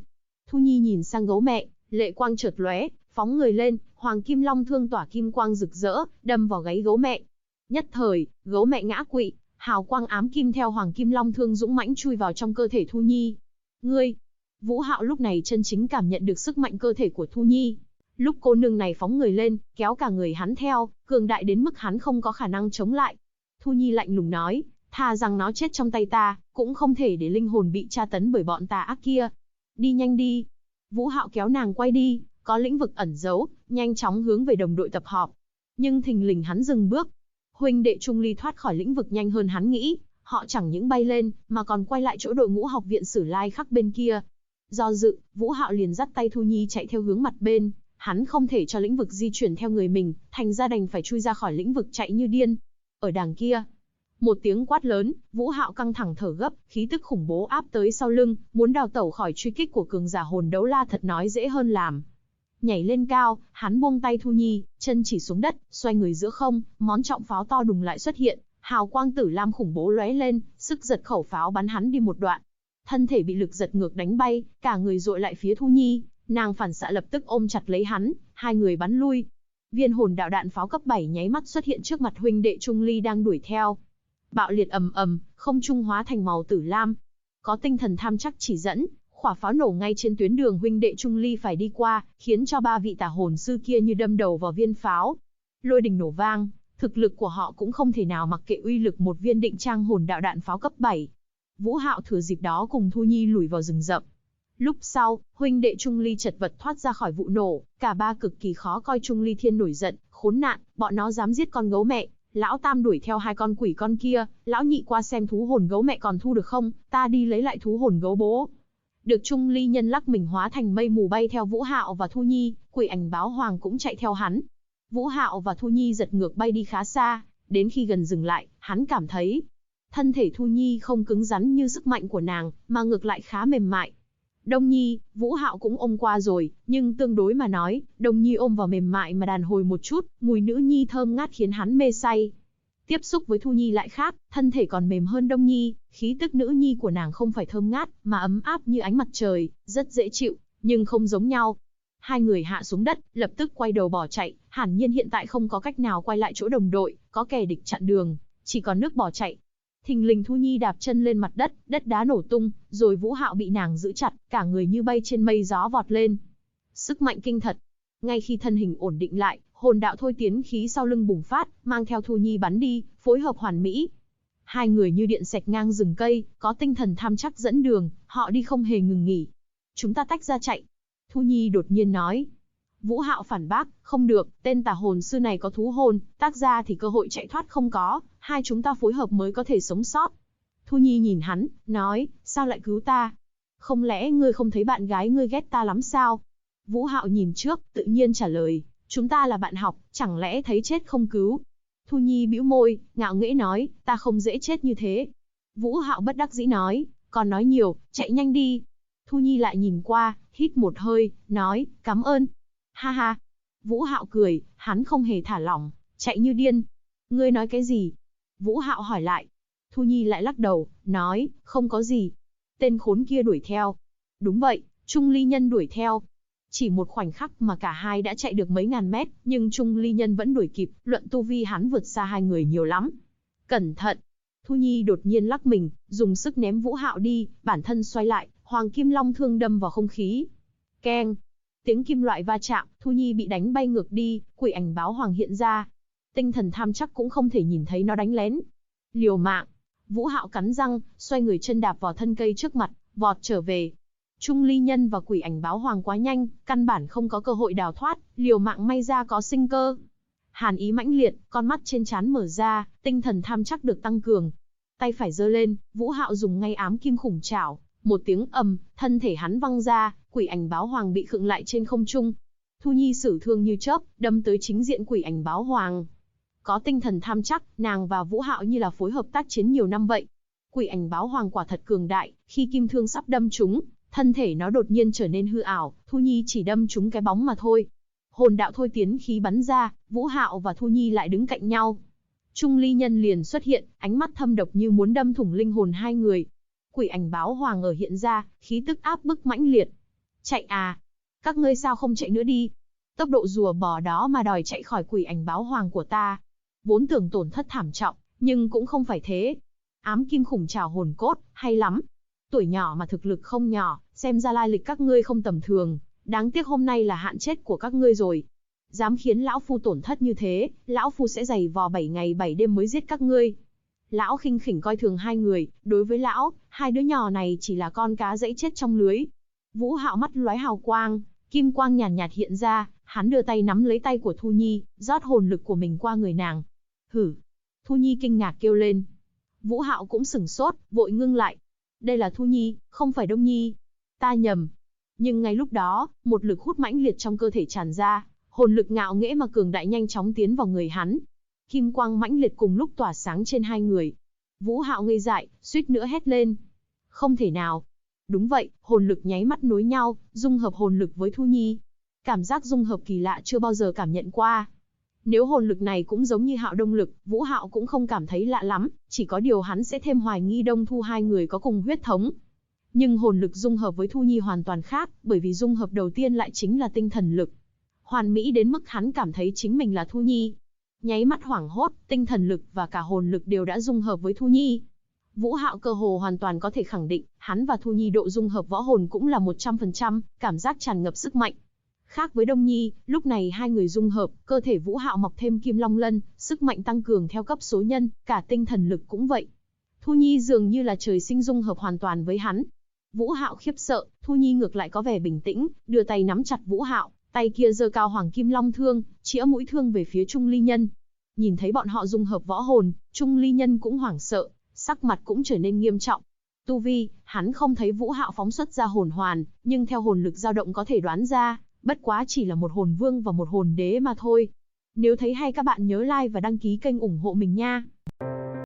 Thu Nhi nhìn sang gấu mẹ, lệ quang chợt lóe, phóng người lên, Hoàng Kim Long thương tỏa kim quang rực rỡ, đâm vào gáy gấu mẹ. Nhất thời, gấu mẹ ngã quỵ, hào quang ám kim theo Hoàng Kim Long thương dũng mãnh chui vào trong cơ thể Thu Nhi. Ngươi! Vũ Hạo lúc này chân chính cảm nhận được sức mạnh cơ thể của Thu Nhi. Lúc cô nương này phóng người lên, kéo cả người hắn theo, cường đại đến mức hắn không có khả năng chống lại. Thu Nhi lạnh lùng nói, thà rằng nó chết trong tay ta, cũng không thể để linh hồn bị tra tấn bởi bọn tà ác kia. Đi nhanh đi. Vũ Hạo kéo nàng quay đi, có lĩnh vực ẩn giấu, nhanh chóng hướng về đồng đội tập họp. Nhưng thình lình hắn dừng bước. Huynh đệ Trung Ly thoát khỏi lĩnh vực nhanh hơn hắn nghĩ, họ chẳng những bay lên, mà còn quay lại chỗ đội ngũ học viện Sử Lai Khắc bên kia. Do dự, Vũ Hạo liền dắt tay Thu Nhi chạy theo hướng mặt bên, hắn không thể cho lĩnh vực di chuyển theo người mình, thành ra đành phải chui ra khỏi lĩnh vực chạy như điên. Ở đằng kia, một tiếng quát lớn, Vũ Hạo căng thẳng thở gấp, khí tức khủng bố áp tới sau lưng, muốn đào tẩu khỏi truy kích của cường giả hồn đấu la thật nói dễ hơn làm. Nhảy lên cao, hắn buông tay Thu Nhi, chân chỉ xuống đất, xoay người giữa không, món trọng pháo to đùng lại xuất hiện, hào quang tử lam khủng bố lóe lên, sức giật khẩu pháo bắn hắn đi một đoạn. Thân thể bị lực giật ngược đánh bay, cả người dội lại phía Thu Nhi, nàng phản xạ lập tức ôm chặt lấy hắn, hai người bắn lui. Viên hồn đạo đạn pháo cấp 7 nháy mắt xuất hiện trước mặt huynh đệ Trung Ly đang đuổi theo. Bạo liệt ầm ầm, không trung hóa thành màu tử lam. Có tinh thần tham chắc chỉ dẫn, quả pháo nổ ngay trên tuyến đường huynh đệ Trung Ly phải đi qua, khiến cho ba vị tà hồn sư kia như đâm đầu vào viên pháo. Lôi đình nổ vang, thực lực của họ cũng không thể nào mặc kệ uy lực một viên định trang hồn đạo đạn pháo cấp 7. Vũ Hạo thừa dịp đó cùng Thu Nhi lùi vào rừng rậm. Lúc sau, huynh đệ Trung Ly chật vật thoát ra khỏi vụ nổ, cả ba cực kỳ khó coi. Trung Ly Thiên nổi giận, khốn nạn, bọn nó dám giết con gấu mẹ. Lão Tam đuổi theo hai con quỷ con kia, lão Nhị qua xem thú hồn gấu mẹ còn thu được không, ta đi lấy lại thú hồn gấu bố. Được Trung Ly Nhân lắc mình hóa thành mây mù bay theo Vũ Hạo và Thu Nhi, quỷ ảnh báo hoàng cũng chạy theo hắn. Vũ Hạo và Thu Nhi giật ngược bay đi khá xa, đến khi gần dừng lại, hắn cảm thấy thân thể Thu Nhi không cứng rắn như sức mạnh của nàng, mà ngược lại khá mềm mại. Đông Nhi, Vũ Hạo cũng ôm qua rồi, nhưng tương đối mà nói, Đông Nhi ôm vào mềm mại mà đàn hồi một chút, mùi nữ nhi thơm ngát khiến hắn mê say. Tiếp xúc với Thu Nhi lại khác, thân thể còn mềm hơn Đông Nhi, khí tức nữ nhi của nàng không phải thơm ngát, mà ấm áp như ánh mặt trời, rất dễ chịu, nhưng không giống nhau. Hai người hạ xuống đất, lập tức quay đầu bỏ chạy, hiển nhiên hiện tại không có cách nào quay lại chỗ đồng đội, có kẻ địch chặn đường, chỉ còn nước bỏ chạy. Thình lình Thu Nhi đạp chân lên mặt đất, đất đá nổ tung, rồi Vũ Hạo bị nàng giữ chặt, cả người như bay trên mây gió vọt lên. Sức mạnh kinh thật. Ngay khi thân hình ổn định lại, hồn đạo thôi tiến khí sau lưng bùng phát, mang theo Thu Nhi bắn đi, phối hợp hoàn mỹ. Hai người như điện xẹt ngang rừng cây, có tinh thần tham chắc dẫn đường, họ đi không hề ngừng nghỉ. Chúng ta tách ra chạy. Thu Nhi đột nhiên nói. Vũ Hạo phản bác, không được, tên tà hồn sư này có thú hồn, tác ra thì cơ hội chạy thoát không có, hai chúng ta phối hợp mới có thể sống sót. Thu Nhi nhìn hắn, nói, sao lại cứu ta? Không lẽ ngươi không thấy bạn gái ngươi ghét ta lắm sao? Vũ Hạo nhìn trước, tự nhiên trả lời, chúng ta là bạn học, chẳng lẽ thấy chết không cứu? Thu Nhi bĩu môi, ngạo nghễ nói, ta không dễ chết như thế. Vũ Hạo bất đắc dĩ nói, còn nói nhiều, chạy nhanh đi. Thu Nhi lại nhìn qua, hít một hơi, nói, cảm ơn. Ha ha. Vũ Hạo cười, hắn không hề thả lỏng, chạy như điên. Ngươi nói cái gì? Vũ Hạo hỏi lại. Thu Nhi lại lắc đầu, nói, không có gì. Tên khốn kia đuổi theo. Đúng vậy, Trung Ly Nhân đuổi theo. Chỉ một khoảnh khắc mà cả hai đã chạy được mấy ngàn mét, nhưng Trung Ly Nhân vẫn đuổi kịp, luận tu vi hắn vượt xa hai người nhiều lắm. Cẩn thận. Thu Nhi đột nhiên lắc mình, dùng sức ném Vũ Hạo đi, bản thân xoay lại, Hoàng Kim Long thương đâm vào không khí. Keng. Tiếng kim loại va chạm, Thu Nhi bị đánh bay ngược đi, quỷ ảnh báo hoàng hiện ra. Tinh thần tham chắc cũng không thể nhìn thấy nó đánh lén. Liều mạng. Vũ Hạo cắn răng, xoay người chân đạp vào thân cây trước mặt, vọt trở về. Trung Ly Nhân và quỷ ảnh báo hoàng quá nhanh, căn bản không có cơ hội đào thoát, liều mạng may ra có sinh cơ. Hàn ý mãnh liệt, con mắt trên trán mở ra, tinh thần tham chắc được tăng cường. Tay phải giơ lên, Vũ Hạo dùng ngay ám kim khủng chảo, một tiếng ầm, thân thể hắn văng ra, quỷ ảnh báo hoàng bị khựng lại trên không trung. Thu Nhi sử thương như chớp, đâm tới chính diện quỷ ảnh báo hoàng. Có tinh thần tham chắc, nàng và Vũ Hạo như là phối hợp tác chiến nhiều năm vậy. Quỷ ảnh báo hoàng quả thật cường đại, khi kim thương sắp đâm trúng, thân thể nó đột nhiên trở nên hư ảo, Thu Nhi chỉ đâm trúng cái bóng mà thôi. Hồn đạo thôi tiến khí bắn ra, Vũ Hạo và Thu Nhi lại đứng cạnh nhau. Trung Ly Nhân liền xuất hiện, ánh mắt thâm độc như muốn đâm thủng linh hồn hai người. Quỷ ảnh báo hoàng ở hiện ra, khí tức áp bức mãnh liệt. Chạy à? Các ngươi sao không chạy nữa đi? Tốc độ rùa bò đó mà đòi chạy khỏi quỷ ảnh báo hoàng của ta. Vốn tưởng tổn thất thảm trọng, nhưng cũng không phải thế. Ám kim khủng trảo hồn cốt, hay lắm. Tuổi nhỏ mà thực lực không nhỏ, xem ra lai lịch các ngươi không tầm thường. Đáng tiếc hôm nay là hạn chết của các ngươi rồi. Dám khiến lão phu tổn thất như thế, lão phu sẽ giày vò 7 ngày 7 đêm mới giết các ngươi. Lão khinh khỉnh coi thường hai người, đối với lão, hai đứa nhỏ này chỉ là con cá dẫy chết trong lưới. Vũ Hạo mắt lóe hào quang, kim quang nhàn nhạt hiện ra, hắn đưa tay nắm lấy tay của Thu Nhi, rót hồn lực của mình qua người nàng. Hử! Thu Nhi kinh ngạc kêu lên. Vũ Hạo cũng sửng sốt, vội ngưng lại. Đây là Thu Nhi, không phải Đông Nhi. Ta nhầm. Nhưng ngay lúc đó, một lực hút mãnh liệt trong cơ thể tràn ra, hồn lực ngạo nghễ mà cường đại nhanh chóng tiến vào người hắn. Kim quang mãnh liệt cùng lúc tỏa sáng trên hai người. Vũ Hạo ngây dại, suýt nữa hét lên. Không thể nào. Đúng vậy, hồn lực nháy mắt nối nhau, dung hợp hồn lực với Thu Nhi. Cảm giác dung hợp kỳ lạ chưa bao giờ cảm nhận qua. Nếu hồn lực này cũng giống như Hạo Đông lực, Vũ Hạo cũng không cảm thấy lạ lắm, chỉ có điều hắn sẽ thêm hoài nghi Đông Thu hai người có cùng huyết thống. Nhưng hồn lực dung hợp với Thu Nhi hoàn toàn khác, bởi vì dung hợp đầu tiên lại chính là tinh thần lực. Hoàn mỹ đến mức hắn cảm thấy chính mình là Thu Nhi. Nháy mắt hoảng hốt, tinh thần lực và cả hồn lực đều đã dung hợp với Thu Nhi. Vũ Hạo cơ hồ hoàn toàn có thể khẳng định, hắn và Thu Nhi độ dung hợp võ hồn cũng là 100%, cảm giác tràn ngập sức mạnh. Khác với Đông Nhi, lúc này hai người dung hợp, cơ thể Vũ Hạo mọc thêm Kim Long Lân, sức mạnh tăng cường theo cấp số nhân, cả tinh thần lực cũng vậy. Thu Nhi dường như là trời sinh dung hợp hoàn toàn với hắn. Vũ Hạo khiếp sợ, Thu Nhi ngược lại có vẻ bình tĩnh, đưa tay nắm chặt Vũ Hạo, tay kia giơ cao Hoàng Kim Long thương, chĩa mũi thương về phía Trung Ly Nhân. Nhìn thấy bọn họ dung hợp võ hồn, Trung Ly Nhân cũng hoảng sợ, sắc mặt cũng trở nên nghiêm trọng. Tu vi, hắn không thấy Vũ Hạo phóng xuất ra hồn hoàn, nhưng theo hồn lực dao động có thể đoán ra, bất quá chỉ là một hồn vương và một hồn đế mà thôi. Nếu thấy hay các bạn nhớ like và đăng ký kênh ủng hộ mình nha.